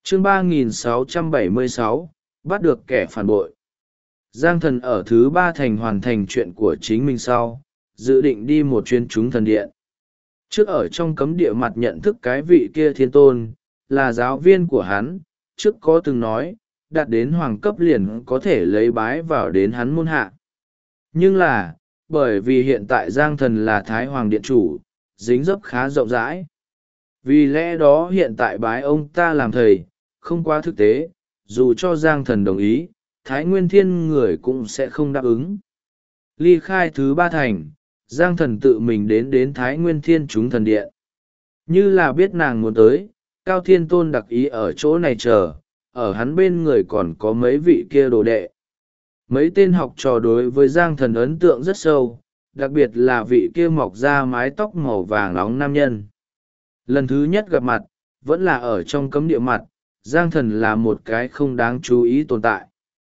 chương 3676, bắt được kẻ phản bội. Giang Thần ở thứ ba thành hoàn thành chuyện của chính mình sau, dự định đi một chuyến trúng thần điện. Trước ở trong cấm địa mặt nhận thức cái vị kia thiên tôn, là giáo viên của hắn, trước có từng nói, đạt đến hoàng cấp liền có thể lấy bái vào đến hắn môn hạ. Nhưng là, bởi vì hiện tại Giang Thần là Thái Hoàng Điện Chủ, dính dấp khá rộng rãi. Vì lẽ đó hiện tại bái ông ta làm thầy, không quá thực tế, dù cho Giang Thần đồng ý, Thái Nguyên Thiên người cũng sẽ không đáp ứng. Ly khai thứ ba thành, Giang Thần tự mình đến Thái Nguyên Thiên chúng thần điện. Như là biết nàng muốn tới, Cao Thiên Tôn đặc ý ở chỗ này chờ, ở hắn bên người còn có mấy vị kia đồ đệ. Mấy tên học trò đối với Giang Thần ấn tượng rất sâu, đặc biệt là vị kia mọc ra mái tóc màu vàng nóng nam nhân. Lần thứ nhất gặp mặt, vẫn là ở trong cấm địa mặt, Giang Thần là một cái không đáng chú ý tồn tại.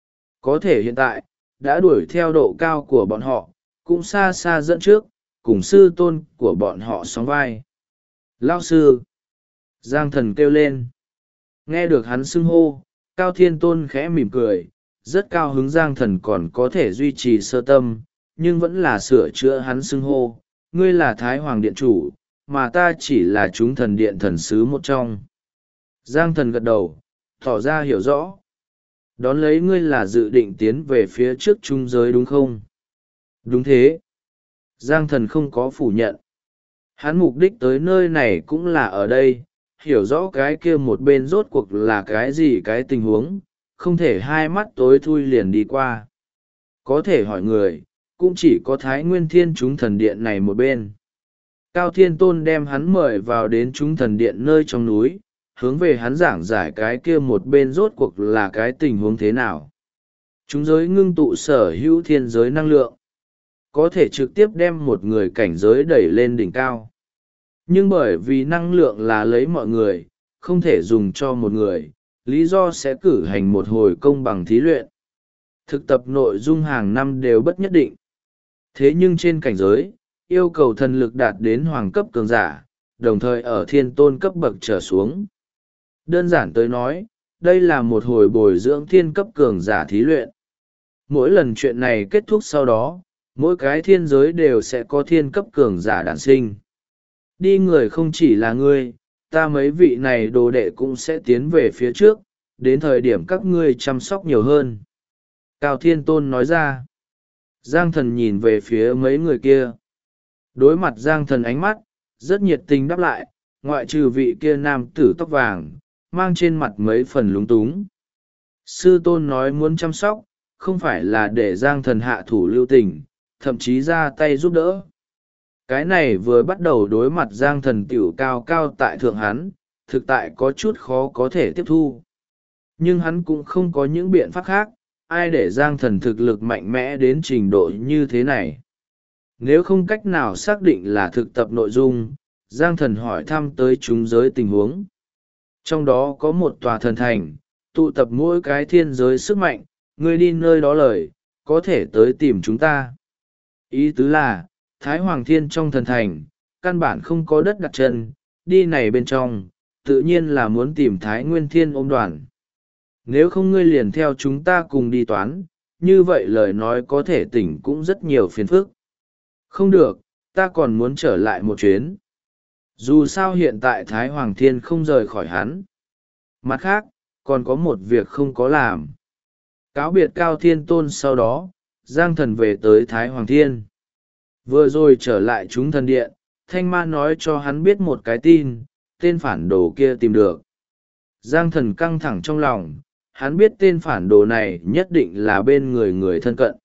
Có thể hiện tại, đã đuổi theo độ cao của bọn họ, cũng xa xa dẫn trước, cùng sư tôn của bọn họ sóng vai. Lao sư! Giang Thần kêu lên. Nghe được hắn xưng hô, Cao Thiên Tôn khẽ mỉm cười, rất cao hứng Giang Thần còn có thể duy trì sơ tâm, nhưng vẫn là sửa chữa hắn xưng hô. Ngươi là Thái Hoàng Điện Chủ, mà ta chỉ là chúng thần điện thần sứ một trong. Giang Thần gật đầu, tỏ ra hiểu rõ. Đón lấy ngươi là dự định tiến về phía trước trung giới đúng không? Đúng thế. Giang Thần không có phủ nhận. Hắn mục đích tới nơi này cũng là ở đây, hiểu rõ cái kia một bên rốt cuộc là cái gì cái tình huống, không thể hai mắt tối thui liền đi qua. Có thể hỏi người, cũng chỉ có Thái Nguyên Thiên chúng thần điện này một bên. Cao Thiên Tôn đem hắn mời vào đến chúng thần điện nơi trong núi, hướng về hắn giảng giải cái kia một bên rốt cuộc là cái tình huống thế nào. Chúng giới ngưng tụ sở hữu thiên giới năng lượng, có thể trực tiếp đem một người cảnh giới đẩy lên đỉnh cao. Nhưng bởi vì năng lượng là lấy mọi người, không thể dùng cho một người, lý do sẽ cử hành một hồi công bằng thí luyện. Thực tập nội dung hàng năm đều bất nhất định. Thế nhưng trên cảnh giới, yêu cầu thần lực đạt đến hoàng cấp cường giả, đồng thời ở thiên tôn cấp bậc trở xuống. Đơn giản tới nói, đây là một hồi bồi dưỡng thiên cấp cường giả thí luyện. Mỗi lần chuyện này kết thúc sau đó, mỗi cái thiên giới đều sẽ có thiên cấp cường giả đản sinh. Đi người không chỉ là ngươi, ta mấy vị này đồ đệ cũng sẽ tiến về phía trước, đến thời điểm các ngươi chăm sóc nhiều hơn. Cao Thiên Tôn nói ra. Giang Thần nhìn về phía mấy người kia. Đối mặt Giang Thần ánh mắt, rất nhiệt tình đáp lại, ngoại trừ vị kia nam tử tóc vàng, mang trên mặt mấy phần lúng túng. Sư tôn nói muốn chăm sóc, không phải là để Giang Thần hạ thủ lưu tình, thậm chí ra tay giúp đỡ. Cái này vừa bắt đầu đối mặt Giang Thần tiểu cao cao tại thượng hắn, thực tại có chút khó có thể tiếp thu. Nhưng hắn cũng không có những biện pháp khác, ai để Giang Thần thực lực mạnh mẽ đến trình độ như thế này. Nếu không cách nào xác định là thực tập nội dung, Giang Thần hỏi thăm tới chúng giới tình huống. Trong đó có một tòa thần thành, tụ tập mỗi cái thiên giới sức mạnh, ngươi đi nơi đó lời, có thể tới tìm chúng ta. Ý tứ là, Thái Hoàng Thiên trong thần thành, căn bản không có đất đặt chân, đi này bên trong, tự nhiên là muốn tìm Thái Nguyên Thiên ôm đoàn. Nếu không ngươi liền theo chúng ta cùng đi toán, như vậy lời nói có thể tỉnh cũng rất nhiều phiền phức. Không được, ta còn muốn trở lại một chuyến. Dù sao hiện tại Thái Hoàng Thiên không rời khỏi hắn. Mặt khác, còn có một việc không có làm. Cáo biệt Cao Thiên Tôn sau đó, Giang Thần về tới Thái Hoàng Thiên. Vừa rồi trở lại chúng thần điện, Thanh Ma nói cho hắn biết một cái tin, tên phản đồ kia tìm được. Giang Thần căng thẳng trong lòng, hắn biết tên phản đồ này nhất định là bên người thân cận.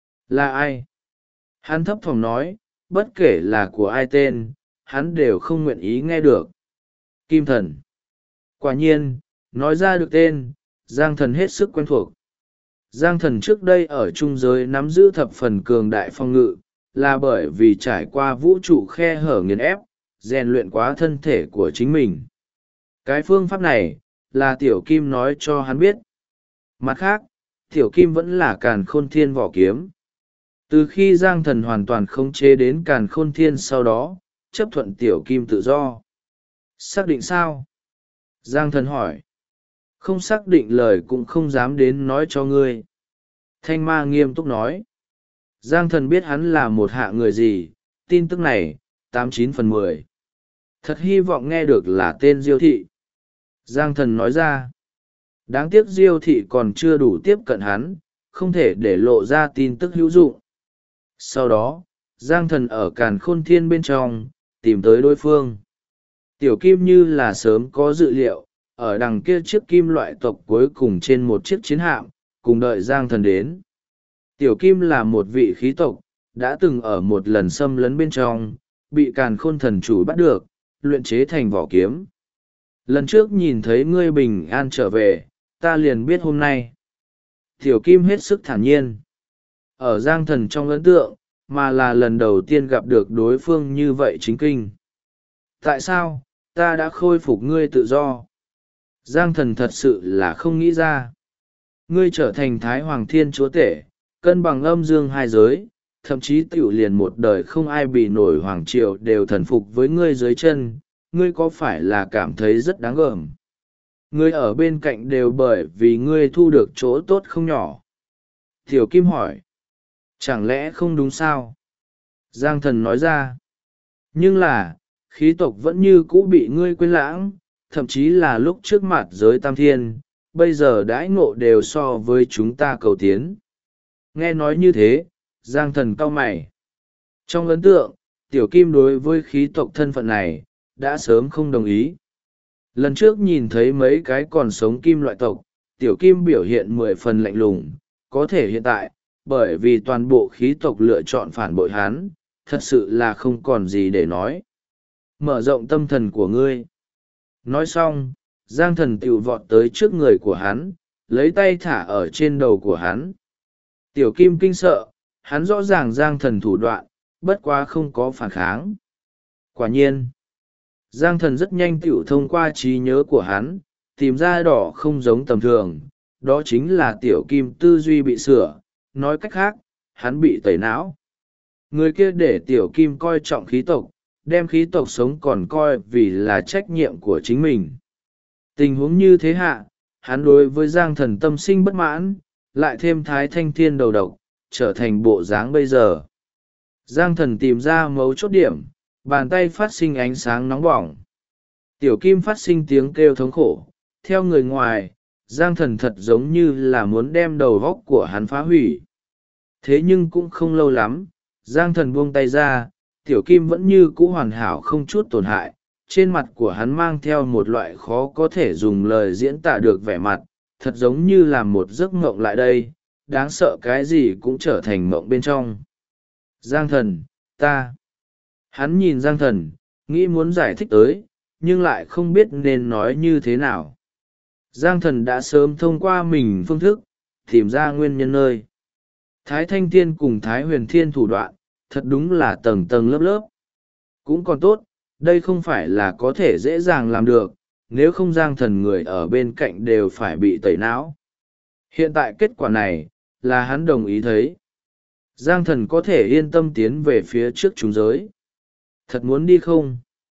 Là ai? Hắn thấp thỏm nói, bất kể là của ai tên, hắn đều không nguyện ý nghe được. Kim Thần. Quả nhiên, nói ra được tên, Giang Thần hết sức quen thuộc. Giang Thần trước đây ở trung giới nắm giữ thập phần cường đại phong ngự, là bởi vì trải qua vũ trụ khe hở nghiền ép, rèn luyện quá thân thể của chính mình. Cái phương pháp này, là Tiểu Kim nói cho hắn biết. Mặt khác, Tiểu Kim vẫn là Càn Khôn Thiên vỏ kiếm. Từ khi Giang Thần hoàn toàn khống chế đến Càn Khôn Thiên sau đó, chấp thuận Tiểu Kim tự do. Xác định sao? Giang Thần hỏi. Không xác định lời cũng không dám đến nói cho ngươi. Thanh ma nghiêm túc nói. Giang thần biết hắn là một hạ người gì, tin tức này, 89/10. Thật hy vọng nghe được là tên Diêu thị. Giang thần nói ra. Đáng tiếc Diêu thị còn chưa đủ tiếp cận hắn, không thể để lộ ra tin tức hữu dụng. Sau đó, Giang thần ở càn khôn thiên bên trong, tìm tới đối phương. Tiểu Kim như là sớm có dự liệu, ở đằng kia chiếc kim loại tộc cuối cùng trên một chiếc chiến hạm, cùng đợi Giang thần đến. Tiểu Kim là một vị khí tộc, đã từng ở một lần xâm lấn bên trong, bị càn khôn thần chủ bắt được, luyện chế thành vỏ kiếm. Lần trước nhìn thấy ngươi bình an trở về, ta liền biết hôm nay. Tiểu Kim hết sức thản nhiên. Ở Giang thần trong ấn tượng, mà là lần đầu tiên gặp được đối phương như vậy chính kinh. Tại sao, ta đã khôi phục ngươi tự do? Giang thần thật sự là không nghĩ ra. Ngươi trở thành Thái Hoàng Thiên Chúa Tể, cân bằng âm dương hai giới, thậm chí tiểu liền một đời không ai bị nổi hoàng triều đều thần phục với ngươi dưới chân, ngươi có phải là cảm thấy rất đáng gờm? Ngươi ở bên cạnh đều bởi vì ngươi thu được chỗ tốt không nhỏ. Tiểu Kim hỏi. Chẳng lẽ không đúng sao? Giang thần nói ra. Nhưng là, khí tộc vẫn như cũ bị ngươi quên lãng, thậm chí là lúc trước mặt giới tam thiên, bây giờ đãi ngộ đều so với chúng ta cầu tiến. Nghe nói như thế, Giang thần cau mày. Trong ấn tượng, Tiểu Kim đối với khí tộc thân phận này, đã sớm không đồng ý. Lần trước nhìn thấy mấy cái còn sống kim loại tộc, Tiểu Kim biểu hiện 10 phần lạnh lùng, có thể hiện tại, bởi vì toàn bộ khí tộc lựa chọn phản bội hắn, thật sự là không còn gì để nói. Mở rộng tâm thần của ngươi. Nói xong, Giang thần tiểu vọt tới trước người của hắn, lấy tay thả ở trên đầu của hắn. Tiểu Kim kinh sợ, hắn rõ ràng Giang thần thủ đoạn, bất quá không có phản kháng. Quả nhiên, Giang thần rất nhanh tiểu thông qua trí nhớ của hắn, tìm ra đỏ không giống tầm thường, đó chính là Tiểu Kim tư duy bị sửa, nói cách khác, hắn bị tẩy não. Người kia để Tiểu Kim coi trọng khí tộc, đem khí tộc sống còn coi vì là trách nhiệm của chính mình. Tình huống như thế hạ, hắn đối với Giang thần tâm sinh bất mãn, lại thêm Thái Thanh Thiên đầu độc, trở thành bộ dáng bây giờ. Giang thần tìm ra mấu chốt điểm, bàn tay phát sinh ánh sáng nóng bỏng. Tiểu Kim phát sinh tiếng kêu thống khổ, theo người ngoài, Giang thần thật giống như là muốn đem đầu góc của hắn phá hủy. Thế nhưng cũng không lâu lắm, Giang thần buông tay ra, Tiểu Kim vẫn như cũ hoàn hảo không chút tổn hại, trên mặt của hắn mang theo một loại khó có thể dùng lời diễn tả được vẻ mặt, thật giống như là một giấc mộng lại đây, đáng sợ cái gì cũng trở thành mộng bên trong. Giang thần, ta. Hắn nhìn Giang thần, nghĩ muốn giải thích tới, nhưng lại không biết nên nói như thế nào. Giang thần đã sớm thông qua mình phương thức, tìm ra nguyên nhân nơi. Thái Thanh Thiên cùng Thái Huyền Thiên thủ đoạn, thật đúng là tầng tầng lớp lớp. Cũng còn tốt, đây không phải là có thể dễ dàng làm được, nếu không Giang thần người ở bên cạnh đều phải bị tẩy não. Hiện tại kết quả này, là hắn đồng ý thấy. Giang thần có thể yên tâm tiến về phía trước chúng giới. Thật muốn đi không?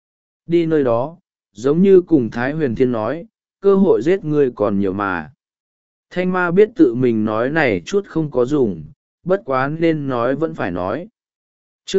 Đi nơi đó, giống như cùng Thái Huyền Thiên nói, cơ hội giết ngươi còn nhiều mà. Thanh ma biết tự mình nói này chút không có dùng, bất quá nên nói vẫn phải nói. Chương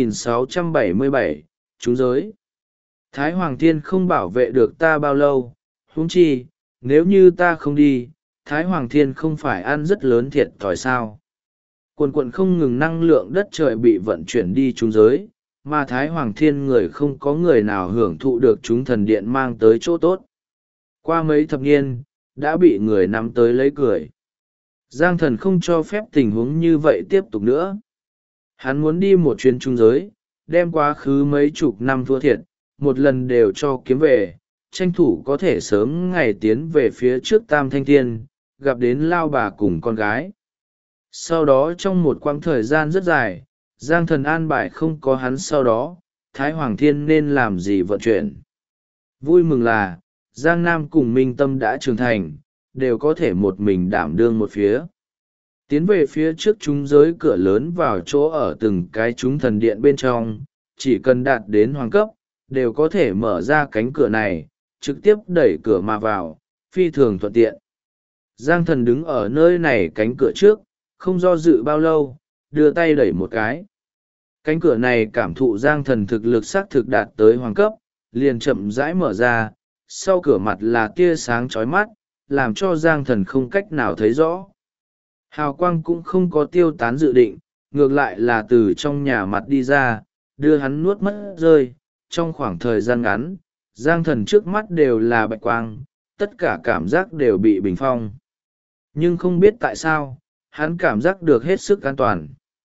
3677, Trúng giới. Thái Hoàng Thiên không bảo vệ được ta bao lâu, huống chi, nếu như ta không đi, Thái Hoàng Thiên không phải ăn rất lớn thiệt thòi sao. Quần quận không ngừng năng lượng đất trời bị vận chuyển đi trúng giới, mà Thái Hoàng Thiên người không có người nào hưởng thụ được chúng thần điện mang tới chỗ tốt. Qua mấy thập niên, đã bị người nắm tới lấy cười. Giang thần không cho phép tình huống như vậy tiếp tục nữa. Hắn muốn đi một chuyến trung giới, đem quá khứ mấy chục năm thua thiệt, một lần đều cho kiếm về, tranh thủ có thể sớm ngày tiến về phía trước Tam Thanh Thiên, gặp đến lao bà cùng con gái. Sau đó trong một quãng thời gian rất dài, Giang thần an bài không có hắn sau đó, Thái Hoàng Thiên nên làm gì vận chuyển. Vui mừng là, Giang Nam cùng Minh Tâm đã trưởng thành, đều có thể một mình đảm đương một phía. Tiến về phía trước chúng giới cửa lớn vào chỗ ở từng cái chúng thần điện bên trong, chỉ cần đạt đến hoàng cấp, đều có thể mở ra cánh cửa này, trực tiếp đẩy cửa mà vào, phi thường thuận tiện. Giang Thần đứng ở nơi này cánh cửa trước, không do dự bao lâu, đưa tay đẩy một cái. Cánh cửa này cảm thụ Giang Thần thực lực xác thực đạt tới hoàng cấp, liền chậm rãi mở ra, sau cửa mặt là tia sáng chói mắt, làm cho Giang Thần không cách nào thấy rõ. Hào quang cũng không có tiêu tán dự định, ngược lại là từ trong nhà mặt đi ra, đưa hắn nuốt mất rơi. Trong khoảng thời gian ngắn, Giang Thần trước mắt đều là bạch quang, tất cả cảm giác đều bị bình phong. Nhưng không biết tại sao, hắn cảm giác được hết sức an toàn.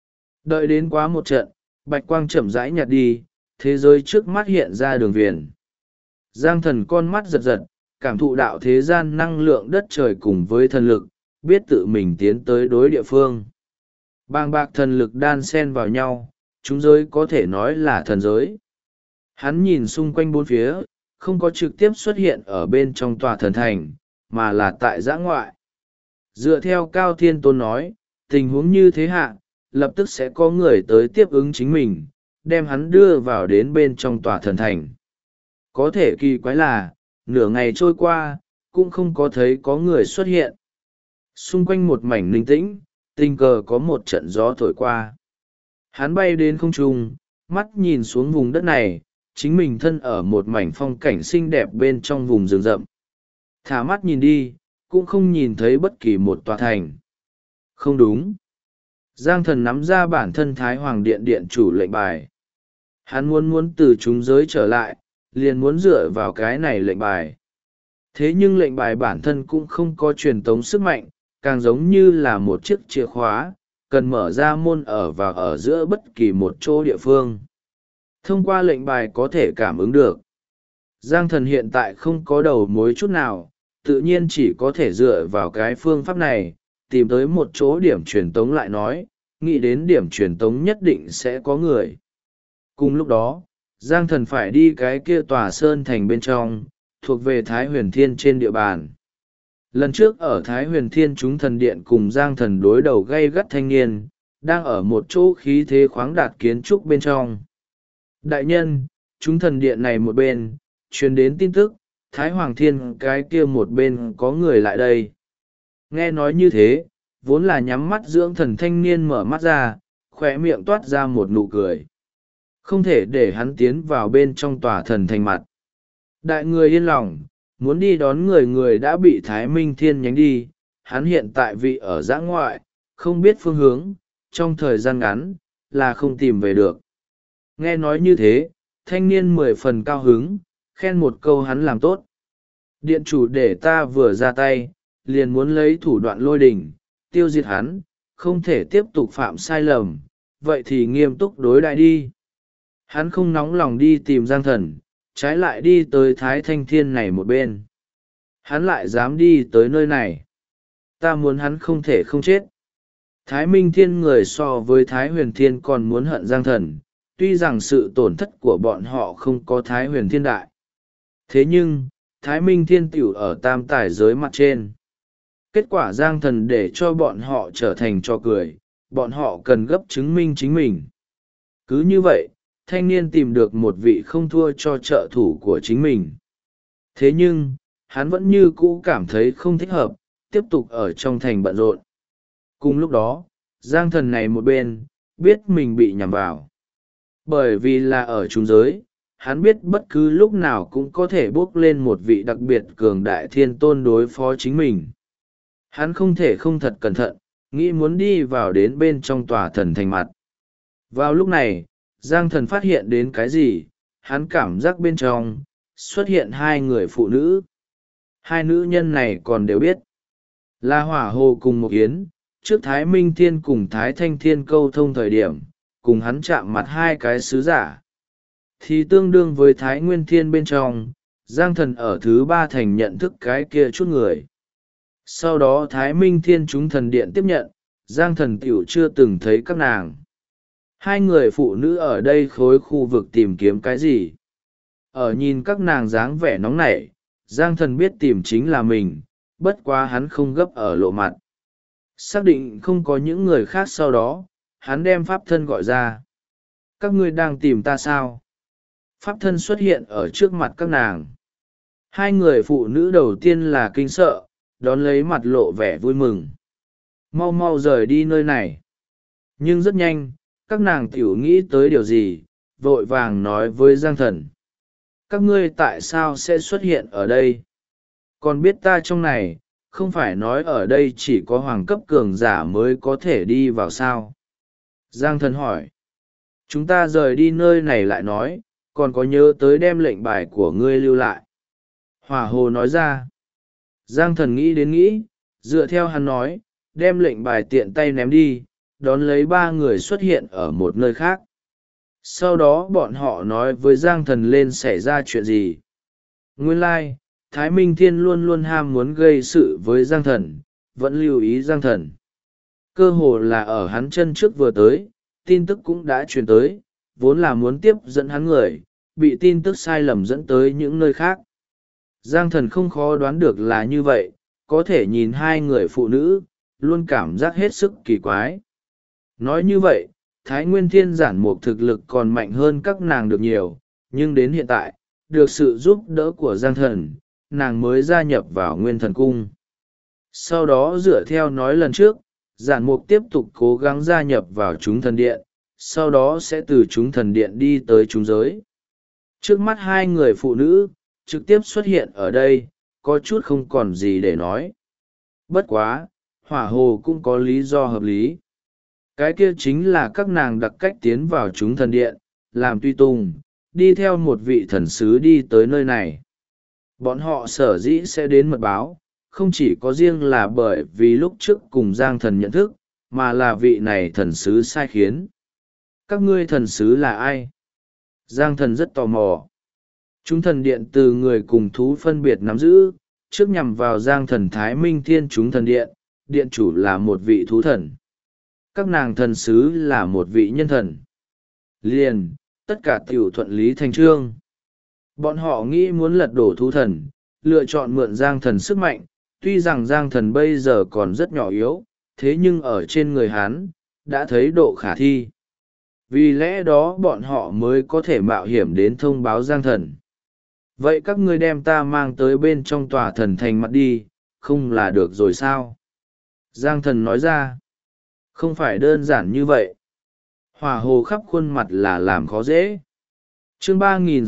Đợi đến quá một trận, bạch quang chậm rãi nhạt đi, thế giới trước mắt hiện ra đường viền. Giang Thần con mắt giật giật, cảm thụ đạo thế gian năng lượng đất trời cùng với thần lực, biết tự mình tiến tới đối địa phương. Bàng bạc thần lực đan xen vào nhau, chúng giới có thể nói là thần giới. Hắn nhìn xung quanh bốn phía, không có trực tiếp xuất hiện ở bên trong tòa thần thành, mà là tại dã ngoại. Dựa theo Cao Thiên Tôn nói, tình huống như thế hạ, lập tức sẽ có người tới tiếp ứng chính mình, đem hắn đưa vào đến bên trong tòa thần thành. Có thể kỳ quái là, nửa ngày trôi qua, cũng không có thấy có người xuất hiện. Xung quanh một mảnh ninh tĩnh, tình cờ có một trận gió thổi qua. Hắn bay đến không trung, mắt nhìn xuống vùng đất này, chính mình thân ở một mảnh phong cảnh xinh đẹp bên trong vùng rừng rậm. Thả mắt nhìn đi, cũng không nhìn thấy bất kỳ một tòa thành. Không đúng. Giang Thần nắm ra bản thân Thái Hoàng Điện điện chủ lệnh bài. Hắn muốn từ chúng giới trở lại, liền muốn dựa vào cái này lệnh bài. Thế nhưng lệnh bài bản thân cũng không có truyền tống sức mạnh, càng giống như là một chiếc chìa khóa, cần mở ra môn ở và ở giữa bất kỳ một chỗ địa phương. Thông qua lệnh bài có thể cảm ứng được. Giang Thần hiện tại không có đầu mối chút nào, tự nhiên chỉ có thể dựa vào cái phương pháp này, tìm tới một chỗ điểm truyền tống lại nói, nghĩ đến điểm truyền tống nhất định sẽ có người. Cùng lúc đó, Giang Thần phải đi cái kia tòa sơn thành bên trong, thuộc về Thái Huyền Thiên trên địa bàn. Lần trước ở Thái Huyền Thiên chúng thần điện cùng Giang Thần đối đầu gay gắt thanh niên, đang ở một chỗ khí thế khoáng đạt kiến trúc bên trong. Đại nhân, chúng thần điện này một bên, truyền đến tin tức, Thái Hoàng Thiên cái kia một bên có người lại đây. Nghe nói như thế, vốn là nhắm mắt dưỡng thần thanh niên mở mắt ra, khỏe miệng toát ra một nụ cười. Không thể để hắn tiến vào bên trong tòa thần thành mặt. Đại người yên lòng, muốn đi đón người đã bị Thái Minh Thiên nhánh đi, hắn hiện tại vị ở dã ngoại, không biết phương hướng, trong thời gian ngắn, là không tìm về được. Nghe nói như thế, thanh niên 10 phần cao hứng, khen một câu hắn làm tốt. Điện chủ để ta vừa ra tay, liền muốn lấy thủ đoạn lôi đình, tiêu diệt hắn, không thể tiếp tục phạm sai lầm, vậy thì nghiêm túc đối đãi đi. Hắn không nóng lòng đi tìm Giang Thần, trái lại đi tới Thái Thanh Thiên này một bên. Hắn lại dám đi tới nơi này. Ta muốn hắn không thể không chết. Thái Minh Thiên người so với Thái Huyền Thiên còn muốn hận Giang Thần, tuy rằng sự tổn thất của bọn họ không có Thái Huyền Thiên đại. Thế nhưng, Thái Minh Thiên tiểu ở tam tài giới mặt trên. Kết quả Giang Thần để cho bọn họ trở thành trò cười, bọn họ cần gấp chứng minh chính mình. Cứ như vậy, thanh niên tìm được một vị không thua cho trợ thủ của chính mình. Thế nhưng, hắn vẫn như cũ cảm thấy không thích hợp, tiếp tục ở trong thành bận rộn. Cùng lúc đó, Giang Thần này một bên, biết mình bị nhầm vào. Bởi vì là ở trung giới, hắn biết bất cứ lúc nào cũng có thể bước lên một vị đặc biệt cường đại thiên tôn đối phó chính mình. Hắn không thể không thật cẩn thận, nghĩ muốn đi vào đến bên trong tòa thần thành mặt. Vào lúc này, Giang Thần phát hiện đến cái gì, hắn cảm giác bên trong, xuất hiện hai người phụ nữ. Hai nữ nhân này còn đều biết. Là Hỏa Hồ cùng Mộc Yến, trước Thái Minh Thiên cùng Thái Thanh Thiên câu thông thời điểm, cùng hắn chạm mặt hai cái sứ giả. Thì tương đương với Thái Nguyên Thiên bên trong, Giang Thần ở thứ ba thành nhận thức cái kia chút người. Sau đó Thái Minh Thiên chúng thần điện tiếp nhận, Giang Thần tiểu chưa từng thấy các nàng. Hai người phụ nữ ở đây khối khu vực tìm kiếm cái gì? Ở nhìn các nàng dáng vẻ nóng nảy, Giang Thần biết tìm chính là mình, bất quá hắn không gấp ở lộ mặt. Xác định không có những người khác sau đó, hắn đem pháp thân gọi ra. Các ngươi đang tìm ta sao? Pháp thân xuất hiện ở trước mặt các nàng. Hai người phụ nữ đầu tiên là kinh sợ, đón lấy mặt lộ vẻ vui mừng. Mau mau rời đi nơi này. Nhưng rất nhanh, các nàng tiểu nghĩ tới điều gì, vội vàng nói với Giang Thần. Các ngươi tại sao sẽ xuất hiện ở đây? Còn biết ta trong này, không phải nói ở đây chỉ có hoàng cấp cường giả mới có thể đi vào sao? Giang Thần hỏi. Chúng ta rời đi nơi này lại nói, còn có nhớ tới đem lệnh bài của ngươi lưu lại. Hỏa Hồ nói ra. Giang Thần nghĩ đến nghĩ, dựa theo hắn nói, đem lệnh bài tiện tay ném đi, đón lấy ba người xuất hiện ở một nơi khác. Sau đó bọn họ nói với Giang Thần lên xảy ra chuyện gì. Nguyên lai, Thái Minh Thiên luôn luôn ham muốn gây sự với Giang Thần, vẫn lưu ý Giang Thần. Cơ hồ là ở hắn chân trước vừa tới, tin tức cũng đã truyền tới, vốn là muốn tiếp dẫn hắn người, bị tin tức sai lầm dẫn tới những nơi khác. Giang Thần không khó đoán được là như vậy, có thể nhìn hai người phụ nữ, luôn cảm giác hết sức kỳ quái. Nói như vậy, Thái Nguyên Thiên Giản Mục thực lực còn mạnh hơn các nàng được nhiều, nhưng đến hiện tại, được sự giúp đỡ của Giang Thần, nàng mới gia nhập vào Nguyên Thần Cung. Sau đó dựa theo nói lần trước, Giản Mục tiếp tục cố gắng gia nhập vào chúng thần điện, sau đó sẽ từ chúng thần điện đi tới chúng giới. Trước mắt hai người phụ nữ, trực tiếp xuất hiện ở đây, có chút không còn gì để nói. Bất quá, Hỏa Hồ cũng có lý do hợp lý. Cái kia chính là các nàng đặc cách tiến vào chúng thần điện, làm tùy tùng, đi theo một vị thần sứ đi tới nơi này. Bọn họ sở dĩ sẽ đến mật báo, không chỉ có riêng là bởi vì lúc trước cùng Giang Thần nhận thức, mà là vị này thần sứ sai khiến. Các ngươi thần sứ là ai? Giang Thần rất tò mò. Chúng thần điện từ người cùng thú phân biệt nắm giữ, trước nhằm vào Giang Thần Thái Minh Thiên chúng thần điện, điện chủ là một vị thú thần. Các nàng thần sứ là một vị nhân thần. Liền, tất cả tiểu thuận lý thành trương. Bọn họ nghĩ muốn lật đổ thú thần, lựa chọn mượn Giang Thần sức mạnh, tuy rằng Giang Thần bây giờ còn rất nhỏ yếu, thế nhưng ở trên người hắn, đã thấy độ khả thi. Vì lẽ đó bọn họ mới có thể mạo hiểm đến thông báo Giang Thần. Vậy các ngươi đem ta mang tới bên trong tòa thần thành mặt đi, không là được rồi sao? Giang Thần nói ra. Không phải đơn giản như vậy. Hỏa Hồ khắp khuôn mặt là làm khó dễ. Chương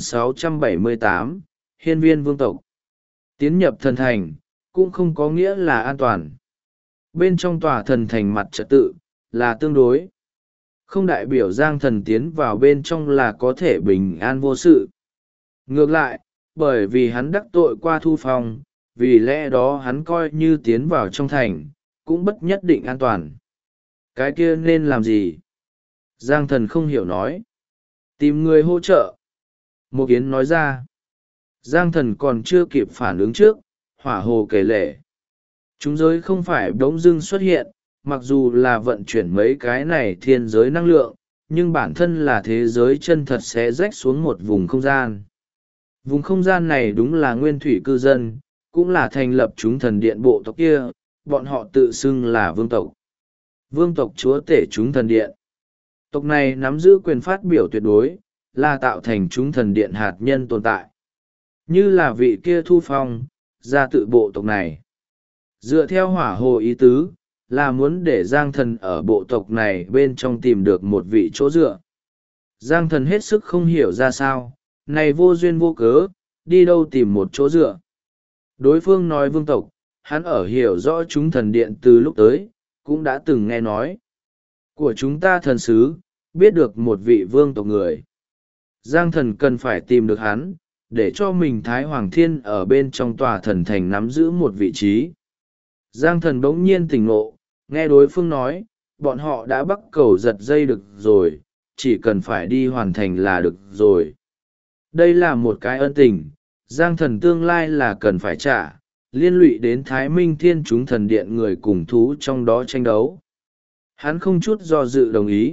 3678, Hiên viên vương tộc. Tiến nhập thần thành, cũng không có nghĩa là an toàn. Bên trong tòa thần thành mặt trật tự, là tương đối. Không đại biểu Giang Thần tiến vào bên trong là có thể bình an vô sự. Ngược lại, bởi vì hắn đắc tội qua Thu Phong, vì lẽ đó hắn coi như tiến vào trong thành, cũng bất nhất định an toàn. Cái kia nên làm gì? Giang Thần không hiểu nói. Tìm người hỗ trợ. Một Yến nói ra. Giang Thần còn chưa kịp phản ứng trước, Hỏa Hồ kể lể. Chúng giới không phải bỗng dưng xuất hiện, mặc dù là vận chuyển mấy cái này thiên giới năng lượng, nhưng bản thân là thế giới chân thật sẽ rách xuống một vùng không gian. Vùng không gian này đúng là nguyên thủy cư dân, cũng là thành lập chúng thần điện bộ tộc kia, bọn họ tự xưng là vương tộc. Vương tộc chúa tể chúng thần điện. Tộc này nắm giữ quyền phát biểu tuyệt đối, là tạo thành chúng thần điện hạt nhân tồn tại. Như là vị kia Thu Phong, ra tự bộ tộc này. Dựa theo Hỏa Hồ ý tứ, là muốn để Giang Thần ở bộ tộc này bên trong tìm được một vị chỗ dựa. Giang Thần hết sức không hiểu ra sao, này vô duyên vô cớ, đi đâu tìm một chỗ dựa. Đối phương nói vương tộc, hắn ở hiểu rõ chúng thần điện từ lúc tới, cũng đã từng nghe nói. Của chúng ta thần sứ, biết được một vị vương tộc người. Giang Thần cần phải tìm được hắn, để cho mình Thái Hoàng Thiên ở bên trong tòa thần thành nắm giữ một vị trí. Giang Thần bỗng nhiên tỉnh ngộ, nghe đối phương nói, bọn họ đã bắt cầu giật dây được rồi, chỉ cần phải đi hoàn thành là được rồi. Đây là một cái ân tình, Giang Thần tương lai là cần phải trả, liên lụy đến Thái Minh Thiên chúng thần điện người cùng thú trong đó tranh đấu. Hắn không chút do dự đồng ý.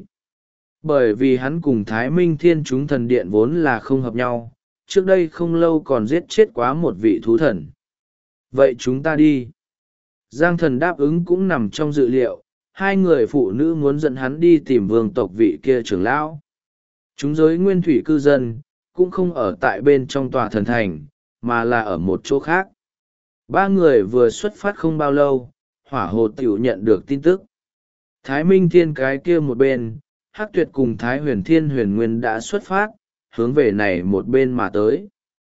Bởi vì hắn cùng Thái Minh Thiên chúng thần điện vốn là không hợp nhau, trước đây không lâu còn giết chết quá một vị thú thần. Vậy chúng ta đi. Giang Thần đáp ứng cũng nằm trong dự liệu, hai người phụ nữ muốn dẫn hắn đi tìm vương tộc vị kia trưởng lão. Chúng giới nguyên thủy cư dân, cũng không ở tại bên trong tòa thần thành, mà là ở một chỗ khác. Ba người vừa xuất phát không bao lâu, Hỏa Hồ tiểu nhận được tin tức. Thái Minh Thiên cái kia một bên, Hắc Tuyệt cùng Thái Huyền Thiên Huyền Nguyên đã xuất phát, hướng về này một bên mà tới.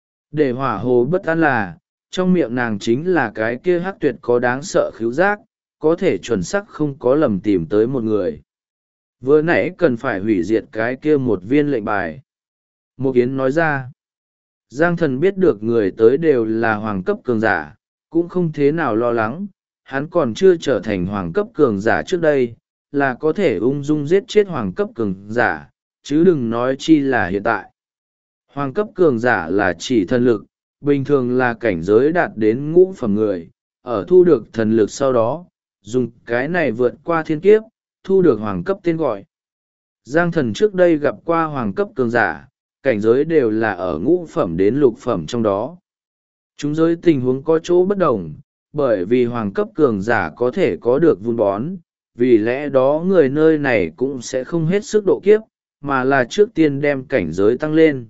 Để Hỏa Hồ bất an là, trong miệng nàng chính là cái kia Hắc Tuyệt có đáng sợ khứu giác, có thể chuẩn xác không có lầm tìm tới một người. Vừa nãy cần phải hủy diệt cái kia một viên lệnh bài. Một Yến nói ra, Giang Thần biết được người tới đều là hoàng cấp cường giả, cũng không thế nào lo lắng, hắn còn chưa trở thành hoàng cấp cường giả trước đây, là có thể ung dung giết chết hoàng cấp cường giả, chứ đừng nói chi là hiện tại. Hoàng cấp cường giả là chỉ thần lực, bình thường là cảnh giới đạt đến ngũ phẩm người, ở thu được thần lực sau đó, dùng cái này vượt qua thiên kiếp, thu được hoàng cấp tên gọi. Giang Thần trước đây gặp qua hoàng cấp cường giả, cảnh giới đều là ở ngũ phẩm đến lục phẩm trong đó. Chúng giới tình huống có chỗ bất đồng, bởi vì hoàng cấp cường giả có thể có được vun bón, vì lẽ đó người nơi này cũng sẽ không hết sức độ kiếp, mà là trước tiên đem cảnh giới tăng lên.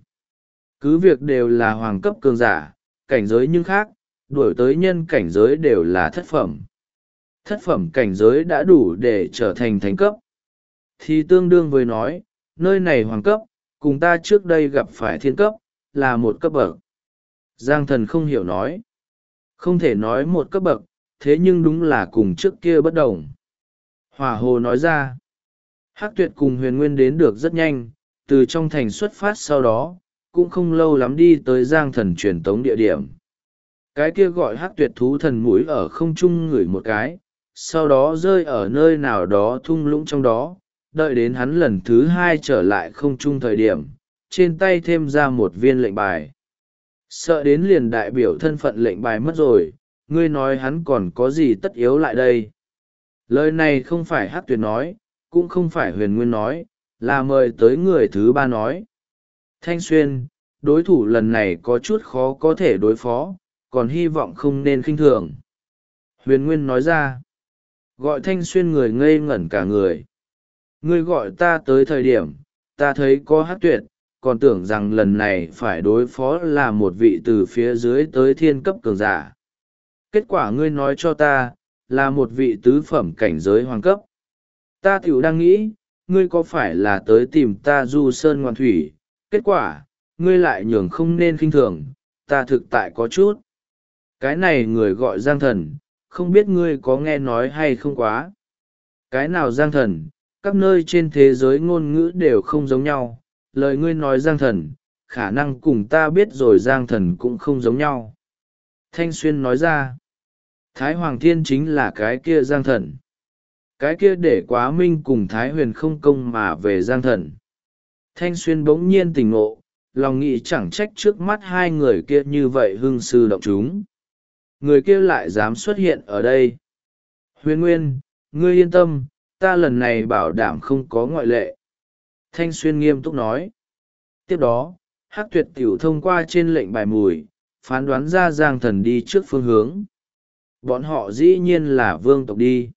Cứ việc đều là hoàng cấp cường giả, cảnh giới nhưng khác, đuổi tới nhân cảnh giới đều là thất phẩm. Thất phẩm cảnh giới đã đủ để trở thành thánh cấp. Thì tương đương với nói, nơi này hoàng cấp, cùng ta trước đây gặp phải thiên cấp, là một cấp bậc. Giang Thần không hiểu nói. Không thể nói một cấp bậc, thế nhưng đúng là cùng trước kia bất đồng. Hỏa Hồ nói ra. Hắc Tuyệt cùng Huyền Nguyên đến được rất nhanh, từ trong thành xuất phát sau đó, cũng không lâu lắm đi tới Giang Thần truyền tống địa điểm. Cái kia gọi Hắc Tuyệt thú thần mũi ở không trung ngửi một cái, sau đó rơi ở nơi nào đó thung lũng trong đó, đợi đến hắn lần thứ hai trở lại không trung thời điểm, trên tay thêm ra một viên lệnh bài. Sợ đến liền đại biểu thân phận lệnh bài mất rồi, ngươi nói hắn còn có gì tất yếu lại đây. Lời này không phải Hắc Tuyệt nói, cũng không phải Huyền Nguyên nói, là mời tới người thứ ba nói. Thanh Xuyên, đối thủ lần này có chút khó có thể đối phó, còn hy vọng không nên khinh thường. Huyền Nguyên nói ra, gọi Thanh Xuyên người ngây ngẩn cả người. Ngươi gọi ta tới thời điểm, ta thấy có Hắc Tuyệt, còn tưởng rằng lần này phải đối phó là một vị từ phía dưới tới thiên cấp cường giả. Kết quả ngươi nói cho ta, là một vị tứ phẩm cảnh giới hoàng cấp. Ta tiểu đang nghĩ, ngươi có phải là tới tìm ta du sơn ngoạn thủy, kết quả, ngươi lại nhường không nên khinh thường, ta thực tại có chút. Cái này người gọi Giang Thần, không biết ngươi có nghe nói hay không quá. Cái nào Giang Thần, các nơi trên thế giới ngôn ngữ đều không giống nhau, lời ngươi nói Giang Thần, khả năng cùng ta biết rồi Giang Thần cũng không giống nhau. Thanh Xuyên nói ra, Thái Hoàng Thiên chính là cái kia Giang Thần. Cái kia để Quá Minh cùng Thái Huyền không công mà về Giang Thần. Thanh Xuyên bỗng nhiên tỉnh ngộ, lòng nghĩ chẳng trách trước mắt hai người kia như vậy hưng sư động chúng. Người kia lại dám xuất hiện ở đây. Huyền Nguyên, ngươi yên tâm, ta lần này bảo đảm không có ngoại lệ. Thanh Xuyên nghiêm túc nói. Tiếp đó, Hắc Tuyệt tiểu thông qua trên lệnh bài mùi, phán đoán ra Giang Thần đi trước phương hướng. Bọn họ dĩ nhiên là vương tộc đi.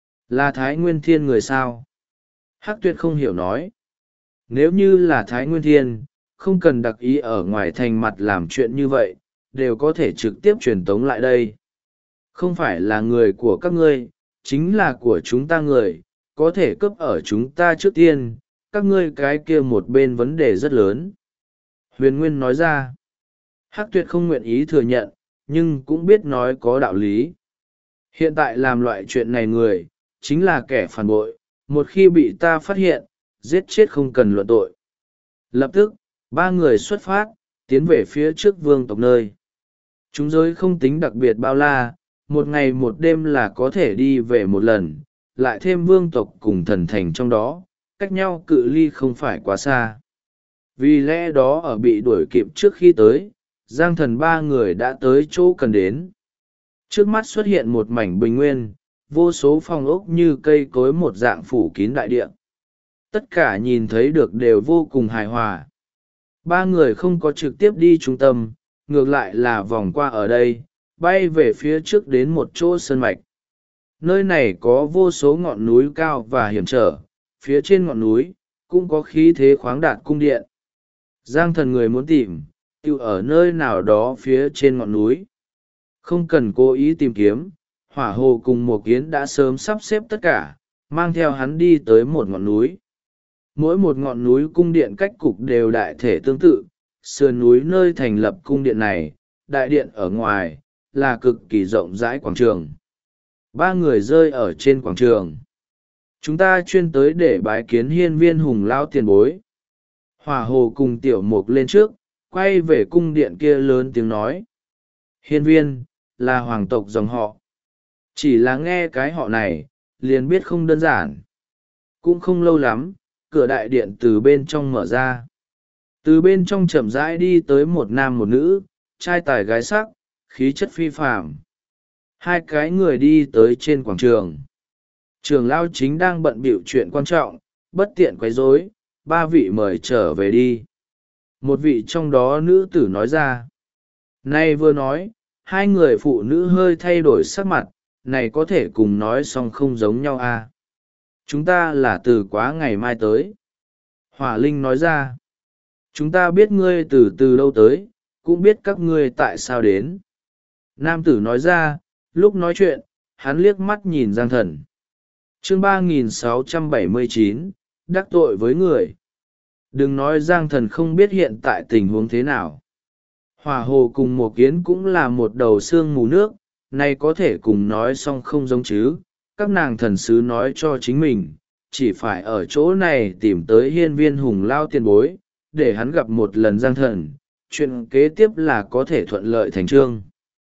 Là Thái Nguyên Thiên người sao? Hắc Tuyệt không hiểu nói. Nếu như là Thái Nguyên Thiên, không cần đặc ý ở ngoài thành mặt làm chuyện như vậy, đều có thể trực tiếp truyền tống lại đây. Không phải là người của các ngươi, chính là của chúng ta người, có thể cướp ở chúng ta trước tiên, các ngươi cái kia một bên vấn đề rất lớn. Huyền Nguyên nói ra. Hắc Tuyệt không nguyện ý thừa nhận, nhưng cũng biết nói có đạo lý. Hiện tại làm loại chuyện này người, chính là kẻ phản bội, một khi bị ta phát hiện, giết chết không cần luận tội. Lập tức, ba người xuất phát, tiến về phía trước vương tộc nơi. Chúng giới không tính đặc biệt bao la, một ngày một đêm là có thể đi về một lần, lại thêm vương tộc cùng thần thành trong đó, cách nhau cự ly không phải quá xa. Vì lẽ đó ở bị đuổi kịp trước khi tới, Giang Thần ba người đã tới chỗ cần đến. Trước mắt xuất hiện một mảnh bình nguyên, vô số phong ốc như cây cối một dạng phủ kín đại địa. Tất cả nhìn thấy được đều vô cùng hài hòa. Ba người không có trực tiếp đi trung tâm, ngược lại là vòng qua ở đây, bay về phía trước đến một chỗ sơn mạch. Nơi này có vô số ngọn núi cao và hiểm trở, phía trên ngọn núi, cũng có khí thế khoáng đạt cung điện. Giang Thần người muốn tìm, tiêu ở nơi nào đó phía trên ngọn núi. Không cần cố ý tìm kiếm, Hỏa Hồ cùng Mộc Yến đã sớm sắp xếp tất cả, mang theo hắn đi tới một ngọn núi. Mỗi một ngọn núi cung điện cách cục đều đại thể tương tự, sườn núi nơi thành lập cung điện này, đại điện ở ngoài, là cực kỳ rộng rãi quảng trường. Ba người rơi ở trên quảng trường. Chúng ta chuyên tới để bái kiến hiên viên hùng lao tiền bối. Hỏa Hồ cùng Tiểu Mục lên trước, quay về cung điện kia lớn tiếng nói. Hiên viên, là hoàng tộc dòng họ. Chỉ là nghe cái họ này, liền biết không đơn giản. Cũng không lâu lắm, cửa đại điện từ bên trong mở ra. Từ bên trong chậm rãi đi tới một nam một nữ, trai tài gái sắc, khí chất phi phàm. Hai cái người đi tới trên quảng trường. Trưởng lão chính đang bận bịu chuyện quan trọng, bất tiện quấy rối, ba vị mời trở về đi. Một vị trong đó nữ tử nói ra. Nay vừa nói, hai người phụ nữ hơi thay đổi sắc mặt, này có thể cùng nói xong không giống nhau à. Chúng ta là từ quá ngày mai tới. Hỏa Linh nói ra. Chúng ta biết ngươi từ đâu tới, cũng biết các ngươi tại sao đến. Nam tử nói ra, lúc nói chuyện, hắn liếc mắt nhìn Giang Thần. Chương 3679, đắc tội với người. Đừng nói Giang Thần không biết hiện tại tình huống thế nào. Hỏa Hồ cùng Mộc Yến cũng là một đầu xương mù nước, này có thể cùng nói xong không giống chứ. Các nàng thần sứ nói cho chính mình, chỉ phải ở chỗ này tìm tới hiên viên hùng lao tiền bối, để hắn gặp một lần Giang Thần, chuyện kế tiếp là có thể thuận lợi thành trương.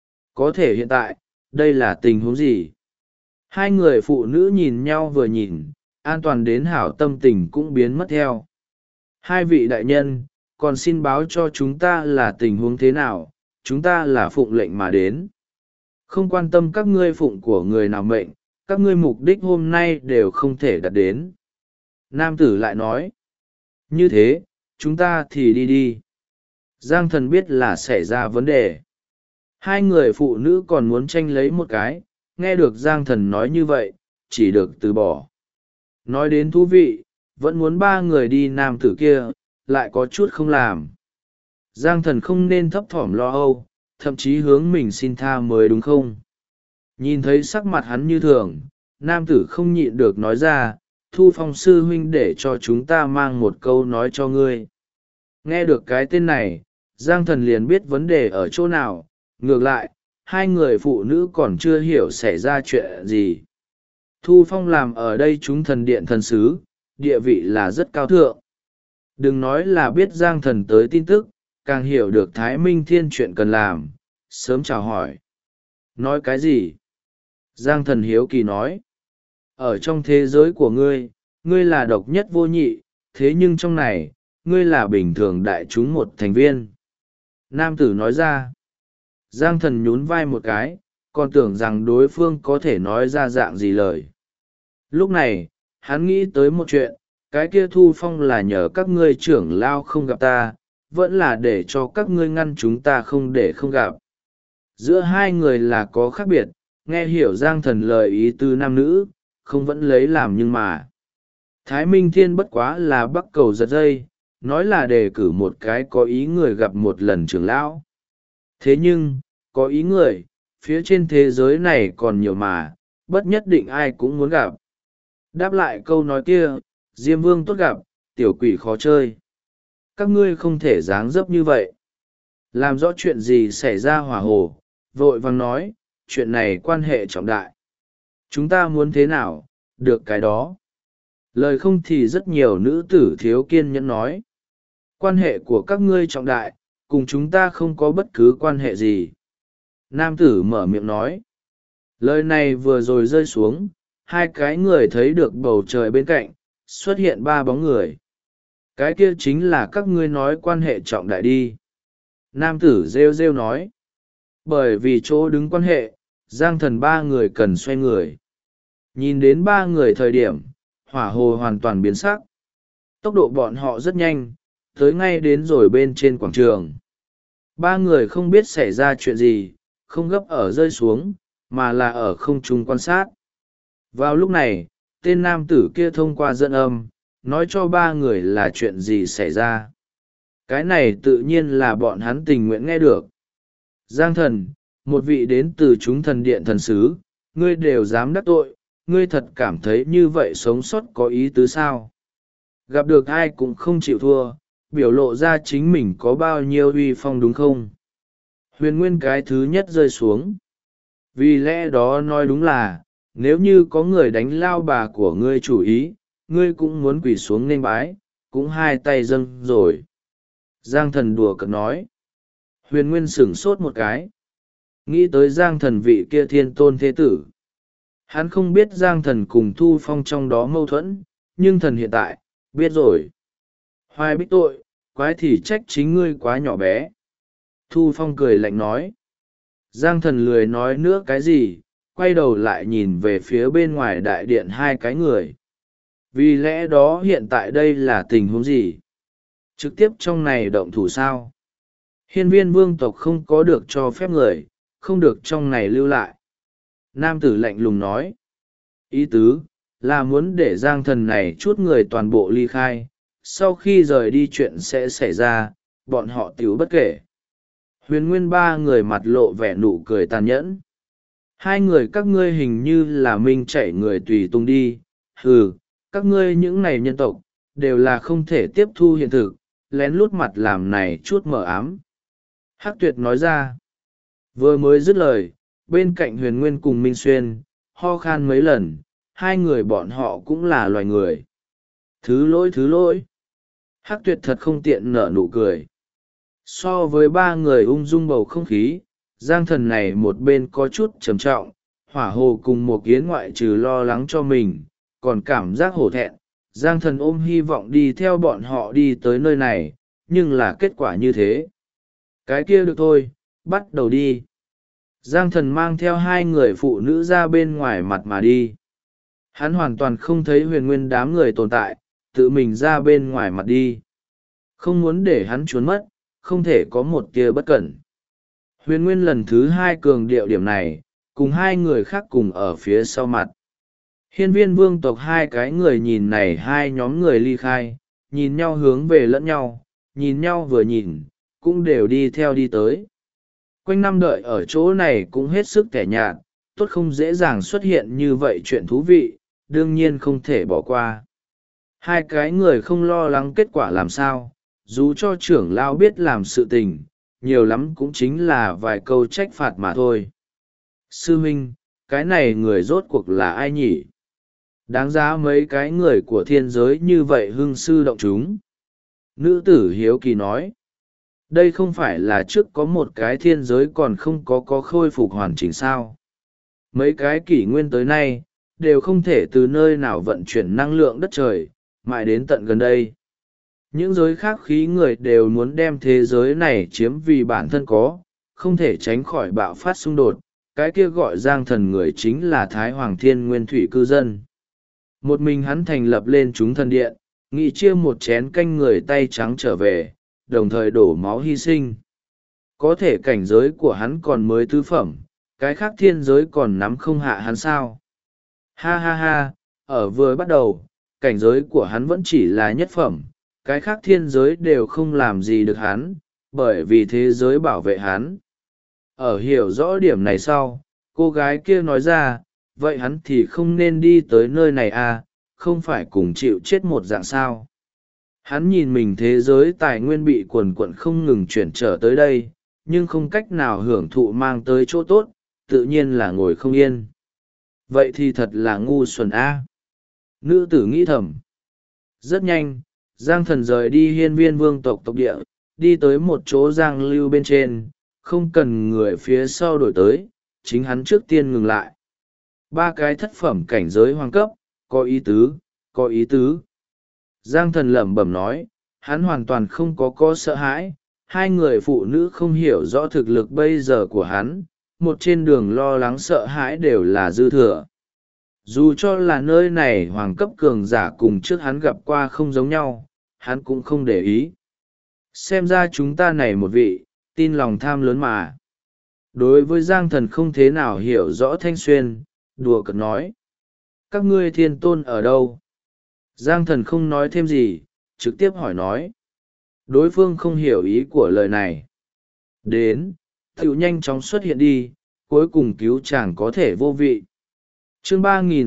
Có thể hiện tại, đây là tình huống gì? Hai người phụ nữ nhìn nhau vừa nhìn, an toàn đến hảo tâm tình cũng biến mất theo. Hai vị đại nhân, còn xin báo cho chúng ta là tình huống thế nào, chúng ta là phụng lệnh mà đến. Không quan tâm các ngươi phụng của người nào mệnh, các ngươi mục đích hôm nay đều không thể đạt đến. Nam tử lại nói. Như thế, chúng ta thì đi đi. Giang Thần biết là xảy ra vấn đề. Hai người phụ nữ còn muốn tranh lấy một cái, nghe được Giang Thần nói như vậy, chỉ được từ bỏ. Nói đến thú vị, vẫn muốn ba người đi nam tử kia, lại có chút không làm. Giang Thần không nên thấp thỏm lo âu, thậm chí hướng mình xin tha mới đúng không? Nhìn thấy sắc mặt hắn như thường, nam tử không nhịn được nói ra, Thu Phong sư huynh để cho chúng ta mang một câu nói cho ngươi. Nghe được cái tên này, Giang Thần liền biết vấn đề ở chỗ nào, ngược lại, hai người phụ nữ còn chưa hiểu xảy ra chuyện gì. Thu Phong làm ở đây chúng thần điện thần sứ, địa vị là rất cao thượng. Đừng nói là biết Giang Thần tới tin tức, càng hiểu được Thái Minh Thiên chuyện cần làm, sớm chào hỏi. Nói cái gì? Giang Thần hiếu kỳ nói. Ở trong thế giới của ngươi, ngươi là độc nhất vô nhị, thế nhưng trong này, ngươi là bình thường đại chúng một thành viên. Nam tử nói ra. Giang Thần nhún vai một cái, còn tưởng rằng đối phương có thể nói ra dạng gì lời. Lúc này, hắn nghĩ tới một chuyện, cái kia Thu Phong là nhờ các ngươi trưởng lao không gặp ta, vẫn là để cho các ngươi ngăn chúng ta không để không gặp. Giữa hai người là có khác biệt, nghe hiểu Giang Thần lời ý tứ nam nữ, không vẫn lấy làm nhưng mà. Thái Minh Thiên bất quá là bắc cầu giật dây, nói là đề cử một cái có ý người gặp một lần trưởng lão. Thế nhưng, có ý người, phía trên thế giới này còn nhiều mà, bất nhất định ai cũng muốn gặp. Đáp lại câu nói kia, Diêm Vương tốt gặp, tiểu quỷ khó chơi. Các ngươi không thể dáng dấp như vậy. Làm rõ chuyện gì xảy ra Hỏa Hồ, vội vàng nói, chuyện này quan hệ trọng đại. Chúng ta muốn thế nào, được cái đó. Lời không thì rất nhiều nữ tử thiếu kiên nhẫn nói. Quan hệ của các ngươi trọng đại, cùng chúng ta không có bất cứ quan hệ gì. Nam tử mở miệng nói. Lời này vừa rồi rơi xuống, hai cái người thấy được bầu trời bên cạnh, xuất hiện ba bóng người. Cái kia chính là các ngươi nói quan hệ trọng đại đi. Nam tử rêu rêu nói. Bởi vì chỗ đứng quan hệ, Giang Thần ba người cần xoay người. Nhìn đến ba người thời điểm, Hỏa Hồ hoàn toàn biến sắc. Tốc độ bọn họ rất nhanh, tới ngay đến rồi bên trên quảng trường. Ba người không biết xảy ra chuyện gì, không gấp ở rơi xuống, mà là ở không trung quan sát. Vào lúc này, tên nam tử kia thông qua dẫn âm, nói cho ba người là chuyện gì xảy ra. cái này tự nhiên là bọn hắn tình nguyện nghe được. Giang thần, một vị đến từ chúng thần điện thần sứ, ngươi đều dám đắc tội, ngươi thật cảm thấy như vậy sống sót có ý tứ sao? Gặp được ai cũng không chịu thua, biểu lộ ra chính mình có bao nhiêu uy phong đúng không? Huyền Nguyên cái thứ nhất rơi xuống. Vì lẽ đó nói đúng là, nếu như có người đánh lao bà của ngươi chủ ý, ngươi cũng muốn quỳ xuống nên bái, cũng hai tay dâng rồi. Giang thần đùa cợt nói. Huyền Nguyên sửng sốt một cái. Nghĩ tới Giang thần vị kia thiên tôn thế tử. Hắn không biết Giang thần cùng Thu Phong trong đó mâu thuẫn, nhưng thần hiện tại, biết rồi. Hoài bích tội, quái thì trách chính ngươi quá nhỏ bé. Thu Phong cười lạnh nói. Giang thần lười nói nữa cái gì, quay đầu lại nhìn về phía bên ngoài đại điện hai cái người. Vì lẽ đó hiện tại đây là tình huống gì? Trực tiếp trong này động thủ sao? Hiên viên vương tộc không có được cho phép người, không được trong này lưu lại. Nam tử lạnh lùng nói. Ý tứ, là muốn để Giang thần này chút người toàn bộ ly khai, sau khi rời đi chuyện sẽ xảy ra, bọn họ tiểu bất kể. Huyền Nguyên ba người mặt lộ vẻ nụ cười tàn nhẫn. Hai người các ngươi hình như là minh chảy người tùy tung đi, hừ, các ngươi những này nhân tộc, đều là không thể tiếp thu hiện thực, lén lút mặt làm này chút mờ ám. Hắc Tuyệt nói ra. Vừa mới dứt lời, bên cạnh Huyền Nguyên cùng Minh Xuyên, ho khan mấy lần, hai người bọn họ cũng là loài người. Thứ lỗi. Hắc Tuyệt thật không tiện nở nụ cười. So với ba người ung dung bầu không khí, Giang thần này một bên có chút trầm trọng, hỏa hồ cùng một kiến ngoại trừ lo lắng cho mình, còn cảm giác hổ thẹn. Giang thần ôm hy vọng đi theo bọn họ đi tới nơi này, nhưng là kết quả như thế. Cái kia được thôi, bắt đầu đi. Giang thần mang theo hai người phụ nữ ra bên ngoài mặt mà đi. Hắn hoàn toàn không thấy Huyền Nguyên đám người tồn tại, tự mình ra bên ngoài mặt đi. Không muốn để hắn trốn mất, không thể có một tia bất cẩn. Huyền Nguyên lần thứ hai cường điệu điểm này, cùng hai người khác cùng ở phía sau mặt. Hiên viên vương tộc hai cái người nhìn này hai nhóm người ly khai, nhìn nhau hướng về lẫn nhau, nhìn nhau vừa nhìn, cũng đều đi theo đi tới. Quanh năm đợi ở chỗ này cũng hết sức tẻ nhạt, tốt không dễ dàng xuất hiện như vậy chuyện thú vị, đương nhiên không thể bỏ qua. Hai cái người không lo lắng kết quả làm sao, dù cho trưởng lão biết làm sự tình, nhiều lắm cũng chính là vài câu trách phạt mà thôi. Sư huynh, cái này người rốt cuộc là ai nhỉ? Đáng giá mấy cái người của thiên giới như vậy hưng sư động chúng. Nữ tử hiếu kỳ nói. Đây không phải là trước có một cái thiên giới còn không có khôi phục hoàn chỉnh sao? Mấy cái kỷ nguyên tới nay, đều không thể từ nơi nào vận chuyển năng lượng đất trời, mãi đến tận gần đây. Những giới khác khí người đều muốn đem thế giới này chiếm vì bản thân có, không thể tránh khỏi bạo phát xung đột. Cái kia gọi Giang thần người chính là Thái Hoàng Thiên Nguyên Thủy cư dân. Một mình hắn thành lập lên chúng thần điện, nghị chia một chén canh người tay trắng trở về, đồng thời đổ máu hy sinh. Có thể cảnh giới của hắn còn mới tứ phẩm, cái khác thiên giới còn nắm không hạ hắn sao? Ha ha ha, ở vừa bắt đầu, cảnh giới của hắn vẫn chỉ là nhất phẩm, cái khác thiên giới đều không làm gì được hắn, bởi vì thế giới bảo vệ hắn. Ở hiểu rõ điểm này sau, cô gái kia nói ra, vậy hắn thì không nên đi tới nơi này à, không phải cùng chịu chết một dạng sao. Hắn nhìn mình thế giới tài nguyên bị quần quận không ngừng chuyển trở tới đây, nhưng không cách nào hưởng thụ mang tới chỗ tốt, tự nhiên là ngồi không yên. Vậy thì thật là ngu xuẩn a. Nữ tử nghĩ thầm. Rất nhanh, Giang thần rời đi hiên viên vương tộc tộc địa, đi tới một chỗ giang lưu bên trên, không cần người phía sau đổi tới, chính hắn trước tiên ngừng lại. Ba cái thất phẩm cảnh giới hoàng cấp, có ý tứ, có ý tứ. Giang thần lẩm bẩm nói, hắn hoàn toàn không có sợ hãi, hai người phụ nữ không hiểu rõ thực lực bây giờ của hắn, một trên đường lo lắng sợ hãi đều là dư thừa. Dù cho là nơi này hoàng cấp cường giả cùng trước hắn gặp qua không giống nhau, hắn cũng không để ý. Xem ra chúng ta này một vị, tin lòng tham lớn mà. Đối với Giang thần không thế nào hiểu rõ Thanh Xuyên, đùa cợt nói. Các ngươi thiên tôn ở đâu? Giang thần không nói thêm gì, trực tiếp hỏi nói. Đối phương không hiểu ý của lời này. Đến, tựu nhanh chóng xuất hiện đi, cuối cùng cứu chàng có thể vô vị. Chương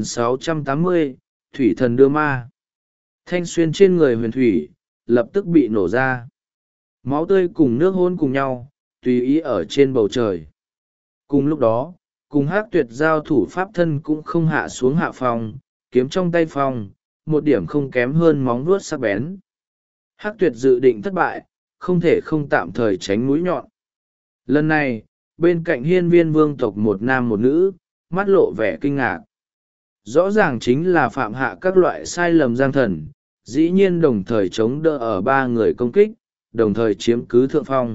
3680, Thủy thần đưa ma. Thanh xuyên trên người huyền thủy, lập tức bị nổ ra. Máu tươi cùng nước hôn cùng nhau, tùy ý ở trên bầu trời. Cùng lúc đó, cùng Hắc Tuyệt giao thủ pháp thân cũng không hạ xuống hạ phòng, kiếm trong tay phòng, một điểm không kém hơn móng vuốt sắc bén. Hắc Tuyệt dự định thất bại, không thể không tạm thời tránh mũi nhọn. Lần này, bên cạnh hiên viên vương tộc một nam một nữ, mắt lộ vẻ kinh ngạc. Rõ ràng chính là phạm hạ các loại sai lầm giang thần, dĩ nhiên đồng thời chống đỡ ở ba người công kích, đồng thời chiếm cứ thượng phong.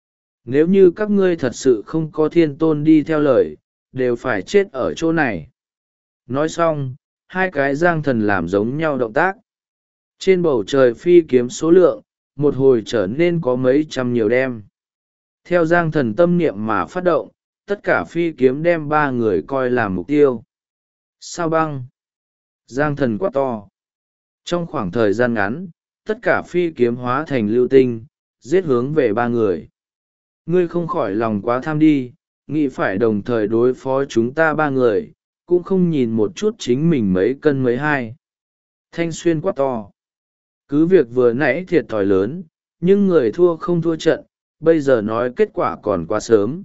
Nếu như các ngươi thật sự không có thiên tôn đi theo lời, đều phải chết ở chỗ này. Nói xong, hai cái giang thần làm giống nhau động tác. Trên bầu trời phi kiếm số lượng, một hồi trở nên có mấy trăm nhiều đem. Theo giang thần tâm niệm mà phát động, tất cả phi kiếm đem ba người coi làm mục tiêu. Sao băng? Giang thần quát to. Trong khoảng thời gian ngắn, tất cả phi kiếm hóa thành lưu tinh, giết hướng về ba người. Ngươi không khỏi lòng quá tham đi, nghĩ phải đồng thời đối phó chúng ta ba người, cũng không nhìn một chút chính mình mấy cân mấy hai. Thanh xuyên quát to. Cứ việc vừa nãy thiệt thòi lớn, nhưng người thua không thua trận, bây giờ nói kết quả còn quá sớm.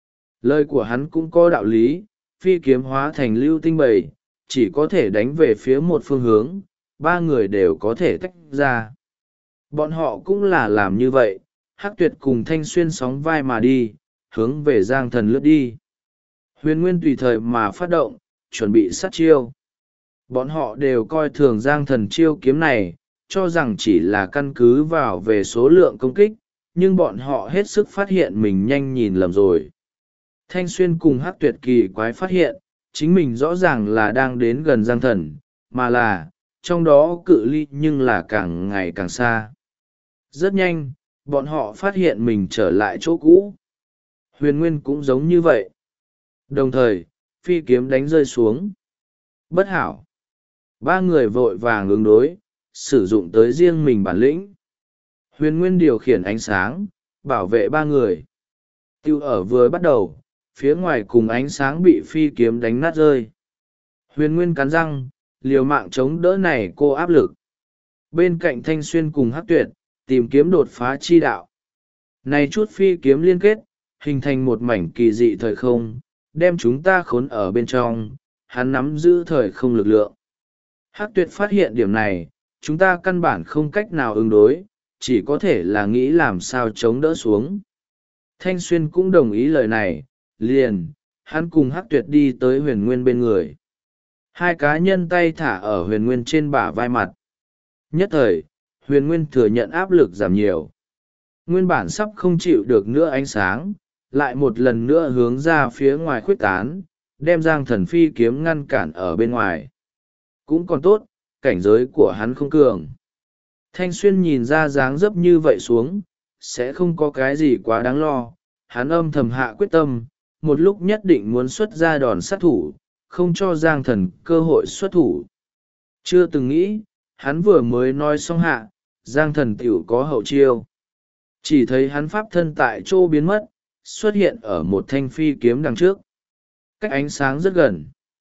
Lời của hắn cũng có đạo lý, phi kiếm hóa thành lưu tinh bầy, chỉ có thể đánh về phía một phương hướng, ba người đều có thể tách ra. Bọn họ cũng là làm như vậy, Hắc Tuyệt cùng Thanh xuyên sóng vai mà đi, hướng về giang thần lướt đi. Huyền Nguyên tùy thời mà phát động, chuẩn bị sát chiêu. Bọn họ đều coi thường giang thần chiêu kiếm này, cho rằng chỉ là căn cứ vào về số lượng công kích, nhưng bọn họ hết sức phát hiện mình nhanh nhìn lầm rồi. Thanh xuyên cùng Hắc Tuyệt kỳ quái phát hiện, chính mình rõ ràng là đang đến gần giang thần, mà là, trong đó cự ly nhưng là càng ngày càng xa. Rất nhanh, bọn họ phát hiện mình trở lại chỗ cũ. Huyền Nguyên cũng giống như vậy. Đồng thời, phi kiếm đánh rơi xuống. Bất hảo. Ba người vội vàng ứng đối, sử dụng tới riêng mình bản lĩnh. Huyền Nguyên điều khiển ánh sáng, bảo vệ ba người. Tiêu ở vừa bắt đầu, phía ngoài cùng ánh sáng bị phi kiếm đánh nát rơi. Huyền Nguyên cắn răng, liều mạng chống đỡ này cô áp lực. Bên cạnh Thanh xuyên cùng Hắc Tuyệt, tìm kiếm đột phá chi đạo. Này chút phi kiếm liên kết, hình thành một mảnh kỳ dị thời không, đem chúng ta khốn ở bên trong, hắn nắm giữ thời không lực lượng. Hắc Tuyệt phát hiện điểm này, chúng ta căn bản không cách nào ứng đối, chỉ có thể là nghĩ làm sao chống đỡ xuống. Thanh xuyên cũng đồng ý lời này, liền, hắn cùng Hắc Tuyệt đi tới Huyền Nguyên bên người. Hai cá nhân tay thả ở Huyền Nguyên trên bả vai mặt. Nhất thời, Huyền Nguyên thừa nhận áp lực giảm nhiều. Nguyên bản sắp không chịu được nữa ánh sáng, lại một lần nữa hướng ra phía ngoài khuếch tán, đem giang thần phi kiếm ngăn cản ở bên ngoài. Cũng còn tốt, cảnh giới của hắn không cường. Thanh xuyên nhìn ra dáng dấp như vậy xuống, sẽ không có cái gì quá đáng lo. Hắn âm thầm hạ quyết tâm, một lúc nhất định muốn xuất ra đòn sát thủ, không cho giang thần cơ hội xuất thủ. Chưa từng nghĩ, hắn vừa mới nói xong hạ, giang thần tiểu có hậu chiêu. Chỉ thấy hắn pháp thân tại chỗ biến mất, xuất hiện ở một thanh phi kiếm đằng trước. Cách ánh sáng rất gần.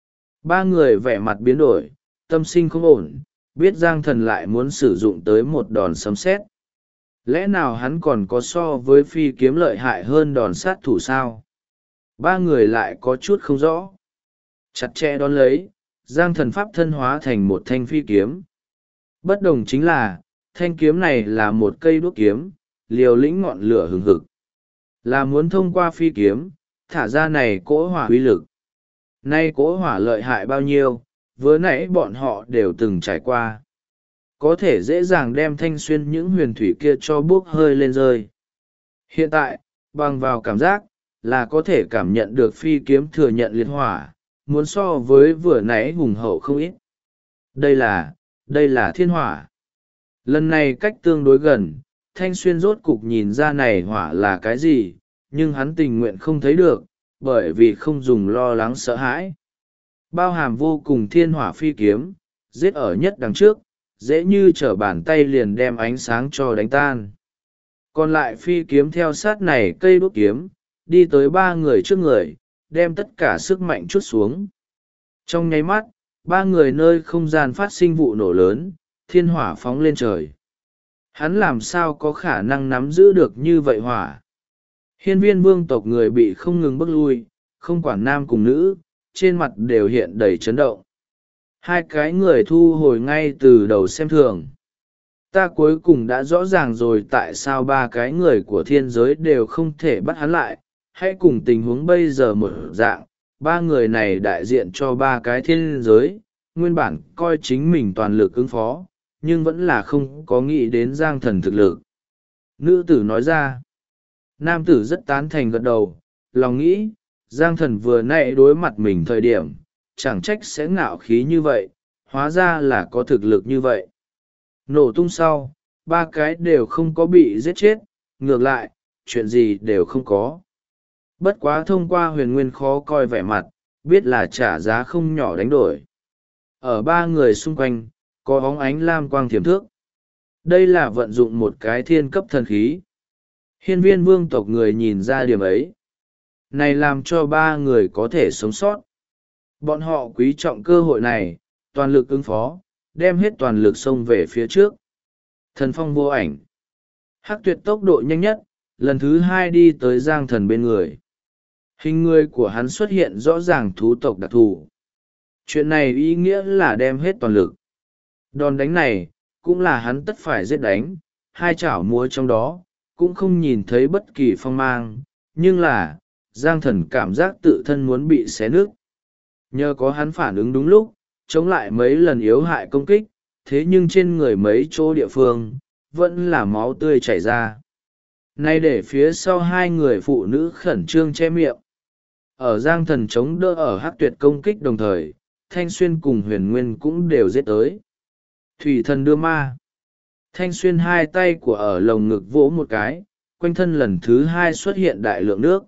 Ba người vẻ mặt biến đổi, tâm sinh không ổn, biết giang thần lại muốn sử dụng tới một đòn sấm sét. Lẽ nào hắn còn có so với phi kiếm lợi hại hơn đòn sát thủ sao? Ba người lại có chút không rõ. Chặt chẽ đón lấy, giang thần pháp thân hóa thành một thanh phi kiếm. Bất đồng chính là, thanh kiếm này là một cây đuốc kiếm, liều lĩnh ngọn lửa hừng hực. Là muốn thông qua phi kiếm, thả ra này cỗ hỏa uy lực. Nay cỗ hỏa lợi hại bao nhiêu, vừa nãy bọn họ đều từng trải qua. Có thể dễ dàng đem thanh xuyên những huyền thủy kia cho bốc hơi lên rơi. Hiện tại, bằng vào cảm giác, là có thể cảm nhận được phi kiếm thừa nhận liệt hỏa, muốn so với vừa nãy hùng hậu không ít. Đây là thiên hỏa. Lần này cách tương đối gần, thanh xuyên rốt cục nhìn ra này hỏa là cái gì, nhưng hắn tình nguyện không thấy được, bởi vì không dùng lo lắng sợ hãi. Bao hàm vô cùng thiên hỏa phi kiếm, giết ở nhất đằng trước, dễ như trở bàn tay liền đem ánh sáng cho đánh tan. Còn lại phi kiếm theo sát này cây đuốc kiếm, đi tới ba người trước người, đem tất cả sức mạnh trút xuống. Trong nháy mắt, ba người nơi không gian phát sinh vụ nổ lớn, thiên hỏa phóng lên trời. Hắn làm sao có khả năng nắm giữ được như vậy hỏa? Hiên viên vương tộc người bị không ngừng bước lui, không quản nam cùng nữ, trên mặt đều hiện đầy chấn động. Hai cái người thu hồi ngay từ đầu xem thường. Ta cuối cùng đã rõ ràng rồi tại sao ba cái người của thiên giới đều không thể bắt hắn lại. Hãy cùng tình huống bây giờ một dạng, ba người này đại diện cho ba cái thiên giới, nguyên bản coi chính mình toàn lực ứng phó, nhưng vẫn là không có nghĩ đến Giang Thần thực lực. Nữ tử nói ra. Nam tử rất tán thành gật đầu, lòng nghĩ, Giang Thần vừa nãy đối mặt mình thời điểm, chẳng trách sẽ ngạo khí như vậy, hóa ra là có thực lực như vậy. Nổ tung sau, ba cái đều không có bị giết chết, ngược lại, chuyện gì đều không có. Bất quá thông qua huyền nguyên khó coi vẻ mặt, biết là trả giá không nhỏ đánh đổi. Ở ba người xung quanh, có óng ánh lam quang thiểm thước. Đây là vận dụng một cái thiên cấp thần khí. Hiên viên vương tộc người nhìn ra điểm ấy. Này làm cho ba người có thể sống sót. Bọn họ quý trọng cơ hội này, toàn lực ứng phó, đem hết toàn lực xông về phía trước. Thần phong vô ảnh. Hắc tuyệt tốc độ nhanh nhất, lần thứ hai đi tới Giang Thần bên người. Hình người của hắn xuất hiện rõ ràng thú tộc đặc thù. Chuyện này ý nghĩa là đem hết toàn lực. Đòn đánh này, cũng là hắn tất phải giết đánh, hai chảo múa trong đó, cũng không nhìn thấy bất kỳ phong mang, nhưng là, Giang Thần cảm giác tự thân muốn bị xé nước. Nhờ có hắn phản ứng đúng lúc, chống lại mấy lần yếu hại công kích, thế nhưng trên người mấy chỗ địa phương, vẫn là máu tươi chảy ra. Nay để phía sau hai người phụ nữ khẩn trương che miệng. Ở Giang Thần chống đỡ ở Hắc tuyệt công kích đồng thời, Thanh Xuyên cùng Huyền Nguyên cũng đều giết tới. Thủy thần đưa ma. Thanh Xuyên hai tay của ở lồng ngực vỗ một cái, quanh thân lần thứ hai xuất hiện đại lượng nước.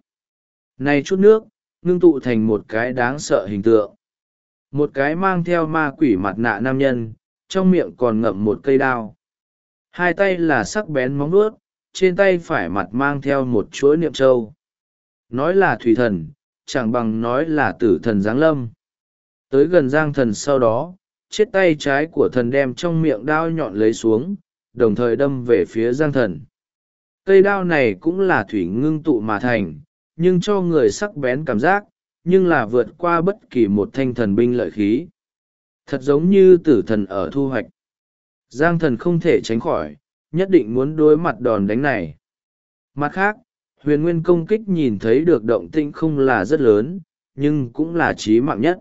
Này chút nước, ngưng tụ thành một cái đáng sợ hình tượng. Một cái mang theo ma quỷ mặt nạ nam nhân, trong miệng còn ngậm một cây đao. Hai tay là sắc bén móng vuốt, trên tay phải mặt mang theo một chuỗi niệm châu. Nói là thủy thần, chẳng bằng nói là tử thần giáng lâm. Tới gần Giang Thần sau đó, chiếc tay trái của thần đem trong miệng đao nhọn lấy xuống, đồng thời đâm về phía Giang Thần. Cây đao này cũng là thủy ngưng tụ mà thành, nhưng cho người sắc bén cảm giác, nhưng là vượt qua bất kỳ một thanh thần binh lợi khí. Thật giống như tử thần ở thu hoạch. Giang Thần không thể tránh khỏi, nhất định muốn đối mặt đòn đánh này. Mặt khác, huyền nguyên công kích nhìn thấy được động tĩnh không là rất lớn, nhưng cũng là chí mạng nhất.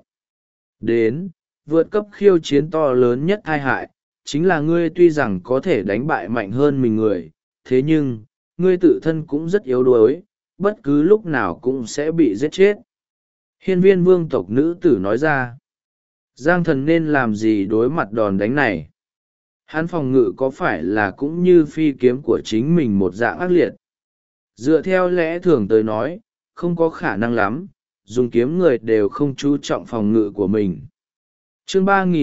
Đến, vượt cấp khiêu chiến to lớn nhất tai hại, chính là ngươi tuy rằng có thể đánh bại mạnh hơn mình người, thế nhưng, ngươi tự thân cũng rất yếu đuối, bất cứ lúc nào cũng sẽ bị giết chết. Hiên viên vương tộc nữ tử nói ra, Giang Thần nên làm gì đối mặt đòn đánh này? Hắn phòng ngự có phải là cũng như phi kiếm của chính mình một dạng ác liệt? Dựa theo lẽ thường tới nói, không có khả năng lắm, dùng kiếm người đều không chú trọng phòng ngự của mình. Chương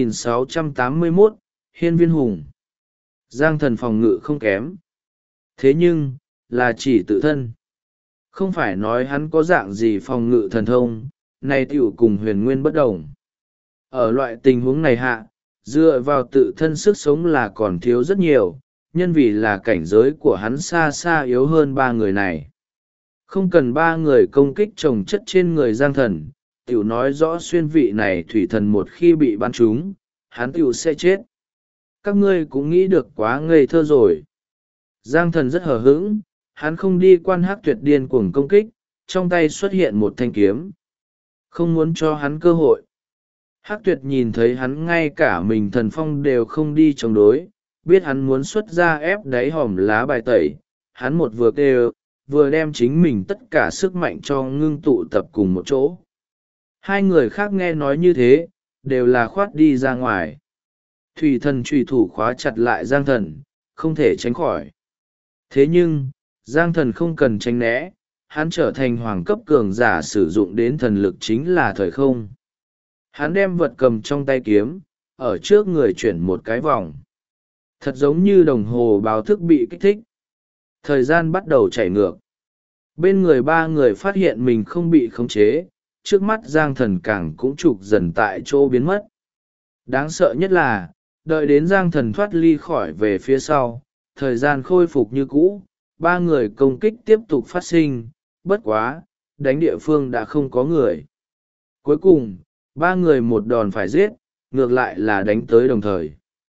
3681, Hiên viên hùng. Giang Thần phòng ngự không kém. Thế nhưng, là chỉ tự thân. Không phải nói hắn có dạng gì phòng ngự thần thông, này tiểu cùng huyền nguyên bất đồng. Ở loại tình huống này hạ, dựa vào tự thân sức sống là còn thiếu rất nhiều, nhân vì là cảnh giới của hắn xa xa yếu hơn ba người này. Không cần ba người công kích trồng chất trên người Giang Thần, tiểu nói rõ xuyên vị này thủy thần một khi bị bắn trúng, hắn tiểu sẽ chết. Các ngươi cũng nghĩ được quá ngây thơ rồi. Giang Thần rất hờ hững, hắn không đi quan Hắc tuyệt điên cuồng công kích, trong tay xuất hiện một thanh kiếm. Không muốn cho hắn cơ hội. Hắc tuyệt nhìn thấy hắn ngay cả mình thần phong đều không đi chống đối, biết hắn muốn xuất ra ép đáy hòm lá bài tẩy, hắn một vừa kêu, vừa đem chính mình tất cả sức mạnh cho ngưng tụ tập cùng một chỗ. Hai người khác nghe nói như thế, đều là khoát đi ra ngoài. Thủy thần trùy thủ khóa chặt lại Giang Thần, không thể tránh khỏi. Thế nhưng, Giang Thần không cần tránh né, hắn trở thành hoàng cấp cường giả sử dụng đến thần lực chính là thời không. Hắn đem vật cầm trong tay kiếm, ở trước người chuyển một cái vòng. Thật giống như đồng hồ báo thức bị kích thích. Thời gian bắt đầu chảy ngược. Bên người ba người phát hiện mình không bị khống chế, trước mắt Giang Thần càng cũng trục dần tại chỗ biến mất. Đáng sợ nhất là, đợi đến Giang Thần thoát ly khỏi về phía sau, thời gian khôi phục như cũ, ba người công kích tiếp tục phát sinh, bất quá, đánh địa phương đã không có người. Cuối cùng, ba người một đòn phải giết, ngược lại là đánh tới đồng thời.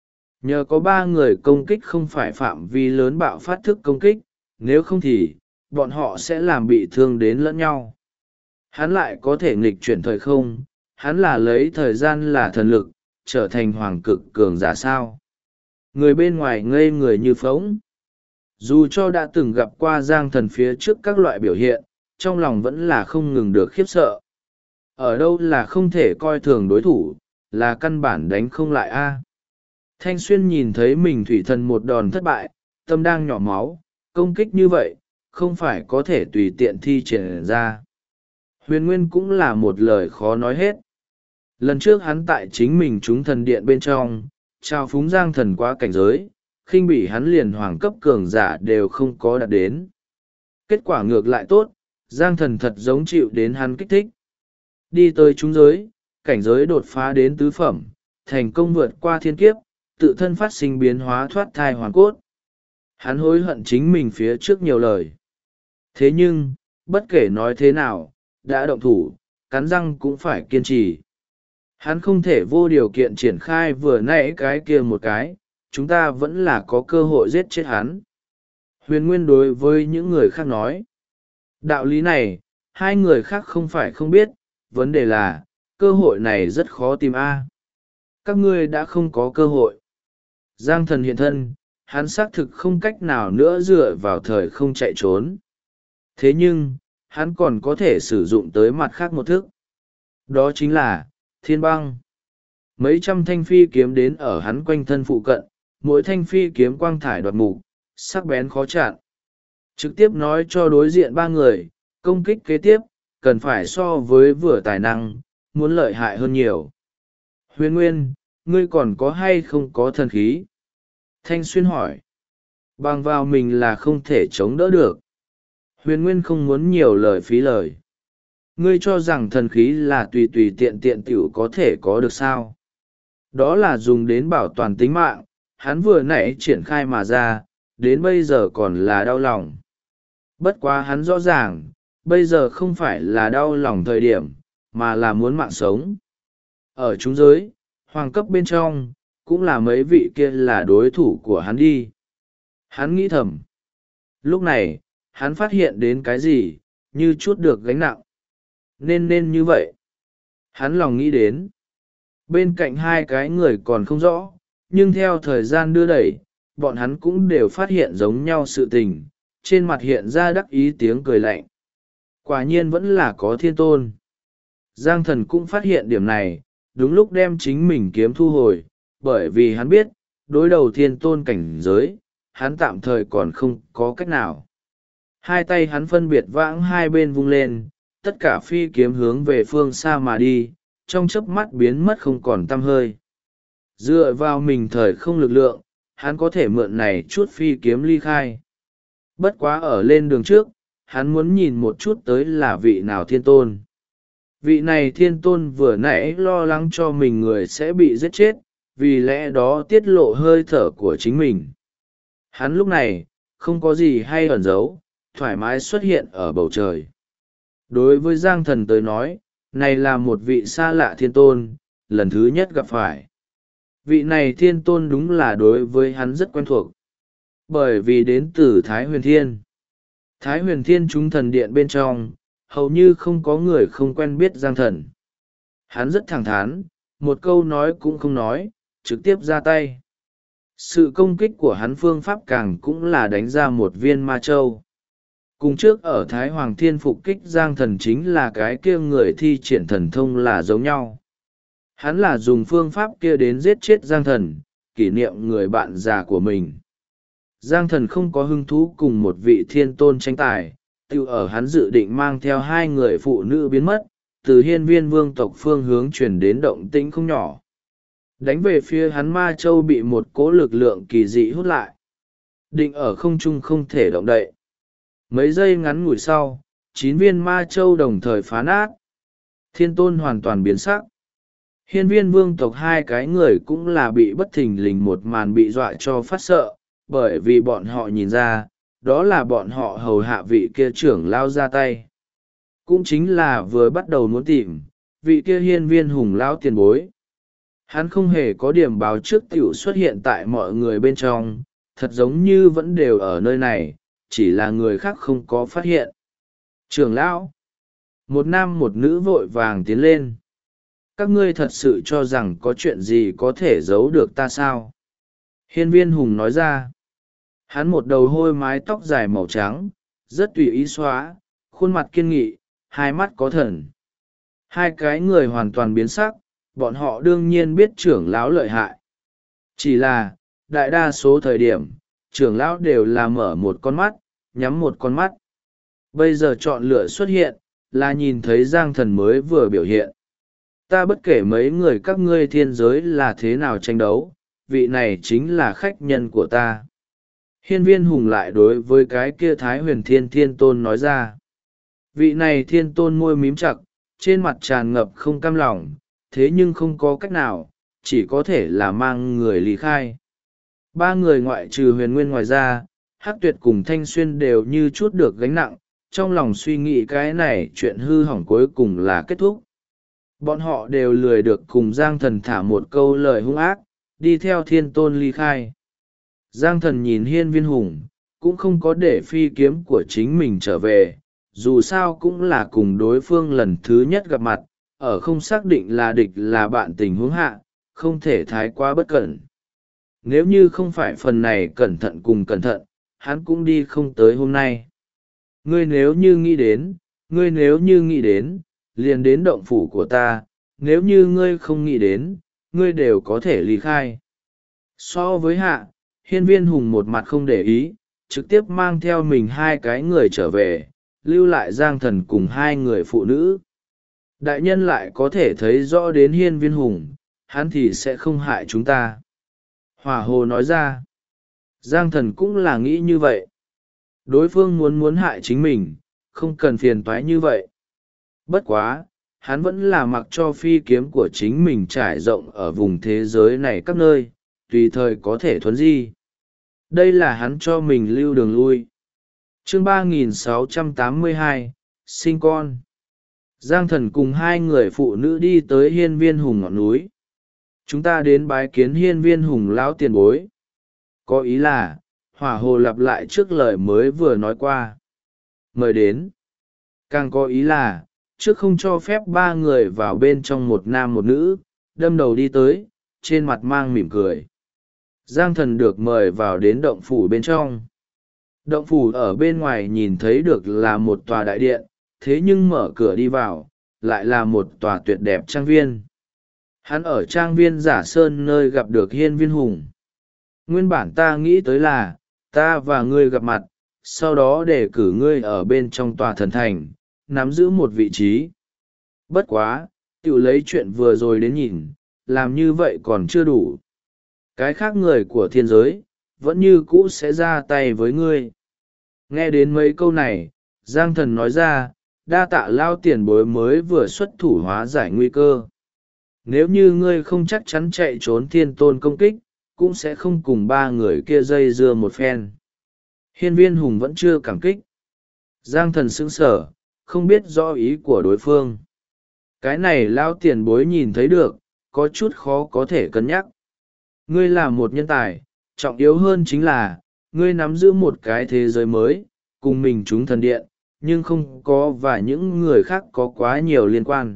Nhờ có ba người công kích không phải phạm vi lớn bạo phát thức công kích, nếu không thì, bọn họ sẽ làm bị thương đến lẫn nhau. Hắn lại có thể nghịch chuyển thời không, hắn là lấy thời gian là thần lực, trở thành hoàng cực cường giả sao. Người bên ngoài ngây người như phóng. Dù cho đã từng gặp qua Giang Thần phía trước các loại biểu hiện, trong lòng vẫn là không ngừng được khiếp sợ. Ở đâu là không thể coi thường đối thủ, là căn bản đánh không lại a. Thanh Xuyên nhìn thấy mình thủy thần một đòn thất bại, tâm đang nhỏ máu, công kích như vậy, không phải có thể tùy tiện thi triển ra. Huyền Nguyên cũng là một lời khó nói hết. Lần trước hắn tại chính mình trúng thần điện bên trong, trao phúng Giang Thần quá cảnh giới, khinh bỉ hắn liền hoàng cấp cường giả đều không có đạt đến. Kết quả ngược lại tốt, Giang Thần thật giống chịu đến hắn kích thích. Đi tới trúng giới, cảnh giới đột phá đến tứ phẩm, thành công vượt qua thiên kiếp, tự thân phát sinh biến hóa thoát thai hoàn cốt. Hắn hối hận chính mình phía trước nhiều lời. Thế nhưng, bất kể nói thế nào, đã động thủ, cắn răng cũng phải kiên trì. Hắn không thể vô điều kiện triển khai vừa nãy cái kia một cái, chúng ta vẫn là có cơ hội giết chết hắn. Huyền Nguyên đối với những người khác nói. Đạo lý này, hai người khác không phải không biết, vấn đề là, cơ hội này rất khó tìm a. Các ngươi đã không có cơ hội. Giang Thần hiện thân, hắn xác thực không cách nào nữa dựa vào thời không chạy trốn. Thế nhưng, hắn còn có thể sử dụng tới mặt khác một thức. Đó chính là, thiên băng. Mấy trăm thanh phi kiếm đến ở hắn quanh thân phụ cận, mỗi thanh phi kiếm quang thải đoạt mục, sắc bén khó chặn. Trực tiếp nói cho đối diện ba người, công kích kế tiếp, cần phải so với vừa tài năng, muốn lợi hại hơn nhiều. Huyền Nguyên, ngươi còn có hay không có thần khí? Thanh Xuyên hỏi. Bằng vào mình là không thể chống đỡ được. Huyền Nguyên không muốn nhiều lời phí lời. Ngươi cho rằng thần khí là tùy tùy tiện tiện tiểu có thể có được sao? Đó là dùng đến bảo toàn tính mạng, hắn vừa nãy triển khai mà ra, đến bây giờ còn là đau lòng. Bất quá hắn rõ ràng, bây giờ không phải là đau lòng thời điểm, mà là muốn mạng sống. Ở chúng giới, hoàng cấp bên trong, cũng là mấy vị kia là đối thủ của hắn đi. Hắn nghĩ thầm. Lúc này, hắn phát hiện đến cái gì, như chút được gánh nặng. Nên như vậy. Hắn lòng nghĩ đến. Bên cạnh hai cái người còn không rõ, nhưng theo thời gian đưa đẩy, bọn hắn cũng đều phát hiện giống nhau sự tình, trên mặt hiện ra đắc ý tiếng cười lạnh. Quả nhiên vẫn là có thiên tôn. Giang Thần cũng phát hiện điểm này, đúng lúc đem chính mình kiếm thu hồi, bởi vì hắn biết, đối đầu thiên tôn cảnh giới, hắn tạm thời còn không có cách nào. Hai tay hắn phân biệt vãng hai bên vung lên, tất cả phi kiếm hướng về phương xa mà đi, trong chớp mắt biến mất không còn tăm hơi. Dựa vào mình thời không lực lượng, hắn có thể mượn này chút phi kiếm ly khai. Bất quá ở lên đường trước, hắn muốn nhìn một chút tới là vị nào thiên tôn. Vị này thiên tôn vừa nãy lo lắng cho mình người sẽ bị giết chết, vì lẽ đó tiết lộ hơi thở của chính mình. Hắn lúc này, không có gì hay ẩn giấu, thoải mái xuất hiện ở bầu trời. Đối với Giang Thần tới nói, này là một vị xa lạ thiên tôn, lần thứ nhất gặp phải. Vị này thiên tôn đúng là đối với hắn rất quen thuộc. Bởi vì đến từ Thái Huyền Thiên. Thái Huyền Thiên chúng thần điện bên trong, hầu như không có người không quen biết Giang Thần. Hắn rất thẳng thắn, một câu nói cũng không nói, trực tiếp ra tay. Sự công kích của hắn phương pháp càng cũng là đánh ra một viên ma châu. Cùng trước ở Thái Hoàng Thiên phục kích Giang Thần chính là cái kia người thi triển thần thông là giống nhau. Hắn là dùng phương pháp kia đến giết chết Giang Thần, kỷ niệm người bạn già của mình. Giang Thần không có hứng thú cùng một vị thiên tôn tranh tài, tự ở hắn dự định mang theo hai người phụ nữ biến mất, từ hiên viên vương tộc phương hướng chuyển đến động tĩnh không nhỏ. Đánh về phía hắn ma châu bị một cỗ lực lượng kỳ dị hút lại. định ở không trung không thể động đậy. Mấy giây ngắn ngủi sau, 9 viên ma châu đồng thời phá nát. Thiên tôn hoàn toàn biến sắc. Hiên viên vương tộc hai cái người cũng là bị bất thình lình một màn bị dọa cho phát sợ, bởi vì bọn họ nhìn ra, đó là bọn họ hầu hạ vị kia trưởng lao ra tay. Cũng chính là vừa bắt đầu muốn tìm, vị kia hiên viên hùng lão tiền bối. Hắn không hề có điểm báo trước tiểu xuất hiện tại mọi người bên trong, thật giống như vẫn đều ở nơi này, chỉ là người khác không có phát hiện. Trưởng lão, một nam một nữ vội vàng tiến lên. Các ngươi thật sự cho rằng có chuyện gì có thể giấu được ta sao? Hiên viên hùng nói ra. Hắn một đầu hôi mái tóc dài màu trắng, rất tùy ý xóa, khuôn mặt kiên nghị, hai mắt có thần. Hai cái người hoàn toàn biến sắc, bọn họ đương nhiên biết trưởng lão lợi hại. Chỉ là, đại đa số thời điểm, trưởng lão đều là mở một con mắt, nhắm một con mắt. Bây giờ chọn lựa xuất hiện, là nhìn thấy Giang Thần mới vừa biểu hiện. Ta bất kể mấy người các ngươi thiên giới là thế nào tranh đấu, vị này chính là khách nhân của ta. Hiên viên hùng lại đối với cái kia Thái Huyền Thiên Tôn nói ra. Vị này thiên tôn môi mím chặt, trên mặt tràn ngập không cam lòng, thế nhưng không có cách nào, chỉ có thể là mang người lý khai. Ba người ngoại trừ Huyền Nguyên ngoài ra, Hắc Tuyệt cùng Thanh Xuyên đều như chút được gánh nặng, trong lòng suy nghĩ cái này chuyện hư hỏng cuối cùng là kết thúc. Bọn họ đều lười được cùng Giang Thần thả một câu lời hung ác, đi theo thiên tôn ly khai. Giang Thần nhìn hiên viên hùng, cũng không có để phi kiếm của chính mình trở về, dù sao cũng là cùng đối phương lần thứ nhất gặp mặt, ở không xác định là địch là bạn tình huống hạ, không thể thái quá bất cẩn. Nếu như không phải phần này cẩn thận cùng cẩn thận, hắn cũng đi không tới hôm nay. Ngươi nếu như nghĩ đến, liền đến động phủ của ta, nếu như ngươi không nghĩ đến, ngươi đều có thể ly khai. So với hạ, hiên viên hùng một mặt không để ý, trực tiếp mang theo mình hai cái người trở về, lưu lại Giang Thần cùng hai người phụ nữ. Đại nhân lại có thể thấy rõ đến hiên viên hùng, hắn thì sẽ không hại chúng ta. Hỏa hồ nói ra. Giang Thần cũng là nghĩ như vậy. Đối phương muốn hại chính mình, không cần phiền toái như vậy. Bất quá, hắn vẫn là mặc cho phi kiếm của chính mình trải rộng ở vùng thế giới này các nơi, tùy thời có thể thuấn di. Đây là hắn cho mình lưu đường lui. Chương 3682, sinh con. Giang Thần cùng hai người phụ nữ đi tới hiên viên hùng ngọn núi. Chúng ta đến bái kiến hiên viên hùng lão tiền bối. Có ý là, hỏa hồ lặp lại trước lời mới vừa nói qua. Mời đến. Càng có ý là, trước không cho phép ba người vào bên trong một nam một nữ, đâm đầu đi tới, trên mặt mang mỉm cười. Giang Thần được mời vào đến động phủ bên trong. Động phủ ở bên ngoài nhìn thấy được là một tòa đại điện, thế nhưng mở cửa đi vào, lại là một tòa tuyệt đẹp trang viên. Hắn ở trang viên Giả Sơn nơi gặp được hiên viên hùng. Nguyên bản ta nghĩ tới là, ta và ngươi gặp mặt, sau đó để cử ngươi ở bên trong tòa thần thành, nắm giữ một vị trí. Bất quá, tự lấy chuyện vừa rồi đến nhìn, làm như vậy còn chưa đủ. Cái khác người của thiên giới, vẫn như cũ sẽ ra tay với ngươi. Nghe đến mấy câu này, Giang Thần nói ra, đa tạ lao tiền bối mới vừa xuất thủ hóa giải nguy cơ. Nếu như ngươi không chắc chắn chạy trốn thiên tôn công kích, cũng sẽ không cùng ba người kia dây dưa một phen. Hiên viên hùng vẫn chưa cảm kích. Giang Thần sững sờ, không biết rõ ý của đối phương. Cái này lao tiền bối nhìn thấy được, có chút khó có thể cân nhắc. Ngươi là một nhân tài, trọng yếu hơn chính là, ngươi nắm giữ một cái thế giới mới, cùng mình chúng thần điện, nhưng không có và những người khác có quá nhiều liên quan.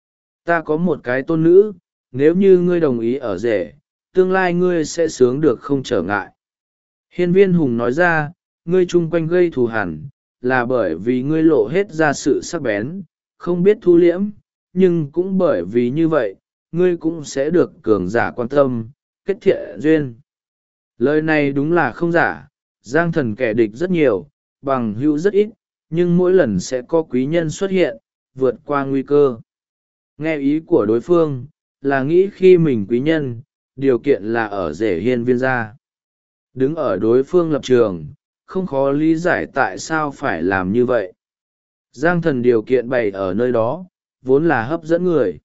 Ta có một cái tôn nữ, nếu như ngươi đồng ý ở rể, tương lai ngươi sẽ sướng được không trở ngại. Hiên viên hùng nói ra, ngươi chung quanh gây thù hằn, là bởi vì ngươi lộ hết ra sự sắc bén, không biết thu liễm, nhưng cũng bởi vì như vậy, ngươi cũng sẽ được cường giả quan tâm, kết thiện duyên. Lời này đúng là không giả, Giang Thần kẻ địch rất nhiều, bằng hữu rất ít, nhưng mỗi lần sẽ có quý nhân xuất hiện, vượt qua nguy cơ. Nghe ý của đối phương, là nghĩ khi mình quý nhân, điều kiện là ở rể hiên viên gia. đứng ở đối phương lập trường, không khó lý giải tại sao phải làm như vậy. Giang thần điều kiện bày ở nơi đó vốn là hấp dẫn người.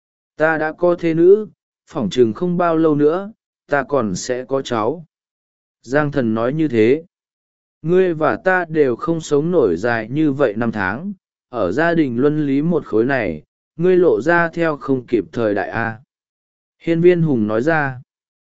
Ta đã có thê nữ, phỏng chừng không bao lâu nữa ta còn sẽ có cháu. Giang thần nói như thế. Ngươi và ta đều không sống nổi dài như vậy 5 tháng, ở gia đình luân lý một khối này, ngươi lộ ra theo không kịp thời đại a. Hiên Viên Hùng nói ra.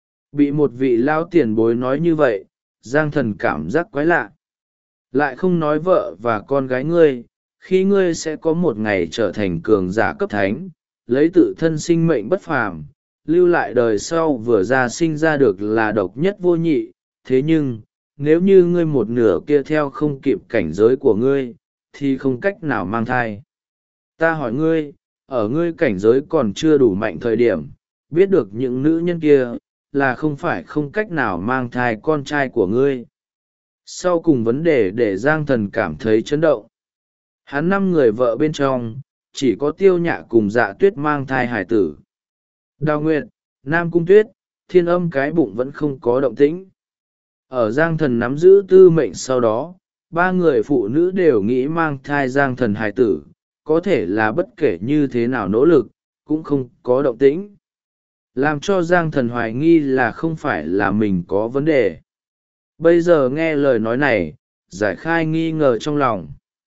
Bị một vị lão tiền bối nói như vậy, Giang thần cảm giác quái lạ. Lại không nói vợ và con gái ngươi, khi ngươi sẽ có một ngày trở thành cường giả cấp thánh, lấy tự thân sinh mệnh bất phàm, lưu lại đời sau vừa ra sinh ra được là độc nhất vô nhị. Thế nhưng, nếu như ngươi một nửa kia theo không kịp cảnh giới của ngươi, thì không cách nào mang thai. Ta hỏi ngươi, ở ngươi cảnh giới còn chưa đủ mạnh thời điểm, biết được những nữ nhân kia, là không phải không cách nào mang thai con trai của ngươi. Sau cùng vấn đề để Giang thần cảm thấy chấn động. Hắn 5 người vợ bên trong, chỉ có Tiêu Nhạ cùng Dạ Tuyết mang thai hải tử. Đào Nguyệt, Nam Cung Tuyết, Thiên Âm cái bụng vẫn không có động tĩnh. Ở Giang thần nắm giữ tư mệnh sau đó, 3 người phụ nữ đều nghĩ mang thai Giang thần hải tử, có thể là bất kể như thế nào nỗ lực, cũng không có động tĩnh. Làm cho Giang thần hoài nghi là không phải là mình có vấn đề. Bây giờ nghe lời nói này, giải khai nghi ngờ trong lòng.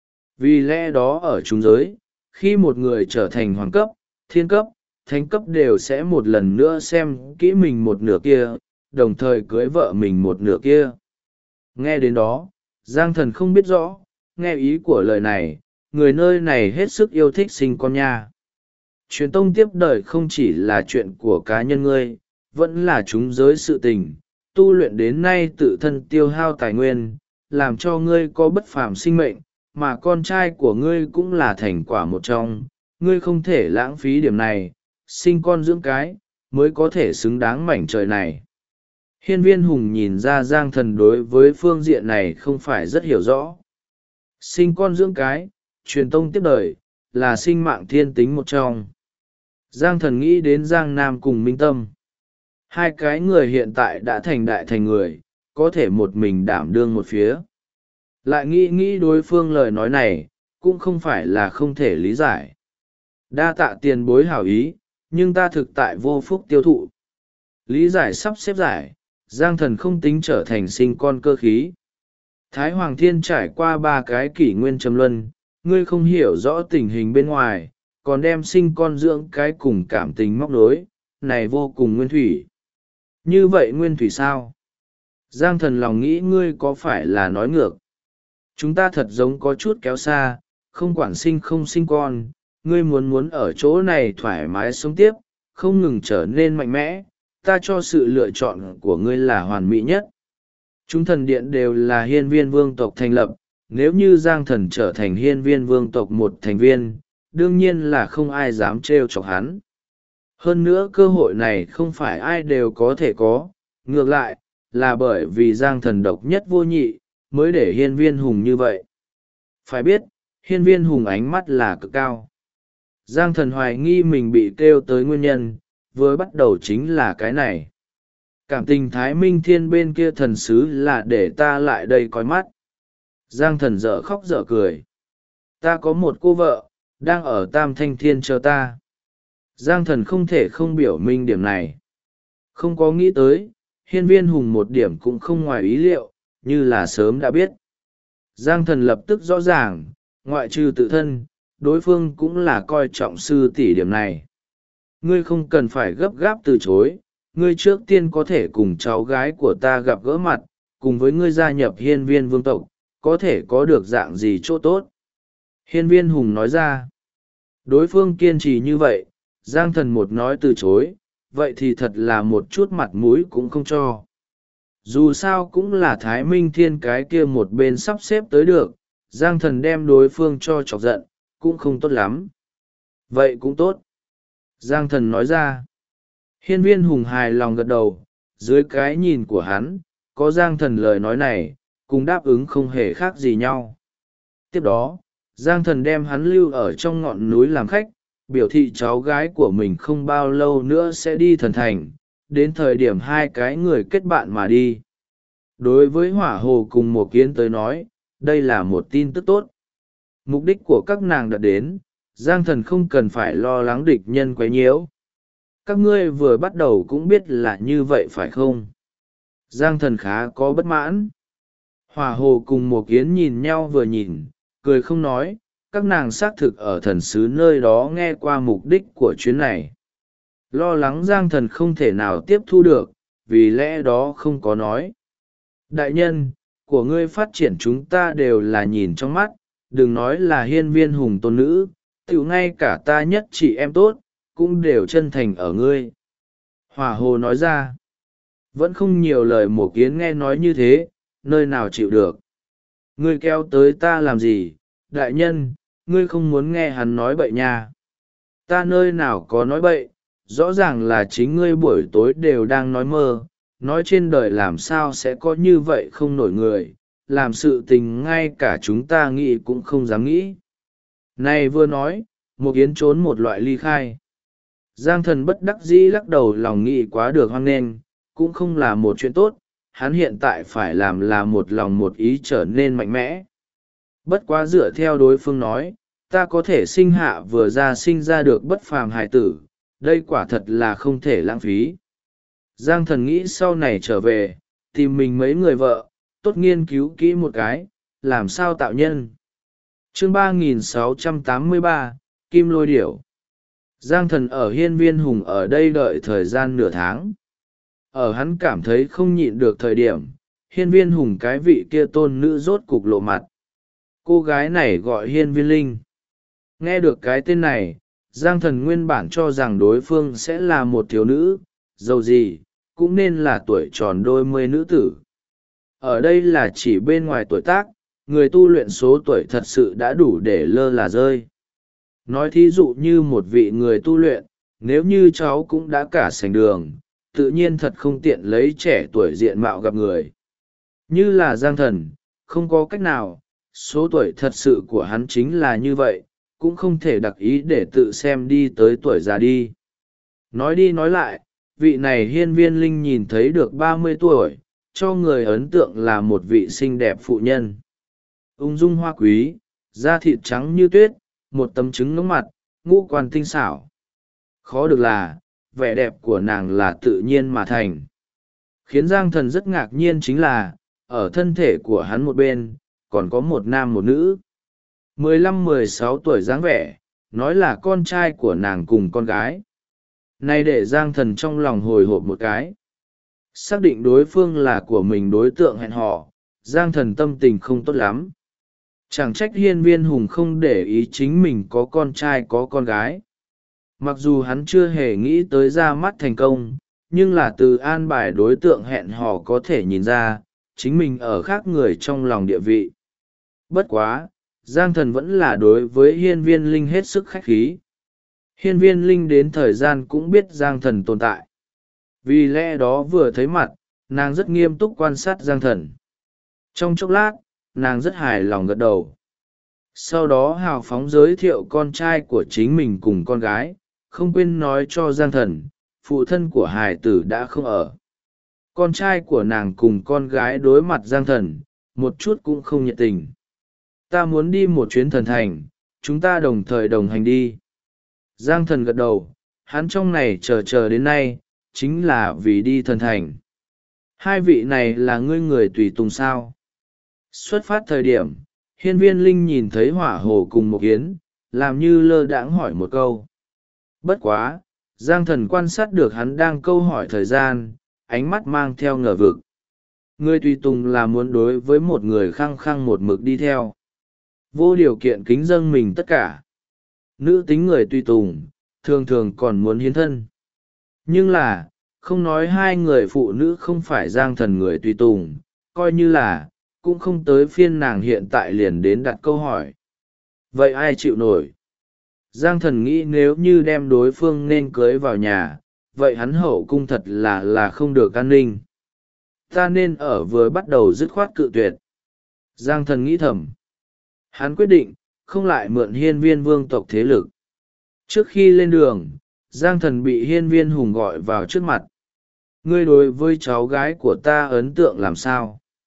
Vì lẽ đó ở chúng giới, khi một người trở thành hoàng cấp, thiên cấp, thánh cấp đều sẽ một lần nữa xem kỹ mình một nửa kia, đồng thời cưới vợ mình một nửa kia. Nghe đến đó, Giang thần không biết rõ, nghe ý của lời này, người nơi này hết sức yêu thích sinh con nha. Truyền tông tiếp đời không chỉ là chuyện của cá nhân ngươi, vẫn là chúng giới sự tình, tu luyện đến nay tự thân tiêu hao tài nguyên, làm cho ngươi có bất phàm sinh mệnh, mà con trai của ngươi cũng là thành quả một trong, ngươi không thể lãng phí điểm này, sinh con dưỡng cái, mới có thể xứng đáng mảnh trời này. Hiên Viên Hùng nhìn ra Giang thần đối với phương diện này không phải rất hiểu rõ. Sinh con dưỡng cái, truyền tông tiếp đời, là sinh mạng thiên tính một trong. Giang thần nghĩ đến Giang Nam cùng Minh Tâm. 2 cái người hiện tại đã thành đại thành người, có thể một mình đảm đương một phía. Lại nghĩ đối phương lời nói này, cũng không phải là không thể lý giải. Đa tạ tiền bối hảo ý, nhưng ta thực tại vô phúc tiêu thụ. Lý giải sắp xếp giải, Giang thần không tính trở thành sinh con cơ khí. Thái Hoàng Thiên trải qua 3 cái kỷ nguyên trầm luân, ngươi không hiểu rõ tình hình bên ngoài, còn đem sinh con dưỡng cái cùng cảm tình móc nối, này vô cùng nguyên thủy. Như vậy nguyên thủy sao? Giang thần lòng nghĩ ngươi có phải là nói ngược. Chúng ta thật giống có chút kéo xa, không quản sinh không sinh con, ngươi muốn ở chỗ này thoải mái sống tiếp, không ngừng trở nên mạnh mẽ, ta cho sự lựa chọn của ngươi là hoàn mỹ nhất. Chúng thần điện đều là hiên viên vương tộc thành lập, nếu như Giang thần trở thành hiên viên vương tộc một thành viên, đương nhiên là không ai dám trêu chọc hắn. Hơn nữa cơ hội này không phải ai đều có thể có, ngược lại, là bởi vì Giang thần độc nhất vô nhị, mới để hiên viên hùng như vậy. Phải biết, hiên viên hùng ánh mắt là cực cao. Giang thần hoài nghi mình bị kêu tới nguyên nhân, vừa bắt đầu chính là cái này. Cảm tình Thái Minh Thiên bên kia thần sứ là để ta lại đây coi mắt. Giang thần dở khóc dở cười. Ta có một cô vợ, đang ở Tam Thanh Thiên chờ ta. Giang thần không thể không biểu minh điểm này. Không có nghĩ tới, hiên viên hùng một điểm cũng không ngoài ý liệu, như là sớm đã biết. Giang thần lập tức rõ ràng, ngoại trừ tự thân, đối phương cũng là coi trọng sư tỷ điểm này. Ngươi không cần phải gấp gáp từ chối, ngươi trước tiên có thể cùng cháu gái của ta gặp gỡ mặt, cùng với ngươi gia nhập hiên viên vương tộc, có thể có được dạng gì chỗ tốt. Hiên viên hùng nói ra, đối phương kiên trì như vậy, Giang thần một nói từ chối, vậy thì thật là một chút mặt mũi cũng không cho. Dù sao cũng là Thái Minh Thiên cái kia một bên sắp xếp tới được, Giang thần đem đối phương cho chọc giận, cũng không tốt lắm. Vậy cũng tốt. Giang thần nói ra. Hiên viên hùng hài lòng gật đầu, dưới cái nhìn của hắn, có Giang thần lời nói này, cùng đáp ứng không hề khác gì nhau. Tiếp đó, Giang thần đem hắn lưu ở trong ngọn núi làm khách, biểu thị cháu gái của mình không bao lâu nữa sẽ đi thần thành, đến thời điểm 2 cái người kết bạn mà đi. Đối với Hỏa Hồ cùng Một Kiến tới nói, đây là một tin tức tốt. Mục đích của các nàng đã đến, Giang Thần không cần phải lo lắng địch nhân quấy nhiễu. Các ngươi vừa bắt đầu cũng biết là như vậy phải không? Giang Thần khá có bất mãn. Hỏa Hồ cùng Một Kiến nhìn nhau vừa nhìn, cười không nói, các nàng xác thực ở thần sứ nơi đó nghe qua mục đích của chuyến này. Lo lắng Giang Thần không thể nào tiếp thu được, vì lẽ đó không có nói. Đại nhân, của ngươi phát triển chúng ta đều là nhìn trong mắt, đừng nói là hiên viên hùng tôn nữ, tiểu ngay cả ta nhất chị em tốt, cũng đều chân thành ở ngươi. Hỏa Hồ nói ra, vẫn không nhiều lời. Một Kiến nghe nói như thế, nơi nào chịu được. Ngươi kéo tới ta làm gì, đại nhân, ngươi không muốn nghe hắn nói bậy nha. Ta nơi nào có nói bậy, rõ ràng là chính ngươi buổi tối đều đang nói mơ, nói trên đời làm sao sẽ có như vậy không nổi người, làm sự tình ngay cả chúng ta nghĩ cũng không dám nghĩ. Này vừa nói, Một Kiến trốn một loại ly khai. Giang Thần bất đắc dĩ lắc đầu, lòng nghĩ quá được hoang nghênh, cũng không là một chuyện tốt, hắn hiện tại phải làm là một lòng một ý trở nên mạnh mẽ. Bất quá dựa theo đối phương nói, ta có thể sinh hạ vừa ra sinh ra được bất phàm hài tử, đây quả thật là không thể lãng phí. Giang Thần nghĩ sau này trở về, tìm mình mấy người vợ, tốt nghiên cứu kỹ một cái, làm sao tạo nhân. Chương 3683, Kim Lôi Điểu. Giang Thần ở hiên viên hùng ở đây đợi thời gian nửa tháng. Ở hắn cảm thấy không nhịn được thời điểm, hiên viên hùng cái vị kia tôn nữ rốt cục lộ mặt. Cô gái này gọi hiên viên linh. Nghe được cái tên này, Giang Thần nguyên bản cho rằng đối phương sẽ là một thiếu nữ, dầu gì, cũng nên là tuổi tròn đôi mươi nữ tử. Ở đây là chỉ bên ngoài tuổi tác, người tu luyện số tuổi thật sự đã đủ để lơ là rơi. Nói thí dụ như một vị người tu luyện, nếu như cháu cũng đã cả sành đường, tự nhiên thật không tiện lấy trẻ tuổi diện mạo gặp người. Như là Giang Thần, không có cách nào, số tuổi thật sự của hắn chính là như vậy, cũng không thể đặc ý để tự xem đi tới tuổi già đi. Nói đi nói lại, vị này hiên viên linh nhìn thấy được 30 tuổi, cho người ấn tượng là một vị xinh đẹp phụ nhân. Ung dung hoa quý, da thịt trắng như tuyết, một tấm trứng ngưỡng mặt, ngũ quan tinh xảo. Khó được là, vẻ đẹp của nàng là tự nhiên mà thành. Khiến Giang Thần rất ngạc nhiên chính là, ở thân thể của hắn một bên, còn có một nam một nữ. 15-16 tuổi dáng vẻ, nói là con trai của nàng cùng con gái. Này để Giang Thần trong lòng hồi hộp một cái. Xác định đối phương là của mình đối tượng hẹn hò, Giang Thần tâm tình không tốt lắm. Chẳng trách hiên viên hùng không để ý chính mình có con trai có con gái. Mặc dù hắn chưa hề nghĩ tới ra mắt thành công, nhưng là từ an bài đối tượng hẹn hò có thể nhìn ra, chính mình ở khác người trong lòng địa vị. Bất quá, Giang Thần vẫn là đối với hiên viên linh hết sức khách khí. Hiên viên linh đến thời gian cũng biết Giang Thần tồn tại. Vì lẽ đó vừa thấy mặt, nàng rất nghiêm túc quan sát Giang Thần. Trong chốc lát, nàng rất hài lòng gật đầu. Sau đó hào phóng giới thiệu con trai của chính mình cùng con gái, không quên nói cho Giang Thần, phụ thân của hài tử đã không ở. Con trai của nàng cùng con gái đối mặt Giang Thần, một chút cũng không nhiệt tình. Ta muốn đi một chuyến thần thành, chúng ta đồng thời đồng hành đi. Giang Thần gật đầu, hắn trong này chờ đến nay, chính là vì đi thần thành. Hai vị này là ngươi người tùy tùng sao? Xuất phát thời điểm, hiên viên linh nhìn thấy Hỏa Hồ cùng Một Kiến, làm như lơ đãng hỏi một câu. Bất quá, Giang Thần quan sát được hắn đang câu hỏi thời gian, ánh mắt mang theo ngờ vực. Người tùy tùng là muốn đối với một người khăng khăng một mực đi theo. Vô điều kiện kính dâng mình tất cả. Nữ tính người tùy tùng, thường thường còn muốn hiến thân. Nhưng là, không nói hai người phụ nữ không phải Giang Thần người tùy tùng, coi như là, cũng không tới phiên nàng hiện tại liền đến đặt câu hỏi. Vậy ai chịu nổi? Giang Thần nghĩ nếu như đem đối phương nên cưới vào nhà, vậy hắn hậu cung thật là không được an ninh. Ta nên ở vừa bắt đầu dứt khoát cự tuyệt. Giang Thần nghĩ thầm. Hắn quyết định, không lại mượn hiên viên vương tộc thế lực. Trước khi lên đường, Giang Thần bị hiên viên hùng gọi vào trước mặt. Ngươi đối với cháu gái của ta ấn tượng làm sao?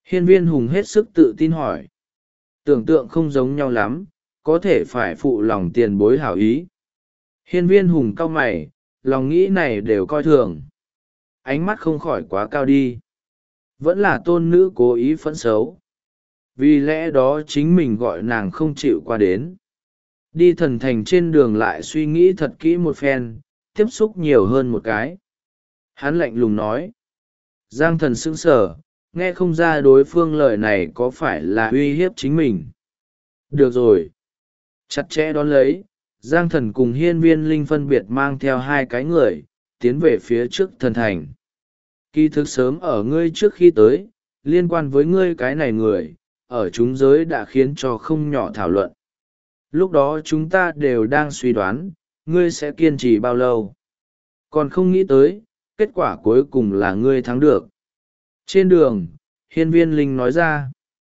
Hiên Viên Hùng hết sức tự tin hỏi. Tưởng tượng không giống nhau lắm, có thể phải phụ lòng tiền bối hảo ý. Hiên Viên Hùng cau mày, lòng nghĩ này đều coi thường. Ánh mắt không khỏi quá cao đi. Vẫn là tôn nữ cố ý phẫn xấu. Vì lẽ đó chính mình gọi nàng không chịu qua đến. Đi thần thành trên đường lại suy nghĩ thật kỹ một phen, tiếp xúc nhiều hơn một cái. Hắn lạnh lùng nói. Giang thần sững sờ, nghe không ra đối phương lời này có phải là uy hiếp chính mình. Được rồi. Chặt chẽ đón lấy, Giang thần cùng Hiên Viên Linh phân biệt mang theo hai cái người, tiến về phía trước thần thành. Kỳ thực sớm ở ngươi trước khi tới, liên quan với ngươi cái này người, ở chúng giới đã khiến cho không nhỏ thảo luận. Lúc đó chúng ta đều đang suy đoán, ngươi sẽ kiên trì bao lâu. Còn không nghĩ tới, kết quả cuối cùng là ngươi thắng được. Trên đường, Hiên Viên Linh nói ra,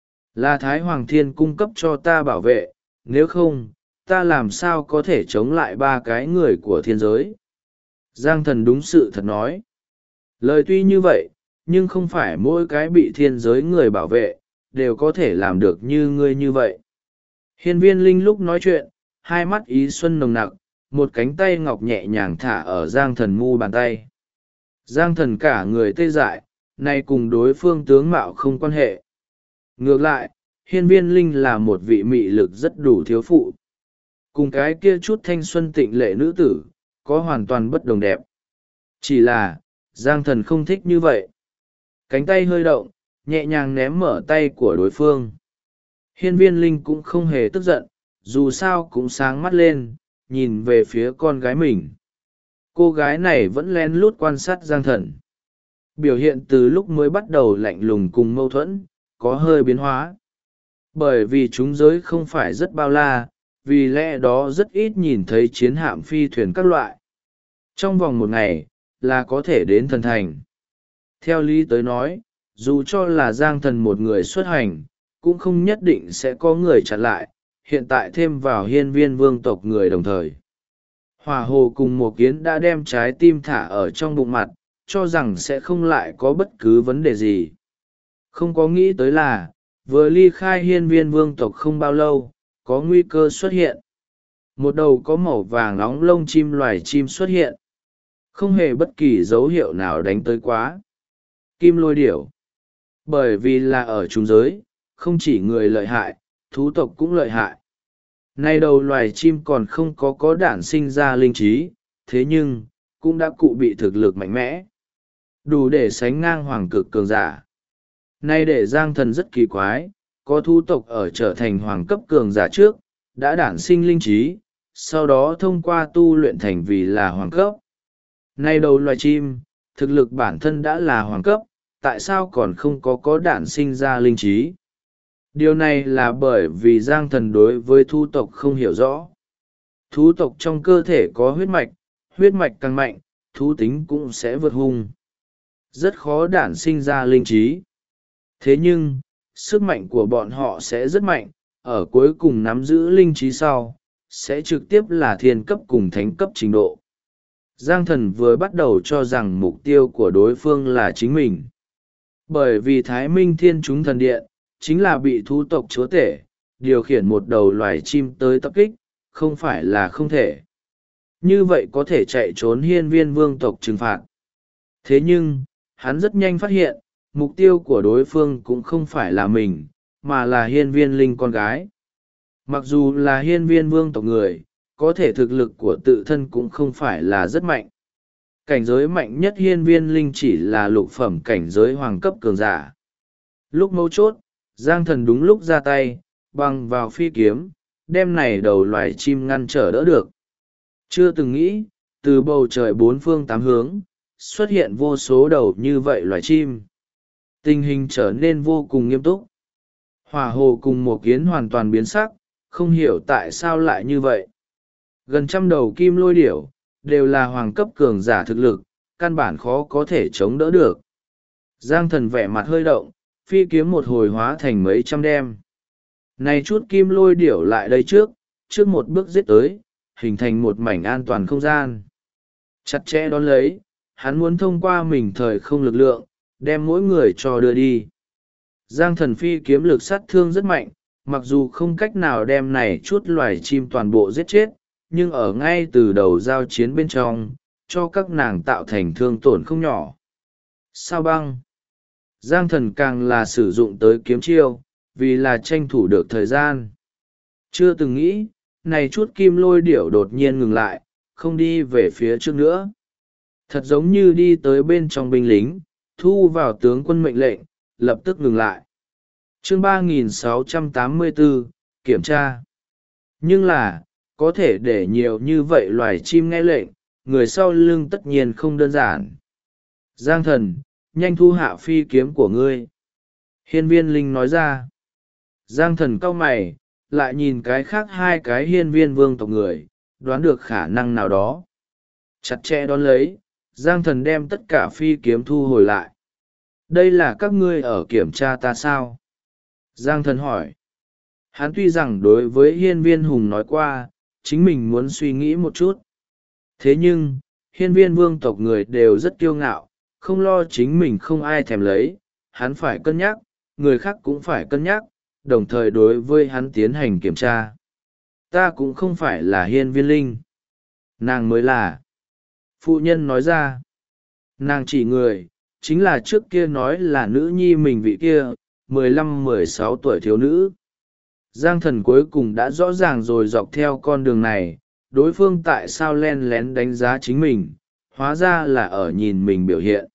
là Thái Hoàng Thiên cung cấp cho ta bảo vệ, nếu không, ta làm sao có thể chống lại ba cái người của thiên giới. Giang thần đúng sự thật nói. Lời tuy như vậy, nhưng không phải mỗi cái bị thiên giới người bảo vệ, đều có thể làm được như ngươi như vậy. Hiên Viên Linh lúc nói chuyện, hai mắt ý xuân nồng nặc, một cánh tay ngọc nhẹ nhàng thả ở Giang thần mu bàn tay. Giang thần cả người tê dại, nay cùng đối phương tướng mạo không quan hệ. Ngược lại, Hiên Viên Linh là một vị mị lực rất đủ thiếu phụ. Cùng cái kia chút thanh xuân tịnh lệ nữ tử, có hoàn toàn bất đồng đẹp. Chỉ là, Giang thần không thích như vậy. Cánh tay hơi động, nhẹ nhàng ném mở tay của đối phương. Hiên Viên Linh cũng không hề tức giận, dù sao cũng sáng mắt lên, nhìn về phía con gái mình. Cô gái này vẫn lén lút quan sát Giang thần. Biểu hiện từ lúc mới bắt đầu lạnh lùng cùng mâu thuẫn, có hơi biến hóa. Bởi vì chúng giới không phải rất bao la, vì lẽ đó rất ít nhìn thấy chiến hạm phi thuyền các loại. Trong vòng một ngày, là có thể đến thần thành. Theo lý tới nói, dù cho là Giang thần một người xuất hành, cũng không nhất định sẽ có người chặn lại, hiện tại thêm vào Hiên Viên vương tộc người đồng thời. Hỏa hồ cùng một kiến đã đem trái tim thả ở trong bụng mặt, cho rằng sẽ không lại có bất cứ vấn đề gì. Không có nghĩ tới là, vừa ly khai Hiên Viên vương tộc không bao lâu, có nguy cơ xuất hiện. Một đầu có màu vàng nóng lông chim loài chim xuất hiện. Không hề bất kỳ dấu hiệu nào đánh tới quá. Kim lôi điểu. Bởi vì là ở chúng giới, không chỉ người lợi hại, thú tộc cũng lợi hại. Nay đầu loài chim còn không có đản sinh ra linh trí, thế nhưng, cũng đã cụ bị thực lực mạnh mẽ. Đủ để sánh ngang hoàng cực cường giả. Nay để Giang thần rất kỳ quái, có thú tộc ở trở thành hoàng cấp cường giả trước, đã đản sinh linh trí, sau đó thông qua tu luyện thành vì là hoàng cấp. Nay đầu loài chim, thực lực bản thân đã là hoàng cấp, tại sao còn không có đản sinh ra linh trí? Điều này là bởi vì Giang thần đối với thú tộc không hiểu rõ. Thú tộc trong cơ thể có huyết mạch càng mạnh, thú tính cũng sẽ vượt hung. Rất khó đản sinh ra linh trí. Thế nhưng, sức mạnh của bọn họ sẽ rất mạnh, ở cuối cùng nắm giữ linh trí sau, sẽ trực tiếp là thiên cấp cùng thánh cấp trình độ. Giang thần vừa bắt đầu cho rằng mục tiêu của đối phương là chính mình. Bởi vì Thái Minh Thiên Chúng Thần Điện, chính là bị thú tộc chúa tể, điều khiển một đầu loài chim tới tập kích, không phải là không thể. Như vậy có thể chạy trốn Hiên Viên vương tộc trừng phạt. Thế nhưng, hắn rất nhanh phát hiện, mục tiêu của đối phương cũng không phải là mình, mà là Hiên Viên Linh con gái. Mặc dù là Hiên Viên vương tộc người, có thể thực lực của tự thân cũng không phải là rất mạnh. Cảnh giới mạnh nhất Hiên Viên Linh chỉ là lục phẩm cảnh giới hoàng cấp cường giả. Lúc mấu chốt, Giang thần đúng lúc ra tay, bằng vào phi kiếm, đem này đầu loài chim ngăn trở đỡ được. Chưa từng nghĩ, từ bầu trời bốn phương tám hướng, xuất hiện vô số đầu như vậy loài chim. Tình hình trở nên vô cùng nghiêm túc. Hỏa hồ cùng một kiến hoàn toàn biến sắc, không hiểu tại sao lại như vậy. Gần trăm đầu kim lôi điểu, đều là hoàng cấp cường giả thực lực, căn bản khó có thể chống đỡ được. Giang thần vẻ mặt hơi động, phi kiếm một hồi hóa thành mấy trăm đem. Này chút kim lôi điểu lại đây trước một bước giết tới, hình thành một mảnh an toàn không gian. Chặt chẽ đón lấy, hắn muốn thông qua mình thời không lực lượng, đem mỗi người cho đưa đi. Giang thần phi kiếm lực sát thương rất mạnh, mặc dù không cách nào đem này chút loài chim toàn bộ giết chết, nhưng ở ngay từ đầu giao chiến bên trong, cho các nàng tạo thành thương tổn không nhỏ. Sao băng? Giang thần càng là sử dụng tới kiếm chiêu, vì là tranh thủ được thời gian. Chưa từng nghĩ, này chút kim lôi điểu đột nhiên ngừng lại, không đi về phía trước nữa. Thật giống như đi tới bên trong binh lính, thu vào tướng quân mệnh lệnh, lập tức ngừng lại. Chương 3684, kiểm tra. Nhưng là, có thể để nhiều như vậy loài chim nghe lệnh, người sau lưng tất nhiên không đơn giản. Giang thần, nhanh thu hạ phi kiếm của ngươi. Hiên viên linh nói ra. Giang thần cau mày, lại nhìn cái khác hai cái hiên viên vương tộc người, đoán được khả năng nào đó. Chặt chẽ đón lấy, Giang thần đem tất cả phi kiếm thu hồi lại. Đây là các ngươi ở kiểm tra ta sao? Giang thần hỏi. Hắn tuy rằng đối với hiên viên hùng nói qua, chính mình muốn suy nghĩ một chút. Thế nhưng, hiên viên vương tộc người đều rất kiêu ngạo, không lo chính mình không ai thèm lấy, hắn phải cân nhắc, người khác cũng phải cân nhắc, đồng thời đối với hắn tiến hành kiểm tra. Ta cũng không phải là hiên viên linh. Nàng mới là. Phụ nhân nói ra. Nàng chỉ người, chính là trước kia nói là nữ nhi mình vị kia, 15-16 tuổi thiếu nữ. Giang thần cuối cùng đã rõ ràng rồi dọc theo con đường này, đối phương tại sao len lén đánh giá chính mình, hóa ra là ở nhìn mình biểu hiện.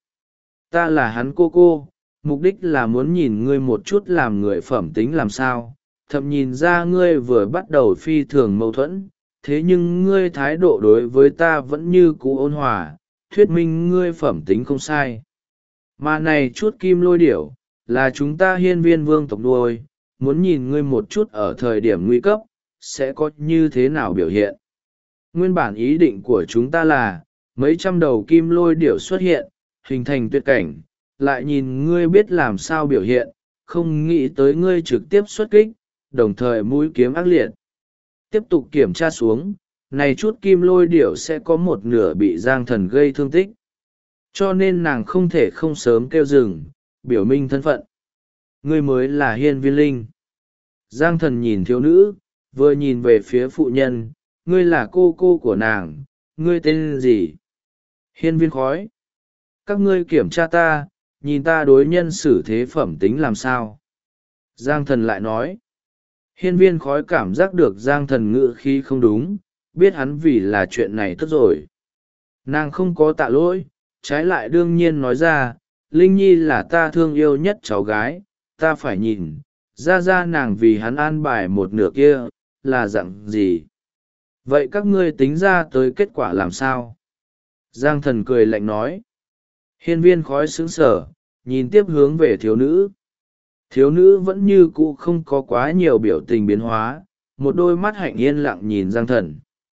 Ta là hắn cô, mục đích là muốn nhìn ngươi một chút làm người phẩm tính làm sao, thậm nhìn ra ngươi vừa bắt đầu phi thường mâu thuẫn, thế nhưng ngươi thái độ đối với ta vẫn như cũ ôn hòa, thuyết minh ngươi phẩm tính không sai. Mà này chút kim lôi điểu, là chúng ta hiên viên vương tộc nuôi, muốn nhìn ngươi một chút ở thời điểm nguy cấp, sẽ có như thế nào biểu hiện. Nguyên bản ý định của chúng ta là, mấy trăm đầu kim lôi điểu xuất hiện, hình thành tuyệt cảnh, lại nhìn ngươi biết làm sao biểu hiện, không nghĩ tới ngươi trực tiếp xuất kích, đồng thời mũi kiếm ác liệt. Tiếp tục kiểm tra xuống, này chút kim lôi điểu sẽ có một nửa bị Giang thần gây thương tích. Cho nên nàng không thể không sớm kêu dừng, biểu minh thân phận. Ngươi mới là hiên viên linh. Giang thần nhìn thiếu nữ, vừa nhìn về phía phụ nhân, ngươi là cô của nàng, ngươi tên gì? Hiên viên khói. Các ngươi kiểm tra ta, nhìn ta đối nhân xử thế phẩm tính làm sao? Giang thần lại nói. Hiên viên khói cảm giác được Giang thần ngữ khí không đúng, biết hắn vì là chuyện này tức rồi. Nàng không có tạ lỗi, trái lại đương nhiên nói ra, Linh Nhi là ta thương yêu nhất cháu gái, ta phải nhìn, ra nàng vì hắn an bài một nửa kia, là dặn gì. Vậy các ngươi tính ra tới kết quả làm sao? Giang thần cười lạnh nói. Hiên viên khói sững sờ, nhìn tiếp hướng về thiếu nữ. Thiếu nữ vẫn như cũ không có quá nhiều biểu tình biến hóa, một đôi mắt hạnh yên lặng nhìn Giang thần.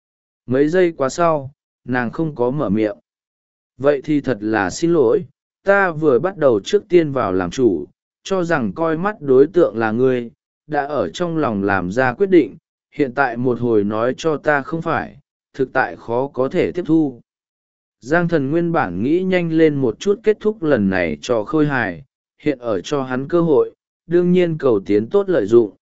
Mấy giây qua sau, nàng không có mở miệng. Vậy thì thật là xin lỗi, ta vừa bắt đầu trước tiên vào làm chủ, cho rằng coi mắt đối tượng là ngươi, đã ở trong lòng làm ra quyết định, hiện tại một hồi nói cho ta không phải, thực tại khó có thể tiếp thu. Giang thần nguyên bản nghĩ nhanh lên một chút kết thúc lần này cho khôi hài, hiện ở cho hắn cơ hội, đương nhiên cầu tiến tốt lợi dụng.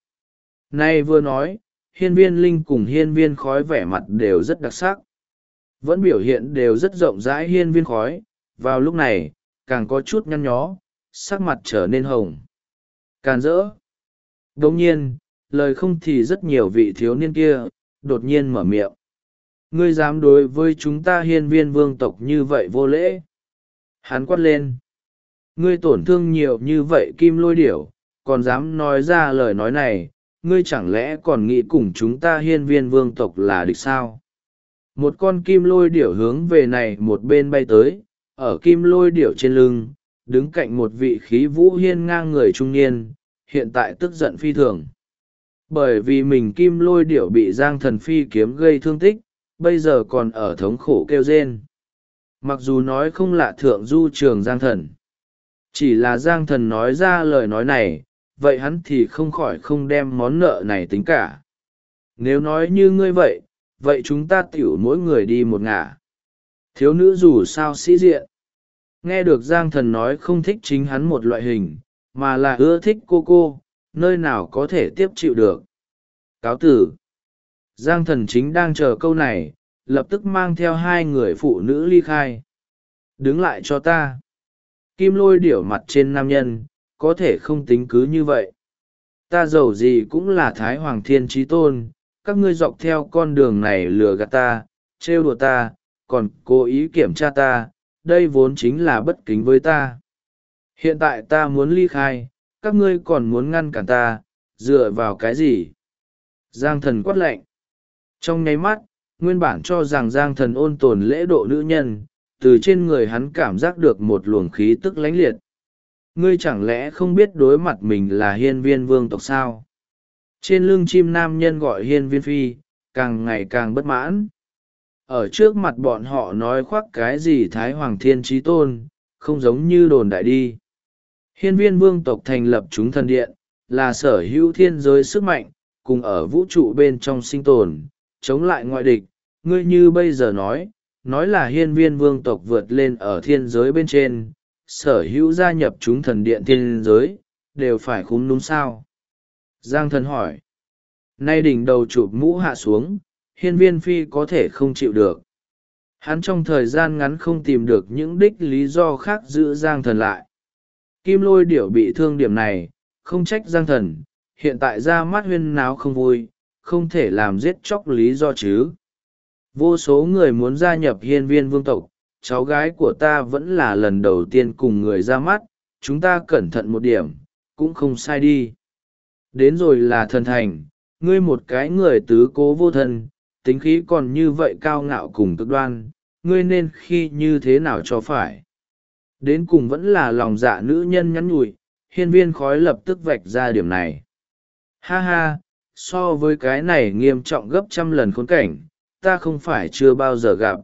Nay vừa nói, hiên viên linh cùng hiên viên khói vẻ mặt đều rất đặc sắc. Vẫn biểu hiện đều rất rộng rãi hiên viên khói, vào lúc này, càng có chút nhăn nhó, sắc mặt trở nên hồng. Càn rỡ. Đồng nhiên, lời không thì rất nhiều vị thiếu niên kia, đột nhiên mở miệng. Ngươi dám đối với chúng ta hiên viên vương tộc như vậy vô lễ. Hắn quát lên. Ngươi tổn thương nhiều như vậy kim lôi điểu, còn dám nói ra lời nói này, ngươi chẳng lẽ còn nghĩ cùng chúng ta hiên viên vương tộc là địch sao? Một con kim lôi điểu hướng về này một bên bay tới, ở kim lôi điểu trên lưng, đứng cạnh một vị khí vũ hiên ngang người trung niên, hiện tại tức giận phi thường. Bởi vì mình kim lôi điểu bị Giang thần phi kiếm gây thương tích, bây giờ còn ở thống khổ kêu rên. Mặc dù nói không lạ thượng du trường Giang thần, chỉ là Giang thần nói ra lời nói này, vậy hắn thì không khỏi không đem món nợ này tính cả. Nếu nói như ngươi vậy, vậy chúng ta tiểu mỗi người đi một ngả. Thiếu nữ dù sao sĩ diện. Nghe được Giang thần nói không thích chính hắn một loại hình, mà là ưa thích cô, nơi nào có thể tiếp chịu được. Cáo tử. Giang Thần chính đang chờ câu này, lập tức mang theo hai người phụ nữ ly khai. Đứng lại cho ta. Kim Lôi điểu mặt trên nam nhân, có thể không tính cứ như vậy. Ta dầu gì cũng là Thái Hoàng Thiên Chí Tôn, các ngươi dọc theo con đường này lừa gạt ta, trêu đùa ta, còn cố ý kiểm tra ta, đây vốn chính là bất kính với ta. Hiện tại ta muốn ly khai, các ngươi còn muốn ngăn cản ta, dựa vào cái gì? Giang Thần quát lạnh. Trong nháy mắt, nguyên bản cho rằng Giang Thần ôn tồn lễ độ nữ nhân, từ trên người hắn cảm giác được một luồng khí tức lánh liệt. Ngươi chẳng lẽ không biết đối mặt mình là hiên viên vương tộc sao? Trên lưng chim nam nhân gọi hiên viên phi, càng ngày càng bất mãn. Ở trước mặt bọn họ nói khoác cái gì Thái Hoàng Thiên Chí Tôn, không giống như đồn đại đi. Hiên viên vương tộc thành lập chúng thần điện, là sở hữu thiên giới sức mạnh, cùng ở vũ trụ bên trong sinh tồn, chống lại ngoại địch. Ngươi như bây giờ nói là hiên viên vương tộc vượt lên ở thiên giới bên trên, sở hữu gia nhập chúng thần điện thiên giới, đều phải khúm núm sao? Giang Thần hỏi. Nay đỉnh đầu chụp mũ hạ xuống, hiên viên phi có thể không chịu được. Hắn trong thời gian ngắn không tìm được những đích lý do khác giữ Giang Thần lại. Kim Lôi điểu bị thương điểm này, không trách Giang Thần, hiện tại ra mắt huyên náo không vui, không thể làm giết chóc lý do chứ. Vô số người muốn gia nhập hiên viên vương tộc, cháu gái của ta vẫn là lần đầu tiên cùng người ra mắt, chúng ta cẩn thận một điểm, cũng không sai đi. Đến rồi là thần thành, ngươi một cái người tứ cố vô thân, tính khí còn như vậy cao ngạo cùng cực đoan, ngươi nên khi như thế nào cho phải. Đến cùng vẫn là lòng dạ nữ nhân nhắn nhủi, hiên viên khói lập tức vạch ra điểm này. Ha ha, so với cái này nghiêm trọng gấp trăm lần khốn cảnh, ta không phải chưa bao giờ gặp.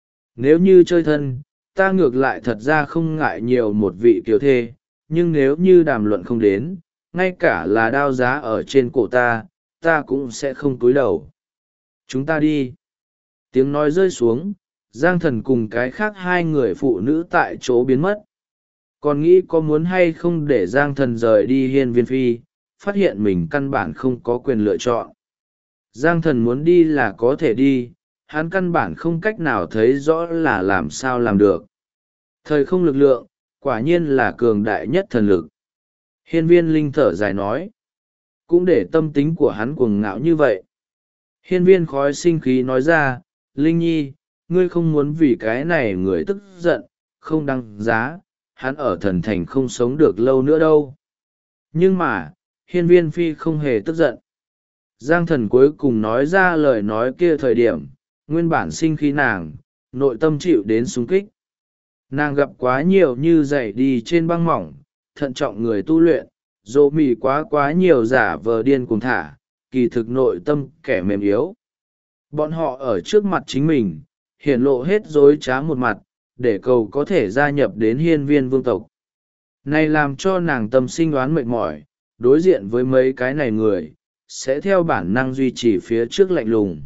Nếu như chơi thân, ta ngược lại thật ra không ngại nhiều một vị kiều thê, nhưng nếu như đàm luận không đến, ngay cả là đao giá ở trên cổ ta cũng sẽ không cúi đầu. Chúng ta đi. Tiếng nói rơi xuống, Giang Thần cùng cái khác hai người phụ nữ tại chỗ biến mất. Còn nghĩ có muốn hay không để Giang Thần rời đi hiên viên phi, phát hiện mình căn bản không có quyền lựa chọn. Giang Thần muốn đi là có thể đi, hắn căn bản không cách nào thấy rõ là làm sao làm được. Thời không lực lượng, quả nhiên là cường đại nhất thần lực. Hiên viên linh thở dài nói. Cũng để tâm tính của hắn cuồng ngạo như vậy. Hiên viên khói sinh khí nói ra, Linh Nhi, ngươi không muốn vì cái này người tức giận, không đăng giá, hắn ở thần thành không sống được lâu nữa đâu. Nhưng mà, hiên viên phi không hề tức giận. Giang Thần cuối cùng nói ra lời nói kia thời điểm, nguyên bản sinh khí nàng, nội tâm chịu đến xung kích. Nàng gặp quá nhiều như dày đi trên băng mỏng, thận trọng người tu luyện, dỗ mì quá nhiều giả vờ điên cuồng thả, kỳ thực nội tâm kẻ mềm yếu. Bọn họ ở trước mặt chính mình, hiển lộ hết dối trá một mặt, để cầu có thể gia nhập đến hiên viên vương tộc. Này làm cho nàng tâm sinh đoán mệt mỏi, đối diện với mấy cái này người, sẽ theo bản năng duy trì phía trước lạnh lùng.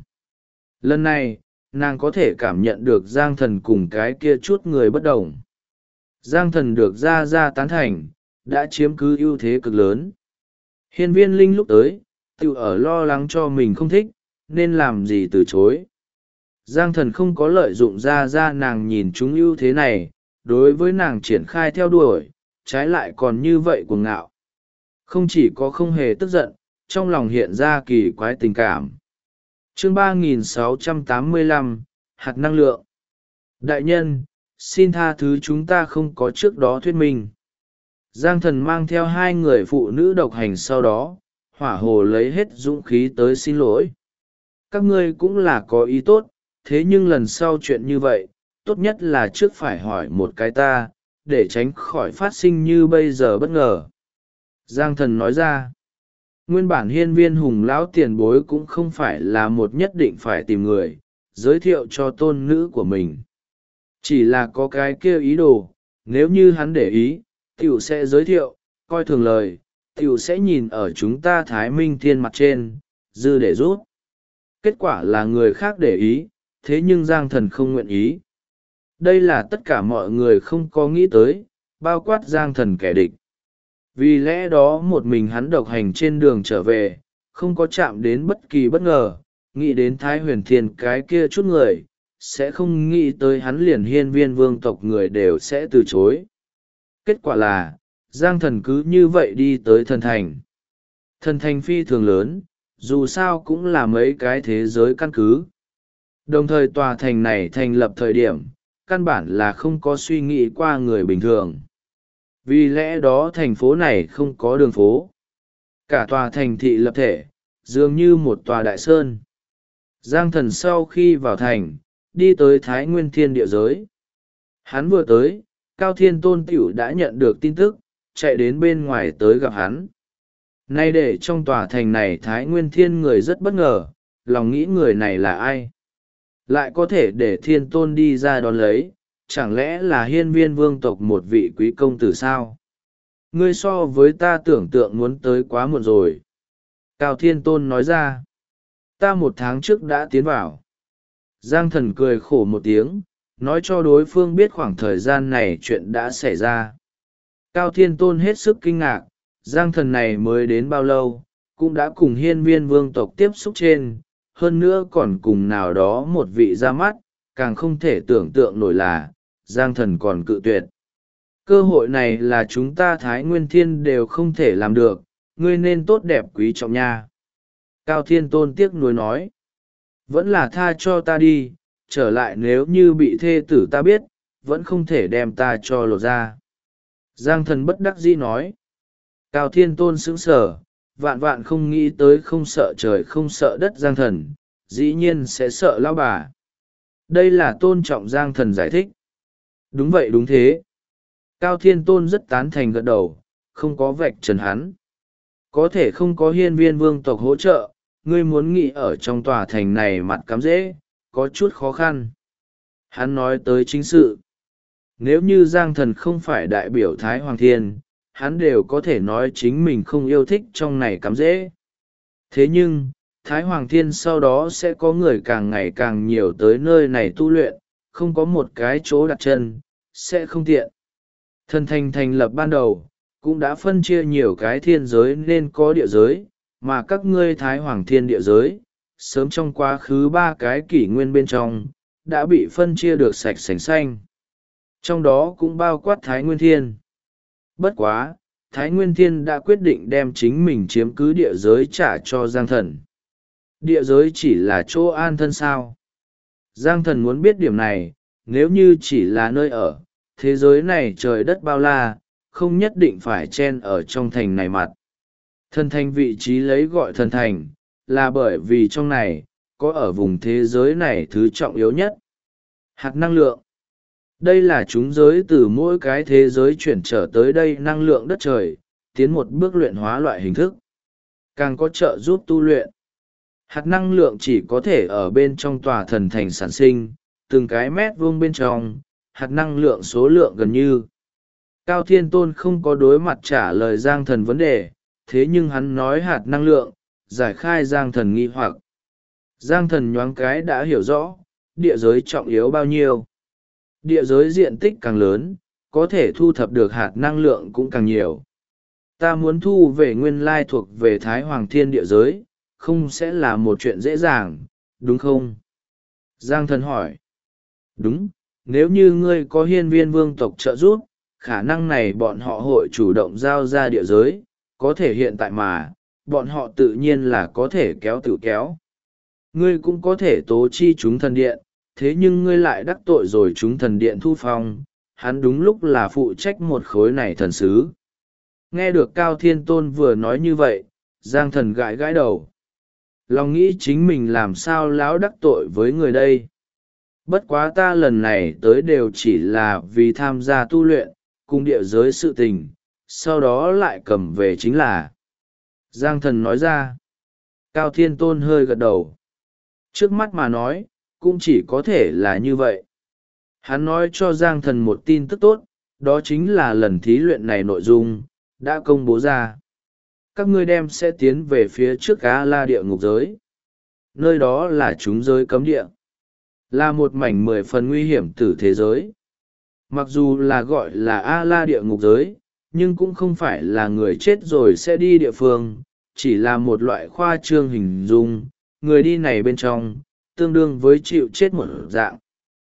Lần này, nàng có thể cảm nhận được Giang Thần cùng cái kia chút người bất đồng. Giang Thần được ra tán thành, đã chiếm cứ ưu thế cực lớn. Hiên viên linh lúc tới, tự ở lo lắng cho mình không thích, nên làm gì từ chối. Giang Thần không có lợi dụng ra nàng nhìn chúng ưu thế này, đối với nàng triển khai theo đuổi, trái lại còn như vậy cuồng ngạo. Không chỉ có không hề tức giận, trong lòng hiện ra kỳ quái tình cảm. Chương 3685, hạt năng lượng. Đại nhân, xin tha thứ chúng ta không có trước đó thuyết minh. Giang Thần mang theo hai người phụ nữ độc hành sau đó, hỏa hồ lấy hết dũng khí tới xin lỗi. Các ngươi cũng là có ý tốt, thế nhưng lần sau chuyện như vậy, tốt nhất là trước phải hỏi một cái ta, để tránh khỏi phát sinh như bây giờ bất ngờ. Giang Thần nói ra, nguyên bản hiên viên hùng lão tiền bối cũng không phải là một nhất định phải tìm người, giới thiệu cho tôn nữ của mình. Chỉ là có cái kia ý đồ, nếu như hắn để ý, tiểu sẽ giới thiệu, coi thường lời, tiểu sẽ nhìn ở chúng ta Thái Minh Thiên mặt trên, dư để rút. Kết quả là người khác để ý, thế nhưng Giang Thần không nguyện ý. Đây là tất cả mọi người không có nghĩ tới, bao quát Giang Thần kẻ địch. Vì lẽ đó một mình hắn độc hành trên đường trở về, không có chạm đến bất kỳ bất ngờ, nghĩ đến Thái Huyền Thiên cái kia chút người, sẽ không nghĩ tới hắn liền hiên viên vương tộc người đều sẽ từ chối. Kết quả là, Giang Thần cứ như vậy đi tới thần thành. Thần thành phi thường lớn, dù sao cũng là mấy cái thế giới căn cứ. Đồng thời tòa thành này thành lập thời điểm, căn bản là không có suy nghĩ qua người bình thường. Vì lẽ đó thành phố này không có đường phố. Cả tòa thành thị lập thể, dường như một tòa đại sơn. Giang Thần sau khi vào thành, đi tới Thái Nguyên Thiên địa giới. Hắn vừa tới, Cao Thiên Tôn Tiểu đã nhận được tin tức, chạy đến bên ngoài tới gặp hắn. Nay để trong tòa thành này Thái Nguyên Thiên người rất bất ngờ, lòng nghĩ người này là ai? Lại có thể để Thiên Tôn đi ra đón lấy, chẳng lẽ là hiên viên vương tộc một vị quý công tử sao? Ngươi so với ta tưởng tượng muốn tới quá muộn rồi. Cao Thiên Tôn nói ra. Ta 1 tháng trước đã tiến vào. Giang Thần cười khổ một tiếng, nói cho đối phương biết khoảng thời gian này chuyện đã xảy ra. Cao Thiên Tôn hết sức kinh ngạc, Giang Thần này mới đến bao lâu, cũng đã cùng hiên viên vương tộc tiếp xúc trên, hơn nữa còn cùng nào đó một vị ra mắt, càng không thể tưởng tượng nổi là, Giang Thần còn cự tuyệt. Cơ hội này là chúng ta Thái Nguyên Thiên đều không thể làm được, ngươi nên tốt đẹp quý trọng nha. Cao Thiên Tôn tiếc nuối nói, vẫn là tha cho ta đi, trở lại nếu như bị thê tử ta biết, vẫn không thể đem ta cho lột ra. Giang Thần bất đắc dĩ nói. Cao Thiên Tôn sững sờ, vạn vạn không nghĩ tới không sợ trời không sợ đất Giang Thần, dĩ nhiên sẽ sợ lão bà. Đây là tôn trọng Giang Thần giải thích. Đúng vậy đúng thế. Cao Thiên Tôn rất tán thành gật đầu, không có vạch trần hắn. Có thể không có hiên viên vương tộc hỗ trợ, ngươi muốn nghĩ ở trong tòa thành này mặt cắm dễ, có chút khó khăn. Hắn nói tới chính sự. Nếu như Giang Thần không phải đại biểu Thái Hoàng Thiên, hắn đều có thể nói chính mình không yêu thích trong này cắm dễ. Thế nhưng, Thái Hoàng Thiên sau đó sẽ có người càng ngày càng nhiều tới nơi này tu luyện, không có một cái chỗ đặt chân, sẽ không tiện. Thần thành thành lập ban đầu, cũng đã phân chia nhiều cái thiên giới nên có địa giới, mà các ngươi Thái Hoàng Thiên địa giới, sớm trong quá khứ 3 cái kỷ nguyên bên trong, đã bị phân chia được sạch sành xanh. Trong đó cũng bao quát Thái Nguyên Thiên. Bất quá, Thái Nguyên Thiên đã quyết định đem chính mình chiếm cứ địa giới trả cho Giang Thần. Địa giới chỉ là chỗ an thân sao. Giang Thần muốn biết điểm này, nếu như chỉ là nơi ở, thế giới này trời đất bao la, không nhất định phải chen ở trong thành này mặt. Thần thành vị trí lấy gọi thần thành, là bởi vì trong này, có ở vùng thế giới này thứ trọng yếu nhất. Hạt năng lượng. Đây là chúng giới từ mỗi cái thế giới chuyển trở tới đây năng lượng đất trời, tiến một bước luyện hóa loại hình thức. Càng có trợ giúp tu luyện. Hạt năng lượng chỉ có thể ở bên trong tòa thần thành sản sinh, từng cái mét vuông bên trong, hạt năng lượng số lượng gần như. Cao Thiên Tôn không có đối mặt trả lời Giang Thần vấn đề, thế nhưng hắn nói hạt năng lượng, giải khai Giang Thần nghi hoặc. Giang Thần nhoáng cái đã hiểu rõ, địa giới trọng yếu bao nhiêu. Địa giới diện tích càng lớn, có thể thu thập được hạt năng lượng cũng càng nhiều. Ta muốn thu về nguyên lai thuộc về Thái Hoàng Thiên địa giới, không sẽ là một chuyện dễ dàng, đúng không? Giang Thần hỏi. Đúng, nếu như ngươi có hiên viên vương tộc trợ giúp, khả năng này bọn họ hội chủ động giao ra địa giới, có thể hiện tại mà, bọn họ tự nhiên là có thể kéo tự kéo. Ngươi cũng có thể tố chi chúng thần điện, thế nhưng ngươi lại đắc tội rồi chúng thần điện thu phong, hắn đúng lúc là phụ trách một khối này thần sứ. Nghe được Cao Thiên Tôn vừa nói như vậy, Giang Thần gãi gãi đầu. Lòng nghĩ chính mình làm sao láo đắc tội với người đây. Bất quá ta lần này tới đều chỉ là vì tham gia tu luyện, cùng địa giới sự tình, sau đó lại cầm về chính là. Giang Thần nói ra. Cao Thiên Tôn hơi gật đầu. Trước mắt mà nói, cũng chỉ có thể là như vậy. Hắn nói cho Giang Thần một tin tức tốt, đó chính là lần thí luyện này nội dung, đã công bố ra. Các ngươi đem sẽ tiến về phía trước A-la địa ngục giới. Nơi đó là chúng giới cấm địa. Là một mảnh 10 phần nguy hiểm từ thế giới. Mặc dù là gọi là A-la địa ngục giới, nhưng cũng không phải là người chết rồi sẽ đi địa phương, chỉ là một loại khoa trương hình dung, người đi này bên trong, tương đương với chịu chết một dạng.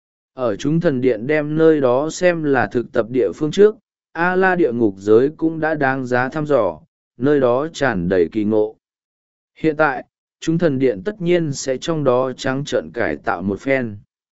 Ở chúng thần điện đem nơi đó xem là thực tập địa phương trước, A La địa ngục giới cũng đã đáng giá thăm dò, nơi đó tràn đầy kỳ ngộ. Hiện tại, chúng thần điện tất nhiên sẽ trong đó trắng trợn cải tạo một phen.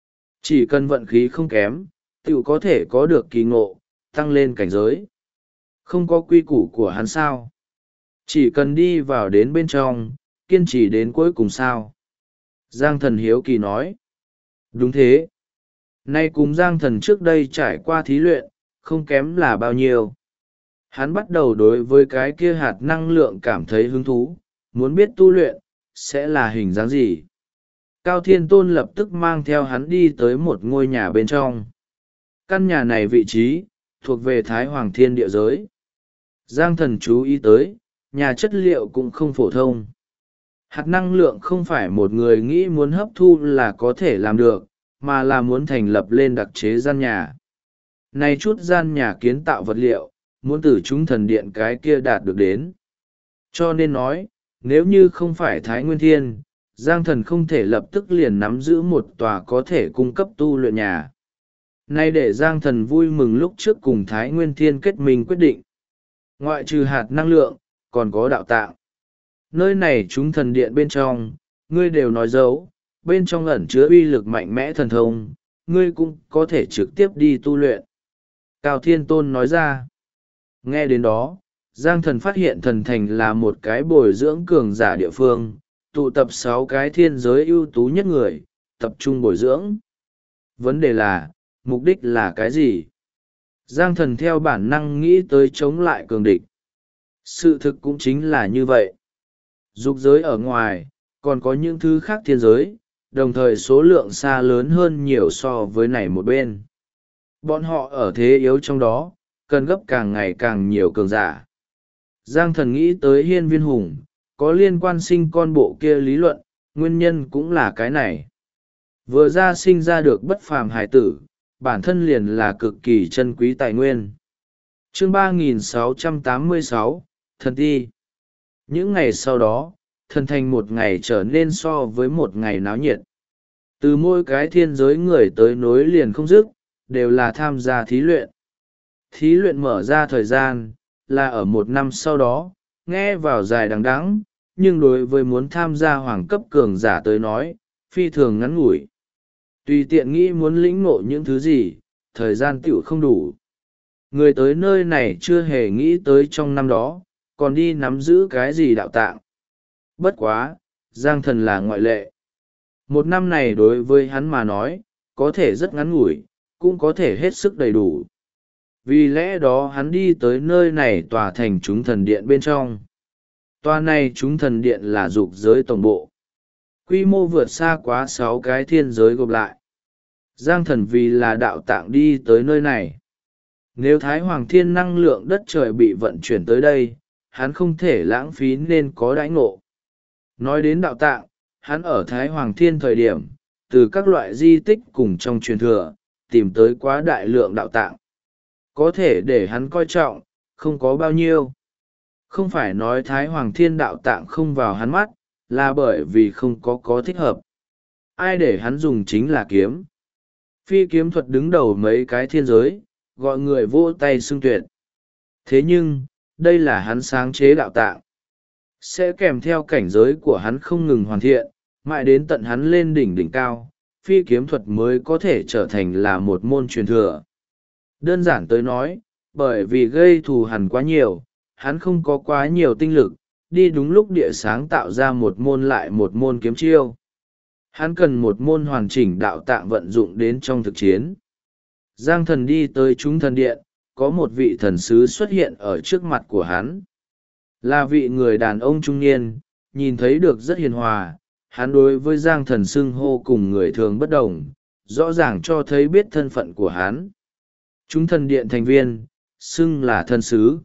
Chỉ cần vận khí không kém, tự có thể có được kỳ ngộ, tăng lên cảnh giới. Không có quy củ của hắn sao? Chỉ cần đi vào đến bên trong, kiên trì đến cuối cùng sao? Giang Thần hiếu kỳ nói. Đúng thế. Nay cùng Giang Thần trước đây trải qua thí luyện, không kém là bao nhiêu. Hắn bắt đầu đối với cái kia hạt năng lượng cảm thấy hứng thú, muốn biết tu luyện, sẽ là hình dáng gì. Cao Thiên Tôn lập tức mang theo hắn đi tới một ngôi nhà bên trong. Căn nhà này vị trí, thuộc về Thái Hoàng Thiên địa giới. Giang Thần chú ý tới, nhà chất liệu cũng không phổ thông. Hạt năng lượng không phải một người nghĩ muốn hấp thu là có thể làm được, mà là muốn thành lập lên đặc chế gian nhà. Này chút gian nhà kiến tạo vật liệu, muốn từ chúng thần điện cái kia đạt được đến. Cho nên nói, nếu như không phải Thái Nguyên Thiên, Giang Thần không thể lập tức liền nắm giữ một tòa có thể cung cấp tu luyện nhà. Nay để Giang Thần vui mừng lúc trước cùng Thái Nguyên Thiên kết minh quyết định. Ngoại trừ hạt năng lượng, còn có đạo tạng. Nơi này chúng thần điện bên trong, ngươi đều nói dấu, bên trong ẩn chứa uy lực mạnh mẽ thần thông, ngươi cũng có thể trực tiếp đi tu luyện. Cao Thiên Tôn nói ra. Nghe đến đó, Giang Thần phát hiện thần thành là một cái bồi dưỡng cường giả địa phương, tụ tập 6 cái thiên giới ưu tú nhất người, tập trung bồi dưỡng. Vấn đề là, mục đích là cái gì? Giang Thần theo bản năng nghĩ tới chống lại cường địch. Sự thực cũng chính là như vậy. Dục giới ở ngoài, còn có những thứ khác thiên giới, đồng thời số lượng xa lớn hơn nhiều so với này một bên. Bọn họ ở thế yếu trong đó, cần gấp càng ngày càng nhiều cường giả. Giang Thần nghĩ tới Hiên Viên Hùng, có liên quan sinh con bộ kia lý luận, nguyên nhân cũng là cái này. Vừa ra sinh ra được bất phàm hải tử, bản thân liền là cực kỳ chân quý tài nguyên. Chương 3686, Thần Ti. Những ngày sau đó, thần thành một ngày trở nên so với một ngày náo nhiệt. Từ mỗi cái thiên giới người tới nối liền không dứt, đều là tham gia thí luyện. Thí luyện mở ra thời gian, là ở một năm sau đó, nghe vào dài đằng đẵng, nhưng đối với muốn tham gia hoàng cấp cường giả tới nói, phi thường ngắn ngủi. Tùy tiện nghĩ muốn lĩnh ngộ những thứ gì, thời gian tiểu không đủ. Người tới nơi này chưa hề nghĩ tới trong năm đó, còn đi nắm giữ cái gì đạo tạng. Bất quá, Giang Thần là ngoại lệ. Một năm này đối với hắn mà nói, có thể rất ngắn ngủi, cũng có thể hết sức đầy đủ. Vì lẽ đó hắn đi tới nơi này tòa thành chúng thần điện bên trong. Tòa này chúng thần điện là dục giới tổng bộ. Quy mô vượt xa quá 6 cái thiên giới gộp lại. Giang Thần vì là đạo tạng đi tới nơi này. Nếu Thái Hoàng Thiên năng lượng đất trời bị vận chuyển tới đây, hắn không thể lãng phí nên có đãi ngộ. Nói đến đạo tạng, hắn ở Thái Hoàng Thiên thời điểm, từ các loại di tích cùng trong truyền thừa, tìm tới quá đại lượng đạo tạng. Có thể để hắn coi trọng, không có bao nhiêu. Không phải nói Thái Hoàng Thiên đạo tạng không vào hắn mắt, là bởi vì không có thích hợp. Ai để hắn dùng chính là kiếm. Phi kiếm thuật đứng đầu mấy cái thiên giới, gọi người vỗ tay xưng tuyệt. Thế nhưng, đây là hắn sáng chế đạo tạng. Sẽ kèm theo cảnh giới của hắn không ngừng hoàn thiện, mãi đến tận hắn lên đỉnh cao, phi kiếm thuật mới có thể trở thành là một môn truyền thừa. Đơn giản tới nói, bởi vì gây thù hằn quá nhiều, hắn không có quá nhiều tinh lực, đi đúng lúc địa sáng tạo ra một môn lại một môn kiếm chiêu. Hắn cần một môn hoàn chỉnh đạo tạng vận dụng đến trong thực chiến. Giang Thần đi tới chúng thần điện, có một vị thần sứ xuất hiện ở trước mặt của hắn. Là vị người đàn ông trung niên, nhìn thấy được rất hiền hòa, hắn đối với Giang Thần xưng hô cùng người thường bất đồng, rõ ràng cho thấy biết thân phận của hắn. Chúng thần điện thành viên, xưng là thần sứ.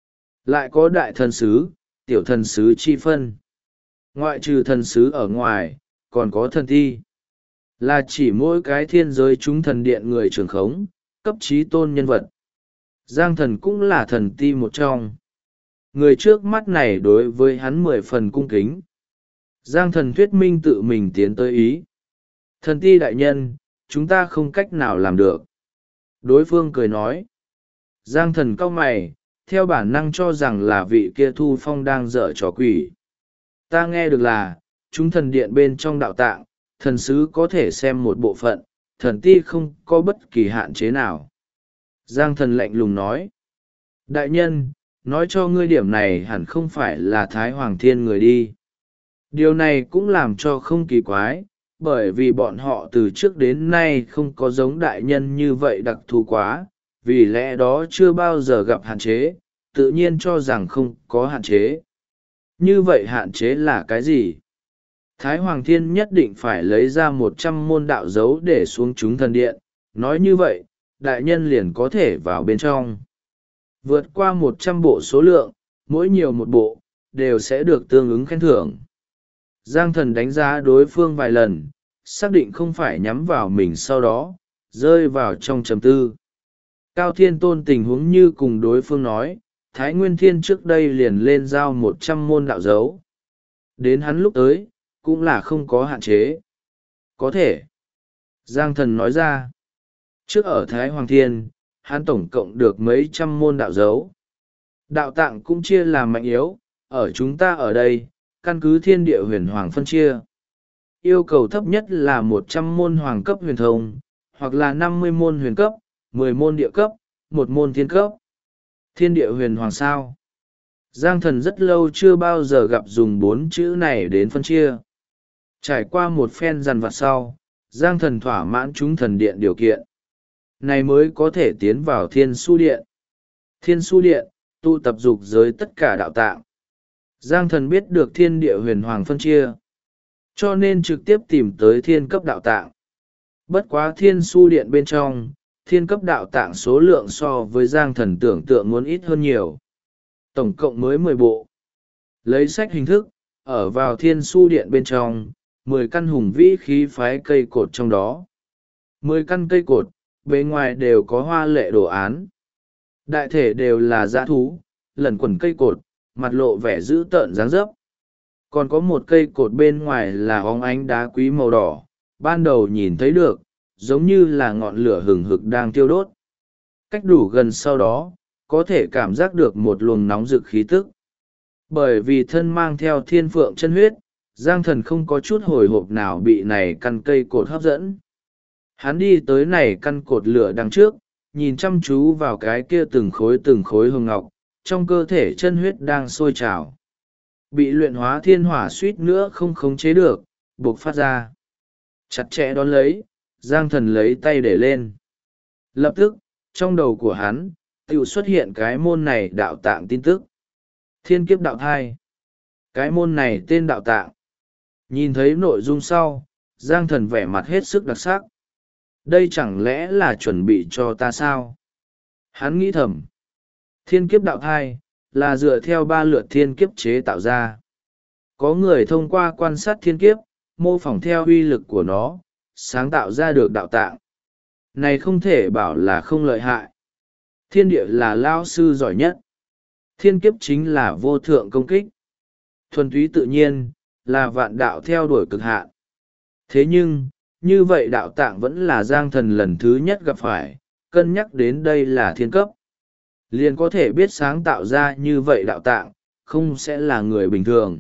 Lại có đại thần sứ, tiểu thần sứ chi phân. Ngoại trừ thần sứ ở ngoài, còn có thần thi. Là chỉ mỗi cái thiên giới chúng thần điện người trưởng khống, cấp trí tôn nhân vật. Giang thần cũng là thần ti một trong. Người trước mắt này đối với hắn 10 phần cung kính. Giang thần thuyết minh tự mình tiến tới ý. Thần ti đại nhân, chúng ta không cách nào làm được. Đối phương cười nói. Giang thần cau mày, theo bản năng cho rằng là vị kia Thu Phong đang dở trò quỷ. Ta nghe được là, chúng thần điện bên trong đạo tạng, thần sứ có thể xem một bộ phận, thần ti không có bất kỳ hạn chế nào. Giang thần lạnh lùng nói. Đại nhân, nói cho ngươi điểm này hẳn không phải là Thái Hoàng Thiên người đi. Điều này cũng làm cho không kỳ quái, bởi vì bọn họ từ trước đến nay không có giống đại nhân như vậy đặc thù quá, vì lẽ đó chưa bao giờ gặp hạn chế, tự nhiên cho rằng không có hạn chế. Như vậy hạn chế là cái gì? Thái Hoàng Thiên nhất định phải lấy ra 100 môn đạo dấu để xuống chúng thần điện, nói như vậy, đại nhân liền có thể vào bên trong. Vượt qua 100 bộ số lượng, mỗi nhiều một bộ, đều sẽ được tương ứng khen thưởng. Giang thần đánh giá đối phương vài lần, xác định không phải nhắm vào mình sau đó, rơi vào trong trầm tư. Cao Thiên Tôn tình huống như cùng đối phương nói, Thái Nguyên Thiên trước đây liền lên giao 100 môn đạo dấu. Đến hắn lúc tới, cũng là không có hạn chế. Có thể. Giang thần nói ra. Trước ở Thái Hoàng Thiên, hắn tổng cộng được mấy trăm môn đạo dấu. Đạo tạng cũng chia làm mạnh yếu, ở chúng ta ở đây, căn cứ thiên địa huyền hoàng phân chia. Yêu cầu thấp nhất là 100 môn hoàng cấp huyền thông, hoặc là 50 môn huyền cấp, 10 môn địa cấp, 1 môn thiên cấp. Thiên địa huyền hoàng sao? Giang thần rất lâu chưa bao giờ gặp dùng 4 chữ này đến phân chia. Trải qua một phen dằn vặt sau, Giang thần thỏa mãn chúng thần điện điều kiện. Này mới có thể tiến vào Thiên Su Điện. Thiên Su Điện, tụ tập dục giới tất cả đạo tạng. Giang thần biết được thiên địa huyền hoàng phân chia, cho nên trực tiếp tìm tới thiên cấp đạo tạng. Bất quá Thiên Su Điện bên trong, thiên cấp đạo tạng số lượng so với Giang thần tưởng tượng muốn ít hơn nhiều. Tổng cộng mới 10 bộ. Lấy sách hình thức, ở vào Thiên Su Điện bên trong, 10 căn hùng vĩ khí phái cây cột trong đó. 10 căn cây cột, bề ngoài đều có hoa lệ đồ án. Đại thể đều là dã thú, lẩn quẩn cây cột, mặt lộ vẻ dữ tợn dáng dấp. Còn có một cây cột bên ngoài là óng ánh đá quý màu đỏ, ban đầu nhìn thấy được, giống như là ngọn lửa hừng hực đang thiêu đốt. Cách đủ gần sau đó, có thể cảm giác được một luồng nóng rực khí tức. Bởi vì thân mang theo thiên phượng chân huyết, Giang thần không có chút hồi hộp nào bị này căn cây cột hấp dẫn. Hắn đi tới này căn cột lửa đằng trước, nhìn chăm chú vào cái kia từng khối hồng ngọc, trong cơ thể chân huyết đang sôi trào. Bị luyện hóa thiên hỏa suýt nữa không khống chế được, buộc phát ra. Chặt chẽ đón lấy, Giang thần lấy tay để lên. Lập tức, trong đầu của hắn, tự xuất hiện cái môn này đạo tạng tin tức. Thiên kiếp đạo thai. Cái môn này tên đạo tạng. Nhìn thấy nội dung sau, Giang thần vẻ mặt hết sức đặc sắc. Đây chẳng lẽ là chuẩn bị cho ta sao? Hắn nghĩ thầm. Thiên kiếp đạo thai, là dựa theo 3 lượt thiên kiếp chế tạo ra. Có người thông qua quan sát thiên kiếp, mô phỏng theo uy lực của nó, sáng tạo ra được đạo tạng. Này không thể bảo là không lợi hại. Thiên địa là lao sư giỏi nhất. Thiên kiếp chính là vô thượng công kích. Thuần túy tự nhiên, là vạn đạo theo đuổi cực hạn. Thế nhưng, như vậy đạo tạng vẫn là Giang thần lần thứ nhất gặp phải, cân nhắc đến đây là thiên cấp. Liền có thể biết sáng tạo ra như vậy đạo tạng, không sẽ là người bình thường.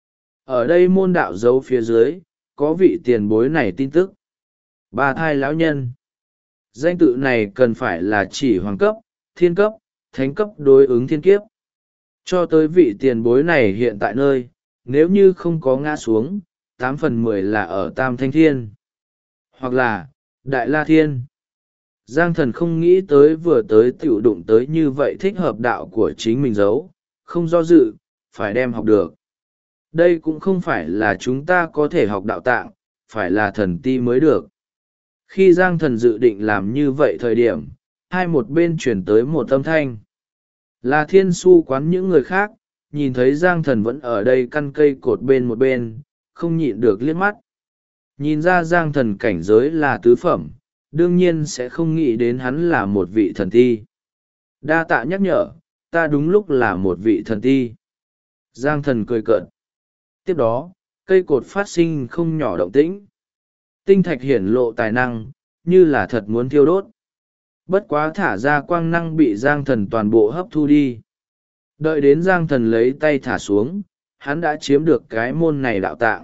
Ở đây môn đạo dấu phía dưới, có vị tiền bối này tin tức. Ba thai lão nhân. Danh tự này cần phải là chỉ hoàng cấp, thiên cấp, thánh cấp đối ứng thiên kiếp. Cho tới vị tiền bối này hiện tại nơi, nếu như không có ngã xuống, 8/10 là ở Tam Thanh Thiên. Hoặc là, Đại La Thiên. Giang thần không nghĩ tới vừa tới tiểu đụng tới như vậy thích hợp đạo của chính mình giấu, không do dự, phải đem học được. Đây cũng không phải là chúng ta có thể học đạo tạng, phải là thần ti mới được. Khi Giang thần dự định làm như vậy thời điểm, hai một bên chuyển tới một âm thanh. Là Thiên Su quán những người khác, nhìn thấy Giang thần vẫn ở đây căn cây cột bên một bên, không nhịn được liếc mắt. Nhìn ra Giang thần cảnh giới là tứ phẩm, đương nhiên sẽ không nghĩ đến hắn là một vị thần thi. Đa tạ nhắc nhở, ta đúng lúc là một vị thần ti. Giang thần cười cợt. Tiếp đó, cây cột phát sinh không nhỏ động tĩnh. Tinh thạch hiển lộ tài năng, như là thật muốn thiêu đốt. Bất quá thả ra quang năng bị Giang thần toàn bộ hấp thu đi. Đợi đến Giang thần lấy tay thả xuống, hắn đã chiếm được cái môn này đạo tạng.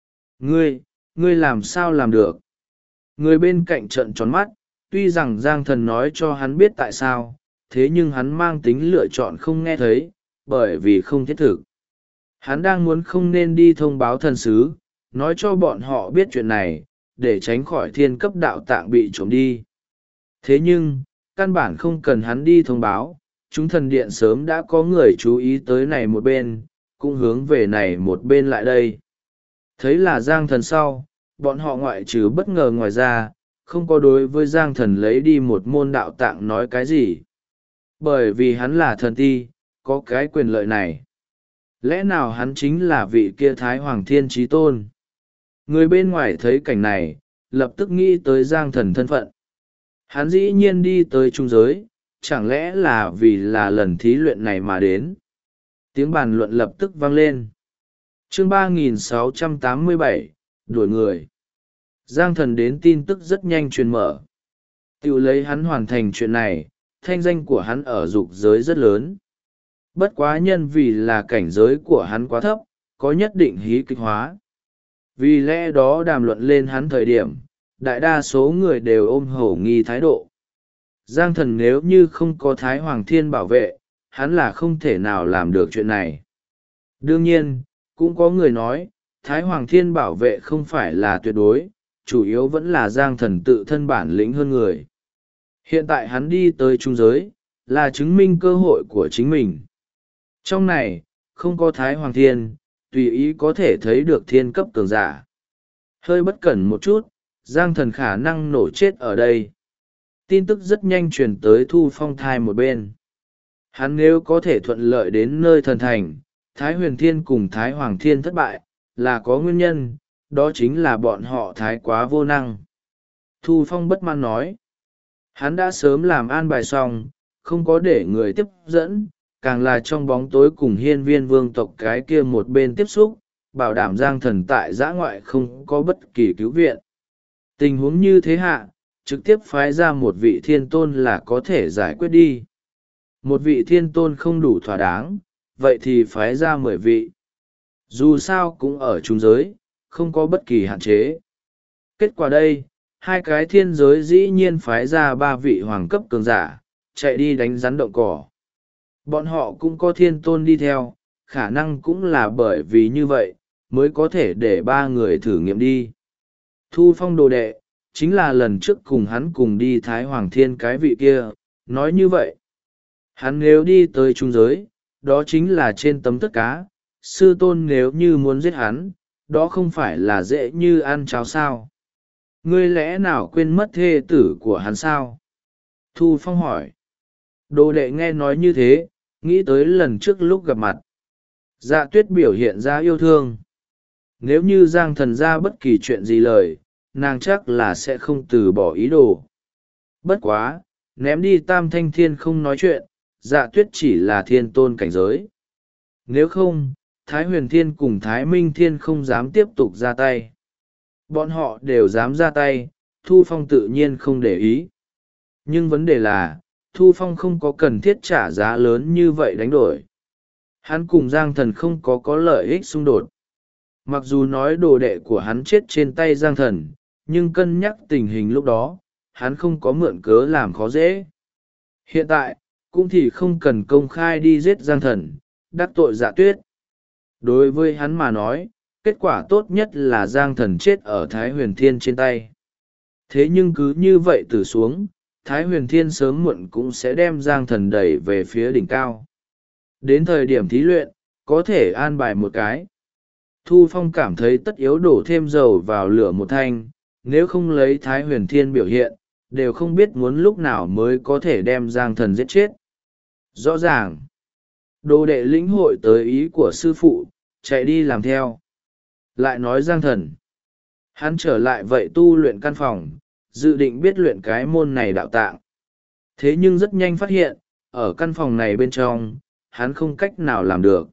Ngươi làm sao làm được? Người bên cạnh trợn tròn mắt, tuy rằng Giang thần nói cho hắn biết tại sao, thế nhưng hắn mang tính lựa chọn không nghe thấy, bởi vì không thiết thực. Hắn đang muốn không nên đi thông báo thần sứ, nói cho bọn họ biết chuyện này, để tránh khỏi thiên cấp đạo tạng bị trộm đi. Thế nhưng, căn bản không cần hắn đi thông báo, chúng thần điện sớm đã có người chú ý tới này một bên, cũng hướng về này một bên lại đây. Thấy là Giang thần sau, bọn họ ngoại trừ bất ngờ ngoài ra, không có đối với Giang thần lấy đi một môn đạo tạng nói cái gì. Bởi vì hắn là thần ti, có cái quyền lợi này. Lẽ nào hắn chính là vị kia Thái Hoàng Thiên Chí Tôn? Người bên ngoài thấy cảnh này, lập tức nghĩ tới Giang thần thân phận. Hắn dĩ nhiên đi tới trung giới, chẳng lẽ là vì là lần thí luyện này mà đến. Tiếng bàn luận lập tức vang lên. Chương 3687, đuổi người. Giang thần đến tin tức rất nhanh truyền mở. Tiểu lấy hắn hoàn thành chuyện này, thanh danh của hắn ở dục giới rất lớn. Bất quá nhân vì là cảnh giới của hắn quá thấp, có nhất định hí kịch hóa. Vì lẽ đó đàm luận lên hắn thời điểm, đại đa số người đều ôm hổ nghi thái độ. Giang thần nếu như không có Thái Hoàng Thiên bảo vệ, hắn là không thể nào làm được chuyện này. Đương nhiên, cũng có người nói, Thái Hoàng Thiên bảo vệ không phải là tuyệt đối, chủ yếu vẫn là Giang thần tự thân bản lĩnh hơn người. Hiện tại hắn đi tới trung giới, là chứng minh cơ hội của chính mình. Trong này, không có Thái Hoàng Thiên, tùy ý có thể thấy được thiên cấp cường giả. Hơi bất cẩn một chút, Giang thần khả năng nổ chết ở đây. Tin tức rất nhanh truyền tới Thu Phong thai một bên. Hắn nếu có thể thuận lợi đến nơi thần thành, Thái Huyền Thiên cùng Thái Hoàng Thiên thất bại, là có nguyên nhân, đó chính là bọn họ thái quá vô năng. Thu Phong bất mãn nói. Hắn đã sớm làm an bài xong, không có để người tiếp dẫn, càng là trong bóng tối cùng hiên viên vương tộc cái kia một bên tiếp xúc, bảo đảm Giang thần tại giã ngoại không có bất kỳ cứu viện. Tình huống như thế hạ, trực tiếp phái ra một vị thiên tôn là có thể giải quyết đi. Một vị thiên tôn không đủ thỏa đáng, vậy thì phái ra 10 vị. Dù sao cũng ở trung giới, không có bất kỳ hạn chế. Kết quả đây, hai cái thiên giới dĩ nhiên phái ra 3 vị hoàng cấp cường giả, chạy đi đánh rắn động cỏ. Bọn họ cũng có thiên tôn đi theo, khả năng cũng là bởi vì như vậy, mới có thể để 3 người thử nghiệm đi. Thu Phong đồ đệ, chính là lần trước cùng hắn cùng đi Thái Hoàng Thiên cái vị kia, nói như vậy. Hắn nếu đi tới trung giới, đó chính là trên tấm tất cá, sư tôn nếu như muốn giết hắn, đó không phải là dễ như ăn cháo sao. Ngươi lẽ nào quên mất thê tử của hắn sao? Thu Phong hỏi. Đồ đệ nghe nói như thế, nghĩ tới lần trước lúc gặp mặt. Dạ tuyết biểu hiện ra yêu thương. Nếu như Giang thần ra bất kỳ chuyện gì lời, nàng chắc là sẽ không từ bỏ ý đồ. Bất quá, ném đi Tam Thanh Thiên không nói chuyện, dạ tuyết chỉ là thiên tôn cảnh giới. Nếu không, Thái Huyền Thiên cùng Thái Minh Thiên không dám tiếp tục ra tay. Bọn họ đều dám ra tay, Thu Phong tự nhiên không để ý. Nhưng vấn đề là, Thu Phong không có cần thiết trả giá lớn như vậy đánh đổi. Hắn cùng Giang thần không có lợi ích xung đột. Mặc dù nói đồ đệ của hắn chết trên tay Giang thần, nhưng cân nhắc tình hình lúc đó, hắn không có mượn cớ làm khó dễ. Hiện tại, cũng thì không cần công khai đi giết Giang thần, đắc tội Dạ tuyết. Đối với hắn mà nói, kết quả tốt nhất là Giang thần chết ở Thái Huyền Thiên trên tay. Thế nhưng cứ như vậy từ xuống, Thái Huyền Thiên sớm muộn cũng sẽ đem Giang thần đẩy về phía đỉnh cao. Đến thời điểm thí luyện, có thể an bài một cái. Thu Phong cảm thấy tất yếu đổ thêm dầu vào lửa một thanh, nếu không lấy Thái Huyền Thiên biểu hiện, đều không biết muốn lúc nào mới có thể đem Giang thần giết chết. Rõ ràng, đồ đệ lĩnh hội tới ý của sư phụ, chạy đi làm theo. Lại nói Giang thần, hắn trở lại vậy tu luyện căn phòng, dự định biết luyện cái môn này đạo tạng. Thế nhưng rất nhanh phát hiện, ở căn phòng này bên trong, hắn không cách nào làm được.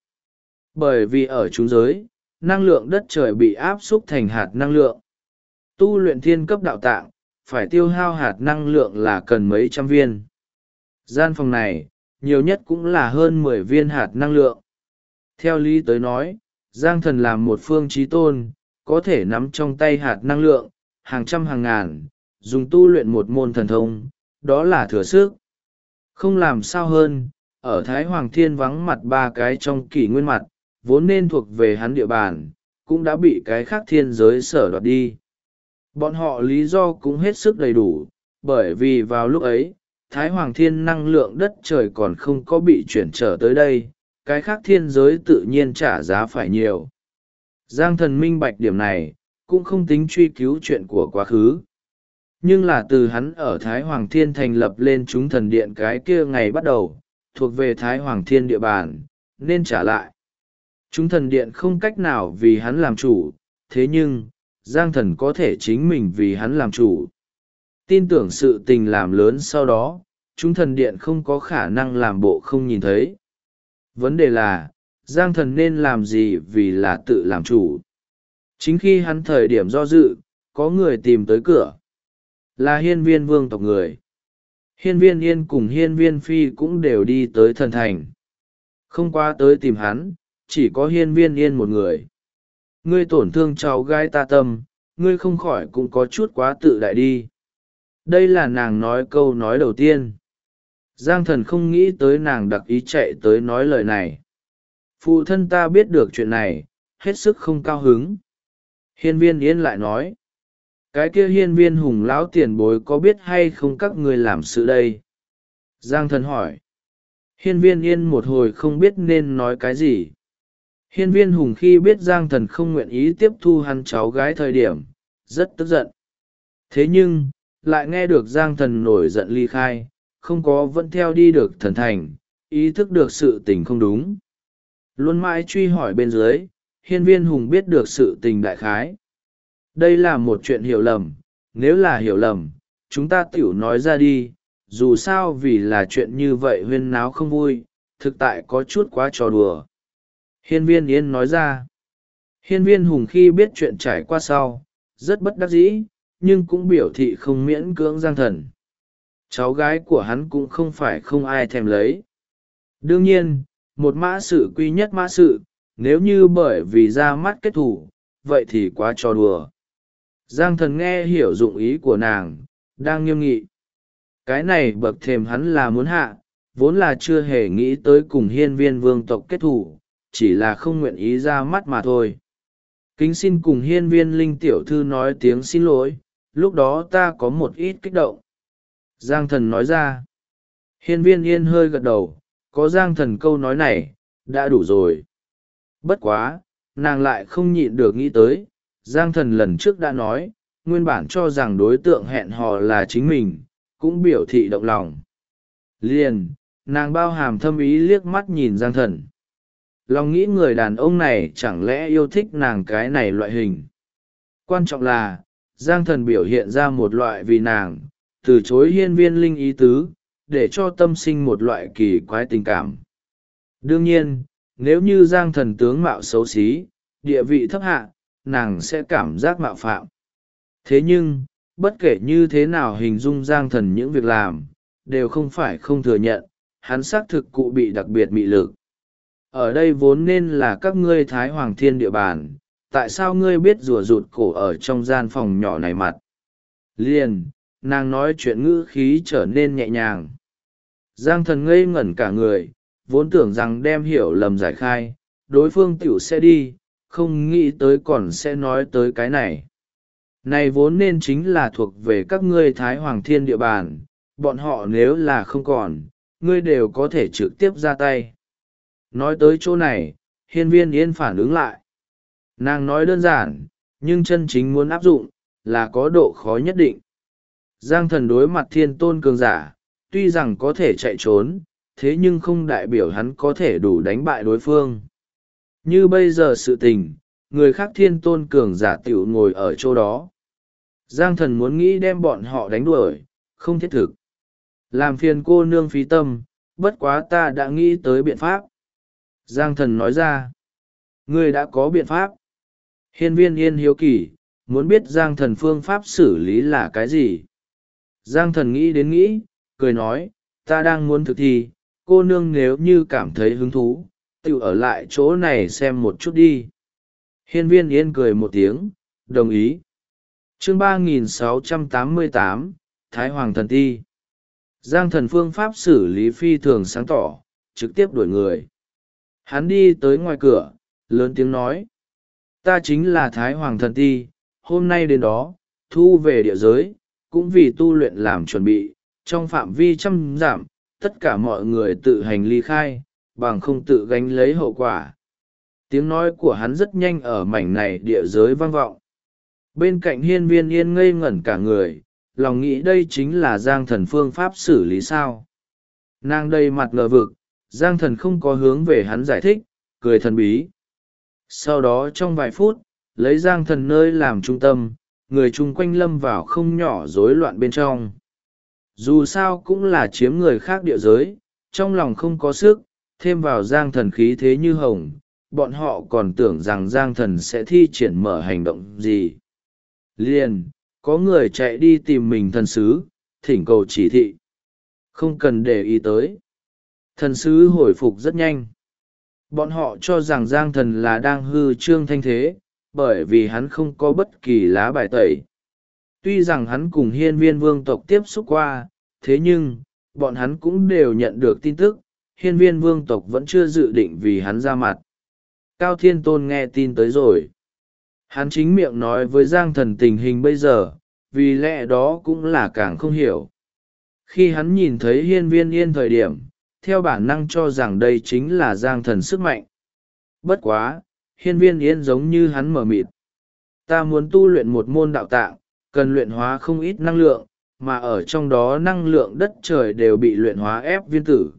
Bởi vì ở chúng giới, năng lượng đất trời bị áp xúc thành hạt năng lượng. Tu luyện thiên cấp đạo tạng, phải tiêu hao hạt năng lượng là cần mấy trăm viên. Gian phòng này, nhiều nhất cũng là hơn 10 viên hạt năng lượng. Theo lý tới nói, Giang Thần làm một phương chí tôn, có thể nắm trong tay hạt năng lượng, hàng trăm hàng ngàn, dùng tu luyện một môn thần thông, đó là thừa sức. Không làm sao hơn, ở Thái Hoàng Thiên vắng mặt ba cái trong kỷ nguyên mặt, vốn nên thuộc về hắn địa bàn, cũng đã bị cái khác thiên giới sở đoạt đi. Bọn họ lý do cũng hết sức đầy đủ, bởi vì vào lúc ấy, Thái Hoàng Thiên năng lượng đất trời còn không có bị chuyển trở tới đây, cái khác thiên giới tự nhiên trả giá phải nhiều. Giang Thần minh bạch điểm này, cũng không tính truy cứu chuyện của quá khứ. Nhưng là từ hắn ở Thái Hoàng Thiên thành lập lên chúng thần điện cái kia ngày bắt đầu, thuộc về Thái Hoàng Thiên địa bàn, nên trả lại. Chúng thần điện không cách nào vì hắn làm chủ, thế nhưng, Giang Thần có thể chính mình vì hắn làm chủ. Tin tưởng sự tình làm lớn sau đó, chúng thần điện không có khả năng làm bộ không nhìn thấy. Vấn đề là, Giang Thần nên làm gì vì là tự làm chủ. Chính khi hắn thời điểm do dự, có người tìm tới cửa. Là Hiên Viên vương tộc người. Hiên Viên Yên cùng Hiên Viên Phi cũng đều đi tới thần thành. Không qua tới tìm hắn, chỉ có Hiên Viên Yên một người. Ngươi tổn thương cháu gái ta tâm, ngươi không khỏi cũng có chút quá tự đại đi. Đây là nàng nói câu nói đầu tiên. Giang Thần không nghĩ tới nàng đặc ý chạy tới nói lời này. Phụ thân ta biết được chuyện này, hết sức không cao hứng. Hiên Viên Yên lại nói. Cái kia Hiên Viên Hùng lão tiền bối có biết hay không các ngươi làm sự đây? Giang Thần hỏi. Hiên Viên Yên một hồi không biết nên nói cái gì. Hiên Viên Hùng khi biết Giang Thần không nguyện ý tiếp thu hắn cháu gái thời điểm, rất tức giận. Thế nhưng, lại nghe được Giang Thần nổi giận ly khai, không có vẫn theo đi được thần thành, ý thức được sự tình không đúng. Luôn mãi truy hỏi bên dưới, Hiên Viên Hùng biết được sự tình đại khái. Đây là một chuyện hiểu lầm, nếu là hiểu lầm, chúng ta tiểu nói ra đi, dù sao vì là chuyện như vậy huyên náo không vui, thực tại có chút quá trò đùa. Hiên Viên Yên nói ra. Hiên Viên Hùng khi biết chuyện trải qua sau, rất bất đắc dĩ, nhưng cũng biểu thị không miễn cưỡng Giang Thần. Cháu gái của hắn cũng không phải không ai thèm lấy. Đương nhiên, một mã sự quy nhất mã sự, nếu như bởi vì ra mắt kết thủ, vậy thì quá trò đùa. Giang Thần nghe hiểu dụng ý của nàng, đang nghiêm nghị. Cái này bậc thềm hắn là muốn hạ, vốn là chưa hề nghĩ tới cùng Hiên Viên vương tộc kết thủ, chỉ là không nguyện ý ra mắt mà thôi. Kính xin cùng Hiên Viên Linh tiểu thư nói tiếng xin lỗi, lúc đó ta có một ít kích động. Giang Thần nói ra. Hiên Viên Yên hơi gật đầu, có Giang Thần câu nói này, đã đủ rồi. Bất quá, nàng lại không nhịn được nghĩ tới, Giang Thần lần trước đã nói, nguyên bản cho rằng đối tượng hẹn hò là chính mình, cũng biểu thị động lòng. Liền, nàng bao hàm thâm ý liếc mắt nhìn Giang Thần. Lòng nghĩ người đàn ông này chẳng lẽ yêu thích nàng cái này loại hình. Quan trọng là, Giang Thần biểu hiện ra một loại vì nàng, từ chối Hiên Viên Linh ý tứ, để cho tâm sinh một loại kỳ quái tình cảm. Đương nhiên, nếu như Giang Thần tướng mạo xấu xí, địa vị thấp hạ, nàng sẽ cảm giác mạo phạm. Thế nhưng, bất kể như thế nào hình dung Giang Thần những việc làm, đều không phải không thừa nhận, hắn xác thực cụ bị đặc biệt mị lực. Ở đây vốn nên là các ngươi Thái Hoàng Thiên địa bàn, tại sao ngươi biết rùa rụt cổ ở trong gian phòng nhỏ này mặt? Liền, nàng nói chuyện ngữ khí trở nên nhẹ nhàng. Giang Thần ngây ngẩn cả người, vốn tưởng rằng đem hiểu lầm giải khai, đối phương tiểu sẽ đi, không nghĩ tới còn sẽ nói tới cái này. Này vốn nên chính là thuộc về các ngươi Thái Hoàng Thiên địa bàn, bọn họ nếu là không còn, ngươi đều có thể trực tiếp ra tay. Nói tới chỗ này, Hiên Viên Yên phản ứng lại. Nàng nói đơn giản, nhưng chân chính muốn áp dụng, là có độ khó nhất định. Giang Thần đối mặt thiên tôn cường giả, tuy rằng có thể chạy trốn, thế nhưng không đại biểu hắn có thể đủ đánh bại đối phương. Như bây giờ sự tình, người khác thiên tôn cường giả tiểu ngồi ở chỗ đó. Giang Thần muốn nghĩ đem bọn họ đánh đuổi, không thiết thực. Làm phiền cô nương phí tâm, Bất quá ta đã nghĩ tới biện pháp. Giang thần nói ra. Ngươi đã có biện pháp. Hiên viên yên hiếu kỳ, muốn biết Giang thần phương pháp xử lý là cái gì. Giang thần nghĩ đến nghĩ, cười nói, ta đang muốn thực thi, cô nương nếu như cảm thấy hứng thú, tự ở lại chỗ này xem một chút đi. Hiên viên yên cười một tiếng, đồng ý. Chương 3688, Thái Hoàng Thần Ti. Giang thần phương pháp xử lý phi thường sáng tỏ, trực tiếp đuổi người. Hắn đi tới ngoài cửa, lớn tiếng nói. Ta chính là Thái Hoàng Thần Ti, hôm nay đến đó, thu về địa giới, cũng vì tu luyện làm chuẩn bị, trong phạm vi 100 dặm, tất cả mọi người tự hành ly khai, bằng không tự gánh lấy hậu quả. Tiếng nói của hắn rất nhanh ở mảnh này địa giới vang vọng. Bên cạnh hiên viên yên ngây ngẩn cả người, lòng nghĩ đây chính là Giang thần phương pháp xử lý sao. Nàng đầy mặt ngờ vực, Giang thần không có hướng về hắn giải thích, cười thần bí. Sau đó trong vài phút, lấy Giang thần nơi làm trung tâm, người chung quanh lâm vào không nhỏ rối loạn bên trong. Dù sao cũng là chiếm người khác địa giới, trong lòng không có sức, thêm vào Giang thần khí thế như hồng, bọn họ còn tưởng rằng Giang thần sẽ thi triển mở hành động gì. Liền, có người chạy đi tìm mình thần sứ, thỉnh cầu chỉ thị. Không cần để ý tới. Thần sứ hồi phục rất nhanh. Bọn họ cho rằng Giang thần là đang hư trương thanh thế, bởi vì hắn không có bất kỳ lá bài tẩy. Tuy rằng hắn cùng hiên viên vương tộc tiếp xúc qua, thế nhưng, bọn hắn cũng đều nhận được tin tức, hiên viên vương tộc vẫn chưa dự định vì hắn ra mặt. Cao Thiên Tôn nghe tin tới rồi. Hắn chính miệng nói với Giang thần tình hình bây giờ, vì lẽ đó cũng là càng không hiểu. Khi hắn nhìn thấy hiên viên yên thời điểm, theo bản năng cho rằng đây chính là Giang thần sức mạnh. Bất quá, hiên viên yên giống như hắn mở mịt. Ta muốn tu luyện một môn đạo tạng, cần luyện hóa không ít năng lượng, mà ở trong đó năng lượng đất trời đều bị luyện hóa ép viên tử.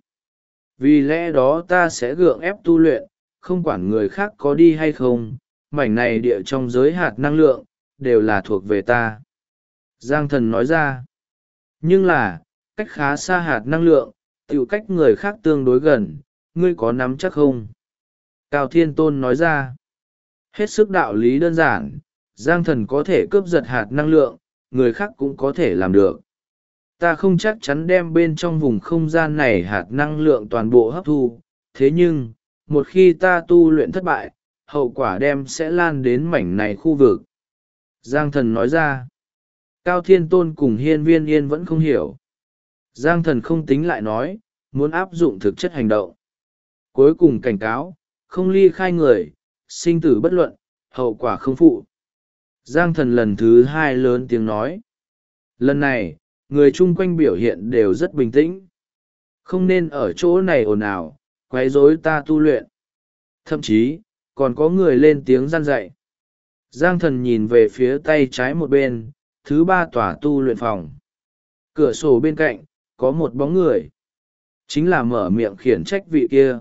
Vì lẽ đó ta sẽ gượng ép tu luyện, không quản người khác có đi hay không, mảnh này địa trong giới hạt năng lượng, đều là thuộc về ta. Giang thần nói ra. Nhưng là, cách khá xa hạt năng lượng, tiểu cách người khác tương đối gần, ngươi có nắm chắc không? Cao Thiên Tôn nói ra. Hết sức đạo lý đơn giản, Giang thần có thể cướp giật hạt năng lượng, người khác cũng có thể làm được. Ta không chắc chắn đem bên trong vùng không gian này hạt năng lượng toàn bộ hấp thu, thế nhưng, một khi ta tu luyện thất bại, hậu quả đem sẽ lan đến mảnh này khu vực. Giang thần nói ra. Cao Thiên Tôn cùng hiên viên yên vẫn không hiểu. Giang thần không tính lại nói, muốn áp dụng thực chất hành động. Cuối cùng cảnh cáo, không ly khai người, sinh tử bất luận, hậu quả không phụ. Giang thần lần thứ hai lớn tiếng nói. Lần này, người chung quanh biểu hiện đều rất bình tĩnh. Không nên ở chỗ này ồn ào, quấy rối ta tu luyện. Thậm chí, còn có người lên tiếng răn dạy. Giang thần nhìn về phía tay trái một bên, thứ ba tòa tu luyện phòng. Cửa sổ bên cạnh, có một bóng người. Chính là mở miệng khiển trách vị kia.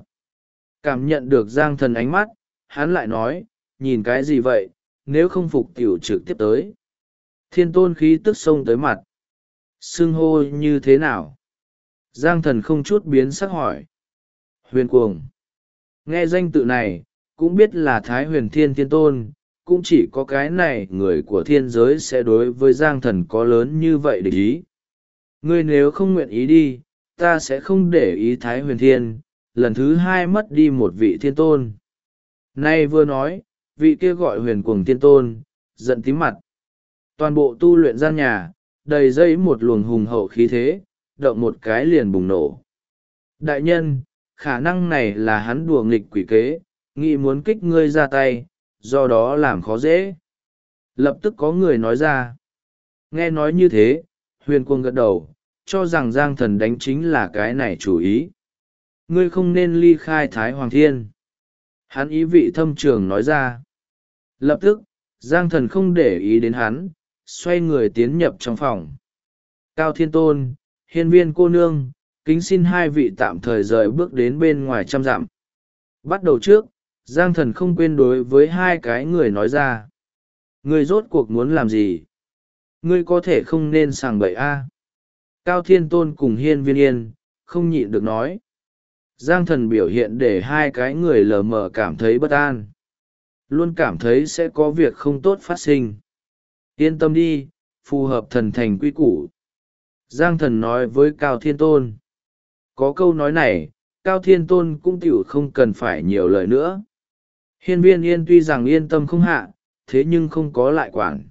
Cảm nhận được Giang thần ánh mắt, hắn lại nói, nhìn cái gì vậy, nếu không phục tiểu trực tiếp tới. Thiên Tôn khí tức xông tới mặt. Xưng hô như thế nào? Giang thần không chút biến sắc hỏi. Huyền Cuồng. Nghe danh tự này, cũng biết là Thái Huyền Thiên Thiên Tôn, cũng chỉ có cái này người của thiên giới sẽ đối với Giang thần có lớn như vậy để ý. Ngươi nếu không nguyện ý đi, ta sẽ không để ý Thái Huyền Thiên, lần thứ hai mất đi một vị thiên tôn. Nay vừa nói, vị kia gọi Huyền Cuồng Thiên Tôn, giận tím mặt. Toàn bộ tu luyện gian nhà, đầy dây một luồng hùng hậu khí thế, động một cái liền bùng nổ. Đại nhân, khả năng này là hắn đùa nghịch quỷ kế, nghĩ muốn kích ngươi ra tay, do đó làm khó dễ. Lập tức có người nói ra. Nghe nói như thế, Huyền Cuồng gật đầu, cho rằng Giang thần đánh chính là cái này chủ ý. Ngươi không nên ly khai Thái Hoàng Thiên. Hắn ý vị thâm trường nói ra. Lập tức, Giang thần không để ý đến hắn, xoay người tiến nhập trong phòng. Cao Thiên Tôn, hiên viên cô nương, kính xin hai vị tạm thời rời bước đến bên ngoài 100 dặm. Bắt đầu trước, Giang thần không quên đối với hai cái người nói ra. Ngươi rốt cuộc muốn làm gì? Ngươi có thể không nên sàng bậy a. Cao Thiên Tôn cùng hiên viên yên, không nhịn được nói. Giang Thần biểu hiện để hai cái người lờ mờ cảm thấy bất an, luôn cảm thấy sẽ có việc không tốt phát sinh. Yên tâm đi, phù hợp thần thành quy củ. Giang Thần nói với Cao Thiên Tôn. Có câu nói này, Cao Thiên Tôn cũng tiểu không cần phải nhiều lời nữa. Hiên Viên Yên tuy rằng yên tâm không hạ, thế nhưng không có lại quản.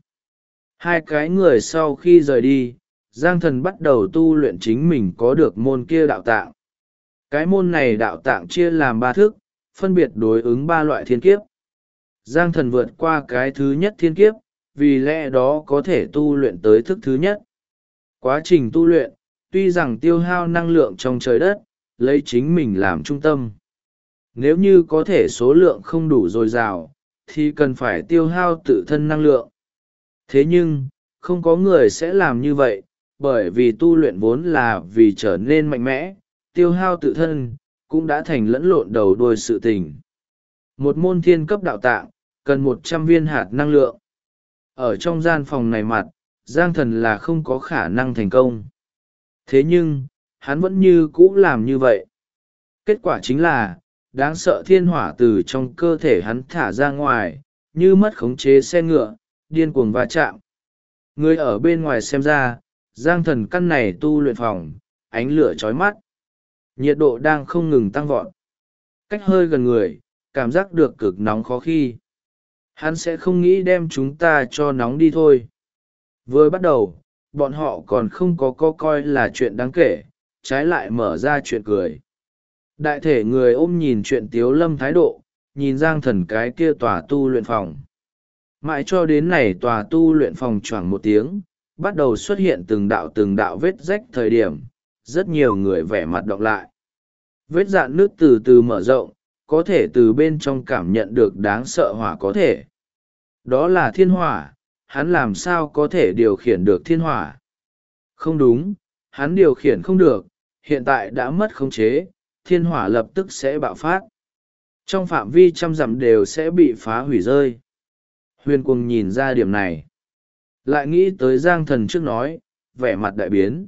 Hai cái người sau khi rời đi, Giang Thần bắt đầu tu luyện chính mình có được môn kia đạo tạng. Cái môn này đạo tạng chia làm 3 thức, phân biệt đối ứng 3 loại thiên kiếp. Giang Thần vượt qua cái thứ nhất thiên kiếp, vì lẽ đó có thể tu luyện tới thức thứ nhất. Quá trình tu luyện, tuy rằng tiêu hao năng lượng trong trời đất, lấy chính mình làm trung tâm. Nếu như có thể số lượng không đủ dồi dào, thì cần phải tiêu hao tự thân năng lượng. Thế nhưng, không có người sẽ làm như vậy, bởi vì tu luyện vốn là vì trở nên mạnh mẽ, tiêu hao tự thân, cũng đã thành lẫn lộn đầu đuôi sự tình. Một môn thiên cấp đạo tạng, cần 100 viên hạt năng lượng. Ở trong gian phòng này mặt, Giang Thần là không có khả năng thành công. Thế nhưng, hắn vẫn như cũ làm như vậy. Kết quả chính là, đáng sợ thiên hỏa từ trong cơ thể hắn thả ra ngoài, như mất khống chế xe ngựa, điên cuồng va chạm. Người ở bên ngoài xem ra, Giang Thần căn này tu luyện phòng, ánh lửa chói mắt. Nhiệt độ đang không ngừng tăng vọt. Cách hơi gần người, cảm giác được cực nóng khó khi. Hắn sẽ không nghĩ đem chúng ta cho nóng đi thôi. Vừa bắt đầu, bọn họ còn không có coi là chuyện đáng kể, trái lại mở ra chuyện cười. Đại thể người ôm nhìn chuyện Tiếu Lâm thái độ, nhìn Giang Thần cái kia tòa tu luyện phòng. Mãi cho đến này tòa tu luyện phòng choảng một tiếng, bắt đầu xuất hiện từng đạo vết rách thời điểm, rất nhiều người vẻ mặt đọc lại. Vết dạn nước từ từ mở rộng, có thể từ bên trong cảm nhận được đáng sợ hỏa có thể. Đó là thiên hỏa, hắn làm sao có thể điều khiển được thiên hỏa? Không đúng, hắn điều khiển không được, hiện tại đã mất khống chế, thiên hỏa lập tức sẽ bạo phát. Trong phạm vi 100 dặm đều sẽ bị phá hủy rơi. Huyền Cuồng nhìn ra điểm này. Lại nghĩ tới Giang Thần trước nói, vẻ mặt đại biến.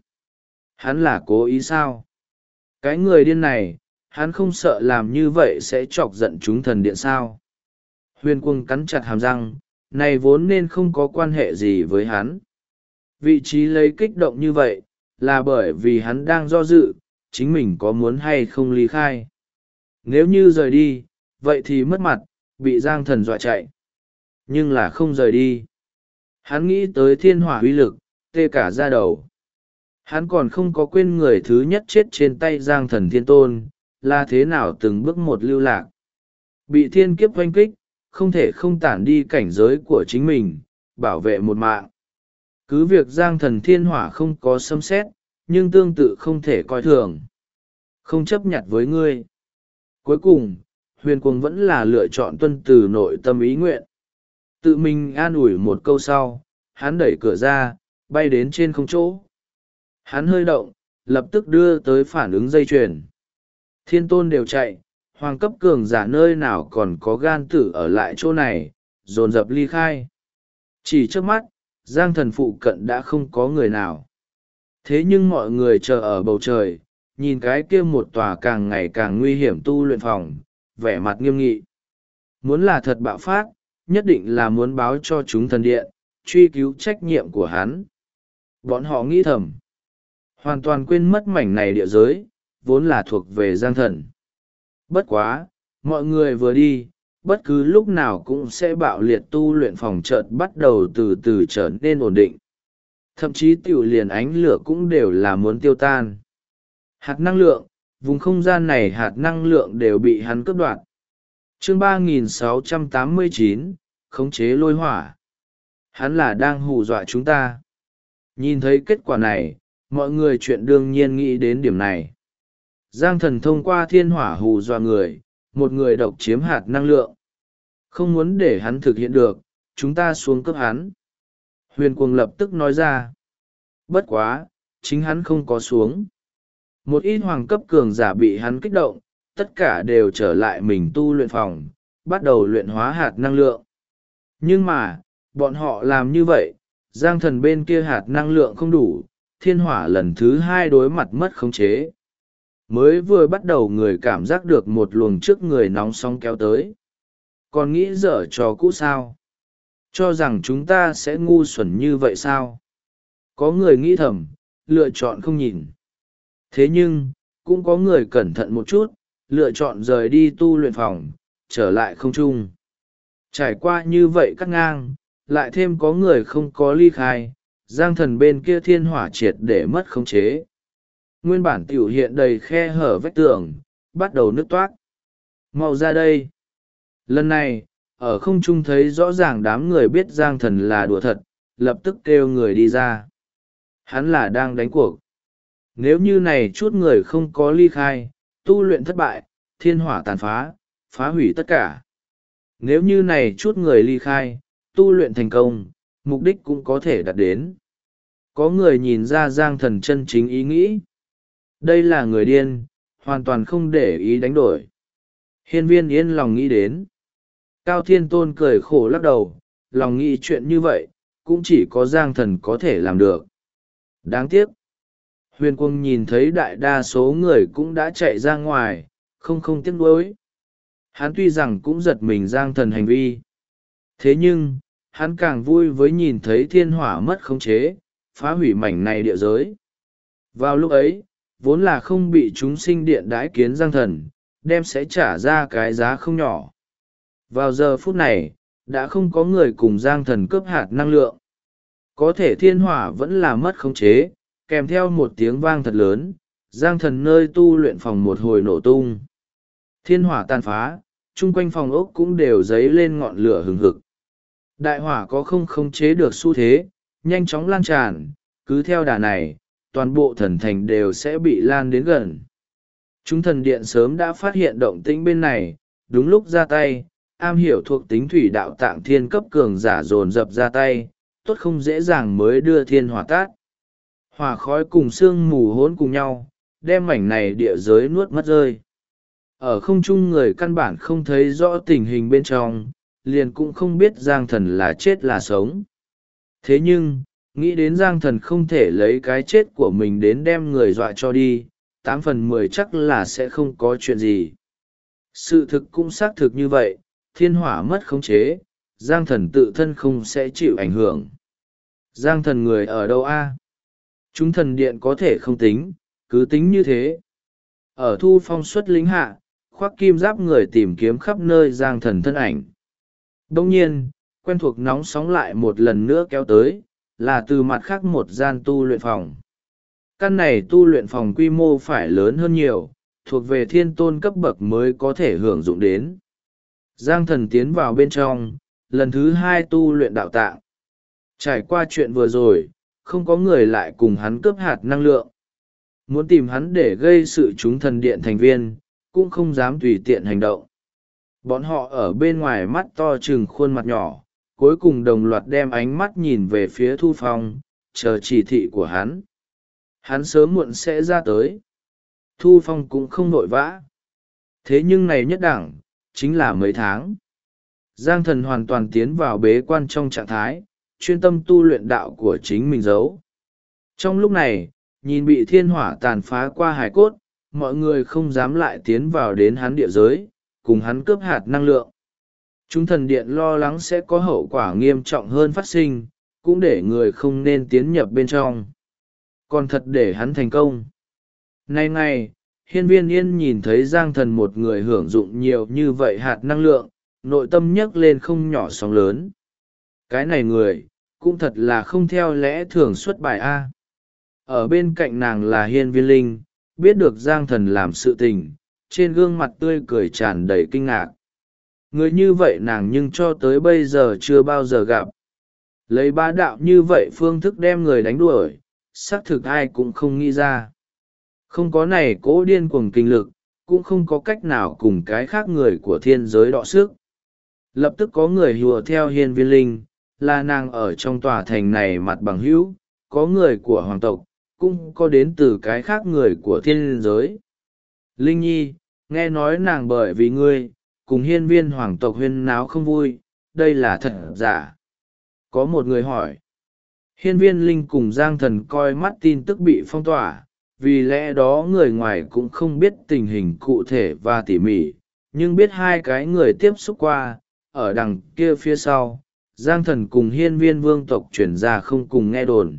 Hắn là cố ý sao? Cái người điên này, hắn không sợ làm như vậy sẽ chọc giận chúng thần điện sao? Huyền Cuồng cắn chặt hàm răng, này vốn nên không có quan hệ gì với hắn. Vị trí lấy kích động như vậy, là bởi vì hắn đang do dự, chính mình có muốn hay không ly khai. Nếu như rời đi, vậy thì mất mặt, bị Giang Thần dọa chạy. Nhưng là không rời đi. Hắn nghĩ tới thiên hỏa uy lực, tê cả da đầu. Hắn còn không có quên người thứ nhất chết trên tay Giang Thần Thiên Tôn, là thế nào từng bước một lưu lạc. Bị thiên kiếp oanh kích, không thể không tản đi cảnh giới của chính mình, bảo vệ một mạng. Cứ việc Giang Thần Thiên Hỏa không có xâm xét, nhưng tương tự không thể coi thường. Không chấp nhận với ngươi. Cuối cùng, Huyền Cuồng vẫn là lựa chọn tuân từ nội tâm ý nguyện. Tự mình an ủi một câu sau, hắn đẩy cửa ra, bay đến trên không chỗ. Hắn hơi động, lập tức đưa tới phản ứng dây chuyền. Thiên Tôn đều chạy, hoàng cấp cường giả nơi nào còn có gan tử ở lại chỗ này, dồn dập ly khai. Chỉ trước mắt, Giang Thần phụ cận đã không có người nào. Thế nhưng mọi người chờ ở bầu trời, nhìn cái kia một tòa càng ngày càng nguy hiểm tu luyện phòng, vẻ mặt nghiêm nghị. Muốn là thật bạo phát, nhất định là muốn báo cho chúng thần điện, truy cứu trách nhiệm của hắn. Bọn họ nghĩ thầm, hoàn toàn quên mất mảnh này địa giới, vốn là thuộc về Giang Thần. Bất quá, mọi người vừa đi, bất cứ lúc nào cũng sẽ bạo liệt tu luyện phòng chợt bắt đầu từ từ trở nên ổn định. Thậm chí tiểu liền ánh lửa cũng đều là muốn tiêu tan. Hạt năng lượng, vùng không gian này hạt năng lượng đều bị hắn cướp đoạt. Chương 3689, khống chế lôi hỏa. Hắn là đang hù dọa chúng ta. Nhìn thấy kết quả này, mọi người chuyện đương nhiên nghĩ đến điểm này. Giang Thần thông qua thiên hỏa hù dọa người, một người độc chiếm hạt năng lượng. Không muốn để hắn thực hiện được, chúng ta xuống cấp hắn. Huyền Cuồng lập tức nói ra. Bất quá, chính hắn không có xuống. Một ít hoàng cấp cường giả bị hắn kích động, tất cả đều trở lại mình tu luyện phòng, bắt đầu luyện hóa hạt năng lượng. Nhưng mà, bọn họ làm như vậy, Giang Thần bên kia hạt năng lượng không đủ, thiên hỏa lần thứ 2 đối mặt mất khống chế. mới vừa bắt đầu người cảm giác được một luồng trước người nóng sóng kéo tới. Còn nghĩ dở trò cũ sao? Cho rằng chúng ta sẽ ngu xuẩn như vậy sao? Có người nghĩ thầm, lựa chọn không nhìn. Thế nhưng, cũng có người cẩn thận một chút, lựa chọn rời đi tu luyện phòng, trở lại không trung. Trải qua như vậy cắt ngang, lại thêm có người không có ly khai, Giang Thần bên kia thiên hỏa triệt để mất khống chế. Nguyên bản tiểu hiện đầy khe hở vách tường, bắt đầu nứt toác. Mau ra đây! Lần này, ở không trung thấy rõ ràng đám người biết Giang Thần là đùa thật, lập tức kêu người đi ra. Hắn là đang đánh cuộc. Nếu như này chút người không có ly khai, tu luyện thất bại, thiên hỏa tàn phá, phá hủy tất cả. Nếu như này chút người ly khai, tu luyện thành công, mục đích cũng có thể đạt đến. Có người nhìn ra Giang Thần chân chính ý nghĩ. Đây là người điên, hoàn toàn không để ý đánh đổi. Hiên Viên yên lòng nghĩ đến. Cao Thiên Tôn cười khổ lắc đầu, lòng nghĩ chuyện như vậy, cũng chỉ có Giang Thần có thể làm được. Đáng tiếc. Huyền Quân nhìn thấy đại đa số người cũng đã chạy ra ngoài, không tiếc nuối. Hắn tuy rằng cũng giật mình Giang Thần hành vi. Thế nhưng, hắn càng vui với nhìn thấy thiên hỏa mất khống chế, phá hủy mảnh này địa giới. Vào lúc ấy, vốn là không bị chúng sinh điện đãi kiến Giang Thần, đem sẽ trả ra cái giá không nhỏ. Vào giờ phút này, đã không có người cùng Giang Thần cướp hạt năng lượng. Có thể thiên hỏa vẫn là mất khống chế, kèm theo một tiếng vang thật lớn, Giang Thần nơi tu luyện phòng một hồi nổ tung. Thiên hỏa tàn phá, chung quanh phòng ốc cũng đều dấy lên ngọn lửa hừng hực. Đại hỏa có không khống chế được xu thế, nhanh chóng lan tràn, cứ theo đà này, toàn bộ thần thành đều sẽ bị lan đến gần. Chúng thần điện sớm đã phát hiện động tĩnh bên này, đúng lúc ra tay, am hiểu thuộc tính thủy đạo tạng thiên cấp cường giả dồn dập ra tay, tốt không dễ dàng mới đưa thiên hỏa tát. Hỏa khói cùng sương mù hỗn cùng nhau, đem mảnh này địa giới nuốt mất rơi. Ở không trung người căn bản không thấy rõ tình hình bên trong, liền cũng không biết Giang Thần là chết là sống. Thế nhưng, nghĩ đến Giang Thần không thể lấy cái chết của mình đến đem người dọa cho đi, 8/10 chắc là sẽ không có chuyện gì. Sự thực cũng xác thực như vậy, thiên hỏa mất khống chế, Giang Thần tự thân không sẽ chịu ảnh hưởng. Giang Thần người ở đâu a? Chúng thần điện có thể không tính, cứ tính như thế. Ở Thu Phong xuất lính hạ, khoác kim giáp người tìm kiếm khắp nơi Giang Thần thân ảnh. Đông nhiên, quen thuộc nóng sóng lại một lần nữa kéo tới, là từ mặt khác một gian tu luyện phòng. Căn này tu luyện phòng quy mô phải lớn hơn nhiều, thuộc về thiên tôn cấp bậc mới có thể hưởng dụng đến. Giang Thần tiến vào bên trong, lần thứ 2 tu luyện đạo tạng. Trải qua chuyện vừa rồi, không có người lại cùng hắn cướp hạt năng lượng. Muốn tìm hắn để gây sự chúng thần điện thành viên, cũng không dám tùy tiện hành động. Bọn họ ở bên ngoài mắt to chừng khuôn mặt nhỏ, cuối cùng đồng loạt đem ánh mắt nhìn về phía Thu Phong, chờ chỉ thị của hắn. Hắn sớm muộn sẽ ra tới. Thu Phong cũng không vội vã. Thế nhưng này nhất đẳng, chính là mấy tháng. Giang Thần hoàn toàn tiến vào bế quan trong trạng thái, chuyên tâm tu luyện đạo của chính mình giấu. Trong lúc này, nhìn bị thiên hỏa tàn phá qua hải cốt, mọi người không dám lại tiến vào đến hắn địa giới, cùng hắn cướp hạt năng lượng. Chúng thần điện lo lắng sẽ có hậu quả nghiêm trọng hơn phát sinh, cũng để người không nên tiến nhập bên trong. Còn thật để hắn thành công. Nay ngày, Hiên Viên Yên nhìn thấy Giang Thần một người hưởng dụng nhiều như vậy hạt năng lượng, nội tâm nhấc lên không nhỏ sóng lớn. Cái này người, cũng thật là không theo lẽ thường xuất bài A. Ở bên cạnh nàng là Hiên Viên Linh, biết được Giang Thần làm sự tình, trên gương mặt tươi cười tràn đầy kinh ngạc. Người như vậy nàng nhưng cho tới bây giờ chưa bao giờ gặp. Lấy bá đạo như vậy phương thức đem người đánh đuổi, xác thực ai cũng không nghĩ ra. Không có này cố điên cuồng kinh lực, cũng không có cách nào cùng cái khác người của thiên giới đọ sức. Lập tức có người hùa theo Hiên Viên Linh, là nàng ở trong tòa thành này mặt bằng hữu, có người của hoàng tộc, cũng có đến từ cái khác người của thiên giới. Linh Nhi, nghe nói nàng bởi vì ngươi, cùng hiên viên hoàng tộc huyên náo không vui, đây là thật giả. Có một người hỏi. Hiên Viên Linh cùng Giang Thần coi mắt tin tức bị phong tỏa, vì lẽ đó người ngoài cũng không biết tình hình cụ thể và tỉ mỉ, nhưng biết hai cái người tiếp xúc qua. Ở đằng kia phía sau, Giang Thần cùng hiên viên vương tộc chuyển ra không cùng nghe đồn.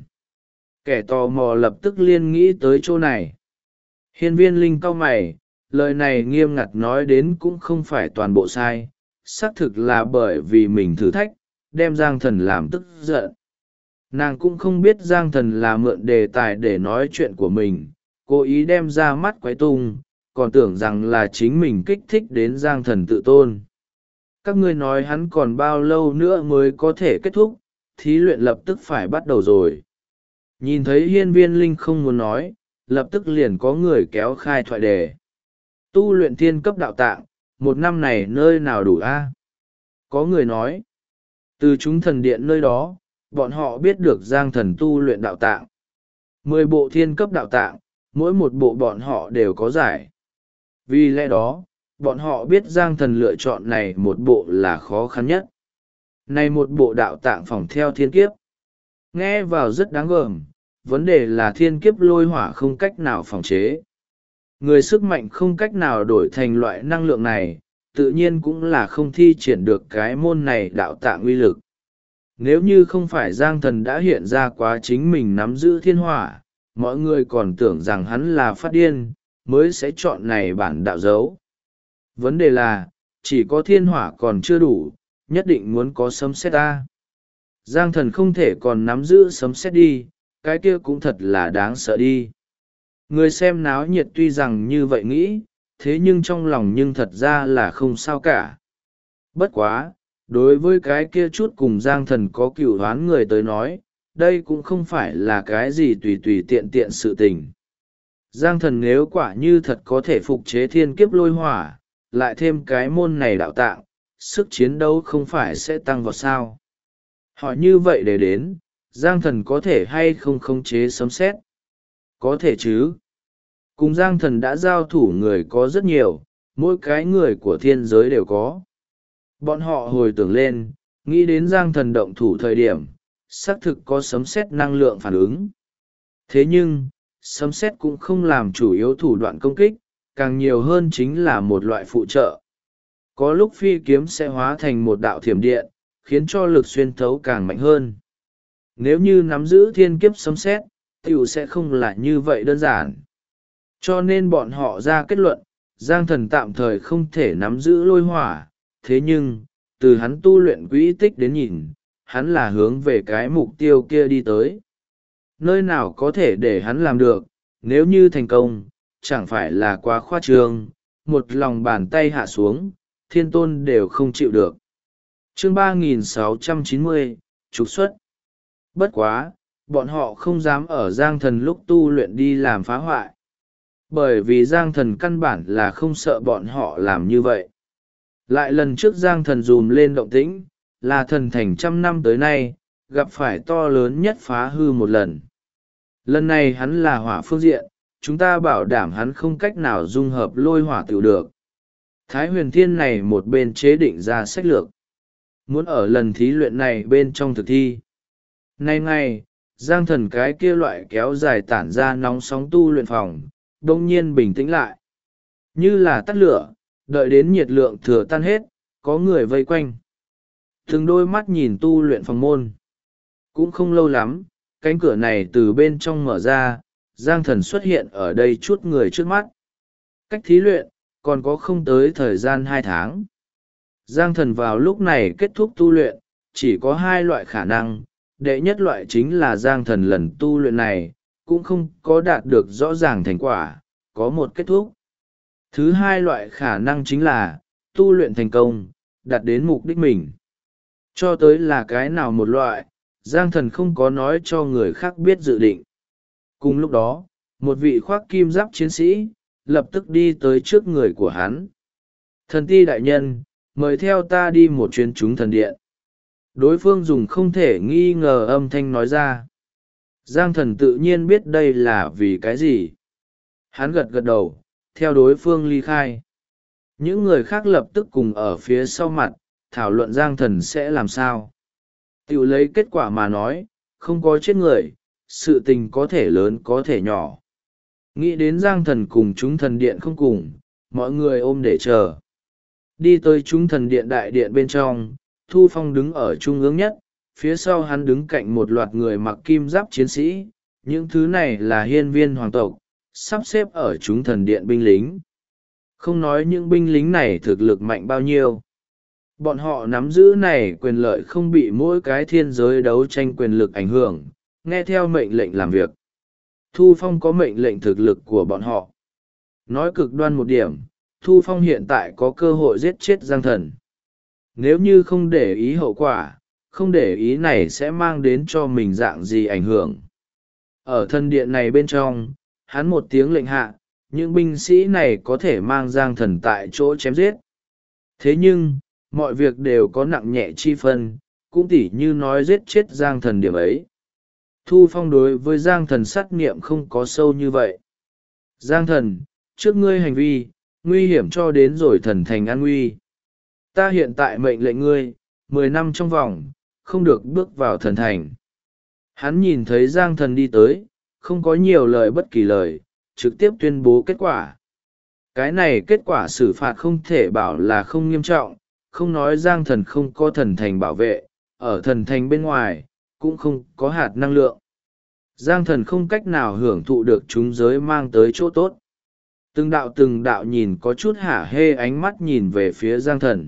Kẻ tò mò lập tức liên nghĩ tới chỗ này. Hiên viên linh cau mày, lời này nghiêm ngặt nói đến cũng không phải toàn bộ sai, xác thực là bởi vì mình thử thách, đem Giang Thần làm tức giận. Nàng cũng không biết Giang Thần là mượn đề tài để nói chuyện của mình, cố ý đem ra mắt quái tung, còn tưởng rằng là chính mình kích thích đến Giang Thần tự tôn. Các ngươi nói hắn còn bao lâu nữa mới có thể kết thúc, thí luyện lập tức phải bắt đầu rồi. Nhìn thấy hiên viên linh không muốn nói, lập tức liền có người kéo khai thoại đề. Tu luyện thiên cấp đạo tạng, một năm này nơi nào đủ a? Có người nói, từ chúng thần điện nơi đó, bọn họ biết được Giang Thần tu luyện đạo tạng. 10 bộ thiên cấp đạo tạng, mỗi một bộ bọn họ đều có giải. Vì lẽ đó, bọn họ biết Giang Thần lựa chọn này một bộ là khó khăn nhất. Này một bộ đạo tạng phỏng theo thiên kiếp. Nghe vào rất đáng gờm, vấn đề là thiên kiếp lôi hỏa không cách nào phòng chế. Người sức mạnh không cách nào đổi thành loại năng lượng này, tự nhiên cũng là không thi triển được cái môn này đạo tạng uy lực. Nếu như không phải Giang Thần đã hiện ra quá chính mình nắm giữ thiên hỏa, mọi người còn tưởng rằng hắn là phát điên, mới sẽ chọn này bản đạo dấu. Vấn đề là, chỉ có thiên hỏa còn chưa đủ, nhất định muốn có sấm sét ta. Giang Thần không thể còn nắm giữ sấm sét đi, cái kia cũng thật là đáng sợ đi. Người xem náo nhiệt tuy rằng như vậy nghĩ, thế nhưng trong lòng nhưng thật ra là không sao cả. Bất quá, đối với cái kia chút cùng Giang Thần có cựu đoán người tới nói, đây cũng không phải là cái gì tùy tùy tiện tiện sự tình. Giang Thần nếu quả như thật có thể phục chế thiên kiếp lôi hỏa, lại thêm cái môn này đạo tạng, sức chiến đấu không phải sẽ tăng vào sao. Hỏi như vậy để đến, Giang Thần có thể hay không khống chế sấm sét? Có thể chứ. Cùng Giang Thần đã giao thủ người có rất nhiều, mỗi cái người của thiên giới đều có. Bọn họ hồi tưởng lên, nghĩ đến Giang Thần động thủ thời điểm, xác thực có sấm sét năng lượng phản ứng. Thế nhưng, sấm sét cũng không làm chủ yếu thủ đoạn công kích, càng nhiều hơn chính là một loại phụ trợ. Có lúc phi kiếm sẽ hóa thành một đạo thiểm điện, khiến cho lực xuyên thấu càng mạnh hơn. Nếu như nắm giữ thiên kiếp sấm sét, tiểu sẽ không là như vậy đơn giản. Cho nên bọn họ ra kết luận, Giang Thần tạm thời không thể nắm giữ lôi hỏa, thế nhưng, từ hắn tu luyện quỹ tích đến nhìn, hắn là hướng về cái mục tiêu kia đi tới. Nơi nào có thể để hắn làm được, nếu như thành công, chẳng phải là quá khoa trương, một lòng bàn tay hạ xuống, thiên tôn đều không chịu được. Chương 3690, trục xuất. Bất quá, bọn họ không dám ở Giang Thần lúc tu luyện đi làm phá hoại. Bởi vì Giang Thần căn bản là không sợ bọn họ làm như vậy. Lại lần trước Giang Thần dùm lên động tĩnh, là thần thành 100 năm tới nay, gặp phải to lớn nhất phá hư một lần. Lần này hắn là hỏa phương diện, chúng ta bảo đảm hắn không cách nào dung hợp lôi hỏa tự được. Thái Huyền Thiên này một bên chế định ra sách lược. Muốn ở lần thí luyện này bên trong thực thi. Nay ngày, Giang Thần cái kia loại kéo dài tản ra nóng sóng tu luyện phòng, đông nhiên bình tĩnh lại. Như là tắt lửa, đợi đến nhiệt lượng thừa tan hết, có người vây quanh. Từng đôi mắt nhìn tu luyện phòng môn. Cũng không lâu lắm, cánh cửa này từ bên trong mở ra, Giang Thần xuất hiện ở đây chút người trước mắt. Cách thí luyện, còn có không tới thời gian 2 tháng. Giang Thần vào lúc này kết thúc tu luyện, chỉ có 2 loại khả năng. Đệ nhất loại chính là Giang Thần lần tu luyện này, cũng không có đạt được rõ ràng thành quả, có một kết thúc. Thứ 2 loại khả năng chính là, tu luyện thành công, đạt đến mục đích mình. Cho tới là cái nào một loại, Giang Thần không có nói cho người khác biết dự định. Cùng lúc đó, một vị khoác kim giáp chiến sĩ, lập tức đi tới trước người của hắn. Thần ti đại nhân, mời theo ta đi một chuyến chúng thần điện. Đối phương dùng không thể nghi ngờ âm thanh nói ra. Giang Thần tự nhiên biết đây là vì cái gì. Hắn gật gật đầu, theo đối phương ly khai. Những người khác lập tức cùng ở phía sau mặt, thảo luận Giang Thần sẽ làm sao. Tiểu lấy kết quả mà nói, không có chết người, sự tình có thể lớn có thể nhỏ. Nghĩ đến Giang Thần cùng chúng thần điện không cùng, mọi người ôm để chờ. Đi tới chúng thần điện đại điện bên trong, Thu Phong đứng ở trung ương nhất, phía sau hắn đứng cạnh một loạt người mặc kim giáp chiến sĩ, những thứ này là hiên viên hoàng tộc, sắp xếp ở chúng thần điện binh lính. Không nói những binh lính này thực lực mạnh bao nhiêu. Bọn họ nắm giữ này quyền lợi không bị mỗi cái thiên giới đấu tranh quyền lực ảnh hưởng, nghe theo mệnh lệnh làm việc. Thu Phong có mệnh lệnh thực lực của bọn họ. Nói cực đoan một điểm, Thu Phong hiện tại có cơ hội giết chết Giang Thần. Nếu như không để ý hậu quả, không để ý này sẽ mang đến cho mình dạng gì ảnh hưởng. Ở thần điện này bên trong, hắn một tiếng lệnh hạ, những binh sĩ này có thể mang Giang Thần tại chỗ chém giết. Thế nhưng, mọi việc đều có nặng nhẹ chi phân, cũng tỉ như nói giết chết Giang Thần điểm ấy. Thu Phong đối với Giang Thần sát niệm không có sâu như vậy. Giang Thần, trước ngươi hành vi, nguy hiểm cho đến rồi thần thành an nguy. Ta hiện tại mệnh lệnh ngươi, 10 năm trong vòng, không được bước vào thần thành. Hắn nhìn thấy Giang Thần đi tới, không có nhiều lời bất kỳ lời, trực tiếp tuyên bố kết quả. Cái này kết quả xử phạt không thể bảo là không nghiêm trọng, không nói Giang Thần không có thần thành bảo vệ, ở thần thành bên ngoài, cũng không có hạt năng lượng. Giang Thần không cách nào hưởng thụ được chúng giới mang tới chỗ tốt. Từng đạo nhìn có chút hả hê ánh mắt nhìn về phía Giang Thần.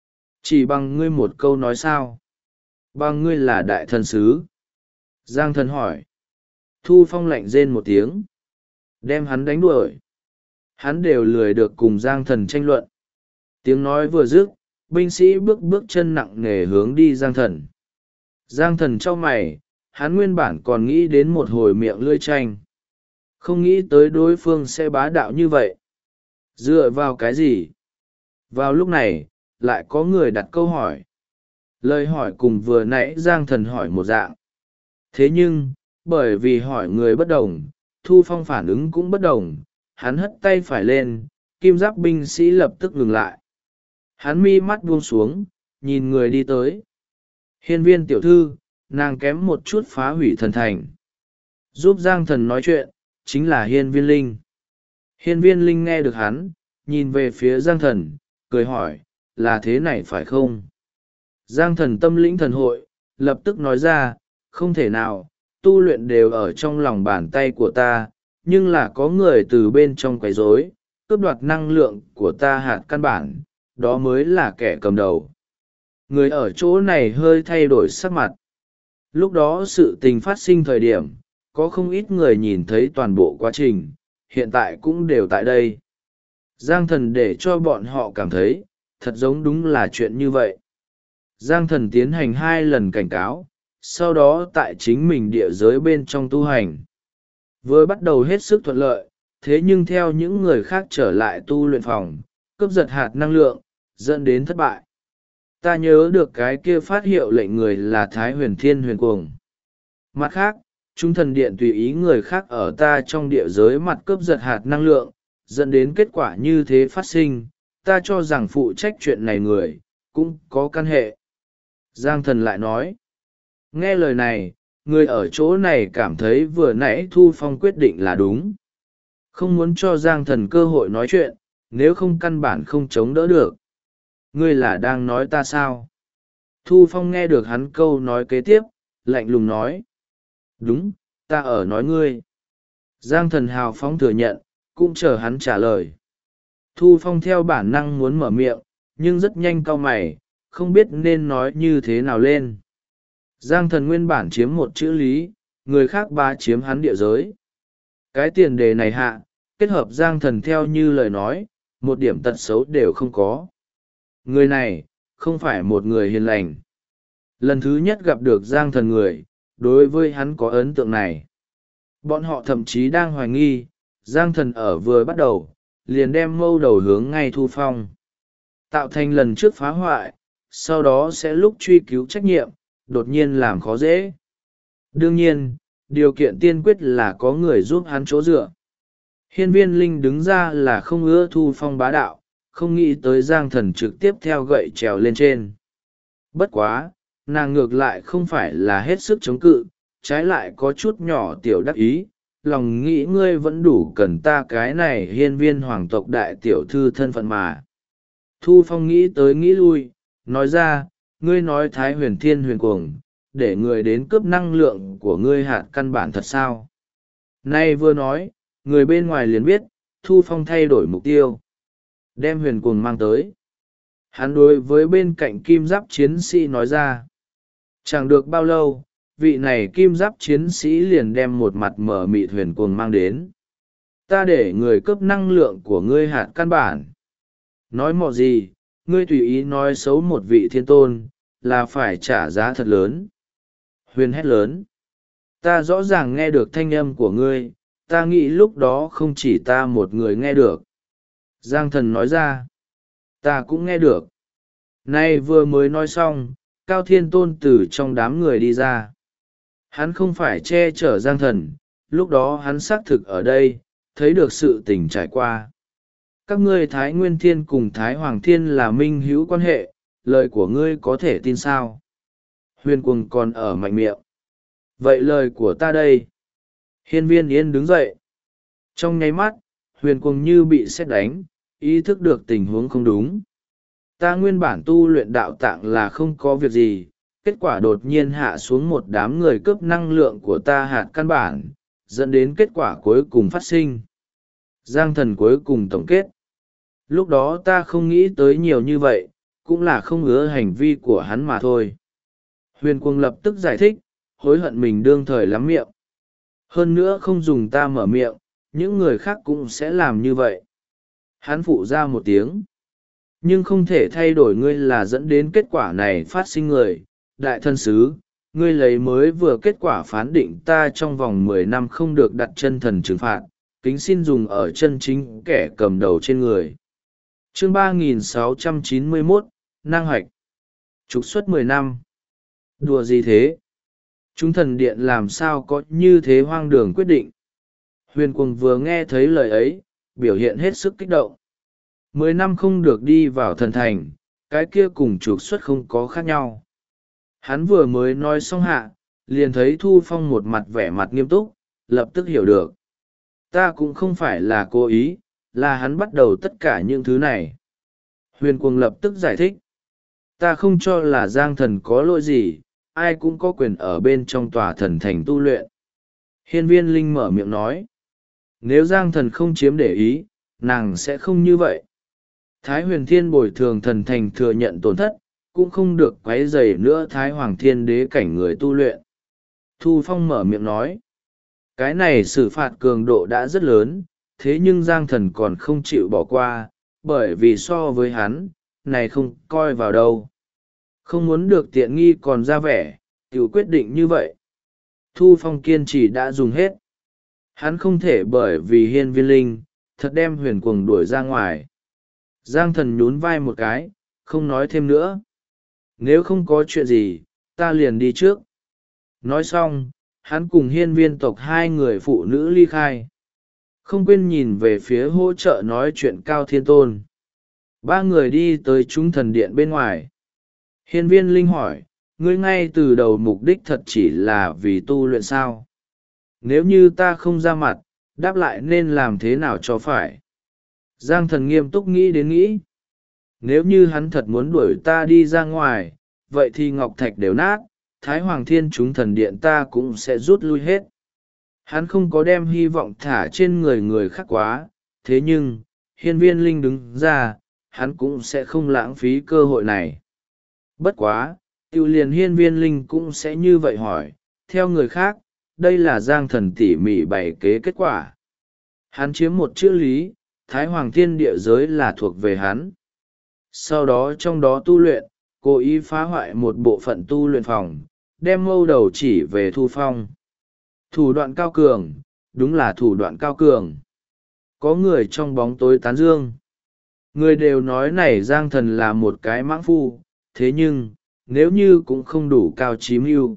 Chỉ bằng ngươi một câu nói sao? Bằng ngươi là đại thần sứ. Giang Thần hỏi. Thu Phong lạnh rên một tiếng. Đem hắn đánh đuổi. Hắn đều lười được cùng Giang Thần tranh luận. Tiếng nói vừa dứt, binh sĩ bước chân nặng nề hướng đi Giang Thần. Giang Thần chau mày, hắn nguyên bản còn nghĩ đến một hồi miệng lưỡi tranh. Không nghĩ tới đối phương sẽ bá đạo như vậy. Dựa vào cái gì? Vào lúc này, lại có người đặt câu hỏi. Lời hỏi cùng vừa nãy Giang Thần hỏi một dạng. Thế nhưng, bởi vì hỏi người bất đồng, Thu Phong phản ứng cũng bất đồng, hắn hất tay phải lên, kim giáp binh sĩ lập tức ngừng lại. Hắn mi mắt buông xuống, nhìn người đi tới. Hiên viên tiểu thư, nàng kém một chút phá hủy thần thành. Giúp Giang Thần nói chuyện, chính là hiên viên linh. Hiên viên linh nghe được hắn, nhìn về phía Giang Thần, cười hỏi, là thế này phải không? Giang Thần tâm lĩnh thần hội, lập tức nói ra, không thể nào, tu luyện đều ở trong lòng bàn tay của ta, nhưng là có người từ bên trong quấy rối, cướp đoạt năng lượng của ta hạt căn bản, đó mới là kẻ cầm đầu. Người ở chỗ này hơi thay đổi sắc mặt. Lúc đó sự tình phát sinh thời điểm, có không ít người nhìn thấy toàn bộ quá trình, hiện tại cũng đều tại đây. Giang Thần để cho bọn họ cảm thấy, thật giống đúng là chuyện như vậy. Giang Thần tiến hành 2 lần cảnh cáo, sau đó tại chính mình địa giới bên trong tu hành. Vừa bắt đầu hết sức thuận lợi, thế nhưng theo những người khác trở lại tu luyện phòng, cướp giật hạt năng lượng, dẫn đến thất bại. Ta nhớ được cái kia phát hiệu lệnh người là Thái Huyền Thiên Huyền Cuồng. Mặt khác, chúng thần điện tùy ý người khác ở ta trong địa giới mặt cướp giật hạt năng lượng, dẫn đến kết quả như thế phát sinh, ta cho rằng phụ trách chuyện này người, cũng có căn hệ. Giang Thần lại nói. Nghe lời này, người ở chỗ này cảm thấy vừa nãy Thu Phong quyết định là đúng. Không muốn cho Giang Thần cơ hội nói chuyện, nếu không căn bản không chống đỡ được. Ngươi là đang nói ta sao? Thu Phong nghe được hắn câu nói kế tiếp, lạnh lùng nói. Đúng, ta ở nói ngươi. Giang Thần hào phóng thừa nhận, cũng chờ hắn trả lời. Thu Phong theo bản năng muốn mở miệng, nhưng rất nhanh cau mày, không biết nên nói như thế nào lên. Giang Thần nguyên bản chiếm một chữ lý, người khác bá chiếm hắn địa giới. Cái tiền đề này hạ, kết hợp Giang Thần theo như lời nói, một điểm tật xấu đều không có. Người này, không phải một người hiền lành. Lần thứ nhất gặp được Giang Thần người, đối với hắn có ấn tượng này. Bọn họ thậm chí đang hoài nghi, Giang Thần ở vừa bắt đầu, liền đem mâu đầu hướng ngay Thu Phong. Tạo thành lần trước phá hoại, sau đó sẽ lúc truy cứu trách nhiệm, đột nhiên làm khó dễ. Đương nhiên, điều kiện tiên quyết là có người giúp hắn chỗ dựa. Hiên viên linh đứng ra là không ưa Thu Phong bá đạo, không nghĩ tới Giang Thần trực tiếp theo gậy trèo lên trên. Bất quá, nàng ngược lại không phải là hết sức chống cự, trái lại có chút nhỏ tiểu đắc ý, lòng nghĩ ngươi vẫn đủ cần ta cái này hiên viên hoàng tộc đại tiểu thư thân phận mà. Thu Phong nghĩ tới nghĩ lui, nói ra, ngươi nói Thái Huyền Thiên huyền cuồng, để người đến cướp năng lượng của ngươi hạt căn bản thật sao? Nay vừa nói, người bên ngoài liền biết, Thu Phong thay đổi mục tiêu. Đem huyền cuồng mang tới. Hắn đối với bên cạnh kim giáp chiến sĩ nói ra. Chẳng được bao lâu, vị này kim giáp chiến sĩ liền đem một mặt mở mịt huyền cuồng mang đến. Ta để người cướp năng lượng của ngươi hạt căn bản. Nói mọ gì, ngươi tùy ý nói xấu một vị thiên tôn, là phải trả giá thật lớn. Huyền hét lớn. Ta rõ ràng nghe được thanh âm của ngươi, ta nghĩ lúc đó không chỉ ta một người nghe được. Giang Thần nói ra. Ta cũng nghe được. Nay vừa mới nói xong, Cao Thiên Tôn từ trong đám người đi ra. Hắn không phải che chở Giang Thần, lúc đó hắn xác thực ở đây, thấy được sự tình trải qua. Các ngươi Thái Nguyên Thiên cùng Thái Hoàng Thiên là minh hữu quan hệ, lời của ngươi có thể tin sao? Huyền Cuồng còn ở mạnh miệng. Vậy lời của ta đây? Hiên Viên Yên đứng dậy. Trong nháy mắt, Huyền Cuồng như bị sét đánh, ý thức được tình huống không đúng. Ta nguyên bản tu luyện đạo tạng là không có việc gì, kết quả đột nhiên hạ xuống một đám người cướp năng lượng của ta hạt căn bản, dẫn đến kết quả cuối cùng phát sinh. Giang Thần cuối cùng tổng kết. Lúc đó ta không nghĩ tới nhiều như vậy, cũng là không ngứa hành vi của hắn mà thôi. Huyền Cuồng lập tức giải thích, hối hận mình đương thời lắm miệng. Hơn nữa không dùng ta mở miệng, những người khác cũng sẽ làm như vậy. Hắn phụ ra một tiếng. Nhưng không thể thay đổi ngươi là dẫn đến kết quả này phát sinh người. Đại thân sứ, ngươi lấy mới vừa kết quả phán định ta trong vòng 10 năm không được đặt chân thần trừng phạt, kính xin dùng ở chân chính kẻ cầm đầu trên người. Chương 3691, Năng Hoạch. Trục xuất 10 năm. Đùa gì thế? Chúng thần điện làm sao có như thế hoang đường quyết định? Huyền Cuồng vừa nghe thấy lời ấy, biểu hiện hết sức kích động. 10 năm không được đi vào thần thành, cái kia cùng trục xuất không có khác nhau. Hắn vừa mới nói xong hạ, liền thấy Thu Phong một mặt vẻ mặt nghiêm túc, lập tức hiểu được. Ta cũng không phải là cố ý, là hắn bắt đầu tất cả những thứ này. Huyền Cuồng lập tức giải thích. Ta không cho là Giang Thần có lỗi gì, ai cũng có quyền ở bên trong tòa thần thành tu luyện. Hiên Viên Linh mở miệng nói. Nếu Giang Thần không chiếm để ý, nàng sẽ không như vậy. Thái Huyền Thiên bồi thường thần thành thừa nhận tổn thất, cũng không được quấy rầy nữa Thái Hoàng Thiên đế cảnh người tu luyện. Thu Phong mở miệng nói. Cái này xử phạt cường độ đã rất lớn, thế nhưng Giang Thần còn không chịu bỏ qua, bởi vì so với hắn, này không coi vào đâu. Không muốn được tiện nghi còn ra vẻ, tiểu quyết định như vậy. Thu Phong kiên trì đã dùng hết. Hắn không thể bởi vì Hiên Viên Linh, thật đem Huyền Cuồng đuổi ra ngoài. Giang Thần nhún vai một cái, không nói thêm nữa. Nếu không có chuyện gì, ta liền đi trước. Nói xong, hắn cùng Hiên Viên tộc hai người phụ nữ ly khai. Không quên nhìn về phía hỗ trợ nói chuyện Cao Thiên Tôn. Ba người đi tới chúng thần điện bên ngoài. Hiên Viên Linh hỏi, ngươi ngay từ đầu mục đích thật chỉ là vì tu luyện sao? Nếu như ta không ra mặt, đáp lại nên làm thế nào cho phải? Giang Thần nghiêm túc nghĩ đến nghĩ. Nếu như hắn thật muốn đuổi ta đi ra ngoài, vậy thì ngọc thạch đều nát, Thái Hoàng Thiên chúng thần điện ta cũng sẽ rút lui hết. Hắn không có đem hy vọng thả trên người khác quá, thế nhưng, Hiên Viên Linh đứng ra, hắn cũng sẽ không lãng phí cơ hội này. Bất quá, tiêu liền Hiên Viên Linh cũng sẽ như vậy hỏi, theo người khác, đây là Giang Thần tỉ mỉ bày kế kết quả. Hắn chiếm một chữ lý, Thái Hoàng Thiên địa giới là thuộc về hắn. Sau đó trong đó tu luyện, cố ý phá hoại một bộ phận tu luyện phòng, đem mâu đầu chỉ về Thu Phong. Thủ đoạn cao cường, đúng là thủ đoạn cao cường. Có người trong bóng tối tán dương. Người đều nói này Giang Thần là một cái mãng phu, thế nhưng, nếu như cũng không đủ cao trí mưu,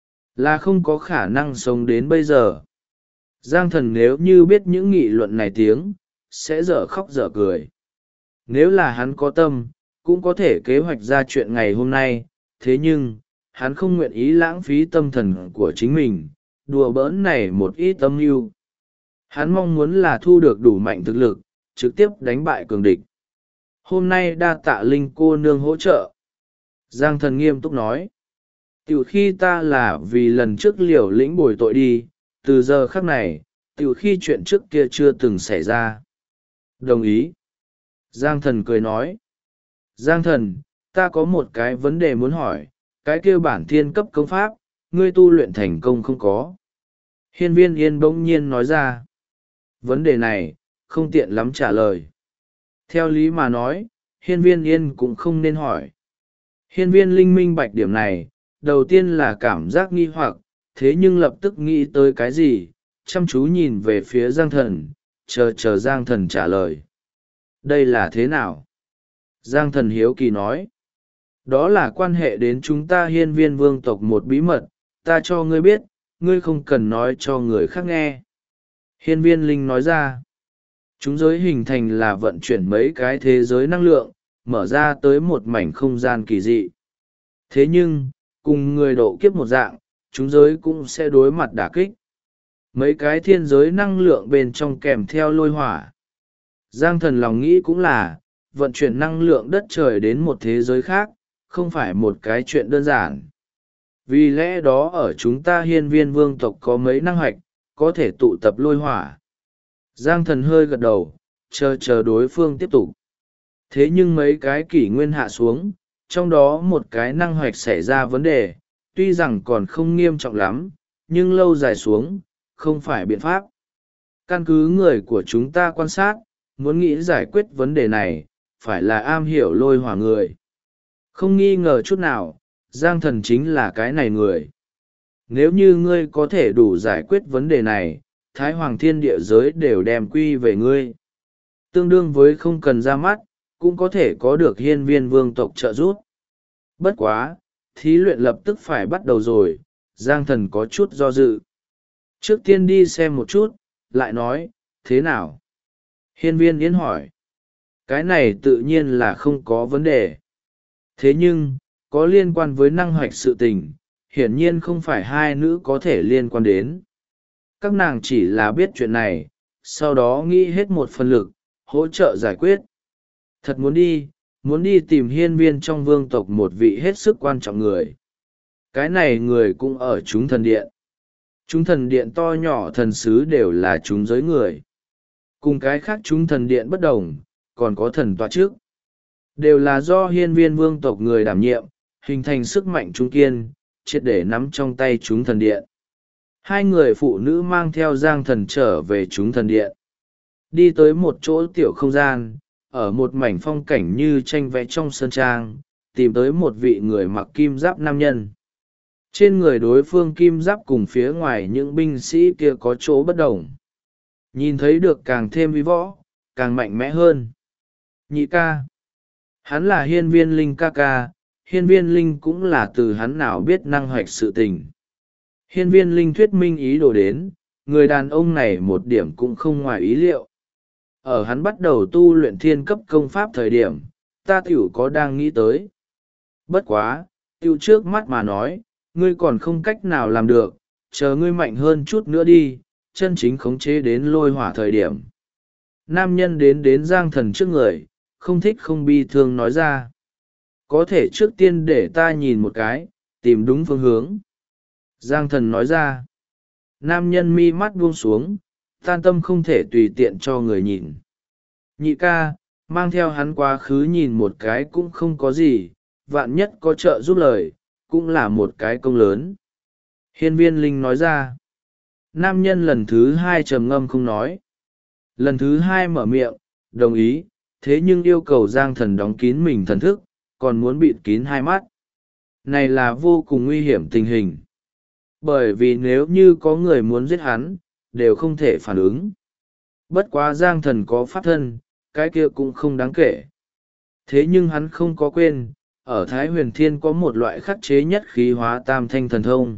là không có khả năng sống đến bây giờ. Giang Thần nếu như biết những nghị luận này tiếng, sẽ dở khóc dở cười. Nếu là hắn có tâm, cũng có thể kế hoạch ra chuyện ngày hôm nay, thế nhưng, hắn không nguyện ý lãng phí tâm thần của chính mình, đùa bỡn này một ít âm mưu. Hắn mong muốn là thu được đủ mạnh thực lực, trực tiếp đánh bại cường địch. Hôm nay đa tạ Linh cô nương hỗ trợ. Giang Thần nghiêm túc nói. Tiểu khi ta là vì lần trước liều lĩnh bồi tội đi, từ giờ khắc này, tiểu khi chuyện trước kia chưa từng xảy ra. Đồng ý. Giang Thần cười nói. Giang Thần, ta có một cái vấn đề muốn hỏi, cái kia bản thiên cấp công pháp, ngươi tu luyện thành công không có? Hiên Viên Yên bỗng nhiên nói ra. Vấn đề này, không tiện lắm trả lời. Theo lý mà nói, Hiên Viên Yên cũng không nên hỏi. Hiên Viên Linh minh bạch điểm này, đầu tiên là cảm giác nghi hoặc, thế nhưng lập tức nghĩ tới cái gì, chăm chú nhìn về phía Giang Thần, chờ Giang Thần trả lời. Đây là thế nào? Giang Thần hiếu kỳ nói. Đó là quan hệ đến chúng ta Hiên Viên vương tộc một bí mật, ta cho ngươi biết, ngươi không cần nói cho người khác nghe. Hiên Viên Linh nói ra. Chúng giới hình thành là vận chuyển mấy cái thế giới năng lượng, mở ra tới một mảnh không gian kỳ dị. Thế nhưng, cùng người độ kiếp một dạng, chúng giới cũng sẽ đối mặt đả kích. Mấy cái thiên giới năng lượng bên trong kèm theo lôi hỏa. Giang Thần lòng nghĩ cũng là, vận chuyển năng lượng đất trời đến một thế giới khác, không phải một cái chuyện đơn giản. Vì lẽ đó ở chúng ta Hiên Viên vương tộc có mấy năng hạch, có thể tụ tập lôi hỏa. Giang Thần hơi gật đầu, chờ đối phương tiếp tục. Thế nhưng mấy cái kỷ nguyên hạ xuống, trong đó một cái năng hoạch xảy ra vấn đề, tuy rằng còn không nghiêm trọng lắm, nhưng lâu dài xuống, không phải biện pháp. Căn cứ người của chúng ta quan sát, muốn nghĩ giải quyết vấn đề này, phải là am hiểu lôi hỏa người. Không nghi ngờ chút nào, Giang Thần chính là cái này người. Nếu như ngươi có thể đủ giải quyết vấn đề này, Thái Hoàng Thiên Địa giới đều đem quy về ngươi. Tương đương với không cần ra mắt, cũng có thể có được Hiên Viên vương tộc trợ giúp. Bất quá, thí luyện lập tức phải bắt đầu rồi, Giang Thần có chút do dự. Trước tiên đi xem một chút, lại nói, thế nào? Hiên Viên Yến hỏi. Cái này tự nhiên là không có vấn đề. Thế nhưng, có liên quan với năng hoạch sự tình, hiển nhiên không phải hai nữ có thể liên quan đến. Các nàng chỉ là biết chuyện này, sau đó nghĩ hết một phần lực, hỗ trợ giải quyết. Thật muốn đi tìm hiên viên trong vương tộc một vị hết sức quan trọng người. Cái này người cũng ở chúng thần điện. Chúng thần điện to nhỏ thần sứ đều là chúng giới người. Cùng cái khác chúng thần điện bất đồng, còn có thần tọa trước. Đều là do hiên viên vương tộc người đảm nhiệm, hình thành sức mạnh trung kiên, triệt để nắm trong tay chúng thần điện. Hai người phụ nữ mang theo Giang Thần trở về chúng thần điện. Đi tới một chỗ tiểu không gian, ở một mảnh phong cảnh như tranh vẽ trong sơn trang, tìm tới một vị người mặc kim giáp nam nhân. Trên người đối phương kim giáp cùng phía ngoài những binh sĩ kia có chỗ bất đồng. Nhìn thấy được càng thêm vi võ, càng mạnh mẽ hơn. Nhị ca. Hắn là hiên viên linh ca ca, hiên viên linh cũng là từ hắn nào biết năng hoạch sự tình. Hiên viên linh thuyết minh ý đồ đến, người đàn ông này một điểm cũng không ngoài ý liệu. Ở hắn bắt đầu tu luyện thiên cấp công pháp thời điểm, ta tiểu có đang nghĩ tới. Bất quá, tiểu trước mắt mà nói, ngươi còn không cách nào làm được, chờ ngươi mạnh hơn chút nữa đi, chân chính khống chế đến lôi hỏa thời điểm. Nam nhân đến Giang Thần trước người, không thích không bi thương nói ra. Có thể trước tiên để ta nhìn một cái, tìm đúng phương hướng. Giang Thần nói ra. Nam nhân mi mắt buông xuống, tan tâm không thể tùy tiện cho người nhìn. Nhị ca, mang theo hắn quá khứ nhìn một cái cũng không có gì, vạn nhất có trợ giúp lời, cũng là một cái công lớn. Hiên viên linh nói ra. Nam nhân lần thứ hai trầm ngâm không nói. Lần thứ hai mở miệng, đồng ý, thế nhưng yêu cầu Giang Thần đóng kín mình thần thức, còn muốn bịt kín hai mắt. Này là vô cùng nguy hiểm tình hình. Bởi vì nếu như có người muốn giết hắn, đều không thể phản ứng. Bất quá Giang Thần có pháp thân, cái kia cũng không đáng kể. Thế nhưng hắn không có quên, ở Thái Huyền Thiên có một loại khắc chế nhất khí hóa tam thanh thần thông.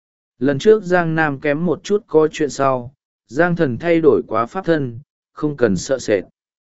Lần trước Giang Nam kém một chút có chuyện sau, Giang Thần thay đổi quá pháp thân, không cần sợ sệt.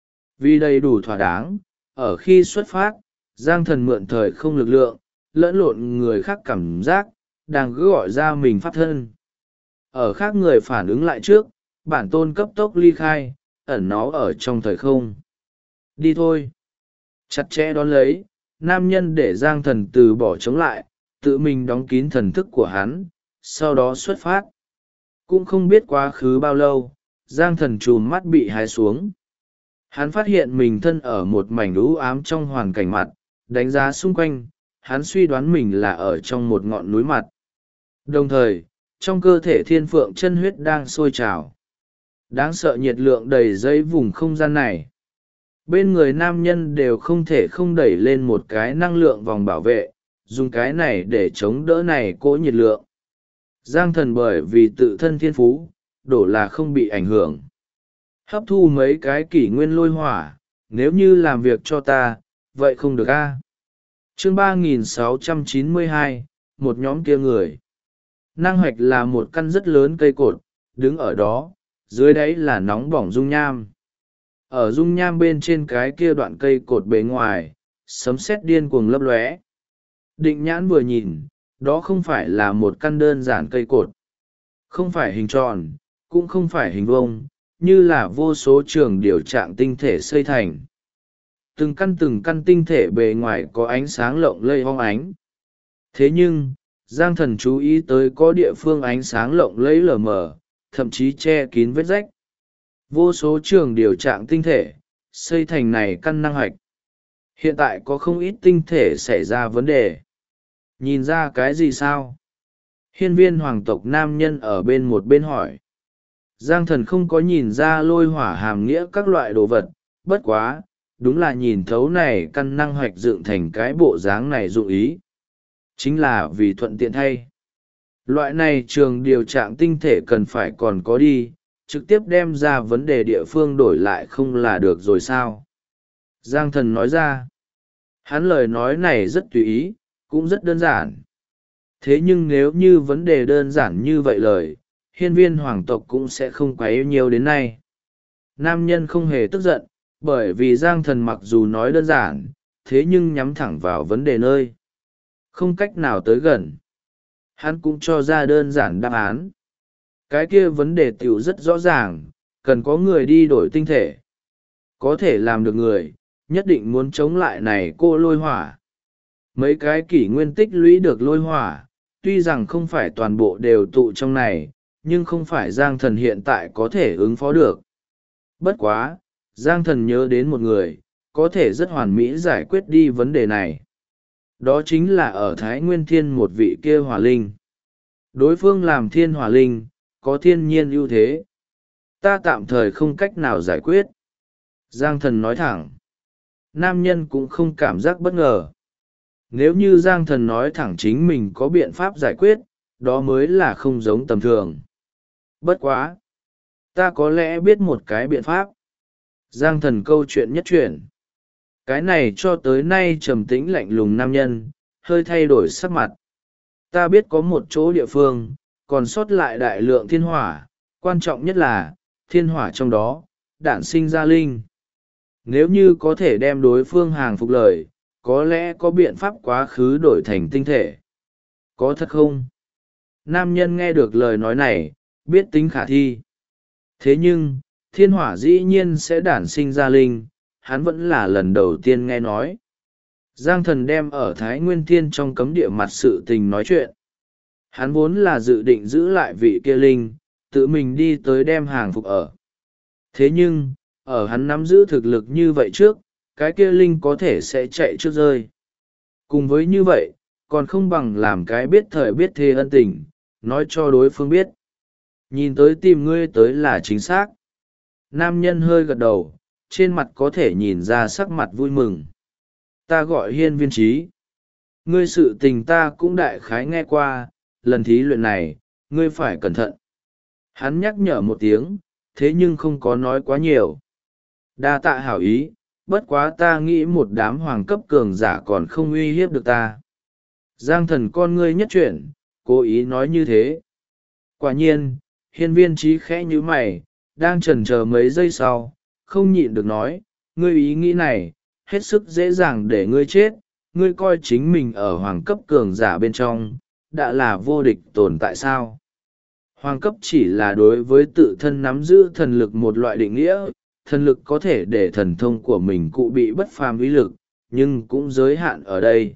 Vì đầy đủ thỏa đáng, ở khi xuất phát, Giang Thần mượn thời không lực lượng, lẫn lộn người khác cảm giác, đang cứ gọi ra mình pháp thân. Ở khác người phản ứng lại trước, bản tôn cấp tốc ly khai, ẩn náu ở trong thời không. Đi thôi. Chặt chẽ đón lấy, nam nhân để Giang Thần từ bỏ chống lại, tự mình đóng kín thần thức của hắn, sau đó xuất phát. Cũng không biết quá khứ bao lâu, Giang Thần trùm mắt bị hái xuống. Hắn phát hiện mình thân ở một mảnh u ám trong hoàn cảnh mặt, đánh giá xung quanh, hắn suy đoán mình là ở trong một ngọn núi mặt. Đồng thời, trong cơ thể thiên phượng chân huyết đang sôi trào. Đáng sợ nhiệt lượng đầy dây vùng không gian này. Bên người nam nhân đều không thể không đẩy lên một cái năng lượng vòng bảo vệ, dùng cái này để chống đỡ này cỗ nhiệt lượng. Giang Thần bởi vì tự thân thiên phú, đổ là không bị ảnh hưởng. Hấp thu mấy cái kỷ nguyên lôi hỏa, nếu như làm việc cho ta, vậy không được a. Chương 3692, một nhóm kia người. Năng hoạch là một căn rất lớn cây cột, đứng ở đó, dưới đáy là nóng bỏng dung nham. Ở dung nham bên trên cái kia đoạn cây cột bề ngoài, sấm sét điên cuồng lấp lóe. Định nhãn vừa nhìn, đó không phải là một căn đơn giản cây cột. Không phải hình tròn, cũng không phải hình vuông, như là vô số trường điều trạng tinh thể xây thành. Từng căn tinh thể bề ngoài có ánh sáng lộng lây hong ánh. Thế nhưng, Giang Thần chú ý tới có địa phương ánh sáng lộng lẫy lờ mờ, thậm chí che kín vết rách. Vô số trường điều trạng tinh thể, xây thành này căn năng hạch. Hiện tại có không ít tinh thể xảy ra vấn đề. Nhìn ra cái gì sao? Hiên viên hoàng tộc nam nhân ở bên một bên hỏi. Giang Thần không có nhìn ra lôi hỏa hàm nghĩa các loại đồ vật, bất quá, đúng là nhìn thấu này căn năng hoạch dựng thành cái bộ dáng này dụng ý. Chính là vì thuận tiện thay. Loại này trường điều trạng tinh thể cần phải còn có đi, trực tiếp đem ra vấn đề địa phương đổi lại không là được rồi sao? Giang Thần nói ra. Hắn lời nói này rất tùy ý, cũng rất đơn giản. Thế nhưng nếu như vấn đề đơn giản như vậy lời, hiên viên hoàng tộc cũng sẽ không quá yêu nhiều đến nay. Nam nhân không hề tức giận, bởi vì Giang Thần mặc dù nói đơn giản, thế nhưng nhắm thẳng vào vấn đề nơi. Không cách nào tới gần. Hắn cũng cho ra đơn giản đáp án. Cái kia vấn đề tiểu rất rõ ràng, cần có người đi đổi tinh thể. Có thể làm được người, nhất định muốn chống lại này cô lôi hỏa. Mấy cái kỷ nguyên tích lũy được lôi hỏa, tuy rằng không phải toàn bộ đều tụ trong này, nhưng không phải Giang Thần hiện tại có thể ứng phó được. Bất quá, Giang Thần nhớ đến một người, có thể rất hoàn mỹ giải quyết đi vấn đề này. Đó chính là ở Thái Nguyên Thiên một vị kia hỏa linh. Đối phương làm thiên hỏa linh, có thiên nhiên ưu thế. Ta tạm thời không cách nào giải quyết. Giang Thần nói thẳng. Nam nhân cũng không cảm giác bất ngờ. Nếu như Giang Thần nói thẳng chính mình có biện pháp giải quyết, đó mới là không giống tầm thường. Bất quá. Ta có lẽ biết một cái biện pháp. Giang Thần câu chuyện nhất chuyển. Cái này cho tới nay trầm tĩnh lạnh lùng nam nhân, hơi thay đổi sắc mặt. Ta biết có một chỗ địa phương, còn sót lại đại lượng thiên hỏa, quan trọng nhất là, thiên hỏa trong đó, đản sinh ra linh. Nếu như có thể đem đối phương hàng phục lời, có lẽ có biện pháp quá khứ đổi thành tinh thể. Có thật không? Nam nhân nghe được lời nói này, biết tính khả thi. Thế nhưng, thiên hỏa dĩ nhiên sẽ đản sinh ra linh, hắn vẫn là lần đầu tiên nghe nói. Giang Thần đem ở Thái Nguyên Thiên trong cấm địa mặt sự tình nói chuyện. Hắn vốn là dự định giữ lại vị kia linh, tự mình đi tới đem hàng phục ở. Thế nhưng, ở hắn nắm giữ thực lực như vậy trước, cái kia linh có thể sẽ chạy trước rơi. Cùng với như vậy, còn không bằng làm cái biết thời biết thế ân tình, nói cho đối phương biết. Nhìn tới tìm ngươi tới là chính xác. Nam nhân hơi gật đầu, trên mặt có thể nhìn ra sắc mặt vui mừng. Ta gọi hiên viên trí. Ngươi sự tình ta cũng đại khái nghe qua, lần thí luyện này, ngươi phải cẩn thận. Hắn nhắc nhở một tiếng, thế nhưng không có nói quá nhiều. Đa tạ hảo ý, bất quá ta nghĩ một đám hoàng cấp cường giả còn không uy hiếp được ta. Giang Thần con ngươi nhất chuyển, cố ý nói như thế. Quả nhiên, hiên viên trí khẽ như mày, đang chần chờ mấy giây sau, không nhịn được nói, ngươi ý nghĩ này, hết sức dễ dàng để ngươi chết, ngươi coi chính mình ở hoàng cấp cường giả bên trong, đã là vô địch tồn tại sao? Hoàng cấp chỉ là đối với tự thân nắm giữ thần lực một loại định nghĩa, thần lực có thể để thần thông của mình cụ bị bất phàm uy lực, nhưng cũng giới hạn ở đây.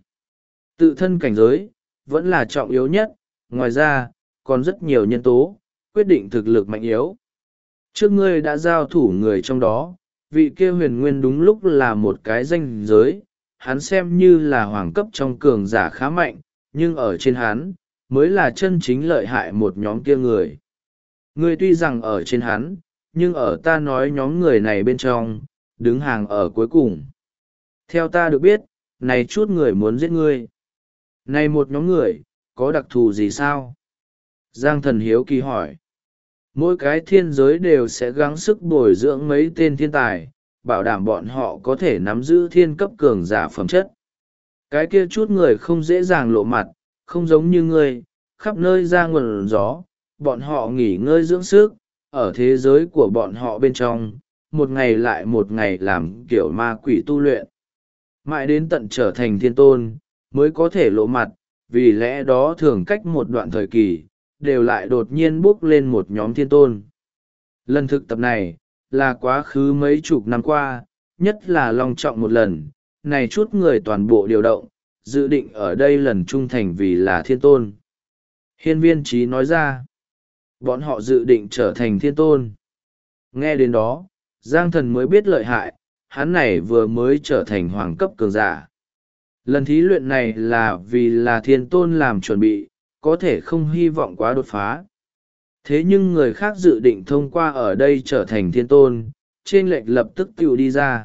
Tự thân cảnh giới, vẫn là trọng yếu nhất, ngoài ra, còn rất nhiều nhân tố, quyết định thực lực mạnh yếu. Trước ngươi đã giao thủ người trong đó, vị kia huyền nguyên đúng lúc là một cái danh giới, hắn xem như là hoàng cấp trong cường giả khá mạnh, nhưng ở trên hắn, mới là chân chính lợi hại một nhóm kia người. Ngươi tuy rằng ở trên hắn, nhưng ở ta nói nhóm người này bên trong, đứng hàng ở cuối cùng. Theo ta được biết, này chút người muốn giết ngươi. Này một nhóm người, có đặc thù gì sao? Giang Thần hiếu kỳ hỏi. Mỗi cái thiên giới đều sẽ gắng sức bồi dưỡng mấy tên thiên tài, bảo đảm bọn họ có thể nắm giữ thiên cấp cường giả phẩm chất. Cái kia chút người không dễ dàng lộ mặt, không giống như ngươi, khắp nơi ra nguồn gió, bọn họ nghỉ ngơi dưỡng sức, ở thế giới của bọn họ bên trong, một ngày lại một ngày làm kiểu ma quỷ tu luyện. Mãi đến tận trở thành thiên tôn, mới có thể lộ mặt, vì lẽ đó thường cách một đoạn thời kỳ, đều lại đột nhiên bước lên một nhóm thiên tôn. Lần thực tập này, là quá khứ mấy chục năm qua, nhất là long trọng một lần, này chút người toàn bộ điều động, dự định ở đây lần trung thành vì là thiên tôn. Hiên Viên Chí nói ra, bọn họ dự định trở thành thiên tôn. Nghe đến đó, Giang Thần mới biết lợi hại, hắn này vừa mới trở thành hoàng cấp cường giả. Lần thí luyện này là vì là thiên tôn làm chuẩn bị, có thể không hy vọng quá đột phá. Thế nhưng người khác dự định thông qua ở đây trở thành thiên tôn, trên lệch lập tức tiêu đi ra.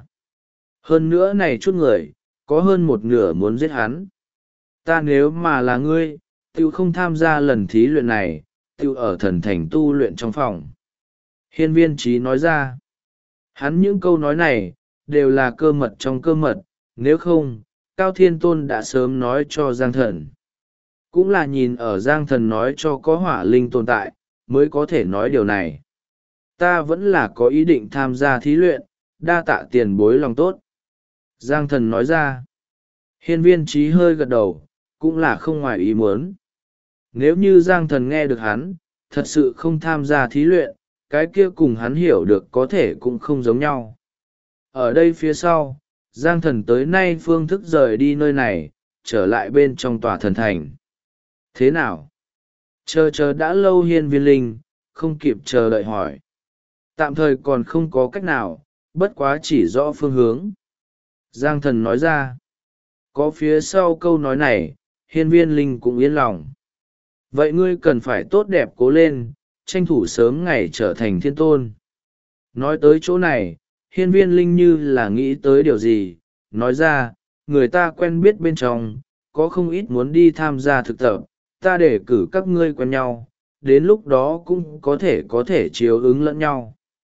Hơn nữa này chút người, có hơn một nửa muốn giết hắn. Ta nếu mà là ngươi, tiêu không tham gia lần thí luyện này, tiêu ở thần thành tu luyện trong phòng. Hiên Viên Chí nói ra, hắn những câu nói này, đều là cơ mật trong cơ mật, nếu không, Cao Thiên Tôn đã sớm nói cho Giang Thần. Cũng là nhìn ở Giang Thần nói cho có hỏa linh tồn tại, mới có thể nói điều này. Ta vẫn là có ý định tham gia thí luyện, đa tạ tiền bối lòng tốt. Giang Thần nói ra. Hiên Viên Chí hơi gật đầu, cũng là không ngoài ý muốn. Nếu như Giang Thần nghe được hắn, thật sự không tham gia thí luyện, cái kia cùng hắn hiểu được có thể cũng không giống nhau. Ở đây phía sau, Giang Thần tới nay phương thức rời đi nơi này, trở lại bên trong tòa thần thành. Thế nào? Chờ đã lâu Hiên Viên Linh, không kịp chờ đợi hỏi. Tạm thời còn không có cách nào, bất quá chỉ rõ phương hướng. Giang Thần nói ra. Có phía sau câu nói này, Hiên Viên Linh cũng yên lòng. Vậy ngươi cần phải tốt đẹp cố lên, tranh thủ sớm ngày trở thành thiên tôn. Nói tới chỗ này, Hiên Viên Linh như là nghĩ tới điều gì, nói ra, người ta quen biết bên trong, có không ít muốn đi tham gia thực tập, ta để cử các ngươi quen nhau, đến lúc đó cũng có thể chiếu ứng lẫn nhau.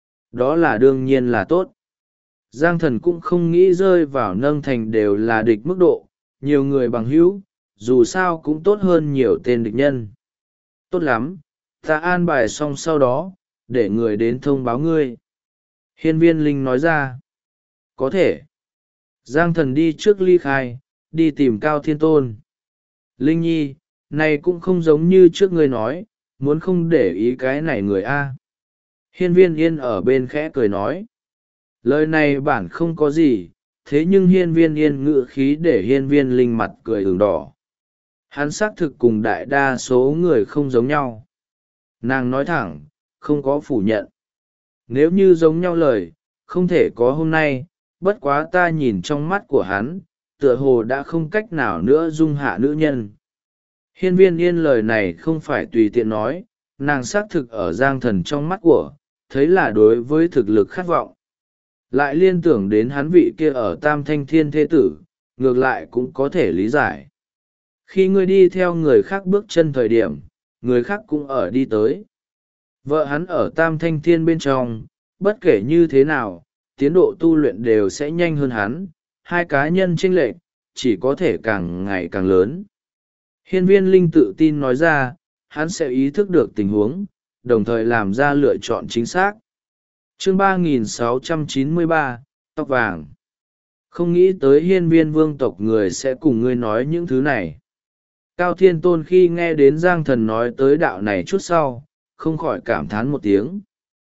Đó là đương nhiên là tốt. Giang Thần cũng không nghĩ rơi vào nâng thành đều là địch mức độ, nhiều người bằng hữu, dù sao cũng tốt hơn nhiều tên địch nhân. Tốt lắm, ta an bài xong sau đó, để người đến thông báo ngươi. Hiên Viên Linh nói ra. Có thể. Giang Thần đi trước ly khai, đi tìm Cao Thiên Tôn. Linh Nhi, này cũng không giống như trước ngươi nói, muốn không để ý cái này người A. Hiên Viên Yên ở bên khẽ cười nói. Lời này bản không có gì, thế nhưng Hiên Viên Yên ngữ khí để Hiên Viên Linh mặt cười ửng đỏ. Hắn xác thực cùng đại đa số người không giống nhau. Nàng nói thẳng, không có phủ nhận. Nếu như giống nhau lời, không thể có hôm nay, bất quá ta nhìn trong mắt của hắn, tựa hồ đã không cách nào nữa dung hạ nữ nhân. Hiên Viên Yên lời này không phải tùy tiện nói, nàng xác thực ở Giang Thần trong mắt của, thấy là đối với thực lực khát vọng. Lại liên tưởng đến hắn vị kia ở Tam Thanh Thiên Thế Tử, ngược lại cũng có thể lý giải. Khi ngươi đi theo người khác bước chân thời điểm, người khác cũng ở đi tới. Vợ hắn ở Tam Thanh Thiên bên trong, bất kể như thế nào, tiến độ tu luyện đều sẽ nhanh hơn hắn, hai cá nhân chênh lệch chỉ có thể càng ngày càng lớn. Hiên Viên Linh tự tin nói ra, hắn sẽ ý thức được tình huống, đồng thời làm ra lựa chọn chính xác. Chương 3693, tóc vàng. Không nghĩ tới Hiên Viên vương tộc người sẽ cùng ngươi nói những thứ này. Cao Thiên Tôn khi nghe đến Giang Thần nói tới đạo này chút sau, không khỏi cảm thán một tiếng.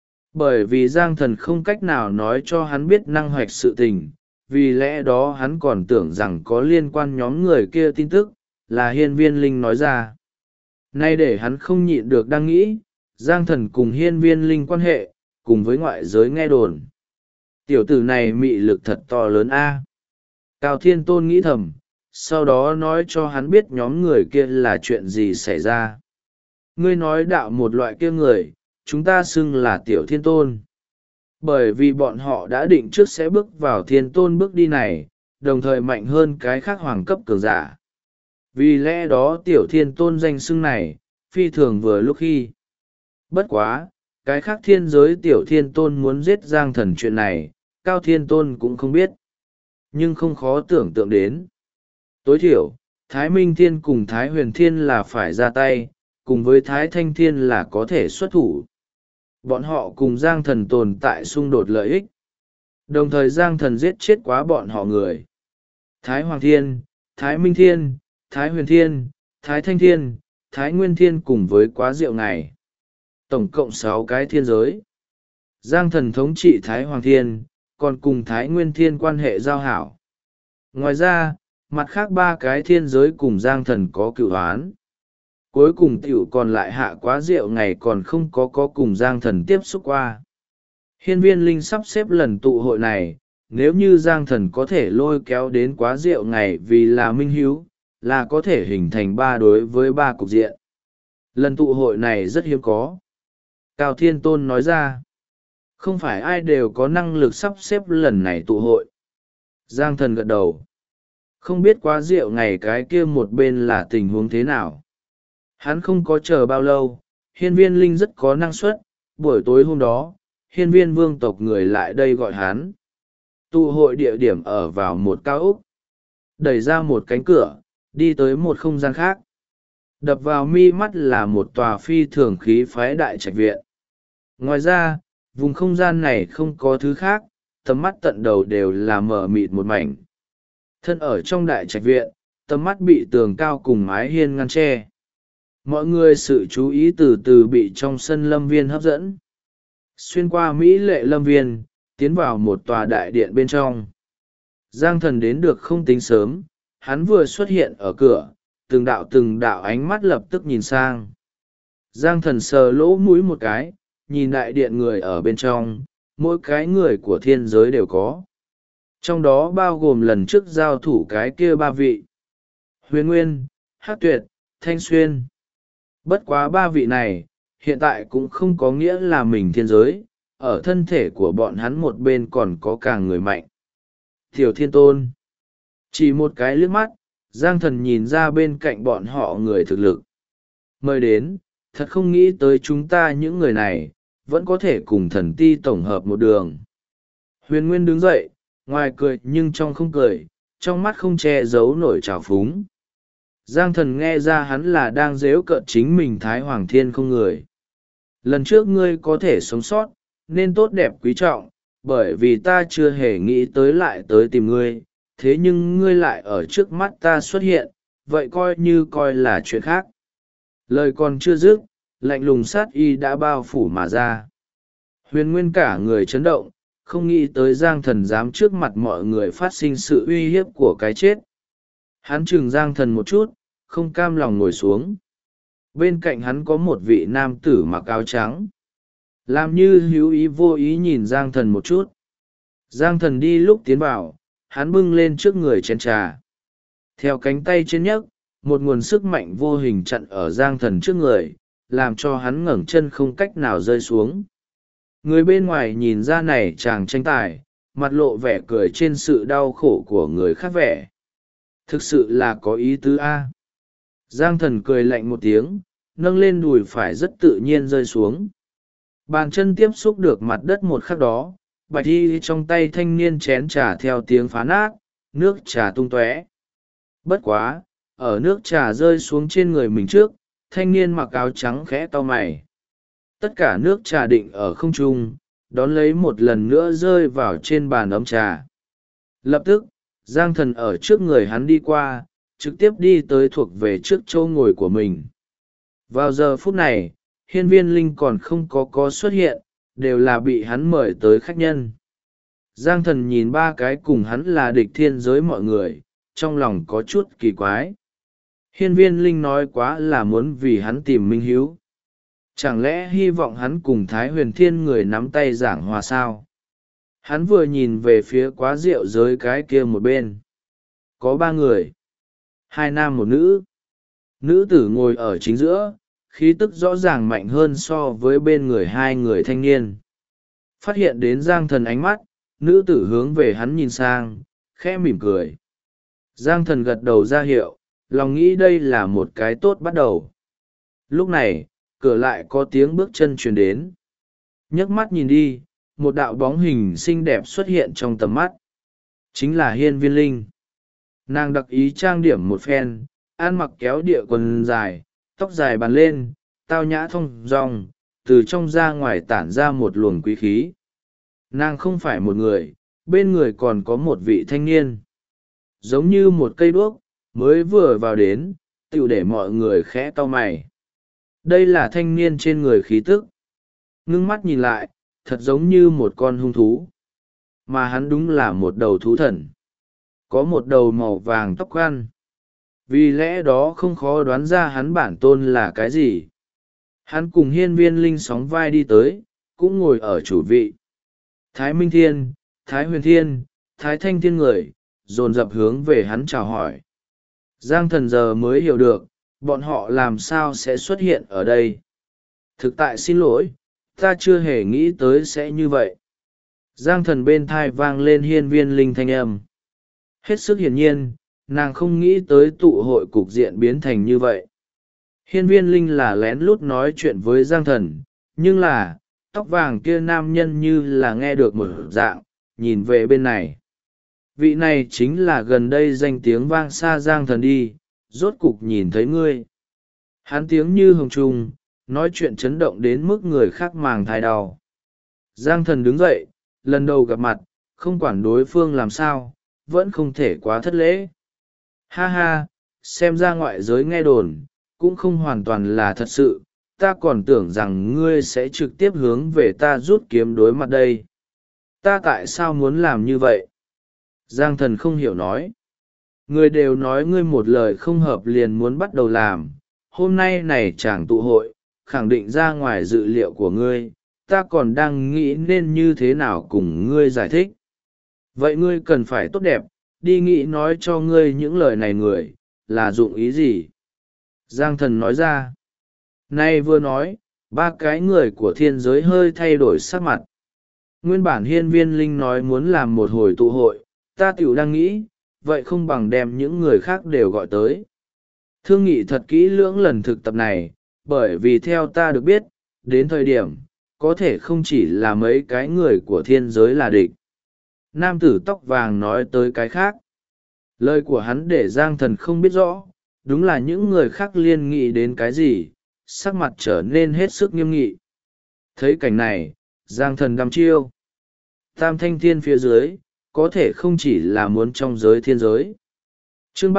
Bởi vì Giang Thần không cách nào nói cho hắn biết năng hoạch sự tình, vì lẽ đó hắn còn tưởng rằng có liên quan nhóm người kia tin tức, là Hiên Viên Linh nói ra. Nay để hắn không nhịn được đang nghĩ, Giang Thần cùng Hiên Viên Linh quan hệ, cùng với ngoại giới nghe đồn. Tiểu tử này mị lực thật to lớn a. Cao Thiên Tôn nghĩ thầm, sau đó nói cho hắn biết nhóm người kia là chuyện gì xảy ra. Ngươi nói đạo một loại kia người, chúng ta xưng là Tiểu Thiên Tôn. Bởi vì bọn họ đã định trước sẽ bước vào Thiên Tôn bước đi này, đồng thời mạnh hơn cái khác hoàng cấp cường giả. Vì lẽ đó Tiểu Thiên Tôn danh xưng này, phi thường vừa lúc khi. Bất quá, cái khác thiên giới Tiểu Thiên Tôn muốn giết Giang Thần chuyện này, Cao Thiên Tôn cũng không biết. Nhưng không khó tưởng tượng đến. Tối thiểu, Thái Minh Thiên cùng Thái Huyền Thiên là phải ra tay, cùng với Thái Thanh Thiên là có thể xuất thủ. Bọn họ cùng Giang Thần tồn tại xung đột lợi ích. Đồng thời Giang Thần giết chết quá bọn họ người. Thái Hoàng Thiên, Thái Minh Thiên, Thái Huyền Thiên, Thái Thanh Thiên, Thái Nguyên Thiên cùng với quá diệu này. Tổng cộng 6 cái thiên giới. Giang Thần thống trị Thái Hoàng Thiên, còn cùng Thái Nguyên Thiên quan hệ giao hảo. Ngoài ra, mặt khác 3 cái thiên giới cùng Giang Thần có cựu oán. Cuối cùng tiểu còn lại hạ quá diệu ngày còn không có cùng Giang Thần tiếp xúc qua. Hiên Viên Linh sắp xếp lần tụ hội này, nếu như Giang Thần có thể lôi kéo đến quá diệu ngày vì là minh hiếu, là có thể hình thành 3 đối với 3 cục diện. Lần tụ hội này rất hiếm có. Cao Thiên Tôn nói ra, không phải ai đều có năng lực sắp xếp lần này tụ hội. Giang Thần gật đầu. Không biết quá diệu ngày cái kia một bên là tình huống thế nào. Hắn không có chờ bao lâu, Hiên Viên Linh rất có năng suất. Buổi tối hôm đó, Hiên Viên vương tộc người lại đây gọi hắn. Tụ hội địa điểm ở vào một cao ốc. Đẩy ra một cánh cửa, đi tới một không gian khác. Đập vào mi mắt là một tòa phi thường khí phái đại trạch viện. Ngoài ra, vùng không gian này không có thứ khác, tầm mắt tận đầu đều là mờ mịt một mảnh. Thân ở trong đại trạch viện, tầm mắt bị tường cao cùng mái hiên ngăn che. Mọi người sự chú ý từ từ bị trong sân lâm viên hấp dẫn. Xuyên qua mỹ lệ lâm viên, tiến vào một tòa đại điện bên trong. Giang Thần đến được không tính sớm, hắn vừa xuất hiện ở cửa, từng đạo ánh mắt lập tức nhìn sang. Giang Thần sờ lỗ mũi một cái, nhìn đại điện người ở bên trong, mỗi cái người của thiên giới đều có. Trong đó bao gồm lần trước giao thủ cái kia 3 vị. Huyền Nguyên, Hắc Tuyệt, Thanh Xuyên. Bất quá 3 vị này, hiện tại cũng không có nghĩa là mình thiên giới, ở thân thể của bọn hắn một bên còn có càng người mạnh. Tiểu Thiên Tôn. Chỉ một cái liếc mắt, Giang Thần nhìn ra bên cạnh bọn họ người thực lực. Mời đến, thật không nghĩ tới chúng ta những người này, vẫn có thể cùng thần ti tổng hợp một đường. Huyền Nguyên đứng dậy, ngoài cười nhưng trong không cười, trong mắt không che giấu nổi trào phúng. Giang Thần nghe ra hắn là đang giễu cợt chính mình Thái Hoàng Thiên không người. Lần trước ngươi có thể sống sót, nên tốt đẹp quý trọng, bởi vì ta chưa hề nghĩ tới lại tới tìm ngươi, thế nhưng ngươi lại ở trước mắt ta xuất hiện, vậy coi là chuyện khác. Lời còn chưa dứt, lạnh lùng sát y đã bao phủ mà ra. Huyền Nguyên cả người chấn động, không nghĩ tới Giang Thần dám trước mặt mọi người phát sinh sự uy hiếp của cái chết. Hắn chừng Giang Thần một chút, không cam lòng ngồi xuống. Bên cạnh hắn có một vị nam tử mặc áo trắng. Làm như hữu ý vô ý nhìn Giang Thần một chút. Giang Thần đi lúc tiến vào, hắn bưng lên trước người chén trà. Theo cánh tay trên nhấc, một nguồn sức mạnh vô hình chặn ở Giang Thần trước người, làm cho hắn ngẩng chân không cách nào rơi xuống. Người bên ngoài nhìn ra này chàng tranh tài, mặt lộ vẻ cười trên sự đau khổ của người khác vẻ. Thực sự là có ý tứ a. Giang Thần cười lạnh một tiếng, nâng lên đùi phải rất tự nhiên rơi xuống. Bàn chân tiếp xúc được mặt đất một khắc đó, bạch y trong tay thanh niên chén trà theo tiếng phá nát, nước trà tung tóe. Bất quá, ở nước trà rơi xuống trên người mình trước, thanh niên mặc áo trắng khẽ cau mày. Tất cả nước trà định ở không trung, đón lấy một lần nữa rơi vào trên bàn ấm trà. Lập tức, Giang Thần ở trước người hắn đi qua, trực tiếp đi tới thuộc về trước chỗ ngồi của mình. Vào giờ phút này, hiên viên linh còn không có xuất hiện, đều là bị hắn mời tới khách nhân. Giang thần nhìn ba cái cùng hắn là địch thiên giới mọi người, trong lòng có chút kỳ quái. Hiên viên linh nói quá là muốn vì hắn tìm minh hiếu. Chẳng lẽ hy vọng hắn cùng Thái Huyền Thiên người nắm tay giảng hòa sao? Hắn vừa nhìn về phía quá rượu giới cái kia một bên. Có ba người. Hai nam một nữ. Nữ tử ngồi ở chính giữa, khí tức rõ ràng mạnh hơn so với bên người hai người thanh niên. Phát hiện đến Giang thần ánh mắt, nữ tử hướng về hắn nhìn sang, khẽ mỉm cười. Giang thần gật đầu ra hiệu, lòng nghĩ đây là một cái tốt bắt đầu. Lúc này, cửa lại có tiếng bước chân truyền đến. Nhấc mắt nhìn đi, một đạo bóng hình xinh đẹp xuất hiện trong tầm mắt. Chính là hiên viên linh. Nàng đặc ý trang điểm một phen, ăn mặc kéo địa quần dài, tóc dài bàn lên, tao nhã thong dong, từ trong ra ngoài tản ra một luồng quý khí. Nàng không phải một người, bên người còn có một vị thanh niên. Giống như một cây đuốc, mới vừa vào đến, tựu để mọi người khẽ cau mày. Đây là thanh niên trên người khí tức. Ngưng mắt nhìn lại, thật giống như một con hung thú. Mà hắn đúng là một đầu thú thần. Có một đầu màu vàng tóc khoăn. Vì lẽ đó không khó đoán ra hắn bản tôn là cái gì. Hắn cùng hiên viên linh sóng vai đi tới, cũng ngồi ở chủ vị. Thái Minh Thiên, Thái Huyền Thiên, Thái Thanh Thiên người, dồn dập hướng về hắn chào hỏi. Giang thần giờ mới hiểu được, bọn họ làm sao sẽ xuất hiện ở đây. Thực tại xin lỗi, ta chưa hề nghĩ tới sẽ như vậy. Giang thần bên thai vang lên hiên viên linh thanh âm. Hết sức hiển nhiên, nàng không nghĩ tới tụ hội cục diện biến thành như vậy. Hiên viên linh là lén lút nói chuyện với Giang thần, nhưng là, tóc vàng kia nam nhân như là nghe được một dạng, nhìn về bên này. Vị này chính là gần đây danh tiếng vang xa Giang thần đi, rốt cục nhìn thấy ngươi. Hắn tiếng như hồng trung, nói chuyện chấn động đến mức người khác màng thai đau. Giang thần đứng dậy, lần đầu gặp mặt, không quản đối phương làm sao, vẫn không thể quá thất lễ. Ha ha, xem ra ngoại giới nghe đồn, cũng không hoàn toàn là thật sự, ta còn tưởng rằng ngươi sẽ trực tiếp hướng về ta rút kiếm đối mặt đây. Ta tại sao muốn làm như vậy? Giang thần không hiểu nói. Người đều nói ngươi một lời không hợp liền muốn bắt đầu làm, hôm nay này chẳng tụ hội, khẳng định ra ngoài dự liệu của ngươi, ta còn đang nghĩ nên như thế nào cùng ngươi giải thích. Vậy ngươi cần phải tốt đẹp, đi nghĩ nói cho ngươi những lời này người, là dụng ý gì? Giang thần nói ra. Nay vừa nói, ba cái người của thiên giới hơi thay đổi sắc mặt. Nguyên bản hiên viên linh nói muốn làm một hồi tụ hội, ta tiểu đang nghĩ, vậy không bằng đem những người khác đều gọi tới. Thương nghị thật kỹ lưỡng lần thực tập này, bởi vì theo ta được biết, đến thời điểm, có thể không chỉ là mấy cái người của thiên giới là địch. Nam tử tóc vàng nói tới cái khác. Lời của hắn để Giang thần không biết rõ, đúng là những người khác liên nghị đến cái gì, sắc mặt trở nên hết sức nghiêm nghị. Thấy cảnh này, Giang thần đăm chiêu. Tam thanh thiên phía dưới, có thể không chỉ là muốn trong giới thiên giới. Chương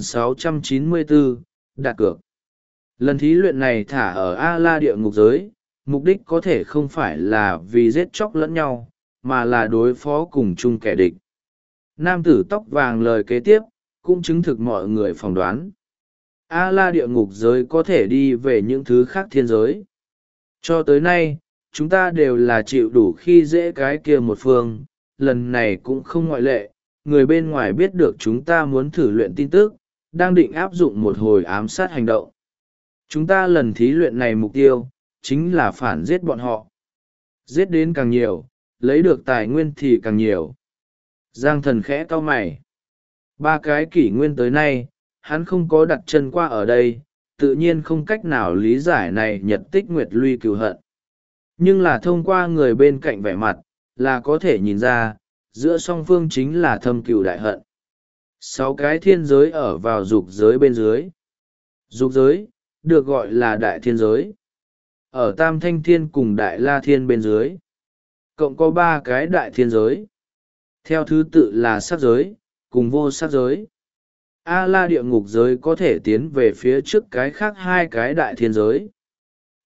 3694, đặt cược. Lần thí luyện này thả ở A-la địa ngục giới, mục đích có thể không phải là vì giết chóc lẫn nhau, mà là đối phó cùng chung kẻ địch. Nam tử tóc vàng lời kế tiếp, cũng chứng thực mọi người phỏng đoán. A-la địa ngục giới có thể đi về những thứ khác thiên giới. Cho tới nay, chúng ta đều là chịu đủ khi dễ cái kia một phương, lần này cũng không ngoại lệ, người bên ngoài biết được chúng ta muốn thử luyện tin tức, đang định áp dụng một hồi ám sát hành động. Chúng ta lần thí luyện này mục tiêu, chính là phản giết bọn họ. Giết đến càng nhiều, lấy được tài nguyên thì càng nhiều. Giang thần khẽ cau mày. Ba cái kỷ nguyên tới nay, hắn không có đặt chân qua ở đây, tự nhiên không cách nào lý giải này nhật tích nguyệt luy cừu hận. Nhưng là thông qua người bên cạnh vẻ mặt, là có thể nhìn ra, giữa song phương chính là thâm cừu đại hận. 6 cái thiên giới ở vào dục giới bên dưới. Dục giới, được gọi là đại thiên giới. Ở tam thanh thiên cùng đại la thiên bên dưới. Cộng có 3 cái đại thiên giới. Theo thứ tự là sát giới, cùng vô sát giới. A-la địa ngục giới có thể tiến về phía trước cái khác 2 cái đại thiên giới.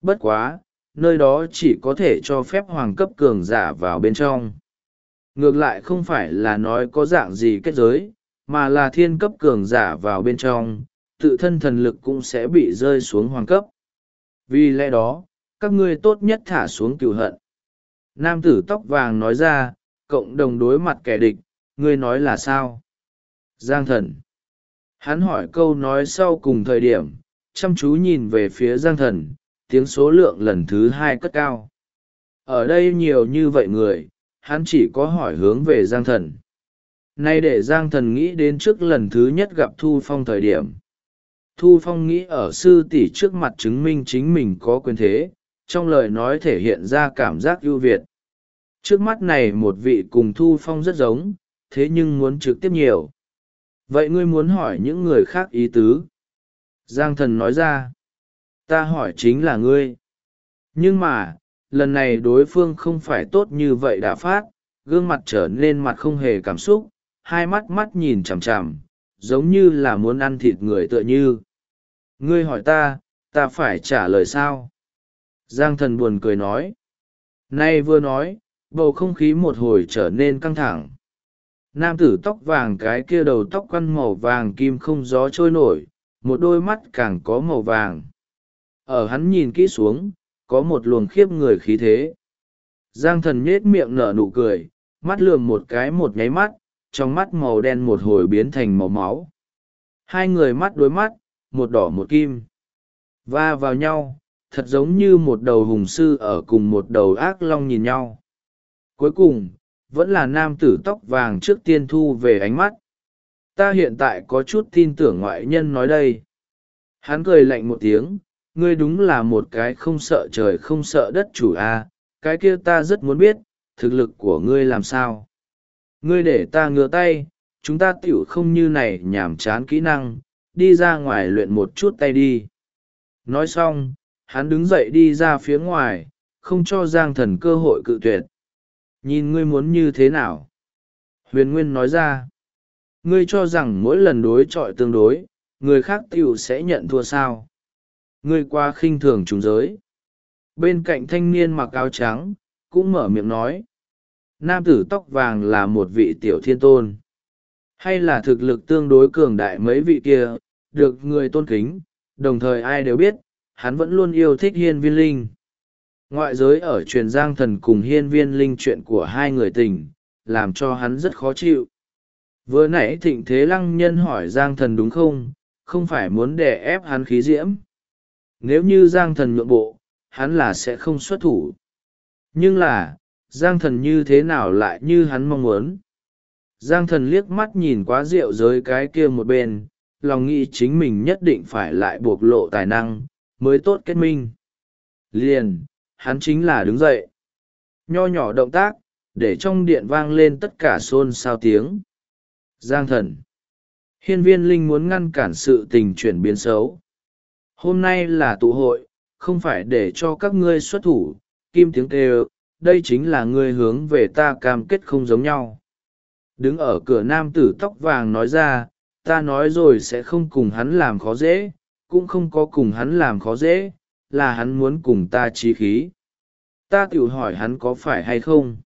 Bất quá, nơi đó chỉ có thể cho phép hoàng cấp cường giả vào bên trong. Ngược lại không phải là nói có dạng gì kết giới, mà là thiên cấp cường giả vào bên trong, tự thân thần lực cũng sẽ bị rơi xuống hoàng cấp. Vì lẽ đó, các ngươi tốt nhất thả xuống cừu hận. Nam tử tóc vàng nói ra, cộng đồng đối mặt kẻ địch, ngươi nói là sao? Giang thần. Hắn hỏi câu nói sau cùng thời điểm, chăm chú nhìn về phía Giang thần, tiếng số lượng lần thứ 2 cất cao. Ở đây nhiều như vậy người, hắn chỉ có hỏi hướng về Giang thần. Nay để Giang thần nghĩ đến trước lần thứ nhất gặp Thu Phong thời điểm. Thu Phong nghĩ ở sư tỷ trước mặt chứng minh chính mình có quyền thế, trong lời nói thể hiện ra cảm giác ưu việt. Trước mắt này một vị cùng Thu Phong rất giống, thế nhưng muốn trực tiếp nhiều. Vậy ngươi muốn hỏi những người khác ý tứ? Giang thần nói ra. Ta hỏi chính là ngươi. Nhưng mà, lần này đối phương không phải tốt như vậy đã phát, gương mặt trở nên mặt không hề cảm xúc, hai mắt mắt nhìn chằm chằm, giống như là muốn ăn thịt người tựa như. Ngươi hỏi ta phải trả lời sao? Giang thần buồn cười nói. Nay vừa nói, bầu không khí một hồi trở nên căng thẳng. Nam tử tóc vàng cái kia đầu tóc quăn màu vàng kim không gió trôi nổi, một đôi mắt càng có màu vàng. Ở hắn nhìn kỹ xuống, có một luồng khiếp người khí thế. Giang thần nhết miệng nở nụ cười, mắt lườm một cái một nháy mắt, trong mắt màu đen một hồi biến thành màu máu. Hai người mắt đối mắt, một đỏ một kim. Va vào nhau, thật giống như một đầu hùng sư ở cùng một đầu ác long nhìn nhau. Cuối cùng, vẫn là nam tử tóc vàng trước tiên thu về ánh mắt. Ta hiện tại có chút tin tưởng ngoại nhân nói đây. Hắn cười lạnh một tiếng, ngươi đúng là một cái không sợ trời không sợ đất chủ a, cái kia ta rất muốn biết, thực lực của ngươi làm sao. Ngươi để ta ngửa tay, chúng ta tiểu không như này nhảm chán kỹ năng, đi ra ngoài luyện một chút tay đi. Nói xong, hắn đứng dậy đi ra phía ngoài, không cho Giang thần cơ hội cự tuyệt. Nhìn ngươi muốn như thế nào? Huyền Nguyên nói ra. Ngươi cho rằng mỗi lần đối chọi tương đối, người khác tiểu sẽ nhận thua sao? Ngươi quá khinh thường chúng giới. Bên cạnh thanh niên mặc áo trắng, cũng mở miệng nói. Nam tử tóc vàng là một vị tiểu thiên tôn. Hay là thực lực tương đối cường đại mấy vị kia, được người tôn kính, đồng thời ai đều biết, hắn vẫn luôn yêu thích Hiên Viên Linh. Ngoại giới ở truyền Giang thần cùng Hiên Viên Linh chuyện của hai người tình, làm cho hắn rất khó chịu. Vừa nãy Thịnh Thế Lăng Nhân hỏi Giang thần đúng không, không phải muốn đè ép hắn khí diễm. Nếu như Giang thần nhượng bộ, hắn là sẽ không xuất thủ. Nhưng là, Giang thần như thế nào lại như hắn mong muốn. Giang thần liếc mắt nhìn quá rượu giới cái kia một bên, lòng nghĩ chính mình nhất định phải lại bộc lộ tài năng, mới tốt kết minh. Liền, hắn chính là đứng dậy. Nho nhỏ động tác, để trong điện vang lên tất cả xôn xao tiếng. Giang thần. Hiên Viên Linh muốn ngăn cản sự tình chuyển biến xấu. Hôm nay là tụ hội, không phải để cho các ngươi xuất thủ, kim tiếng kêu, đây chính là ngươi hướng về ta cam kết không giống nhau. Đứng ở cửa nam tử tóc vàng nói ra, ta nói rồi sẽ không cùng hắn làm khó dễ, cũng không có cùng hắn làm khó dễ, là hắn muốn cùng ta chí khí. Ta tự hỏi hắn có phải hay không.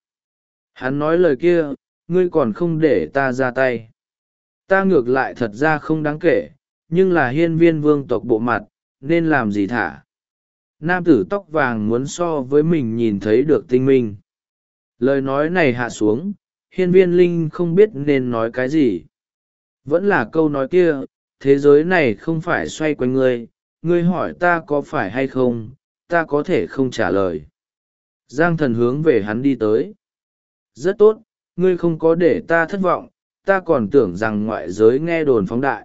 Hắn nói lời kia, ngươi còn không để ta ra tay. Ta ngược lại thật ra không đáng kể, nhưng là hiên viên vương tộc bộ mặt, nên làm gì thả. Nam tử tóc vàng muốn so với mình nhìn thấy được tinh minh. Lời nói này hạ xuống, hiên viên linh không biết nên nói cái gì. Vẫn là câu nói kia, thế giới này không phải xoay quanh ngươi, ngươi hỏi ta có phải hay không, ta có thể không trả lời. Giang thần hướng về hắn đi tới. Rất tốt, ngươi không có để ta thất vọng, ta còn tưởng rằng ngoại giới nghe đồn phóng đại.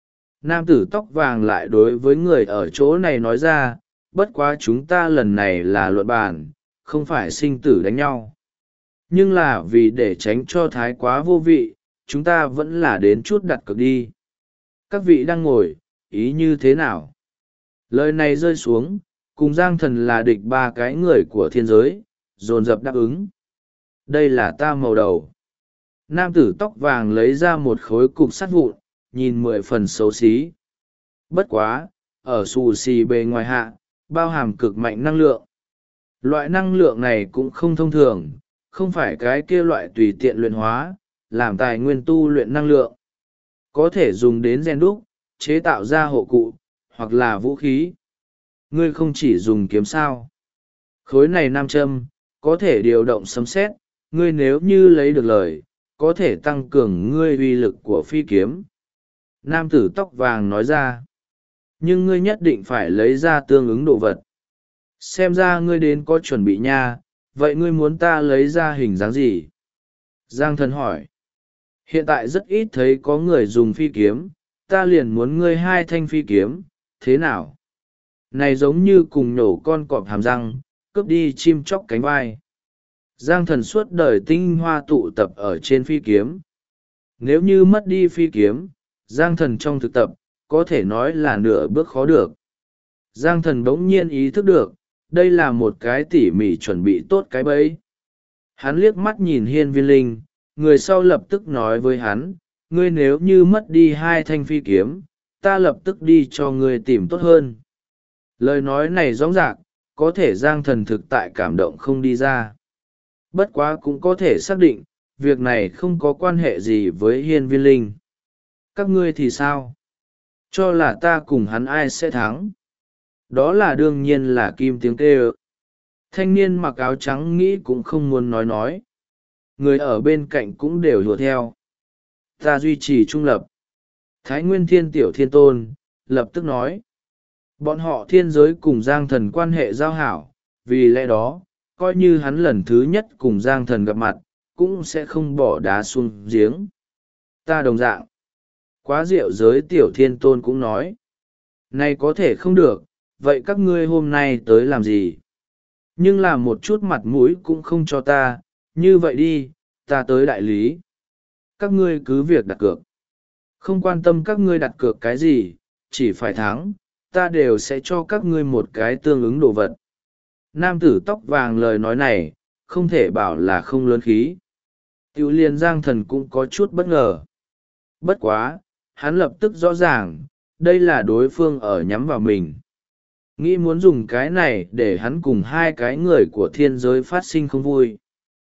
Nam tử tóc vàng lại đối với người ở chỗ này nói ra, bất quá chúng ta lần này là luận bàn, không phải sinh tử đánh nhau. Nhưng là vì để tránh cho thái quá vô vị, chúng ta vẫn là đến chút đặt cược đi. Các vị đang ngồi, ý như thế nào? Lời này rơi xuống, cùng Giang thần là địch ba cái người của thiên giới, dồn dập đáp ứng. Đây là ta màu đầu. Nam tử tóc vàng lấy ra một khối cục sắt vụn, nhìn 10 phần xấu xí. Bất quá, ở xù xì bề ngoài hạ, bao hàm cực mạnh năng lượng. Loại năng lượng này cũng không thông thường, không phải cái kia loại tùy tiện luyện hóa, làm tài nguyên tu luyện năng lượng. Có thể dùng đến rèn đúc, chế tạo ra hộ cụ, hoặc là vũ khí. Ngươi không chỉ dùng kiếm sao. Khối này nam châm, có thể điều động sấm sét, ngươi nếu như lấy được lời, có thể tăng cường ngươi uy lực của phi kiếm. Nam tử tóc vàng nói ra. Nhưng ngươi nhất định phải lấy ra tương ứng đồ vật. Xem ra ngươi đến có chuẩn bị nha, vậy ngươi muốn ta lấy ra hình dáng gì? Giang thần hỏi. Hiện tại rất ít thấy có người dùng phi kiếm, ta liền muốn ngươi 2 thanh phi kiếm, thế nào? Này giống như cùng nổ con cọp hàm răng, cướp đi chim chóc cánh vai. Giang thần suốt đời tinh hoa tụ tập ở trên phi kiếm. Nếu như mất đi phi kiếm, Giang thần trong thực tập, có thể nói là nửa bước khó được. Giang thần bỗng nhiên ý thức được, đây là một cái tỉ mỉ chuẩn bị tốt cái bẫy. Hắn liếc mắt nhìn Hiên Viên Linh, người sau lập tức nói với hắn, ngươi nếu như mất đi 2 thanh phi kiếm, ta lập tức đi cho ngươi tìm tốt hơn. Lời nói này rõ ràng, có thể Giang thần thực tại cảm động không đi ra. Bất quá cũng có thể xác định, việc này không có quan hệ gì với Hiên Viên Linh. Các ngươi thì sao? Cho là ta cùng hắn ai sẽ thắng? Đó là đương nhiên là Kim tiếng kêu. Thanh niên mặc áo trắng nghĩ cũng không muốn nói. Người ở bên cạnh cũng đều hùa theo. Ta duy trì trung lập. Thái Nguyên Thiên Tiểu Thiên Tôn, lập tức nói. Bọn họ thiên giới cùng Giang thần quan hệ giao hảo, vì lẽ đó, coi như hắn lần thứ nhất cùng Giang thần gặp mặt, cũng sẽ không bỏ đá xuống giếng. Ta đồng dạng. Quá rượu giới Tiểu Thiên Tôn cũng nói. Này có thể không được, vậy các ngươi hôm nay tới làm gì? Nhưng làm một chút mặt mũi cũng không cho ta, như vậy đi, ta tới đại lý. Các ngươi cứ việc đặt cược. Không quan tâm các ngươi đặt cược cái gì, chỉ phải thắng, ta đều sẽ cho các ngươi một cái tương ứng đồ vật. Nam tử tóc vàng lời nói này, không thể bảo là không lớn khí. Tiểu liên Giang thần cũng có chút bất ngờ. Bất quá, hắn lập tức rõ ràng, đây là đối phương ở nhắm vào mình. Nghĩ muốn dùng cái này để hắn cùng 2 cái người của thiên giới phát sinh không vui.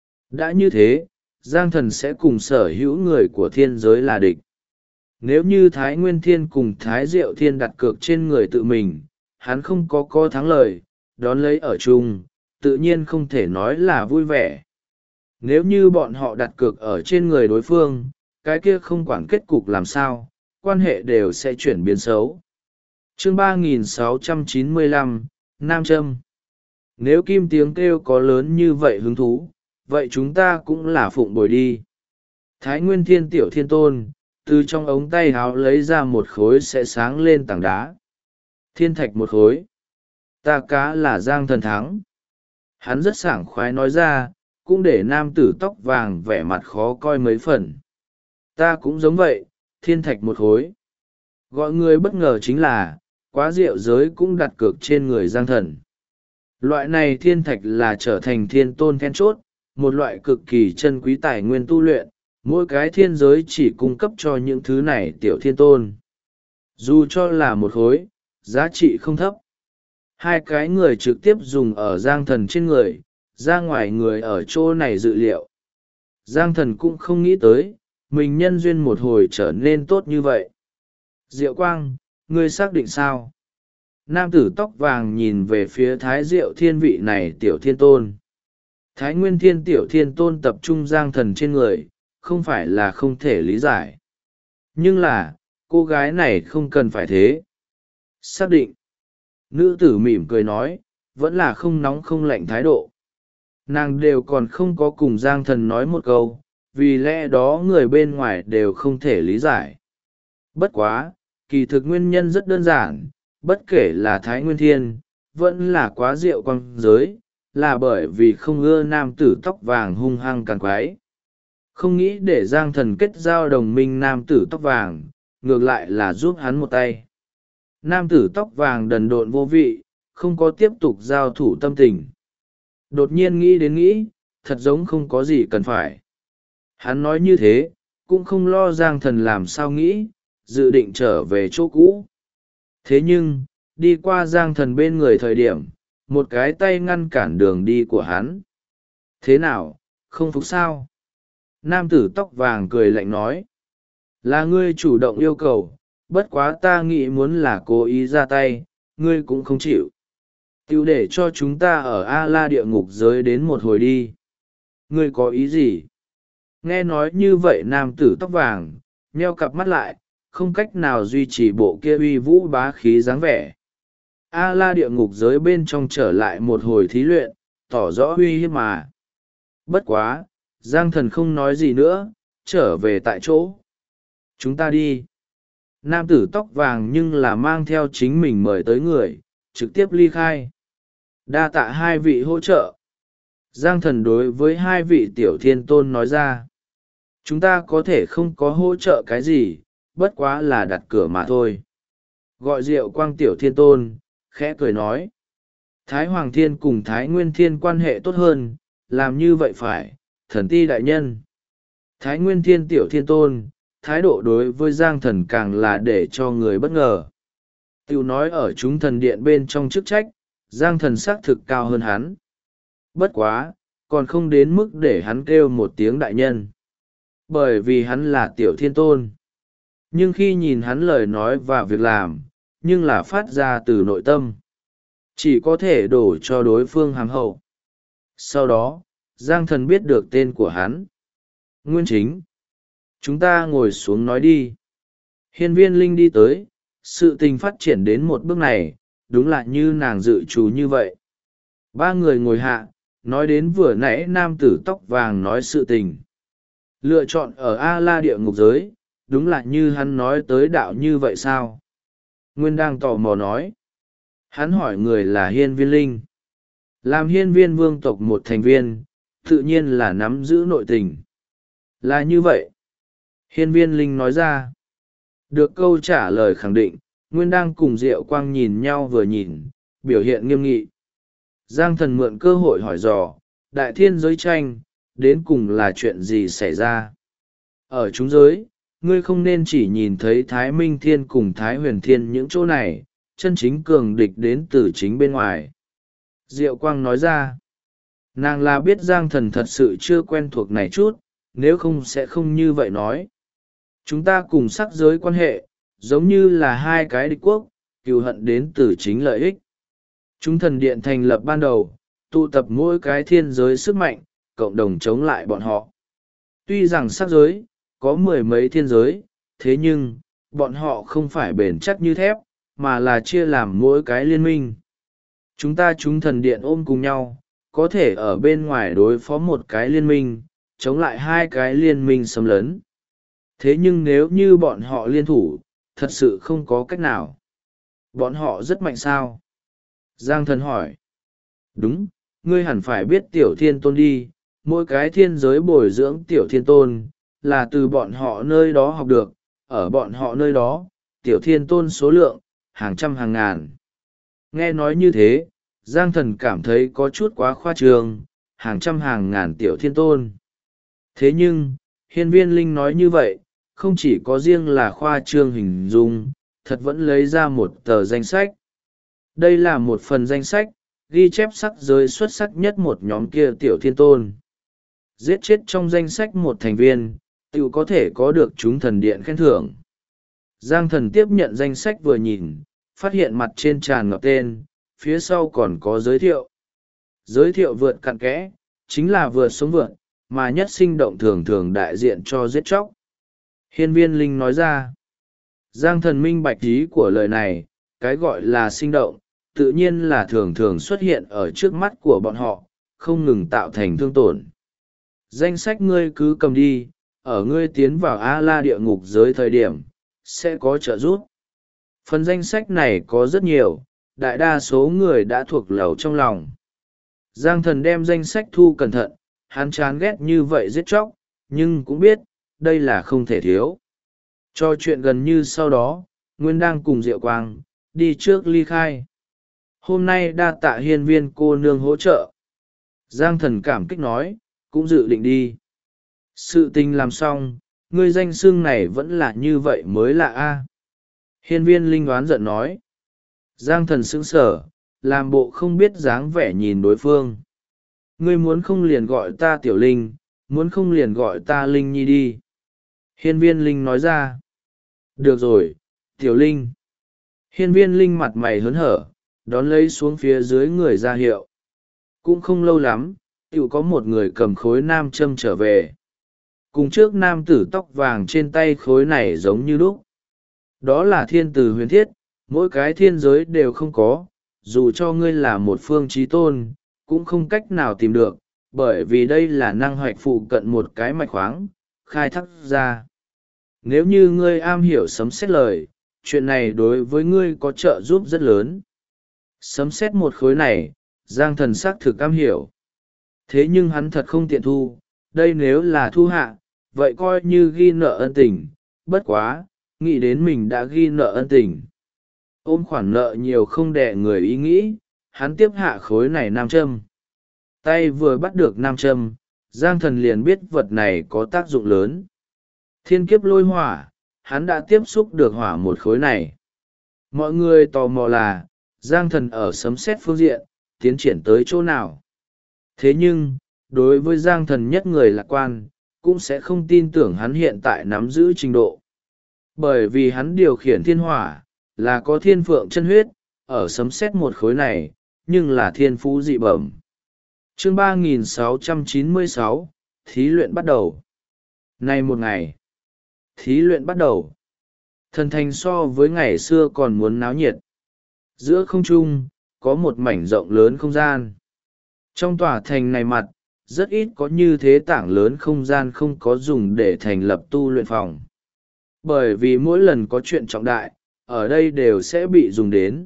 Đã như thế, Giang thần sẽ cùng sở hữu người của thiên giới là địch. Nếu như Thái Nguyên Thiên cùng Thái Diệu Thiên đặt cược trên người tự mình, hắn không có thắng lời, đón lấy ở chung, tự nhiên không thể nói là vui vẻ. Nếu như bọn họ đặt cược ở trên người đối phương, cái kia không quản kết cục làm sao, quan hệ đều sẽ chuyển biến xấu. Chương 3695, Nam Châm. Nếu Kim tiếng kêu có lớn như vậy hứng thú, vậy chúng ta cũng là phụng bồi đi. Thái Nguyên Thiên Tiểu Thiên Tôn, từ trong ống tay háo lấy ra một khối sẽ sáng lên tảng đá. Thiên thạch một khối. Ta cá là Giang thần thắng. Hắn rất sảng khoái nói ra, cũng để nam tử tóc vàng vẻ mặt khó coi mấy phần. Ta cũng giống vậy, thiên thạch một khối. Gọi người bất ngờ chính là, quá rượu giới cũng đặt cược trên người Giang thần. Loại này thiên thạch là trở thành thiên tôn then chốt, một loại cực kỳ chân quý tài nguyên tu luyện, mỗi cái thiên giới chỉ cung cấp cho những thứ này tiểu thiên tôn. Dù cho là một khối, giá trị không thấp. 2 cái người trực tiếp dùng ở Giang thần trên người, ra ngoài người ở chỗ này dự liệu. Giang thần cũng không nghĩ tới, mình nhân duyên một hồi trở nên tốt như vậy. Diệu Quang, ngươi xác định sao? Nam tử tóc vàng nhìn về phía Thái Diệu Thiên vị này tiểu thiên tôn. Thái Nguyên Thiên Tiểu Thiên Tôn tập trung Giang thần trên người, không phải là không thể lý giải. Nhưng là, cô gái này không cần phải thế. Xác định. Nữ tử mỉm cười nói, vẫn là không nóng không lạnh thái độ. Nàng đều còn không có cùng Giang thần nói một câu, vì lẽ đó người bên ngoài đều không thể lý giải. Bất quá, kỳ thực nguyên nhân rất đơn giản, bất kể là Thái Nguyên Thiên, vẫn là quá rượu quang giới, là bởi vì không ưa nam tử tóc vàng hung hăng càng quái. Không nghĩ để Giang thần kết giao đồng minh nam tử tóc vàng, ngược lại là giúp hắn một tay. Nam tử tóc vàng đần độn vô vị, không có tiếp tục giao thủ tâm tình. Đột nhiên nghĩ đến nghĩ, thật giống không có gì cần phải. Hắn nói như thế, cũng không lo Giang thần làm sao nghĩ, dự định trở về chỗ cũ. Thế nhưng, đi qua Giang Thần bên người thời điểm một cái tay ngăn cản đường đi của hắn. Thế nào, không phục sao? Nam tử tóc vàng cười lạnh nói. Là ngươi chủ động yêu cầu, bất quá ta nghĩ muốn là cố ý ra tay, ngươi cũng không chịu. Tiêu để cho chúng ta ở A-la địa ngục giới đến một hồi đi. Ngươi có ý gì? Nghe nói như vậy nam tử tóc vàng nheo cặp mắt lại, không cách nào duy trì bộ kia uy vũ bá khí dáng vẻ. A-la địa ngục giới bên trong trở lại một hồi thí luyện, tỏ rõ uy hiếp mà. Bất quá, Giang Thần không nói gì nữa, trở về tại chỗ. Chúng ta đi. Nam tử tóc vàng nhưng là mang theo chính mình mời tới người, trực tiếp ly khai. Đa tạ hai vị hỗ trợ. Giang Thần đối với hai vị tiểu thiên tôn nói ra. Chúng ta có thể không có hỗ trợ cái gì, bất quá là đặt cửa mà thôi. Gọi Diệu Quang tiểu thiên tôn, khẽ cười nói. Thái Hoàng Thiên cùng Thái Nguyên Thiên quan hệ tốt hơn, làm như vậy phải, thần ti đại nhân. Thái Nguyên Thiên tiểu thiên tôn, thái độ đối với Giang Thần càng là để cho người bất ngờ. Tiểu nói ở chúng thần điện bên trong chức trách, Giang Thần xác thực cao hơn hắn. Bất quá, còn không đến mức để hắn kêu một tiếng đại nhân. Bởi vì hắn là tiểu thiên tôn. Nhưng khi nhìn hắn lời nói và việc làm, nhưng là phát ra từ nội tâm. Chỉ có thể đổ cho đối phương hàm hậu. Sau đó, Giang Thần biết được tên của hắn. Nguyên Chính. Chúng ta ngồi xuống nói đi. Hiên Viên Linh đi tới, sự tình phát triển đến một bước này, đúng là như nàng dự trù như vậy. Ba người ngồi hạ, nói đến vừa nãy nam tử tóc vàng nói sự tình. Lựa chọn ở A-la địa ngục giới, đúng là như hắn nói tới đạo như vậy sao? Nguyên đang tò mò nói. Hắn hỏi người là Hiên Viên Linh. Làm Hiên Viên vương tộc một thành viên, tự nhiên là nắm giữ nội tình. Là như vậy. Hiên Viên Linh nói ra. Được câu trả lời khẳng định, Nguyên đang cùng Diệu Quang nhìn nhau vừa nhìn, biểu hiện nghiêm nghị. Giang Thần mượn cơ hội hỏi dò, đại thiên giới tranh, đến cùng là chuyện gì xảy ra? Ở chúng giới, ngươi không nên chỉ nhìn thấy Thái Minh Thiên cùng Thái Huyền Thiên những chỗ này, chân chính cường địch đến từ chính bên ngoài. Diệu Quang nói ra, nàng là biết Giang Thần thật sự chưa quen thuộc này chút, nếu không sẽ không như vậy nói. Chúng ta cùng sắc giới quan hệ, giống như là hai cái địch quốc, cừu hận đến từ chính lợi ích. Chúng thần điện thành lập ban đầu, tụ tập mỗi cái thiên giới sức mạnh, cộng đồng chống lại bọn họ. Tuy rằng sắc giới, có mười mấy thiên giới, thế nhưng, bọn họ không phải bền chắc như thép, mà là chia làm mỗi cái liên minh. Chúng thần điện ôm cùng nhau, có thể ở bên ngoài đối phó một cái liên minh, chống lại hai cái liên minh xâm lấn. Thế nhưng nếu như bọn họ liên thủ, thật sự không có cách nào. Bọn họ rất mạnh sao? Giang Thần hỏi. Đúng, ngươi hẳn phải biết tiểu thiên tôn đi, mỗi cái thiên giới bồi dưỡng tiểu thiên tôn, là từ bọn họ nơi đó học được, ở bọn họ nơi đó, tiểu thiên tôn số lượng, hàng trăm hàng ngàn. Nghe nói như thế, Giang Thần cảm thấy có chút quá khoa trương, hàng trăm hàng ngàn tiểu thiên tôn. Thế nhưng, Hiên Viên Linh nói như vậy, không chỉ có riêng là khoa trương hình dung, thật vẫn lấy ra một tờ danh sách. Đây là một phần danh sách, ghi chép sắc giới xuất sắc nhất một nhóm kia tiểu thiên tôn. Giết chết trong danh sách một thành viên, tự có thể có được chúng thần điện khen thưởng. Giang Thần tiếp nhận danh sách vừa nhìn, phát hiện mặt trên tràn ngập tên, phía sau còn có giới thiệu. Giới thiệu vượt cặn kẽ, chính là vượt sống vượt, mà nhất sinh động thường thường đại diện cho giết chóc. Hiên Viên Linh nói ra. Giang Thần minh bạch ý của lời này, cái gọi là sinh động, tự nhiên là thường thường xuất hiện ở trước mắt của bọn họ, không ngừng tạo thành thương tổn. Danh sách ngươi cứ cầm đi, ở ngươi tiến vào A-la địa ngục giới thời điểm, sẽ có trợ giúp. Phần danh sách này có rất nhiều, đại đa số người đã thuộc lầu trong lòng. Giang Thần đem danh sách thu cẩn thận, hắn chán ghét như vậy giết chóc, nhưng cũng biết, đây là không thể thiếu. Cho chuyện gần như sau đó, Nguyên đang cùng Diệu Quang, đi trước ly khai. Hôm nay đa tạ Hiên Viên cô nương hỗ trợ. Giang Thần cảm kích nói, cũng dự định đi. Sự tình làm xong, ngươi danh xưng này vẫn là như vậy mới lạ a. Hiên Viên Linh đoán giận nói. Giang thần sững sờ, làm bộ không biết dáng vẻ nhìn đối phương. Ngươi muốn không liền gọi ta Tiểu Linh, muốn không liền gọi ta Linh Nhi đi. Hiên viên Linh nói ra. Được rồi, Tiểu Linh. Hiên viên Linh mặt mày hớn hở, đón lấy xuống phía dưới người ra hiệu. Cũng không lâu lắm, tự có một người cầm khối nam châm trở về. Cùng trước nam tử tóc vàng trên tay khối này giống như lúc. Đó là thiên tử huyền thiết, mỗi cái thiên giới đều không có, dù cho ngươi là một phương trí tôn, cũng không cách nào tìm được, bởi vì đây là năng hoạch phụ cận một cái mạch khoáng, khai thác ra. Nếu như ngươi am hiểu sấm sét lời, chuyện này đối với ngươi có trợ giúp rất lớn. Sấm sét một khối này, Giang thần xác thực am hiểu. Thế nhưng hắn thật không tiện thu, đây nếu là thu hạ, vậy coi như ghi nợ ân tình, bất quá, nghĩ đến mình đã ghi nợ ân tình. Ôm khoản nợ nhiều không đẻ người ý nghĩ, hắn tiếp hạ khối này nam châm. Tay vừa bắt được nam châm, Giang thần liền biết vật này có tác dụng lớn. Thiên kiếp lôi hỏa, hắn đã tiếp xúc được hỏa một khối này. Mọi người tò mò là, Giang thần ở sấm sét phương diện, tiến triển tới chỗ nào. Thế nhưng, đối với Giang thần nhất người lạc quan, cũng sẽ không tin tưởng hắn hiện tại nắm giữ trình độ. Bởi vì hắn điều khiển thiên hỏa, là có thiên phượng chân huyết, ở sấm sét một khối này, nhưng là thiên phú dị bẩm. Chương 3696, thí luyện bắt đầu. Nay một ngày, thí luyện bắt đầu. Thần thành so với ngày xưa còn muốn náo nhiệt. Giữa không trung, có một mảnh rộng lớn không gian. Trong tòa thành này mặt, rất ít có như thế tảng lớn không gian không có dùng để thành lập tu luyện phòng. Bởi vì mỗi lần có chuyện trọng đại, ở đây đều sẽ bị dùng đến.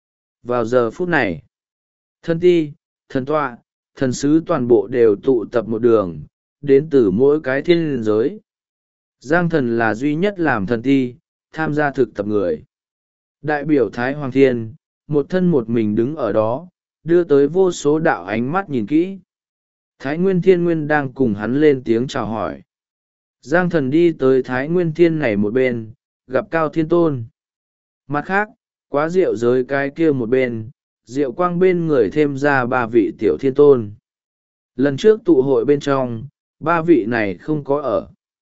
Vào giờ phút này, thân ti, thần tọa, thần sứ toàn bộ đều tụ tập một đường, đến từ mỗi cái thiên giới. Giang thần là duy nhất làm thần ti, tham gia thực tập người. Đại biểu Thái Hoàng Thiên, một thân một mình đứng ở đó, đưa tới vô số đạo ánh mắt nhìn kỹ. Thái Nguyên Thiên Nguyên đang cùng hắn lên tiếng chào hỏi. Giang thần đi tới Thái Nguyên Thiên này một bên, gặp Cao Thiên Tôn. Mặt khác, quá rượu giới cái kia một bên, Diệu Quang bên người thêm ra 3 vị tiểu thiên tôn. Lần trước tụ hội bên trong, 3 vị này không có ở.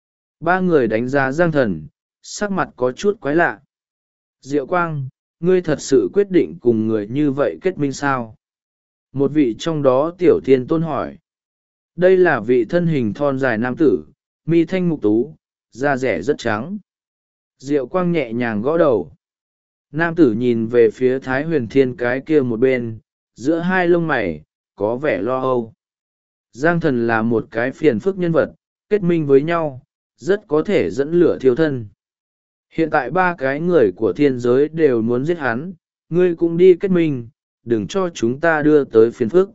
3 người đánh giá Giang thần, sắc mặt có chút quái lạ. Diệu Quang, ngươi thật sự quyết định cùng người như vậy kết minh sao? Một vị trong đó tiểu thiên tôn hỏi. Đây là vị thân hình thon dài nam tử, mi thanh mục tú, da rẻ rất trắng. Diệu Quang nhẹ nhàng gõ đầu. Nam tử nhìn về phía Thái Huyền Thiên cái kia một bên, giữa hai lông mày, có vẻ lo âu. Giang thần là một cái phiền phức nhân vật, kết minh với nhau, rất có thể dẫn lửa thiêu thân. Hiện tại 3 cái người của thiên giới đều muốn giết hắn, ngươi cũng đi kết minh, đừng cho chúng ta đưa tới phiền phức.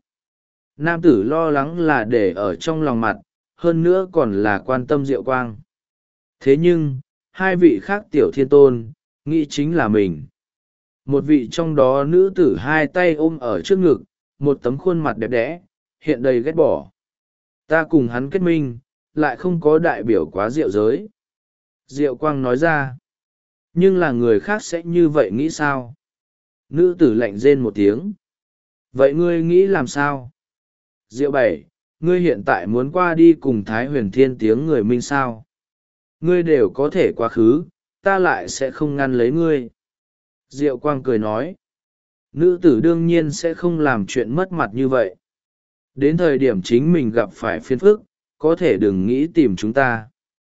Nam tử lo lắng là để ở trong lòng mặt, hơn nữa còn là quan tâm Diệu Quang. Thế nhưng, 2 vị khác tiểu thiên tôn, nghĩ chính là mình. Một vị trong đó nữ tử 2 tay ôm ở trước ngực, một tấm khuôn mặt đẹp đẽ, hiện đầy ghét bỏ. Ta cùng hắn kết minh, lại không có đại biểu quá Diệu giới. Diệu Quang nói ra. Nhưng là người khác sẽ như vậy nghĩ sao? Nữ tử lạnh rên một tiếng. Vậy ngươi nghĩ làm sao? Diệu Bảy, ngươi hiện tại muốn qua đi cùng Thái Huyền Thiên tiếng người minh sao? Ngươi đều có thể quá khứ, ta lại sẽ không ngăn lấy ngươi. Diệu Quang cười nói. Nữ tử đương nhiên sẽ không làm chuyện mất mặt như vậy. Đến thời điểm chính mình gặp phải phiền phức, có thể đừng nghĩ tìm chúng ta.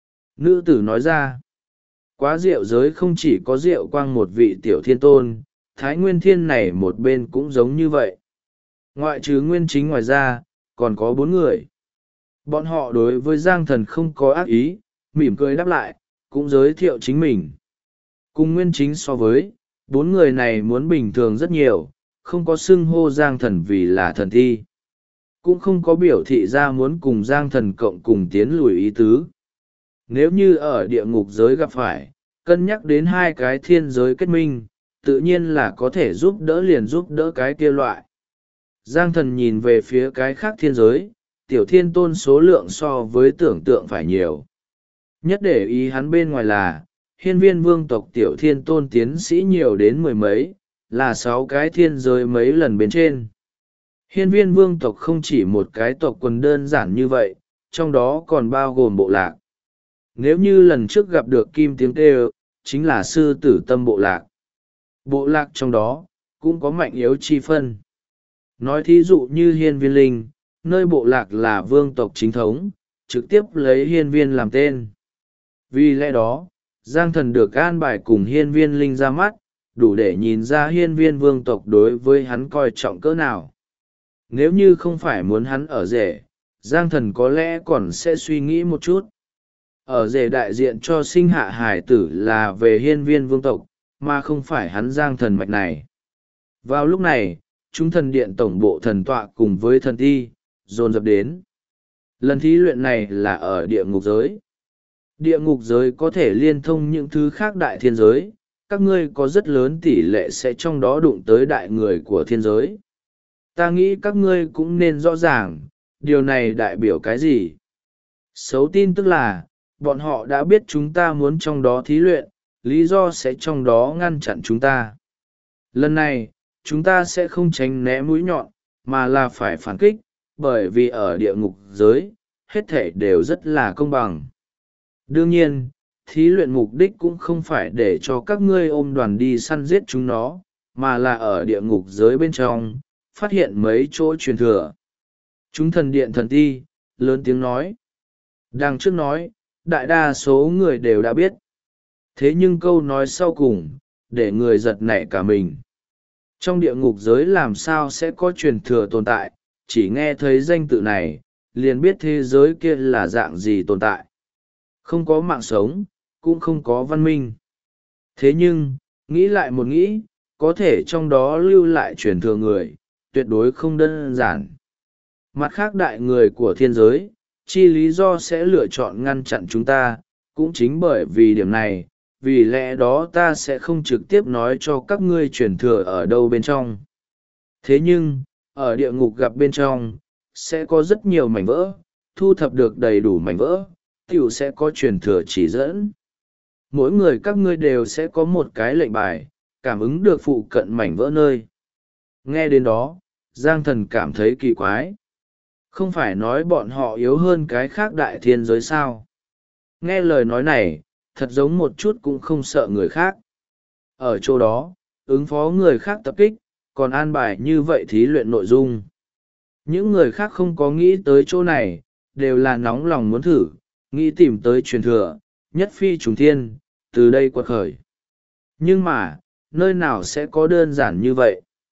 Nữ tử nói ra. Quá Diệu giới không chỉ có Diệu Quang một vị tiểu thiên tôn, Thái Nguyên Thiên này một bên cũng giống như vậy. Ngoại trừ Nguyên Chính ngoài ra, còn có 4 người. Bọn họ đối với Giang thần không có ác ý, mỉm cười đáp lại, cũng giới thiệu chính mình. Cùng Nguyên Chính so với, 4 người này muốn bình thường rất nhiều, không có xưng hô Giang thần vì là thần thi. Cũng không có biểu thị ra muốn cùng Giang thần cộng cùng tiến lùi ý tứ. Nếu như ở địa ngục giới gặp phải, cân nhắc đến 2 cái thiên giới kết minh, tự nhiên là có thể giúp đỡ liền giúp đỡ cái kia loại. Giang thần nhìn về phía cái khác thiên giới, tiểu thiên tôn số lượng so với tưởng tượng phải nhiều. Nhất để ý hắn bên ngoài là, hiên viên vương tộc tiểu thiên tôn tiến sĩ nhiều đến 10 mấy, là 6 cái thiên giới mấy lần bên trên. Hiên viên vương tộc không chỉ một cái tộc quần đơn giản như vậy, trong đó còn bao gồm bộ lạc. Nếu như lần trước gặp được kim tiếng kêu, chính là sư tử tâm bộ lạc. Bộ lạc trong đó, cũng có mạnh yếu chi phân. Nói thí dụ như hiên viên linh, nơi bộ lạc là vương tộc chính thống, trực tiếp lấy hiên viên làm tên. Vì lẽ đó, Giang Thần được an bài cùng hiên viên linh ra mắt, đủ để nhìn ra hiên viên vương tộc đối với hắn coi trọng cỡ nào. Nếu như không phải muốn hắn ở rể, Giang Thần có lẽ còn sẽ suy nghĩ một chút. Ở rể đại diện cho sinh hạ hải tử là về hiên viên vương tộc, mà không phải hắn Giang Thần mạch này. Vào lúc này, chúng thần điện tổng bộ thần tọa cùng với thần ti, dồn dập đến. Lần thí luyện này là ở địa ngục giới. Địa ngục giới có thể liên thông những thứ khác đại thiên giới, các ngươi có rất lớn tỷ lệ sẽ trong đó đụng tới đại người của thiên giới. Ta nghĩ các ngươi cũng nên rõ ràng, điều này đại biểu cái gì. Xấu tin tức là, bọn họ đã biết chúng ta muốn trong đó thí luyện, lý do sẽ trong đó ngăn chặn chúng ta. Lần này, chúng ta sẽ không tránh né mũi nhọn, mà là phải phản kích, bởi vì ở địa ngục giới, hết thể đều rất là công bằng. Đương nhiên, thí luyện mục đích cũng không phải để cho các ngươi ôm đoàn đi săn giết chúng nó, mà là ở địa ngục giới bên trong, phát hiện mấy chỗ truyền thừa. Chúng thần điện thần ti, lớn tiếng nói. Đằng trước nói, đại đa số người đều đã biết. Thế nhưng câu nói sau cùng, để người giật nảy cả mình. Trong địa ngục giới làm sao sẽ có truyền thừa tồn tại, chỉ nghe thấy danh tự này, liền biết thế giới kia là dạng gì tồn tại. Không có mạng sống, cũng không có văn minh. Thế nhưng, nghĩ lại một nghĩ, có thể trong đó lưu lại truyền thừa người, tuyệt đối không đơn giản. Mặt khác đại người của thiên giới, chi lý do sẽ lựa chọn ngăn chặn chúng ta, cũng chính bởi vì điểm này, vì lẽ đó ta sẽ không trực tiếp nói cho các ngươi truyền thừa ở đâu bên trong. Thế nhưng, ở địa ngục gặp bên trong, sẽ có rất nhiều mảnh vỡ, thu thập được đầy đủ mảnh vỡ, tiểu sẽ có truyền thừa chỉ dẫn. Mỗi người các ngươi đều sẽ có một cái lệnh bài, cảm ứng được phụ cận mảnh vỡ nơi. Nghe đến đó, Giang Thần cảm thấy kỳ quái. Không phải nói bọn họ yếu hơn cái khác đại thiên giới sao? Nghe lời nói này, thật giống một chút cũng không sợ người khác. Ở chỗ đó, ứng phó người khác tập kích, còn an bài như vậy thí luyện nội dung. Những người khác không có nghĩ tới chỗ này, đều là nóng lòng muốn thử, nghĩ tìm tới truyền thừa, nhất phi trùng thiên, từ đây quật khởi. Nhưng mà, nơi nào sẽ có đơn giản như vậy?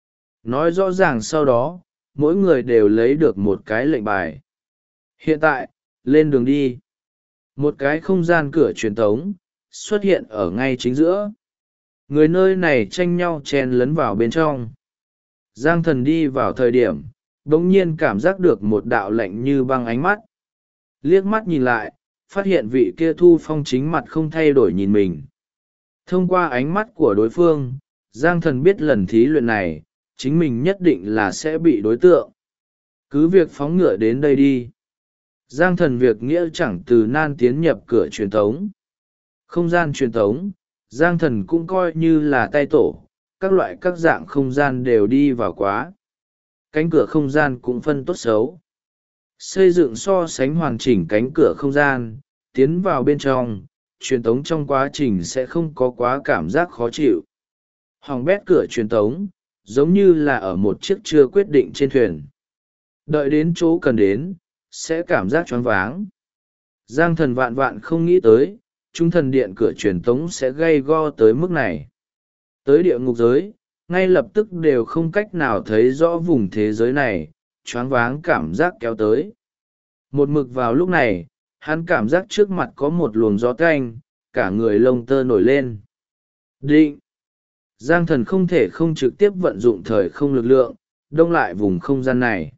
Nói rõ ràng sau đó, mỗi người đều lấy được một cái lệnh bài. Hiện tại, lên đường đi. Một cái không gian cửa truyền tống, xuất hiện ở ngay chính giữa. Người nơi này tranh nhau chen lấn vào bên trong. Giang Thần đi vào thời điểm, bỗng nhiên cảm giác được một đạo lạnh như băng ánh mắt. Liếc mắt nhìn lại, phát hiện vị kia Thu Phong chính mặt không thay đổi nhìn mình. Thông qua ánh mắt của đối phương, Giang Thần biết lần thí luyện này, chính mình nhất định là sẽ bị đối tượng. Cứ việc phóng ngựa đến đây đi. Giang Thần việc nghĩa chẳng từ nan tiến nhập cửa truyền tống. Không gian truyền tống, Giang Thần cũng coi như là tay tổ, các loại các dạng không gian đều đi vào quá. Cánh cửa không gian cũng phân tốt xấu. Xây dựng so sánh hoàn chỉnh cánh cửa không gian, tiến vào bên trong, truyền tống trong quá trình sẽ không có quá cảm giác khó chịu. Hỏng bét cửa truyền tống, giống như là ở một chiếc chưa quyết định trên thuyền. Đợi đến chỗ cần đến, sẽ cảm giác choáng váng. Giang Thần vạn vạn không nghĩ tới, chúng thần điện cửa truyền tống sẽ gay go tới mức này. Tới địa ngục giới, ngay lập tức đều không cách nào thấy rõ vùng thế giới này, choáng váng cảm giác kéo tới. Một mực vào lúc này, hắn cảm giác trước mặt có một luồng gió tanh, cả người lông tơ nổi lên. Định! Giang Thần không thể không trực tiếp vận dụng thời không lực lượng, đông lại vùng không gian này.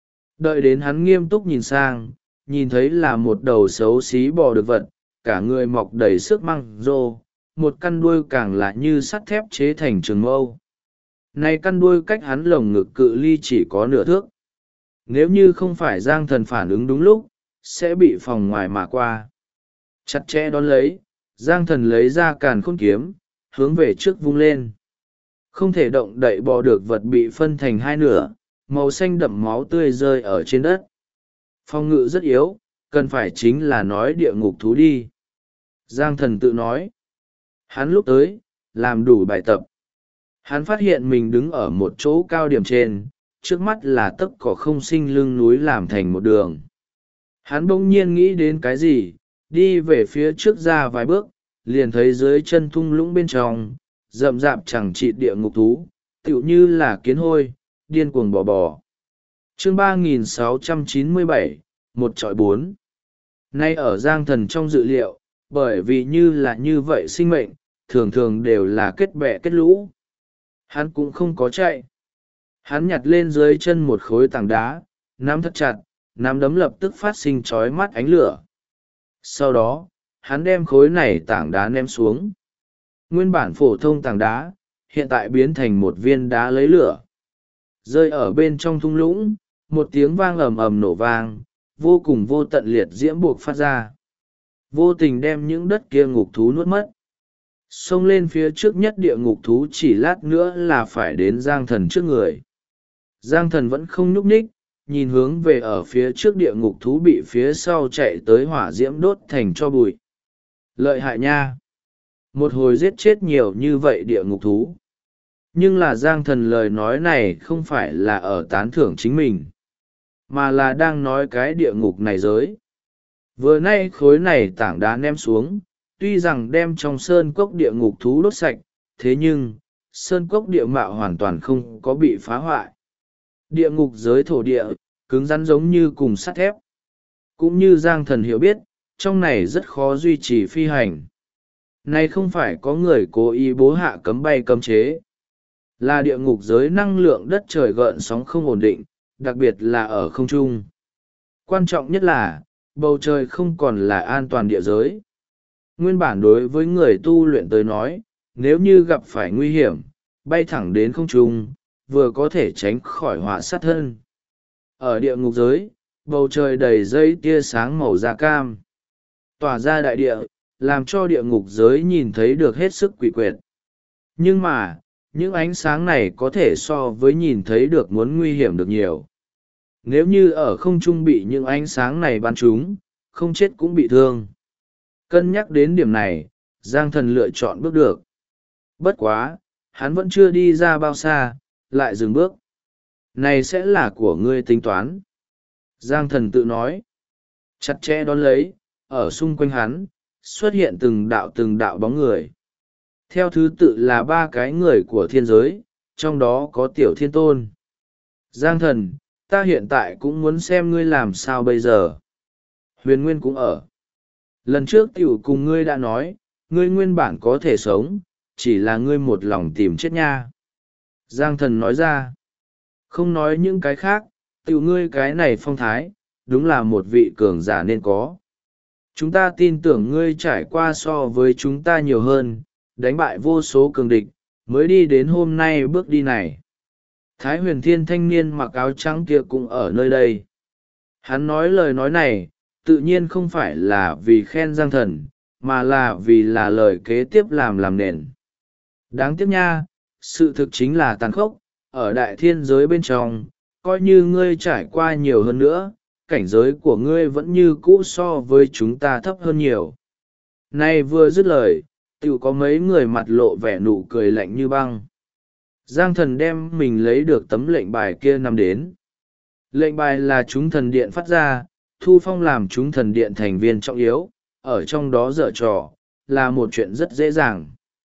Đợi đến hắn nghiêm túc nhìn sang, nhìn thấy là một đầu xấu xí bò được vật, cả người mọc đầy sức măng rô, một căn đuôi càng là như sắt thép chế thành trường mâu. Này căn đuôi cách hắn lồng ngực cự ly chỉ có nửa thước. Nếu như không phải Giang Thần phản ứng đúng lúc, sẽ bị phòng ngoài mà qua. Chặt chẽ đón lấy, Giang Thần lấy ra càn khôn kiếm, hướng về trước vung lên. Không thể động đậy bò được, vật bị phân thành hai nửa, màu xanh đậm máu tươi rơi ở trên đất. Phòng ngự rất yếu, cần phải chính là nói địa ngục thú đi. Giang Thần tự nói. Hắn lúc tới, làm đủ bài tập. Hắn phát hiện mình đứng ở một chỗ cao điểm trên, trước mắt là tấc cỏ không sinh lưng núi làm thành một đường. Hắn bỗng nhiên nghĩ đến cái gì, đi về phía trước ra vài bước, liền thấy dưới chân thung lũng bên trong, rậm rạp chẳng chịt địa ngục thú, tựu như là kiến hôi, điên cuồng bò bò. Chương 3697, một trọi bốn. Nay ở Giang Thần trong dự liệu, bởi vì như vậy sinh mệnh, thường thường đều là kết bè kết lũ. Hắn cũng không có chạy. Hắn nhặt lên dưới chân một khối tảng đá, nắm thật chặt, nắm đấm lập tức phát sinh chói mắt ánh lửa. Sau đó, hắn đem khối này tảng đá ném xuống. Nguyên bản phổ thông tảng đá, hiện tại biến thành một viên đá lấy lửa. Rơi ở bên trong thung lũng, một tiếng vang ầm ầm nổ vang, vô cùng vô tận liệt diễm buộc phát ra. Vô tình đem những đất kia ngục thú nuốt mất. Xông lên phía trước nhất địa ngục thú chỉ lát nữa là phải đến Giang Thần trước người. Giang Thần vẫn không nhúc nhích, nhìn hướng về ở phía trước địa ngục thú bị phía sau chạy tới hỏa diễm đốt thành cho bụi. Lợi hại nha! Một hồi giết chết nhiều như vậy địa ngục thú. Nhưng là Giang Thần lời nói này không phải là ở tán thưởng chính mình, mà là đang nói cái địa ngục này giới. Vừa nay khối này tảng đá ném xuống, tuy rằng đem trong sơn cốc địa ngục thú đốt sạch, thế nhưng, sơn cốc địa mạo hoàn toàn không có bị phá hoại. Địa ngục giới thổ địa, cứng rắn giống như cùng sắt thép. Cũng như Giang Thần hiểu biết, trong này rất khó duy trì phi hành. Này không phải có người cố ý bố hạ cấm bay cấm chế, là địa ngục giới năng lượng đất trời gợn sóng không ổn định, đặc biệt là ở không trung. Quan trọng nhất là, bầu trời không còn là an toàn địa giới. Nguyên bản đối với người tu luyện tới nói, nếu như gặp phải nguy hiểm, bay thẳng đến không trung, vừa có thể tránh khỏi họa sát thân. Ở địa ngục giới, bầu trời đầy dây tia sáng màu da cam, tỏa ra đại địa, làm cho địa ngục giới nhìn thấy được hết sức quỷ quyệt. Nhưng mà, những ánh sáng này có thể so với nhìn thấy được muốn nguy hiểm được nhiều. Nếu như ở không trung bị những ánh sáng này bắn trúng, không chết cũng bị thương. Cân nhắc đến điểm này, Giang Thần lựa chọn bước được. Bất quá, hắn vẫn chưa đi ra bao xa, lại dừng bước. Này sẽ là của ngươi tính toán. Giang Thần tự nói. Chặt chẽ đón lấy, ở xung quanh hắn, xuất hiện từng đạo bóng người. Theo thứ tự là ba cái người của thiên giới, trong đó có Tiểu Thiên Tôn. Giang Thần, ta hiện tại cũng muốn xem ngươi làm sao bây giờ. Huyền Nguyên cũng ở. Lần trước tiểu cùng ngươi đã nói, ngươi nguyên bản có thể sống, chỉ là ngươi một lòng tìm chết nha. Giang Thần nói ra. Không nói những cái khác, tiểu ngươi cái này phong thái, đúng là một vị cường giả nên có. Chúng ta tin tưởng ngươi trải qua so với chúng ta nhiều hơn, đánh bại vô số cường địch, mới đi đến hôm nay bước đi này. Thái Huyền Thiên thanh niên mặc áo trắng kia cũng ở nơi đây. Hắn nói lời nói này, tự nhiên không phải là vì khen Giang Thần, mà là vì là lời kế tiếp làm nền. Đáng tiếc nha, sự thực chính là tàn khốc, ở đại thiên giới bên trong, coi như ngươi trải qua nhiều hơn nữa, cảnh giới của ngươi vẫn như cũ so với chúng ta thấp hơn nhiều. Nay vừa dứt lời, tiểu có mấy người mặt lộ vẻ nụ cười lạnh như băng. Giang Thần đem mình lấy được tấm lệnh bài kia nằm đến. Lệnh bài là chúng thần điện phát ra, Thu Phong làm chúng thần điện thành viên trọng yếu, ở trong đó dở trò, là một chuyện rất dễ dàng.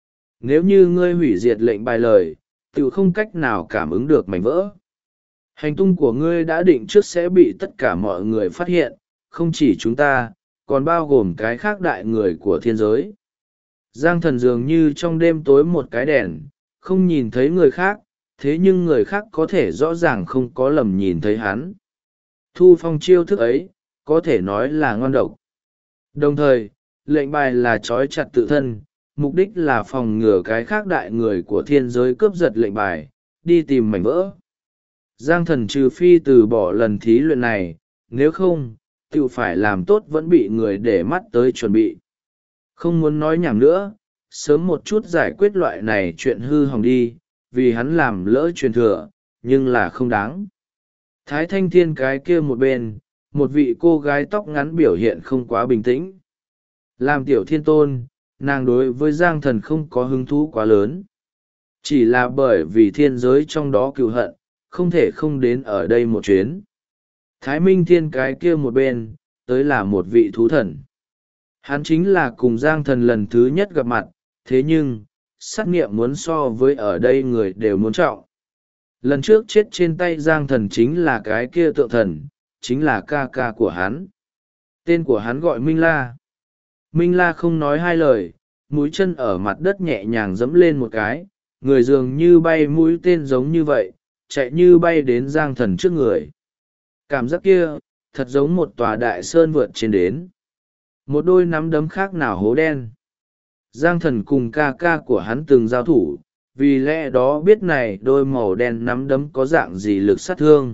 Nếu như ngươi hủy diệt lệnh bài lời, tiểu không cách nào cảm ứng được mảnh vỡ. Hành tung của ngươi đã định trước sẽ bị tất cả mọi người phát hiện, không chỉ chúng ta, còn bao gồm cái khác đại người của thiên giới. Giang Thần dường như trong đêm tối một cái đèn, không nhìn thấy người khác, thế nhưng người khác có thể rõ ràng không có lầm nhìn thấy hắn. Thu Phong chiêu thức ấy, có thể nói là ngoan độc. Đồng thời, lệnh bài là trói chặt tự thân, mục đích là phòng ngừa cái khác đại người của thiên giới cướp giật lệnh bài, đi tìm mảnh vỡ. Giang Thần trừ phi từ bỏ lần thí luyện này, nếu không, tự phải làm tốt vẫn bị người để mắt tới chuẩn bị. Không muốn nói nhảm nữa, sớm một chút giải quyết loại này chuyện hư hỏng đi, vì hắn làm lỡ truyền thừa, nhưng là không đáng. Thái Thanh Thiên cái kia một bên, một vị cô gái tóc ngắn biểu hiện không quá bình tĩnh. Làm tiểu thiên tôn, nàng đối với Giang Thần không có hứng thú quá lớn. Chỉ là bởi vì thiên giới trong đó cựu hận, không thể không đến ở đây một chuyến. Thái Minh Thiên cái kia một bên, tới là một vị thú thần. Hắn chính là cùng Giang Thần lần thứ nhất gặp mặt, thế nhưng, sát nghiệm muốn so với ở đây người đều muốn trọng. Lần trước chết trên tay Giang Thần chính là cái kia tượng thần, chính là ca ca của hắn. Tên của hắn gọi Minh La. Minh La không nói hai lời, mũi chân ở mặt đất nhẹ nhàng dẫm lên một cái, người dường như bay mũi tên giống như vậy, chạy như bay đến Giang Thần trước người. Cảm giác kia, thật giống một tòa đại sơn vượt trên đến. Một đôi nắm đấm khác nào hố đen. Giang Thần cùng ca ca của hắn từng giao thủ, vì lẽ đó biết này đôi màu đen nắm đấm có dạng gì lực sát thương.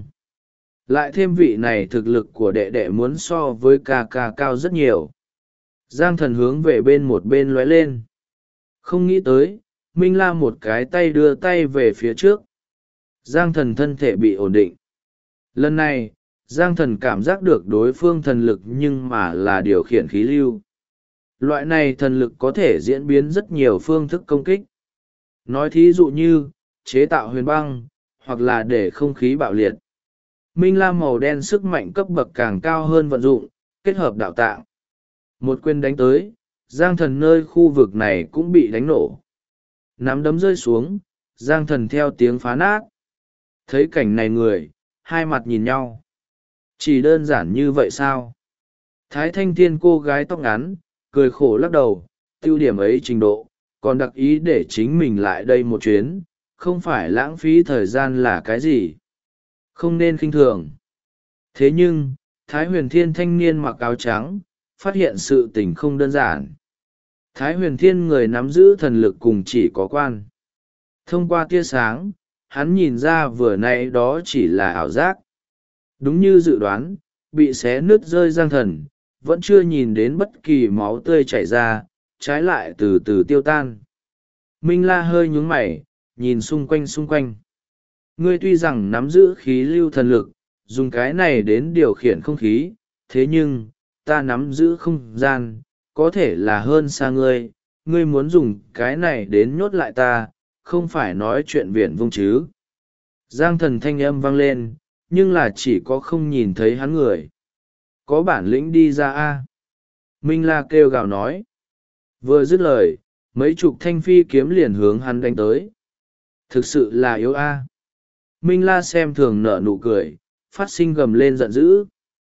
Lại thêm vị này thực lực của đệ đệ muốn so với ca ca cao rất nhiều. Giang Thần hướng về một bên lóe lên. Không nghĩ tới, Minh La một cái tay đưa tay về phía trước. Giang Thần thân thể bị ổn định. Lần này, Giang Thần cảm giác được đối phương thần lực nhưng mà là điều khiển khí lưu. Loại này thần lực có thể diễn biến rất nhiều phương thức công kích. Nói thí dụ như, chế tạo huyền băng, hoặc là để không khí bạo liệt. Minh La màu đen sức mạnh cấp bậc càng cao hơn vận dụng, kết hợp đạo tạng. Một quyền đánh tới, Giang Thần nơi khu vực này cũng bị đánh nổ. Nắm đấm rơi xuống, Giang Thần theo tiếng phá nát. Thấy cảnh này người, hai mặt nhìn nhau. Chỉ đơn giản như vậy sao? Thái Thanh Thiên cô gái tóc ngắn, cười khổ lắc đầu, tiêu điểm ấy trình độ, còn đặc ý để chính mình lại đây một chuyến, không phải lãng phí thời gian là cái gì. Không nên khinh thường. Thế nhưng, Thái Huyền Thiên thanh niên mặc áo trắng, phát hiện sự tình không đơn giản. Thái Huyền Thiên người nắm giữ thần lực cùng chỉ có quan. Thông qua tia sáng, hắn nhìn ra vừa nãy đó chỉ là ảo giác. Đúng như dự đoán, bị xé nứt rơi Giang Thần, vẫn chưa nhìn đến bất kỳ máu tươi chảy ra, trái lại từ từ tiêu tan. Minh La hơi nhướng mày, nhìn xung quanh. Ngươi tuy rằng nắm giữ khí lưu thần lực, dùng cái này đến điều khiển không khí, thế nhưng, ta nắm giữ không gian, có thể là hơn xa ngươi, ngươi muốn dùng cái này đến nhốt lại ta, không phải nói chuyện viển vông chứ. Giang Thần thanh âm vang lên, nhưng là chỉ có không nhìn thấy hắn người. Có bản lĩnh đi ra a. Minh La kêu gào nói. Vừa dứt lời, mấy chục thanh phi kiếm liền hướng hắn đánh tới. Thực sự là yếu a. Minh La xem thường nở nụ cười, phát sinh gầm lên giận dữ.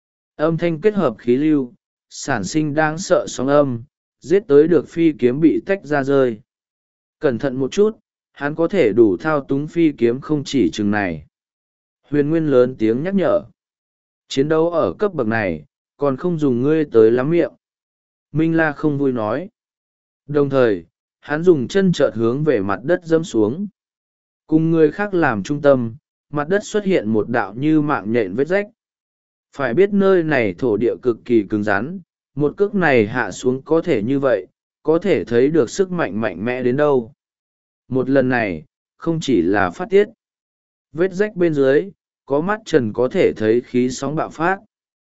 Âm thanh kết hợp khí lưu, sản sinh đáng sợ sóng âm, giết tới được phi kiếm bị tách ra rơi. Cẩn thận một chút, hắn có thể đủ thao túng phi kiếm không chỉ chừng này. Huyền Nguyên lớn tiếng nhắc nhở. Chiến đấu ở cấp bậc này, còn không dùng ngươi tới lắm miệng. Minh La không vui nói. Đồng thời, hắn dùng chân chợt hướng về mặt đất dẫm xuống. Cùng người khác làm trung tâm, mặt đất xuất hiện một đạo như mạng nhện vết rách. Phải biết nơi này thổ địa cực kỳ cứng rắn, một cước này hạ xuống có thể như vậy, có thể thấy được sức mạnh mạnh mẽ đến đâu. Một lần này, không chỉ là phát tiết. Vết rách bên dưới, có mắt trần có thể thấy khí sóng bạo phát.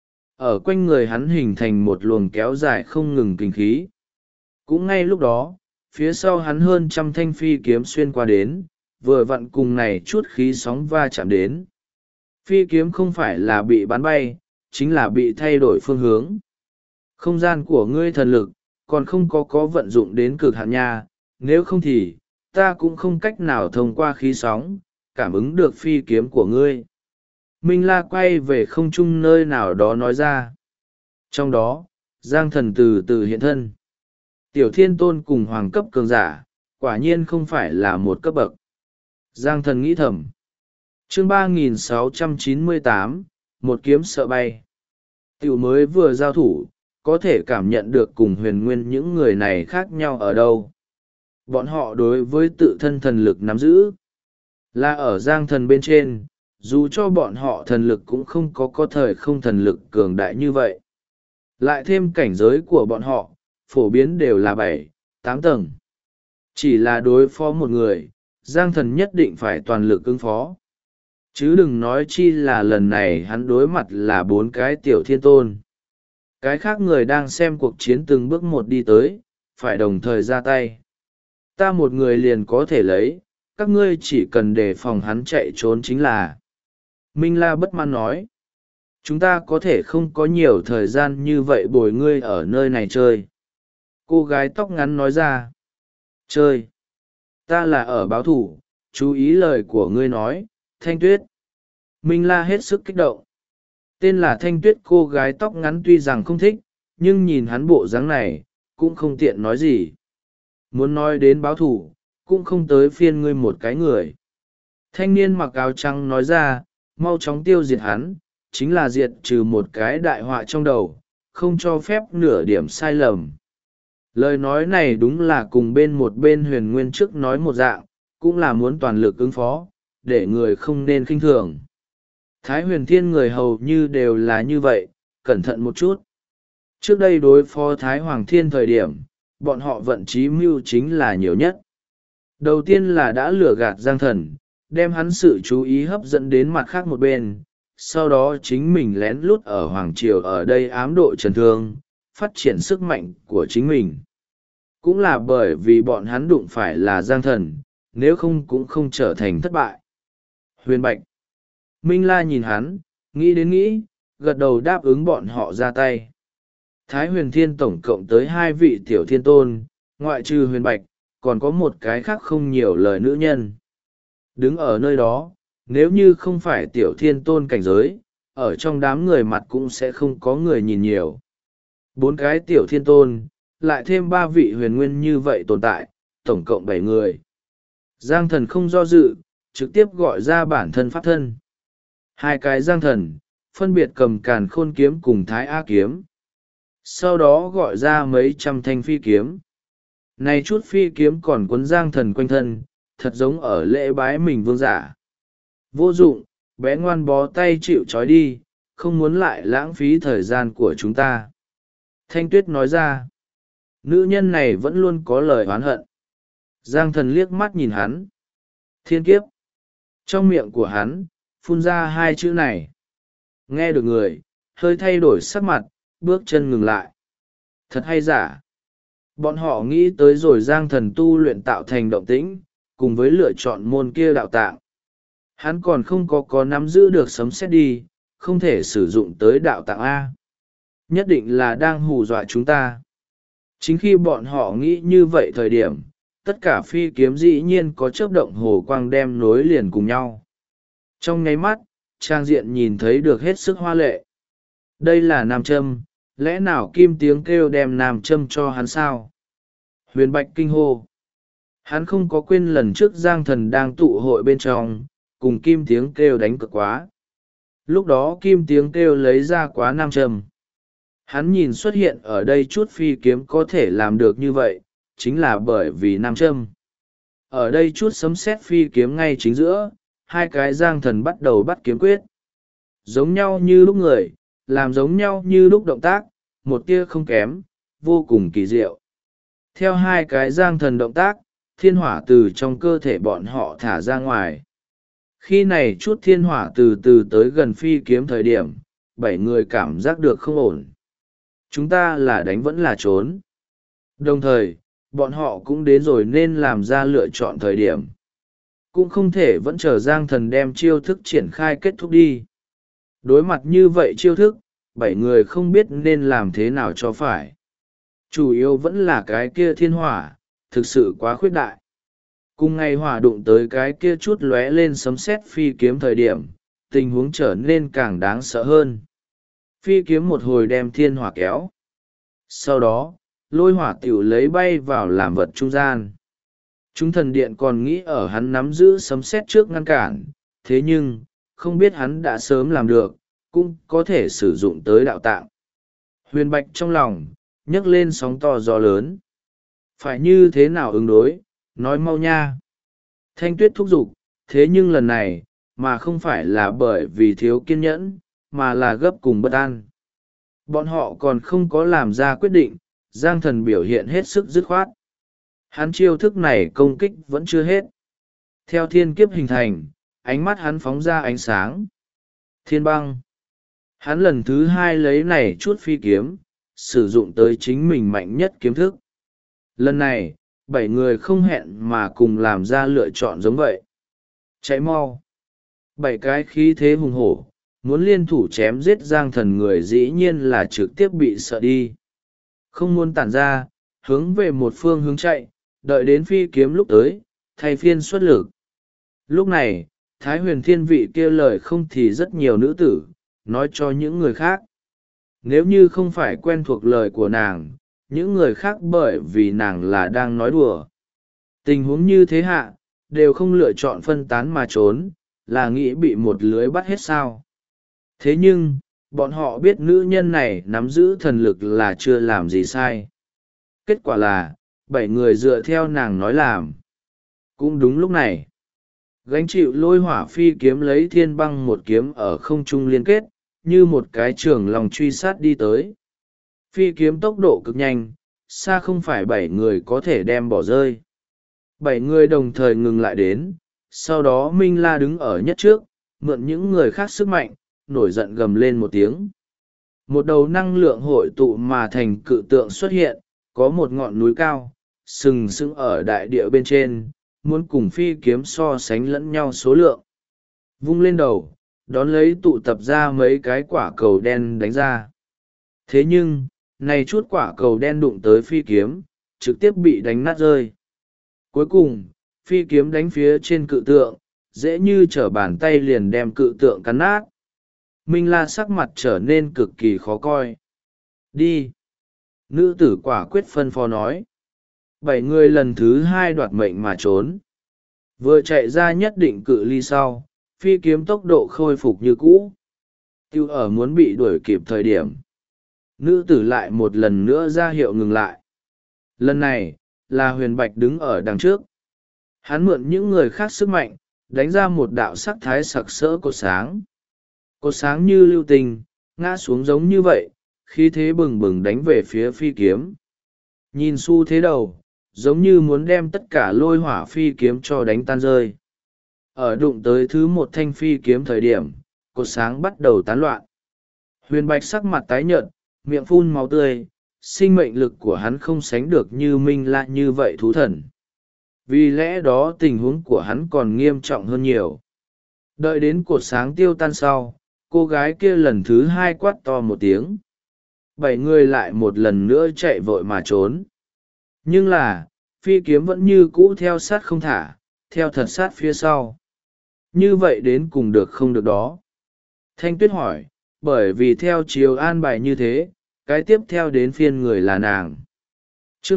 Ở quanh người hắn hình thành một luồng kéo dài không ngừng kinh khí. Cũng ngay lúc đó, phía sau hắn hơn 100 thanh phi kiếm xuyên qua đến, vừa vặn cùng này chút khí sóng va chạm đến. Phi kiếm không phải là bị bắn bay, chính là bị thay đổi phương hướng. Không gian của ngươi thần lực, còn không có vận dụng đến cực hạn nha, nếu không thì, ta cũng không cách nào thông qua khí sóng, cảm ứng được phi kiếm của ngươi. Minh La quay về không trung nơi nào đó nói ra. Trong đó, Giang Thần từ từ hiện thân. Tiểu Thiên Tôn cùng hoàng cấp cường giả, quả nhiên không phải là một cấp bậc. Giang Thần nghĩ thầm. Chương 3698, một kiếm sợ bay. Tiểu mới vừa giao thủ, có thể cảm nhận được cùng Huyền Nguyên những người này khác nhau ở đâu. Bọn họ đối với tự thân thần lực nắm giữ, là ở Giang Thần bên trên, dù cho bọn họ thần lực cũng không có thời không thần lực cường đại như vậy. Lại thêm cảnh giới của bọn họ, phổ biến đều là 7, 8 tầng. Chỉ là đối phó một người, Giang Thần nhất định phải toàn lực ứng phó. Chứ đừng nói chi là lần này hắn đối mặt là 4 cái tiểu thiên tôn. Cái khác người đang xem cuộc chiến từng bước một đi tới, phải đồng thời ra tay. Ta một người liền có thể lấy, các ngươi chỉ cần đề phòng hắn chạy trốn chính là. Minh La bất mãn nói. Chúng ta có thể không có nhiều thời gian như vậy bồi ngươi ở nơi này chơi. Cô gái tóc ngắn nói ra. Chơi. Ta là ở báo thủ, chú ý lời của ngươi nói, Thanh Tuyết. Minh La hết sức kích động. Tên là Thanh Tuyết cô gái tóc ngắn tuy rằng không thích, nhưng nhìn hắn bộ dáng này, cũng không tiện nói gì. Muốn nói đến báo thủ, cũng không tới phiên ngươi một cái người. Thanh niên mặc áo trắng nói ra, mau chóng tiêu diệt hắn, chính là diệt trừ một cái đại họa trong đầu, không cho phép nửa điểm sai lầm. Lời nói này đúng là cùng một bên Huyền Nguyên trước nói một dạng, cũng là muốn toàn lực ứng phó, để người không nên khinh thường. Thái Huyền Thiên người hầu như đều là như vậy, cẩn thận một chút. Trước đây đối phó Thái Hoàng Thiên thời điểm, bọn họ vận chí mưu chính là nhiều nhất. Đầu tiên là đã lừa gạt Giang Thần, đem hắn sự chú ý hấp dẫn đến mặt khác một bên, sau đó chính mình lén lút ở Hoàng Triều ở đây ám độ Trần Thương, phát triển sức mạnh của chính mình. Cũng là bởi vì bọn hắn đụng phải là Giang Thần, nếu không cũng không trở thành thất bại. Huyền Bạch. Minh La nhìn hắn, nghĩ đến nghĩ, gật đầu đáp ứng bọn họ ra tay. Thái Huyền Thiên tổng cộng tới 2 vị tiểu thiên tôn, ngoại trừ Huyền Bạch, còn có một cái khác không nhiều lời nữ nhân. Đứng ở nơi đó, nếu như không phải tiểu thiên tôn cảnh giới, ở trong đám người mặt cũng sẽ không có người nhìn nhiều. 4 cái tiểu thiên tôn, lại thêm 3 vị huyền nguyên như vậy tồn tại, tổng cộng 7 người. Giang Thần không do dự, trực tiếp gọi ra bản thân pháp thân. 2 cái Giang Thần, phân biệt cầm Càn Khôn kiếm cùng Thái A kiếm. Sau đó gọi ra mấy trăm thanh phi kiếm. Này chút phi kiếm còn cuốn Giang Thần quanh thân, thật giống ở lễ bái mình vương giả. Vô dụng, bé ngoan bó tay chịu trói đi, không muốn lại lãng phí thời gian của chúng ta. Thanh Tuyết nói ra. Nữ nhân này vẫn luôn có lời oán hận. Giang Thần liếc mắt nhìn hắn. Thiên kiếp. Trong miệng của hắn, phun ra 2 chữ này. Nghe được người, hơi thay đổi sắc mặt, bước chân ngừng lại. Thật hay giả. Bọn họ nghĩ tới rồi Giang Thần tu luyện tạo thành động tĩnh, cùng với lựa chọn môn kia đạo tạng. Hắn còn không có nắm giữ được sấm sét đi, không thể sử dụng tới đạo tạng A. Nhất định là đang hù dọa chúng ta. Chính khi bọn họ nghĩ như vậy thời điểm, tất cả phi kiếm dĩ nhiên có chớp động hồ quang đem nối liền cùng nhau. Trong nháy mắt, trang diện nhìn thấy được hết sức hoa lệ. Đây là nam châm, lẽ nào Kim Tiếng kêu đem nam châm cho hắn sao? Huyền Bạch kinh hô. Hắn không có quên lần trước Giang Thần đang tụ hội bên trong, cùng Kim Tiếng kêu đánh cực quá. Lúc đó Kim Tiếng kêu lấy ra quá nam châm. Hắn nhìn xuất hiện ở đây chút phi kiếm có thể làm được như vậy, chính là bởi vì nam châm. Ở đây chút sấm sét phi kiếm ngay chính giữa, 2 cái Giang Thần bắt đầu bắt kiếm quyết. Giống nhau như lúc người, làm giống nhau như lúc động tác, một tia không kém, vô cùng kỳ diệu. Theo 2 cái Giang Thần động tác, thiên hỏa từ trong cơ thể bọn họ thả ra ngoài. Khi này chút thiên hỏa từ từ tới gần phi kiếm thời điểm, 7 người cảm giác được không ổn. Chúng ta là đánh vẫn là trốn. Đồng thời, bọn họ cũng đến rồi nên làm ra lựa chọn thời điểm. Cũng không thể vẫn chờ Giang Thần đem chiêu thức triển khai kết thúc đi. Đối mặt như vậy chiêu thức, 7 người không biết nên làm thế nào cho phải. Chủ yếu vẫn là cái kia thiên hỏa, thực sự quá khuyết đại. Cùng ngày hỏa đụng tới cái kia chút lóe lên sấm sét phi kiếm thời điểm, tình huống trở nên càng đáng sợ hơn. Phi kiếm một hồi đem thiên hỏa kéo. Sau đó, lôi hỏa tiểu lấy bay vào làm vật trung gian. Chúng thần điện còn nghĩ ở hắn nắm giữ sấm sét trước ngăn cản, thế nhưng, không biết hắn đã sớm làm được, cũng có thể sử dụng tới đạo tạng. Huyền Bạch trong lòng, nhấc lên sóng to gió lớn. Phải như thế nào ứng đối, nói mau nha. Thanh Tuyết thúc giục, thế nhưng lần này, mà không phải là bởi vì thiếu kiên nhẫn, mà là gấp cùng bất an. Bọn họ còn không có làm ra quyết định, Giang Thần biểu hiện hết sức dứt khoát. Hắn chiêu thức này công kích vẫn chưa hết. Theo thiên kiếp hình thành, ánh mắt hắn phóng ra ánh sáng. Thiên băng. Hắn lần thứ hai lấy này chút phi kiếm, sử dụng tới chính mình mạnh nhất kiếm thức. Lần này, 7 người không hẹn mà cùng làm ra lựa chọn giống vậy. Chạy mau. 7 cái khí thế hùng hổ, muốn liên thủ chém giết Giang Thần người dĩ nhiên là trực tiếp bị sợ đi. Không muốn tản ra, hướng về một phương hướng chạy, đợi đến phi kiếm lúc tới, thay phiên xuất lực. Lúc này, Thái Huyền Thiên vị kia lời không thì rất nhiều nữ tử, nói cho những người khác. Nếu như không phải quen thuộc lời của nàng, những người khác bởi vì nàng là đang nói đùa. Tình huống như thế hạ, đều không lựa chọn phân tán mà trốn, là nghĩ bị một lưới bắt hết sao. Thế nhưng, bọn họ biết nữ nhân này nắm giữ thần lực là chưa làm gì sai. Kết quả là, 7 người dựa theo nàng nói làm. Cũng đúng lúc này, gánh chịu lôi hỏa phi kiếm lấy thiên băng một kiếm ở không trung liên kết, như một cái trường lòng truy sát đi tới. Phi kiếm tốc độ cực nhanh, xa không phải 7 người có thể đem bỏ rơi. 7 người đồng thời ngừng lại đến, sau đó Minh La đứng ở nhất trước, mượn những người khác sức mạnh, nổi giận gầm lên một tiếng. Một đầu năng lượng hội tụ mà thành cự tượng xuất hiện, có một ngọn núi cao, sừng sững ở đại địa bên trên, muốn cùng phi kiếm so sánh lẫn nhau số lượng. Vung lên đầu, đón lấy tụ tập ra mấy cái quả cầu đen đánh ra. Thế nhưng, này chút quả cầu đen đụng tới phi kiếm, trực tiếp bị đánh nát rơi. Cuối cùng, phi kiếm đánh phía trên cự tượng, dễ như trở bàn tay liền đem cự tượng cắn nát. Minh La sắc mặt trở nên cực kỳ khó coi. Đi! Nữ tử quả quyết phân phó nói. 7 người lần thứ 2 đoạt mệnh mà trốn. Vừa chạy ra nhất định cự ly sau, phi kiếm tốc độ khôi phục như cũ. Tiêu ở muốn bị đuổi kịp thời điểm. Nữ tử lại một lần nữa ra hiệu ngừng lại. Lần này, là Huyền Bạch đứng ở đằng trước. Hắn mượn những người khác sức mạnh, đánh ra một đạo sắc thái sặc sỡ cột sáng. Cột sáng như lưu tình, ngã xuống giống như vậy, khí thế bừng bừng đánh về phía phi kiếm. Nhìn xu thế đầu, giống như muốn đem tất cả lôi hỏa phi kiếm cho đánh tan rơi. Ở đụng tới thứ một thanh phi kiếm thời điểm, cột sáng bắt đầu tán loạn. Huyền Bạch sắc mặt tái nhợt, miệng phun máu tươi, sinh mệnh lực của hắn không sánh được như Minh La như vậy thú thần. Vì lẽ đó tình huống của hắn còn nghiêm trọng hơn nhiều. Đợi đến cột sáng tiêu tan sau, cô gái kia lần thứ 2 quát to một tiếng. 7 người lại một lần nữa chạy vội mà trốn. Nhưng là, phi kiếm vẫn như cũ theo sát không thả, theo thật sát phía sau. Như vậy đến cùng được không được đó? Thanh Tuyết hỏi, bởi vì theo chiều an bài như thế, cái tiếp theo đến phiên người là nàng. Chương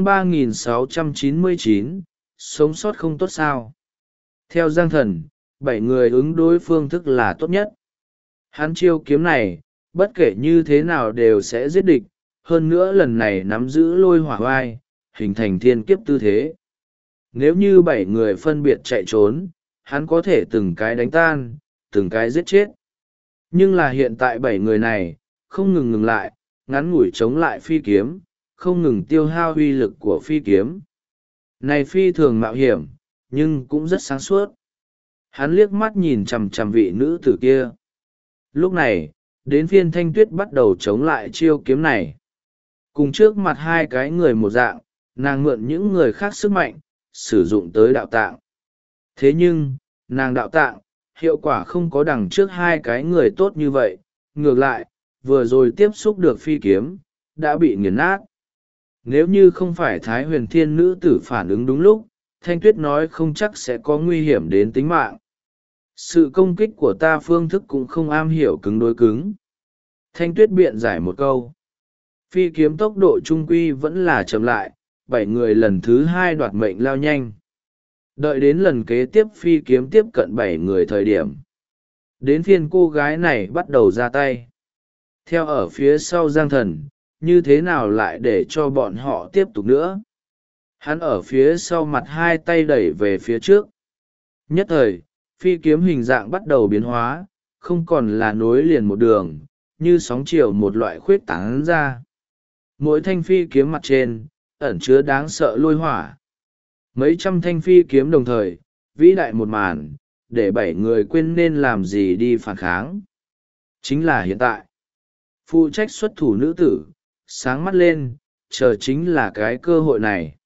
3699, sống sót không tốt sao? Theo Giang Thần, 7 người ứng đối phương thức là tốt nhất. Hắn chiêu kiếm này, bất kể như thế nào đều sẽ giết địch, hơn nữa lần này nắm giữ lôi hỏa vai, hình thành thiên kiếp tư thế. Nếu như 7 người phân biệt chạy trốn, hắn có thể từng cái đánh tan, từng cái giết chết. Nhưng là hiện tại 7 người này, không ngừng lại, ngắn ngủi chống lại phi kiếm, không ngừng tiêu hao uy lực của phi kiếm. Này phi thường mạo hiểm, nhưng cũng rất sáng suốt. Hắn liếc mắt nhìn chằm chằm vị nữ tử kia. Lúc này, đến phiên Thanh Tuyết bắt đầu chống lại chiêu kiếm này. Cùng trước mặt 2 cái người một dạng, nàng mượn những người khác sức mạnh, sử dụng tới đạo tạng. Thế nhưng, nàng đạo tạng, hiệu quả không có đằng trước 2 cái người tốt như vậy, ngược lại, vừa rồi tiếp xúc được phi kiếm, đã bị nghiền nát. Nếu như không phải Thái Huyền Thiên nữ tử phản ứng đúng lúc, Thanh Tuyết nói không chắc sẽ có nguy hiểm đến tính mạng. Sự công kích của ta phương thức cũng không am hiểu cứng đối cứng. Thanh Tuyết biện giải một câu. Phi kiếm tốc độ trung quy vẫn là chậm lại, 7 người lần thứ 2 đoạt mệnh lao nhanh. Đợi đến lần kế tiếp phi kiếm tiếp cận 7 người thời điểm. Đến phiên cô gái này bắt đầu ra tay. Theo ở phía sau Giang Thần, như thế nào lại để cho bọn họ tiếp tục nữa. Hắn ở phía sau mặt 2 tay đẩy về phía trước. Nhất thời, phi kiếm hình dạng bắt đầu biến hóa, không còn là nối liền một đường, như sóng chiều một loại khuyết tán ra. Mỗi thanh phi kiếm mặt trên, ẩn chứa đáng sợ lôi hỏa. Mấy trăm thanh phi kiếm đồng thời, vĩ đại một màn, để 7 người quên nên làm gì đi phản kháng. Chính là hiện tại. Phụ trách xuất thủ nữ tử, sáng mắt lên, chờ chính là cái cơ hội này.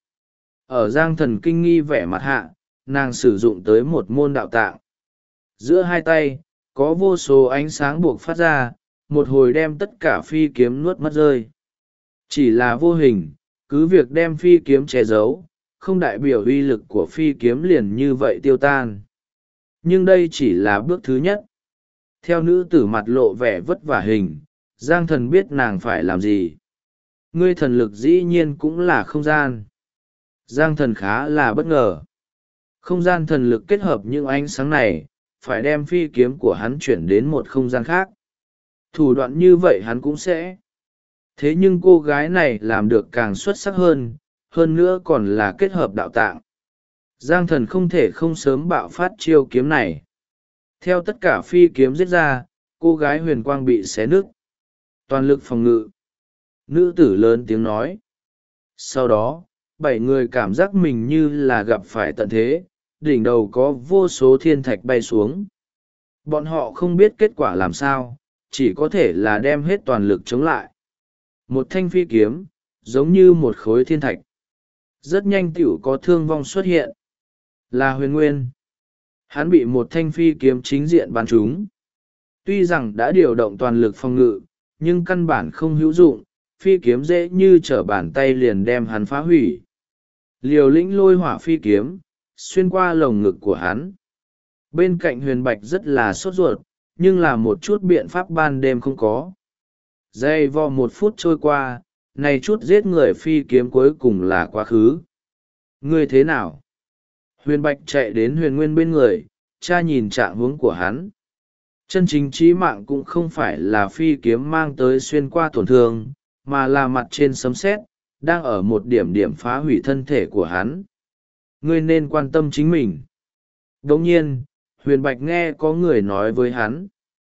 Ở Giang Thần kinh nghi vẻ mặt hạ, nàng sử dụng tới một môn đạo tạng. Giữa hai tay, có vô số ánh sáng buộc phát ra, một hồi đem tất cả phi kiếm nuốt mất rơi. Chỉ là vô hình, cứ việc đem phi kiếm che giấu, không đại biểu uy lực của phi kiếm liền như vậy tiêu tan. Nhưng đây chỉ là bước thứ nhất. Theo nữ tử mặt lộ vẻ vất vả hình, Giang Thần biết nàng phải làm gì. Ngươi thần lực dĩ nhiên cũng là không gian. Giang Thần khá là bất ngờ. Không gian thần lực kết hợp những ánh sáng này, phải đem phi kiếm của hắn chuyển đến một không gian khác. Thủ đoạn như vậy hắn cũng sẽ. Thế nhưng cô gái này làm được càng xuất sắc hơn nữa còn là kết hợp đạo tạng. Giang Thần không thể không sớm bạo phát chiêu kiếm này. Theo tất cả phi kiếm giết ra, cô gái huyền quang bị xé nứt. Toàn lực phòng ngự. Nữ tử lớn tiếng nói. Sau đó, 7 người cảm giác mình như là gặp phải tận thế, đỉnh đầu có vô số thiên thạch bay xuống. Bọn họ không biết kết quả làm sao, chỉ có thể là đem hết toàn lực chống lại. Một thanh phi kiếm, giống như một khối thiên thạch. Rất nhanh tiểu có thương vong xuất hiện. Là Huyền Nguyên. Hắn bị một thanh phi kiếm chính diện bắn trúng. Tuy rằng đã điều động toàn lực phòng ngự, nhưng căn bản không hữu dụng, phi kiếm dễ như trở bàn tay liền đem hắn phá hủy. Liều lĩnh lôi hỏa phi kiếm, xuyên qua lồng ngực của hắn. Bên cạnh Huyền Bạch rất là sốt ruột, nhưng là một chút biện pháp ban đêm không có. Dây vo 1 phút trôi qua, này chút giết người phi kiếm cuối cùng là quá khứ. Ngươi thế nào? Huyền Bạch chạy đến Huyền Nguyên bên người, cha nhìn trạng huống của hắn. Chân chính chí mạng cũng không phải là phi kiếm mang tới xuyên qua tổn thương, mà là mặt trên sấm sét đang ở một điểm điểm phá hủy thân thể của hắn. Ngươi nên quan tâm chính mình. Đồng nhiên, Huyền Bạch nghe có người nói với hắn.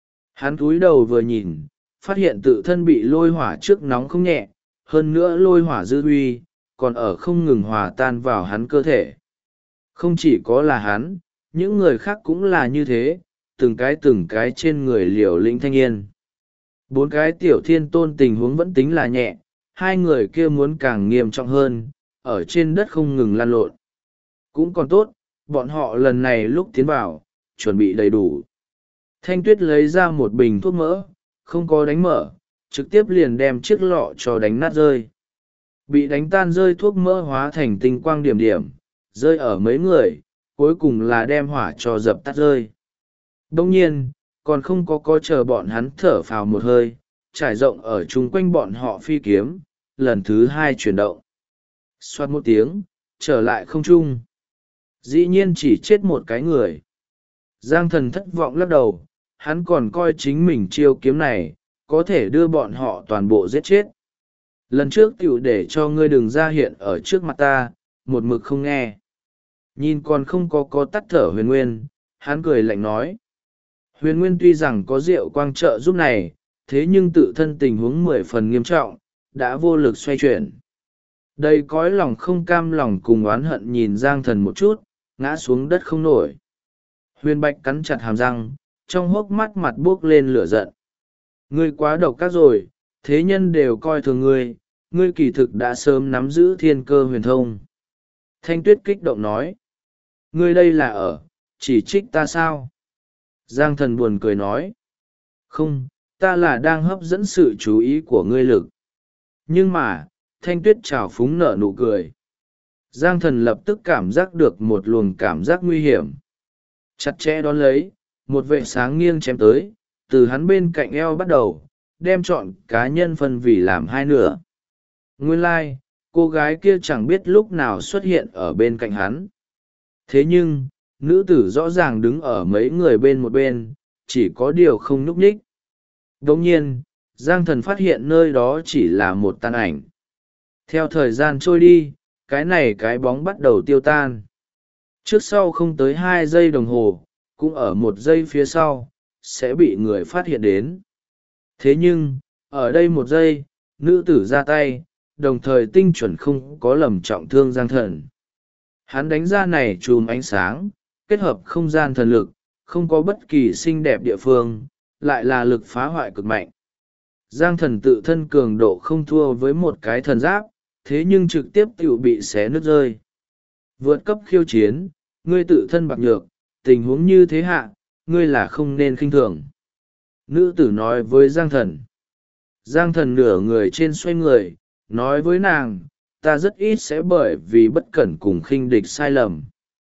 Hắn cúi đầu vừa nhìn, phát hiện tự thân bị lôi hỏa trước nóng không nhẹ, hơn nữa lôi hỏa dư uy, còn ở không ngừng hòa tan vào hắn cơ thể. Không chỉ có là hắn, những người khác cũng là như thế, từng cái trên người liều lĩnh thanh niên. 4 cái tiểu thiên tôn tình huống vẫn tính là nhẹ, 2 người kia muốn càng nghiêm trọng hơn, ở trên đất không ngừng lăn lộn. Cũng còn tốt, bọn họ lần này lúc tiến vào, chuẩn bị đầy đủ. Thanh Tuyết lấy ra một bình thuốc mỡ, không có đánh mở, trực tiếp liền đem chiếc lọ cho đánh nát rơi. Bị đánh tan rơi thuốc mỡ hóa thành tinh quang điểm điểm, rơi ở mấy người, cuối cùng là đem hỏa cho dập tắt rơi. Đồng nhiên, còn không có chờ bọn hắn thở phào một hơi, trải rộng ở chung quanh bọn họ phi kiếm, lần thứ 2 chuyển động. Xoát một tiếng, trở lại không trung. Dĩ nhiên chỉ chết một cái người. Giang Thần thất vọng lắc đầu, hắn còn coi chính mình chiêu kiếm này, có thể đưa bọn họ toàn bộ giết chết. Lần trước tiểu để cho ngươi đừng ra hiện ở trước mặt ta, một mực không nghe. Nhìn còn không có tắt thở Huyền Nguyên, hắn cười lạnh nói. Huyền Nguyên tuy rằng có rượu quang trợ giúp này, thế nhưng tự thân tình huống 10 phần nghiêm trọng, đã vô lực xoay chuyển. Đầy cõi lòng không cam lòng cùng oán hận nhìn Giang Thần một chút, ngã xuống đất không nổi. Huyền Bạch cắn chặt hàm răng, trong hốc mắt mặt buốc lên lửa giận. Ngươi quá độc ác rồi, thế nhân đều coi thường ngươi, ngươi kỳ thực đã sớm nắm giữ thiên cơ huyền thông. Thanh Tuyết kích động nói. Ngươi đây là chỉ trích ta sao? Giang Thần buồn cười nói. Không, ta là đang hấp dẫn sự chú ý của ngươi lực. Nhưng mà, Thanh Tuyết trào phúng nở nụ cười. Giang Thần lập tức cảm giác được một luồng cảm giác nguy hiểm. Chặt chẽ đón lấy, một vệ sáng nghiêng chém tới, từ hắn bên cạnh eo bắt đầu, đem chọn cá nhân phân vì làm 2 nửa. Nguyên lai, cô gái kia chẳng biết lúc nào xuất hiện ở bên cạnh hắn. Thế nhưng, nữ tử rõ ràng đứng ở mấy người bên một bên, chỉ có điều không nhúc nhích. Đồng nhiên, Giang Thần phát hiện nơi đó chỉ là một tàn ảnh. Theo thời gian trôi đi, cái bóng bắt đầu tiêu tan. Trước sau không tới 2 giây đồng hồ, cũng ở 1 giây phía sau, sẽ bị người phát hiện đến. Thế nhưng, ở đây 1 giây, nữ tử ra tay, đồng thời tinh chuẩn không có lầm trọng thương Giang Thần. Hắn đánh ra này chùm ánh sáng, kết hợp không gian thần lực, không có bất kỳ xinh đẹp địa phương, lại là lực phá hoại cực mạnh. Giang thần tự thân cường độ không thua với một cái thần giáp, thế nhưng trực tiếp tự bị xé nứt rơi. Vượt cấp khiêu chiến, ngươi tự thân bạc nhược, tình huống như thế hạ, ngươi là không nên khinh thường. Nữ tử nói với Giang thần. Giang thần nửa người trên xoay người, nói với nàng, ta rất ít sẽ bởi vì bất cẩn cùng khinh địch sai lầm.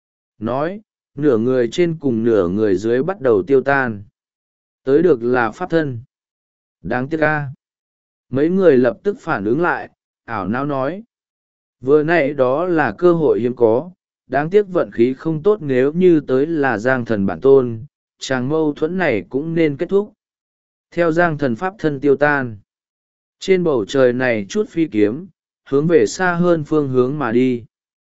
Nói, nửa người trên cùng nửa người dưới bắt đầu tiêu tan. Tới được là pháp thân. Đáng tiếc ca. Mấy người lập tức phản ứng lại, ảo não nói. Vừa nãy đó là cơ hội hiếm có, đáng tiếc vận khí không tốt, nếu như tới là Giang thần bản tôn, chàng mâu thuẫn này cũng nên kết thúc. Theo Giang thần pháp thân tiêu tan, trên bầu trời này chút phi kiếm, hướng về xa hơn phương hướng mà đi.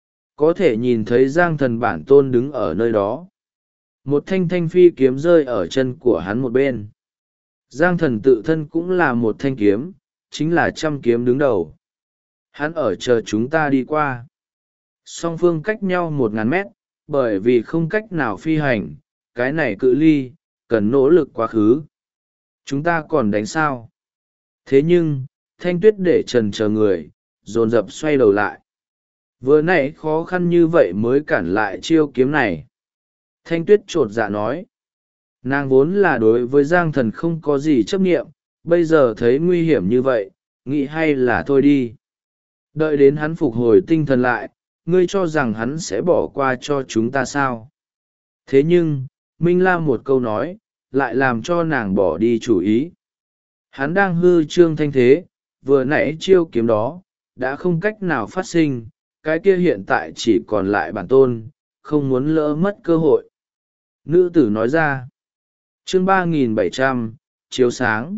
Có thể nhìn thấy Giang thần bản tôn đứng ở nơi đó. Một thanh thanh phi kiếm rơi ở chân của hắn một bên. Giang thần tự thân cũng là một thanh kiếm, chính là trăm kiếm đứng đầu. Hắn ở chờ chúng ta đi qua. Song phương cách nhau 1.000 mét, bởi vì không cách nào phi hành, cái này cự ly, cần nỗ lực quá khứ. Chúng ta còn đánh sao? Thế nhưng, Thanh Tuyết để trần chờ người, dồn dập xoay đầu lại. Vừa nãy khó khăn như vậy mới cản lại chiêu kiếm này. Thanh Tuyết chột dạ nói. Nàng vốn là đối với Giang thần không có gì chấp nghiệm, bây giờ thấy nguy hiểm như vậy, nghĩ hay là thôi đi. Đợi đến hắn phục hồi tinh thần lại, ngươi cho rằng hắn sẽ bỏ qua cho chúng ta sao? Thế nhưng, Minh La một câu nói, lại làm cho nàng bỏ đi chủ ý. Hắn đang hư trương thanh thế, vừa nãy chiêu kiếm đó, đã không cách nào phát sinh, cái kia hiện tại chỉ còn lại bản tôn, không muốn lỡ mất cơ hội. Nữ tử nói ra. Chương 3700, chiếu sáng.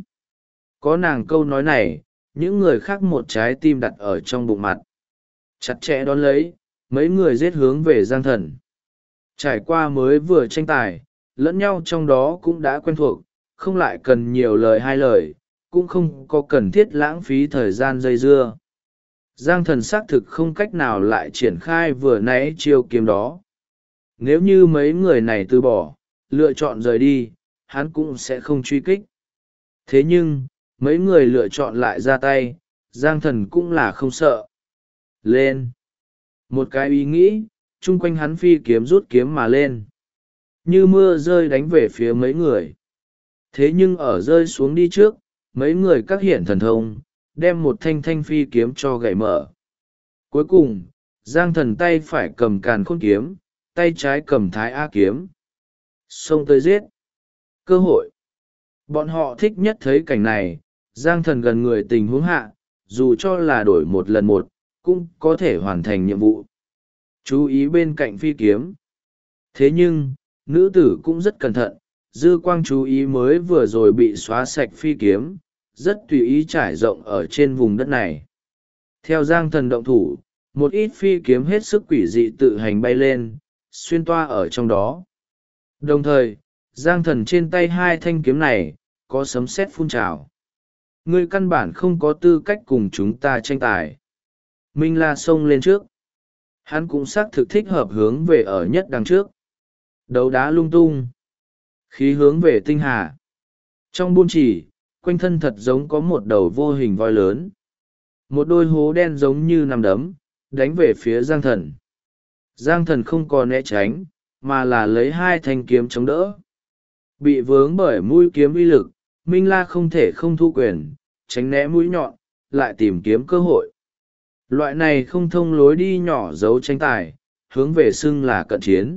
Có nàng câu nói này, những người khác một trái tim đặt ở trong bụng mặt. Chặt chẽ đón lấy, mấy người giết hướng về Giang thần. Trải qua mới vừa tranh tài, lẫn nhau trong đó cũng đã quen thuộc, không lại cần nhiều lời hai lời, cũng không có cần thiết lãng phí thời gian dây dưa. Giang thần xác thực không cách nào lại triển khai vừa nãy chiêu kiếm đó. Nếu như mấy người này từ bỏ, lựa chọn rời đi, hắn cũng sẽ không truy kích. Thế nhưng, mấy người lựa chọn lại ra tay, Giang thần cũng là không sợ. Lên! Một cái ý nghĩ, chung quanh hắn phi kiếm rút kiếm mà lên. Như mưa rơi đánh về phía mấy người. Thế nhưng ở rơi xuống đi trước, mấy người các hiện thần thông, đem một thanh thanh phi kiếm cho gãy mở. Cuối cùng, Giang thần tay phải cầm càn khôn kiếm, tay trái cầm thái a kiếm. Xông tới giết. Cơ hội. Bọn họ thích nhất thấy cảnh này, Giang thần gần người tình huống hạ, dù cho là đổi một lần một, cũng có thể hoàn thành nhiệm vụ. Chú ý bên cạnh phi kiếm. Thế nhưng, nữ tử cũng rất cẩn thận, dư quang chú ý mới vừa rồi bị xóa sạch phi kiếm, rất tùy ý trải rộng ở trên vùng đất này. Theo Giang thần động thủ, một ít phi kiếm hết sức quỷ dị tự hành bay lên, xuyên toa ở trong đó. Đồng thời, Giang thần trên tay hai thanh kiếm này, có sấm sét phun trào. Ngươi căn bản không có tư cách cùng chúng ta tranh tài. Minh La xông lên trước. Hắn cũng xác thực thích hợp hướng về ở nhất đằng trước. Đấu đá lung tung. Khí hướng về tinh hà. Trong buôn chỉ, quanh thân thật giống có một đầu vô hình voi lớn. Một đôi hố đen giống như nằm đấm, đánh về phía Giang thần. Giang thần không còn né tránh, mà là lấy hai thanh kiếm chống đỡ. Bị vướng bởi mũi kiếm uy lực, Minh La không thể không thu quyền, tránh né mũi nhọn, lại tìm kiếm cơ hội. Loại này không thông lối đi nhỏ giấu tranh tài, hướng về xưng là cận chiến.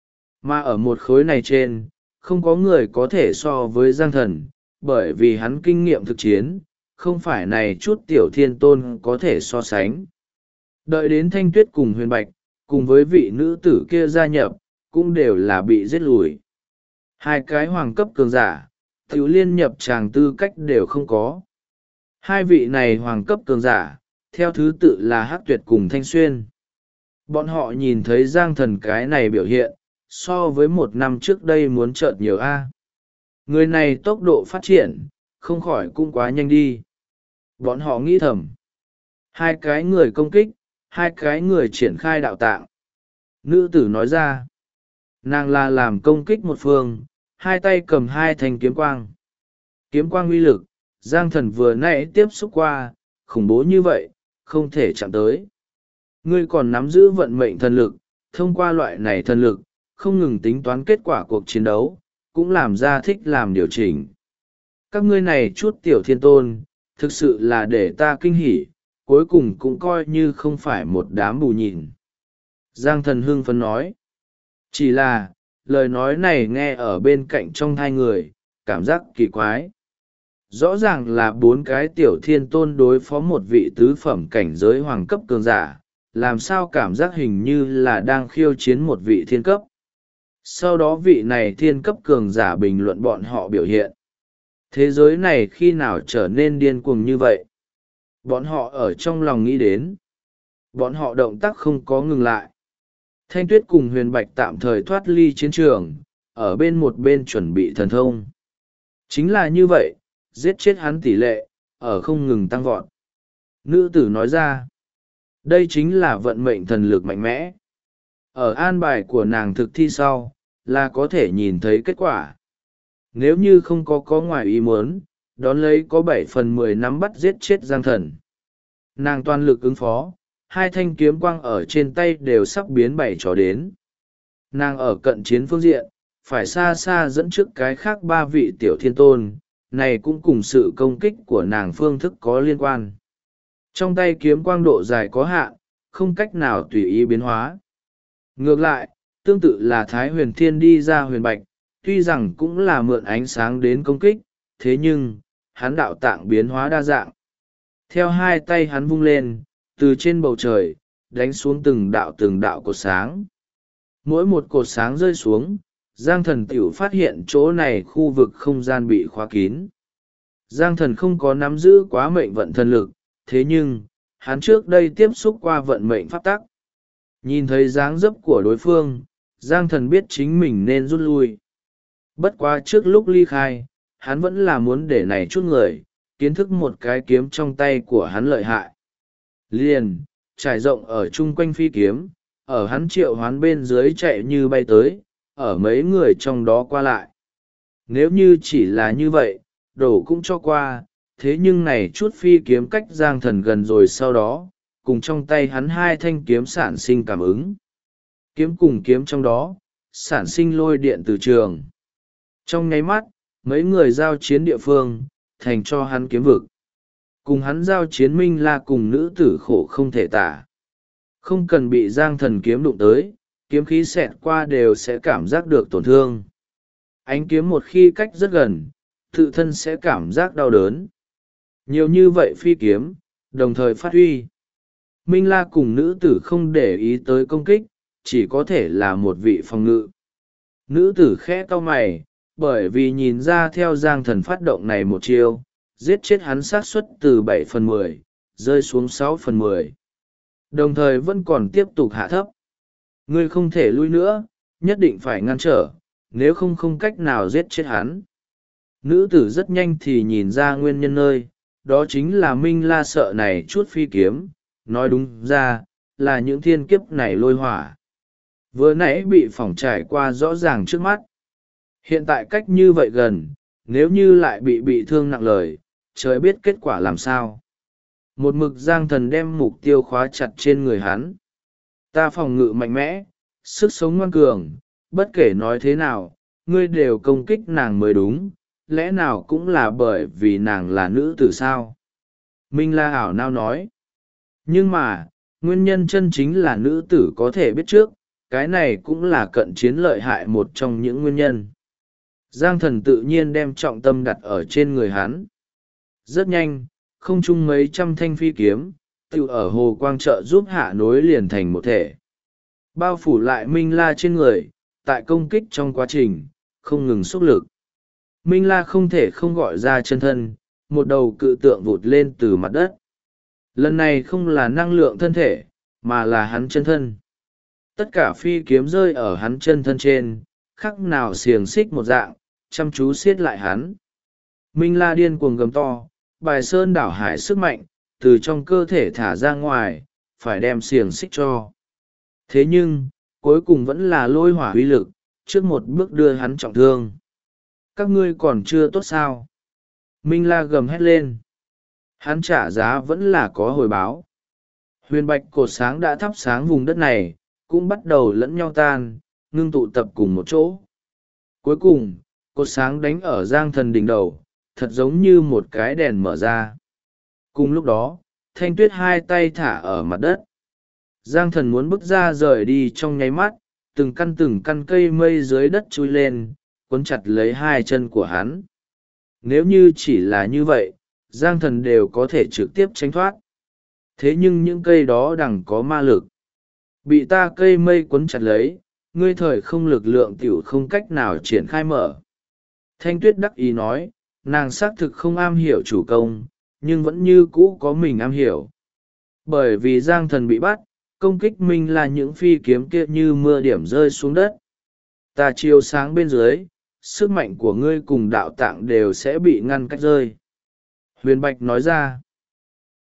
Mà ở một khối này trên, không có người có thể so với Giang thần, bởi vì hắn kinh nghiệm thực chiến, không phải này chút tiểu thiên tôn có thể so sánh. Đợi đến Thanh Tuyết cùng Huyền Bạch, cùng với vị nữ tử kia gia nhập, cũng đều là bị giết lùi. Hai cái hoàng cấp cường giả, tiểu liên nhập tràng tư cách đều không có. Hai vị này hoàng cấp cường giả, theo thứ tự là Hắc Tuyệt cùng Thanh Xuyên. Bọn họ nhìn thấy Giang thần cái này biểu hiện, so với một năm trước đây muốn chợt nhiều a. Người này tốc độ phát triển, không khỏi cũng quá nhanh đi. Bọn họ nghĩ thầm. Hai cái người công kích, hai cái người triển khai đạo tạng. Nữ tử nói ra. Nàng là làm công kích một phương, hai tay cầm hai thanh kiếm quang. Kiếm quang uy lực, Giang Thần vừa nãy tiếp xúc qua, khủng bố như vậy, không thể chạm tới. Ngươi còn nắm giữ vận mệnh thần lực, thông qua loại này thần lực, không ngừng tính toán kết quả cuộc chiến đấu, cũng làm ra thích làm điều chỉnh. Các ngươi này chút tiểu thiên tôn, thực sự là để ta kinh hỉ, cuối cùng cũng coi như không phải một đám bù nhìn. Giang Thần hưng phấn nói. Chỉ là, lời nói này nghe ở bên cạnh trong hai người, cảm giác kỳ quái. Rõ ràng là bốn cái tiểu thiên tôn đối phó một vị tứ phẩm cảnh giới hoàng cấp cường giả, làm sao cảm giác hình như là đang khiêu chiến một vị thiên cấp. Sau đó vị này thiên cấp cường giả bình luận bọn họ biểu hiện. Thế giới này khi nào trở nên điên cuồng như vậy? Bọn họ ở trong lòng nghĩ đến. Bọn họ động tác không có ngừng lại. Thanh Tuyết cùng Huyền Bạch tạm thời thoát ly chiến trường, ở bên một bên chuẩn bị thần thông. Chính là như vậy, giết chết hắn tỷ lệ, ở không ngừng tăng vọt. Nữ tử nói ra, đây chính là vận mệnh thần lực mạnh mẽ. Ở an bài của nàng thực thi sau, là có thể nhìn thấy kết quả. Nếu như không có ngoài ý muốn, đón lấy có 7/10 nắm bắt giết chết Giang Thần. Nàng toàn lực ứng phó, hai thanh kiếm quang ở trên tay đều sắp biến bảy trò đến. Nàng ở cận chiến phương diện, phải xa xa dẫn trước cái khác ba vị tiểu thiên tôn, này cũng cùng sự công kích của nàng phương thức có liên quan. Trong tay kiếm quang độ dài có hạn, không cách nào tùy ý biến hóa. Ngược lại, tương tự là Thái Huyền Thiên đi ra huyền bạch, tuy rằng cũng là mượn ánh sáng đến công kích, thế nhưng, hắn đạo tạng biến hóa đa dạng. Theo hai tay hắn vung lên, từ trên bầu trời, đánh xuống từng đạo cột sáng. Mỗi một cột sáng rơi xuống, Giang Thần tiểu phát hiện chỗ này khu vực không gian bị khóa kín. Giang Thần không có nắm giữ quá mệnh vận thần lực, thế nhưng, hắn trước đây tiếp xúc qua vận mệnh pháp tắc. Nhìn thấy dáng dấp của đối phương, Giang Thần biết chính mình nên rút lui. Bất quá trước lúc ly khai, hắn vẫn là muốn để này chút người, kiến thức một cái kiếm trong tay của hắn lợi hại. Liền, trải rộng ở chung quanh phi kiếm, ở hắn triệu hoán bên dưới chạy như bay tới, ở mấy người trong đó qua lại. Nếu như chỉ là như vậy, đổ cũng cho qua, thế nhưng này chút phi kiếm cách Giang Thần gần rồi sau đó, cùng trong tay hắn hai thanh kiếm sản sinh cảm ứng. Kiếm cùng kiếm trong đó, sản sinh lôi điện từ trường. Trong nháy mắt, mấy người giao chiến địa phương, thành cho hắn kiếm vực. Cùng hắn giao chiến Minh La cùng nữ tử khổ không thể tả. Không cần bị Giang Thần kiếm đụng tới, kiếm khí xẹt qua đều sẽ cảm giác được tổn thương. Ánh kiếm một khi cách rất gần, tự thân sẽ cảm giác đau đớn. Nhiều như vậy phi kiếm, đồng thời phát huy. Minh La cùng nữ tử không để ý tới công kích, chỉ có thể là một vị phòng ngự. Nữ tử khẽ cau mày, bởi vì nhìn ra theo Giang Thần phát động này một chiêu, giết chết hắn xác suất từ 7/10, rơi xuống 6/10. Đồng thời vẫn còn tiếp tục hạ thấp. Ngươi không thể lui nữa, nhất định phải ngăn trở, nếu không cách nào giết chết hắn. Nữ tử rất nhanh thì nhìn ra nguyên nhân nơi, đó chính là Minh La sợ này chút phi kiếm, nói đúng ra, là những thiên kiếp này lôi hỏa. Vừa nãy bị phỏng trải qua rõ ràng trước mắt. Hiện tại cách như vậy gần, nếu như lại bị thương nặng lời, trời biết kết quả làm sao. Một mực Giang Thần đem mục tiêu khóa chặt trên người hắn. Ta phòng ngự mạnh mẽ, sức sống ngoan cường, bất kể nói thế nào, ngươi đều công kích nàng mới đúng, lẽ nào cũng là bởi vì nàng là nữ tử sao? Minh La ảo nao nói. Nhưng mà, nguyên nhân chân chính là nữ tử có thể biết trước, cái này cũng là cận chiến lợi hại một trong những nguyên nhân. Giang Thần tự nhiên đem trọng tâm đặt ở trên người hắn. Rất nhanh, không chung mấy trăm thanh phi kiếm, tự ở hồ quang trợ giúp hạ nối liền thành một thể. Bao phủ lại Minh La trên người, tại công kích trong quá trình, không ngừng xúc lực. Minh La không thể không gọi ra chân thân, một đầu cự tượng vụt lên từ mặt đất. Lần này không là năng lượng thân thể, mà là hắn chân thân. Tất cả phi kiếm rơi ở hắn chân thân trên, khắc nào xiềng xích một dạng, chăm chú siết lại hắn. Minh La điên cuồng gầm to, bài sơn đảo hải sức mạnh, từ trong cơ thể thả ra ngoài, phải đem xiềng xích cho. Thế nhưng, cuối cùng vẫn là lôi hỏa uy lực, trước một bước đưa hắn trọng thương. Các ngươi còn chưa tốt sao? Minh La gầm hét lên. Hắn trả giá vẫn là có hồi báo. Huyền bạch cột sáng đã thắp sáng vùng đất này, cũng bắt đầu lẫn nhau tan, ngưng tụ tập cùng một chỗ. Cuối cùng, cột sáng đánh ở Giang Thần đỉnh đầu, thật giống như một cái đèn mở ra. Cùng lúc đó, Thanh Tuyết hai tay thả ở mặt đất. Giang Thần muốn bước ra rời đi trong nháy mắt, từng căn cây mây dưới đất chui lên, quấn chặt lấy hai chân của hắn. Nếu như chỉ là như vậy, Giang Thần đều có thể trực tiếp tránh thoát. Thế nhưng những cây đó đằng có ma lực. Bị ta cây mây quấn chặt lấy, ngươi thời không lực lượng tiểu không cách nào triển khai mở. Thanh Tuyết đắc ý nói, nàng xác thực không am hiểu chủ công, nhưng vẫn như cũ có mình am hiểu. Bởi vì Giang Thần bị bắt, công kích mình là những phi kiếm kia như mưa điểm rơi xuống đất. Ta chiếu sáng bên dưới, sức mạnh của ngươi cùng đạo tạng đều sẽ bị ngăn cách rơi. Huyền Bạch nói ra.